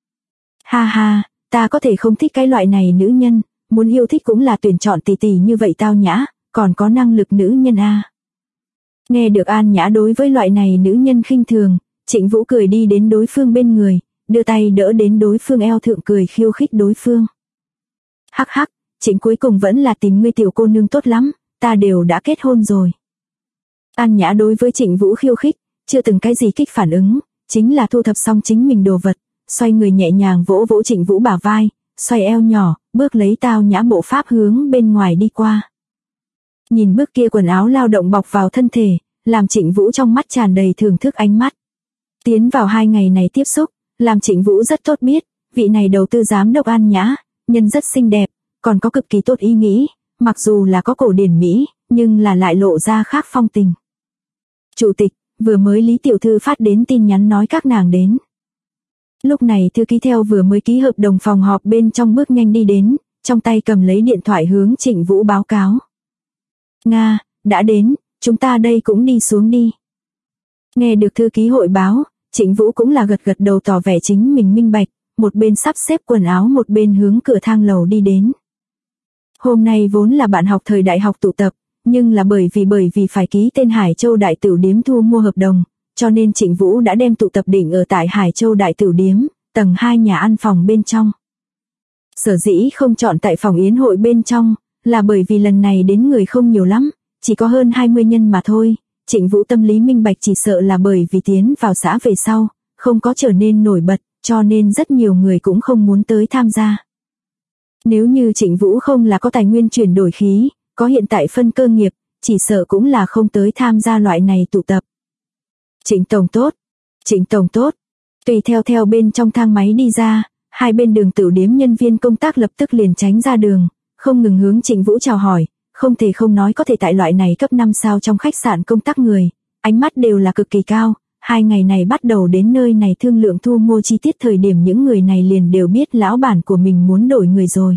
Ha ha, ta có thể không thích cái loại này nữ nhân, muốn yêu thích cũng là tuyển chọn tỷ tỷ như vậy tao nhã, còn có năng lực nữ nhân a. Nghe được An Nhã đối với loại này nữ nhân khinh thường, Trịnh Vũ cười đi đến đối phương bên người, đưa tay đỡ đến đối phương eo thượng cười khiêu khích đối phương. Hắc hắc, Trịnh cuối cùng vẫn là tìm ngươi tiểu cô nương tốt lắm, ta đều đã kết hôn rồi. An Nhã đối với Trịnh Vũ khiêu khích, chưa từng cái gì kích phản ứng, chính là thu thập xong chính mình đồ vật, xoay người nhẹ nhàng vỗ vỗ Trịnh Vũ bả vai, xoay eo nhỏ, bước lấy tao nhã bộ pháp hướng bên ngoài đi qua. Nhìn bước kia quần áo lao động bọc vào thân thể, làm Trịnh Vũ trong mắt tràn đầy thưởng thức ánh mắt. Tiến vào 2 ngày này tiếp xúc, làm Trịnh Vũ rất tốt biết, vị này đầu tư giám đốc An Nhã, nhân rất xinh đẹp, còn có cực kỳ tốt ý nghĩ, mặc dù là có cổ điển Mỹ, nhưng là lại lộ ra khác phong tình. Chủ tịch, vừa mới Lý tiểu thư phát đến tin nhắn nói các nàng đến. Lúc này thư ký theo vừa mới ký hợp đồng phòng họp bên trong bước nhanh đi đến, trong tay cầm lấy điện thoại hướng Trịnh Vũ báo cáo. Nga, đã đến, chúng ta đây cũng đi xuống đi. Nghe được thư ký hội báo, Trịnh Vũ cũng là gật đầu tỏ vẻ chính mình minh bạch, một bên sắp xếp quần áo một bên hướng cửa thang lầu đi đến. Hôm nay vốn là bạn học thời đại học tụ tập, nhưng là bởi vì phải ký tên Hải Châu đại tiểu điếm thu mua hợp đồng, cho nên Trịnh Vũ đã đem tụ tập định ở tại Hải Châu đại tiểu điếm, tầng 2 nhà ăn phòng bên trong. Sở dĩ không chọn tại phòng yến hội bên trong, là bởi vì lần này đến người không nhiều lắm, chỉ có hơn 20 nhân mà thôi. Trịnh Vũ tâm lý minh bạch chỉ sợ là bởi vì tiến vào xã về sau, không có trở nên nổi bật, cho nên rất nhiều người cũng không muốn tới tham gia. Nếu như Trịnh Vũ không là có tài nguyên chuyển đổi khí, có hiện tại phân cơ nghiệp, chỉ sợ cũng là không tới tham gia loại này tụ tập. Trịnh tổng tốt, Trịnh tổng tốt. Tùy theo bên trong thang máy đi ra, hai bên đường tiểu điếm nhân viên công tác lập tức liền tránh ra đường, không ngừng hướng Trịnh Vũ chào hỏi, không thể không nói có thể tại loại này cấp 5 sao trong khách sạn công tác người, ánh mắt đều là cực kỳ cao. 2 ngày này bắt đầu đến nơi này thương lượng thu mua chi tiết thời điểm những người này liền đều biết lão bản của mình muốn đổi người rồi.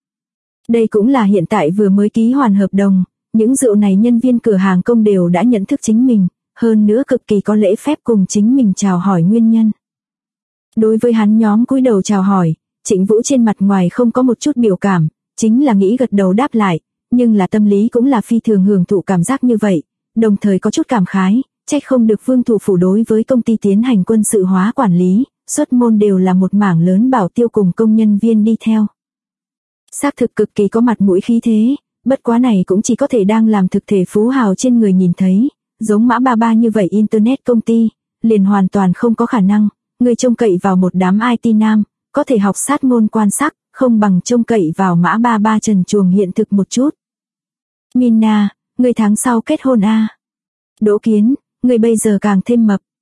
Đây cũng là hiện tại vừa mới ký hoàn hợp đồng, những rượu này nhân viên cửa hàng công đều đã nhận thức chính mình, hơn nữa cực kỳ có lễ phép cùng chính mình chào hỏi nguyên nhân. Đối với hắn nhóm cúi đầu chào hỏi, Trịnh Vũ trên mặt ngoài không có một chút biểu cảm, chính là nghĩ gật đầu đáp lại, nhưng là tâm lý cũng là phi thường hưởng thụ cảm giác như vậy, đồng thời có chút cảm khái, trách không được Vương thủ phủ đối với công ty tiến hành quân sự hóa quản lý, xuất môn đều là một mảng lớn bảo tiêu cùng công nhân viên đi theo. Xác thực cực kỳ có mặt mũi khí thế, bất quá này cũng chỉ có thể đang làm thực thể phú hào trên người nhìn thấy, giống Mã Ba Ba như vậy internet công ty, liền hoàn toàn không có khả năng, người trông cậy vào một đám IT nam, có thể học sát ngôn quan sắc, không bằng trông cậy vào Mã Ba Ba trần truồng hiện thực một chút. Mina, người tháng sau kết hôn a. Đỗ Kiến, người bây giờ càng thêm mập,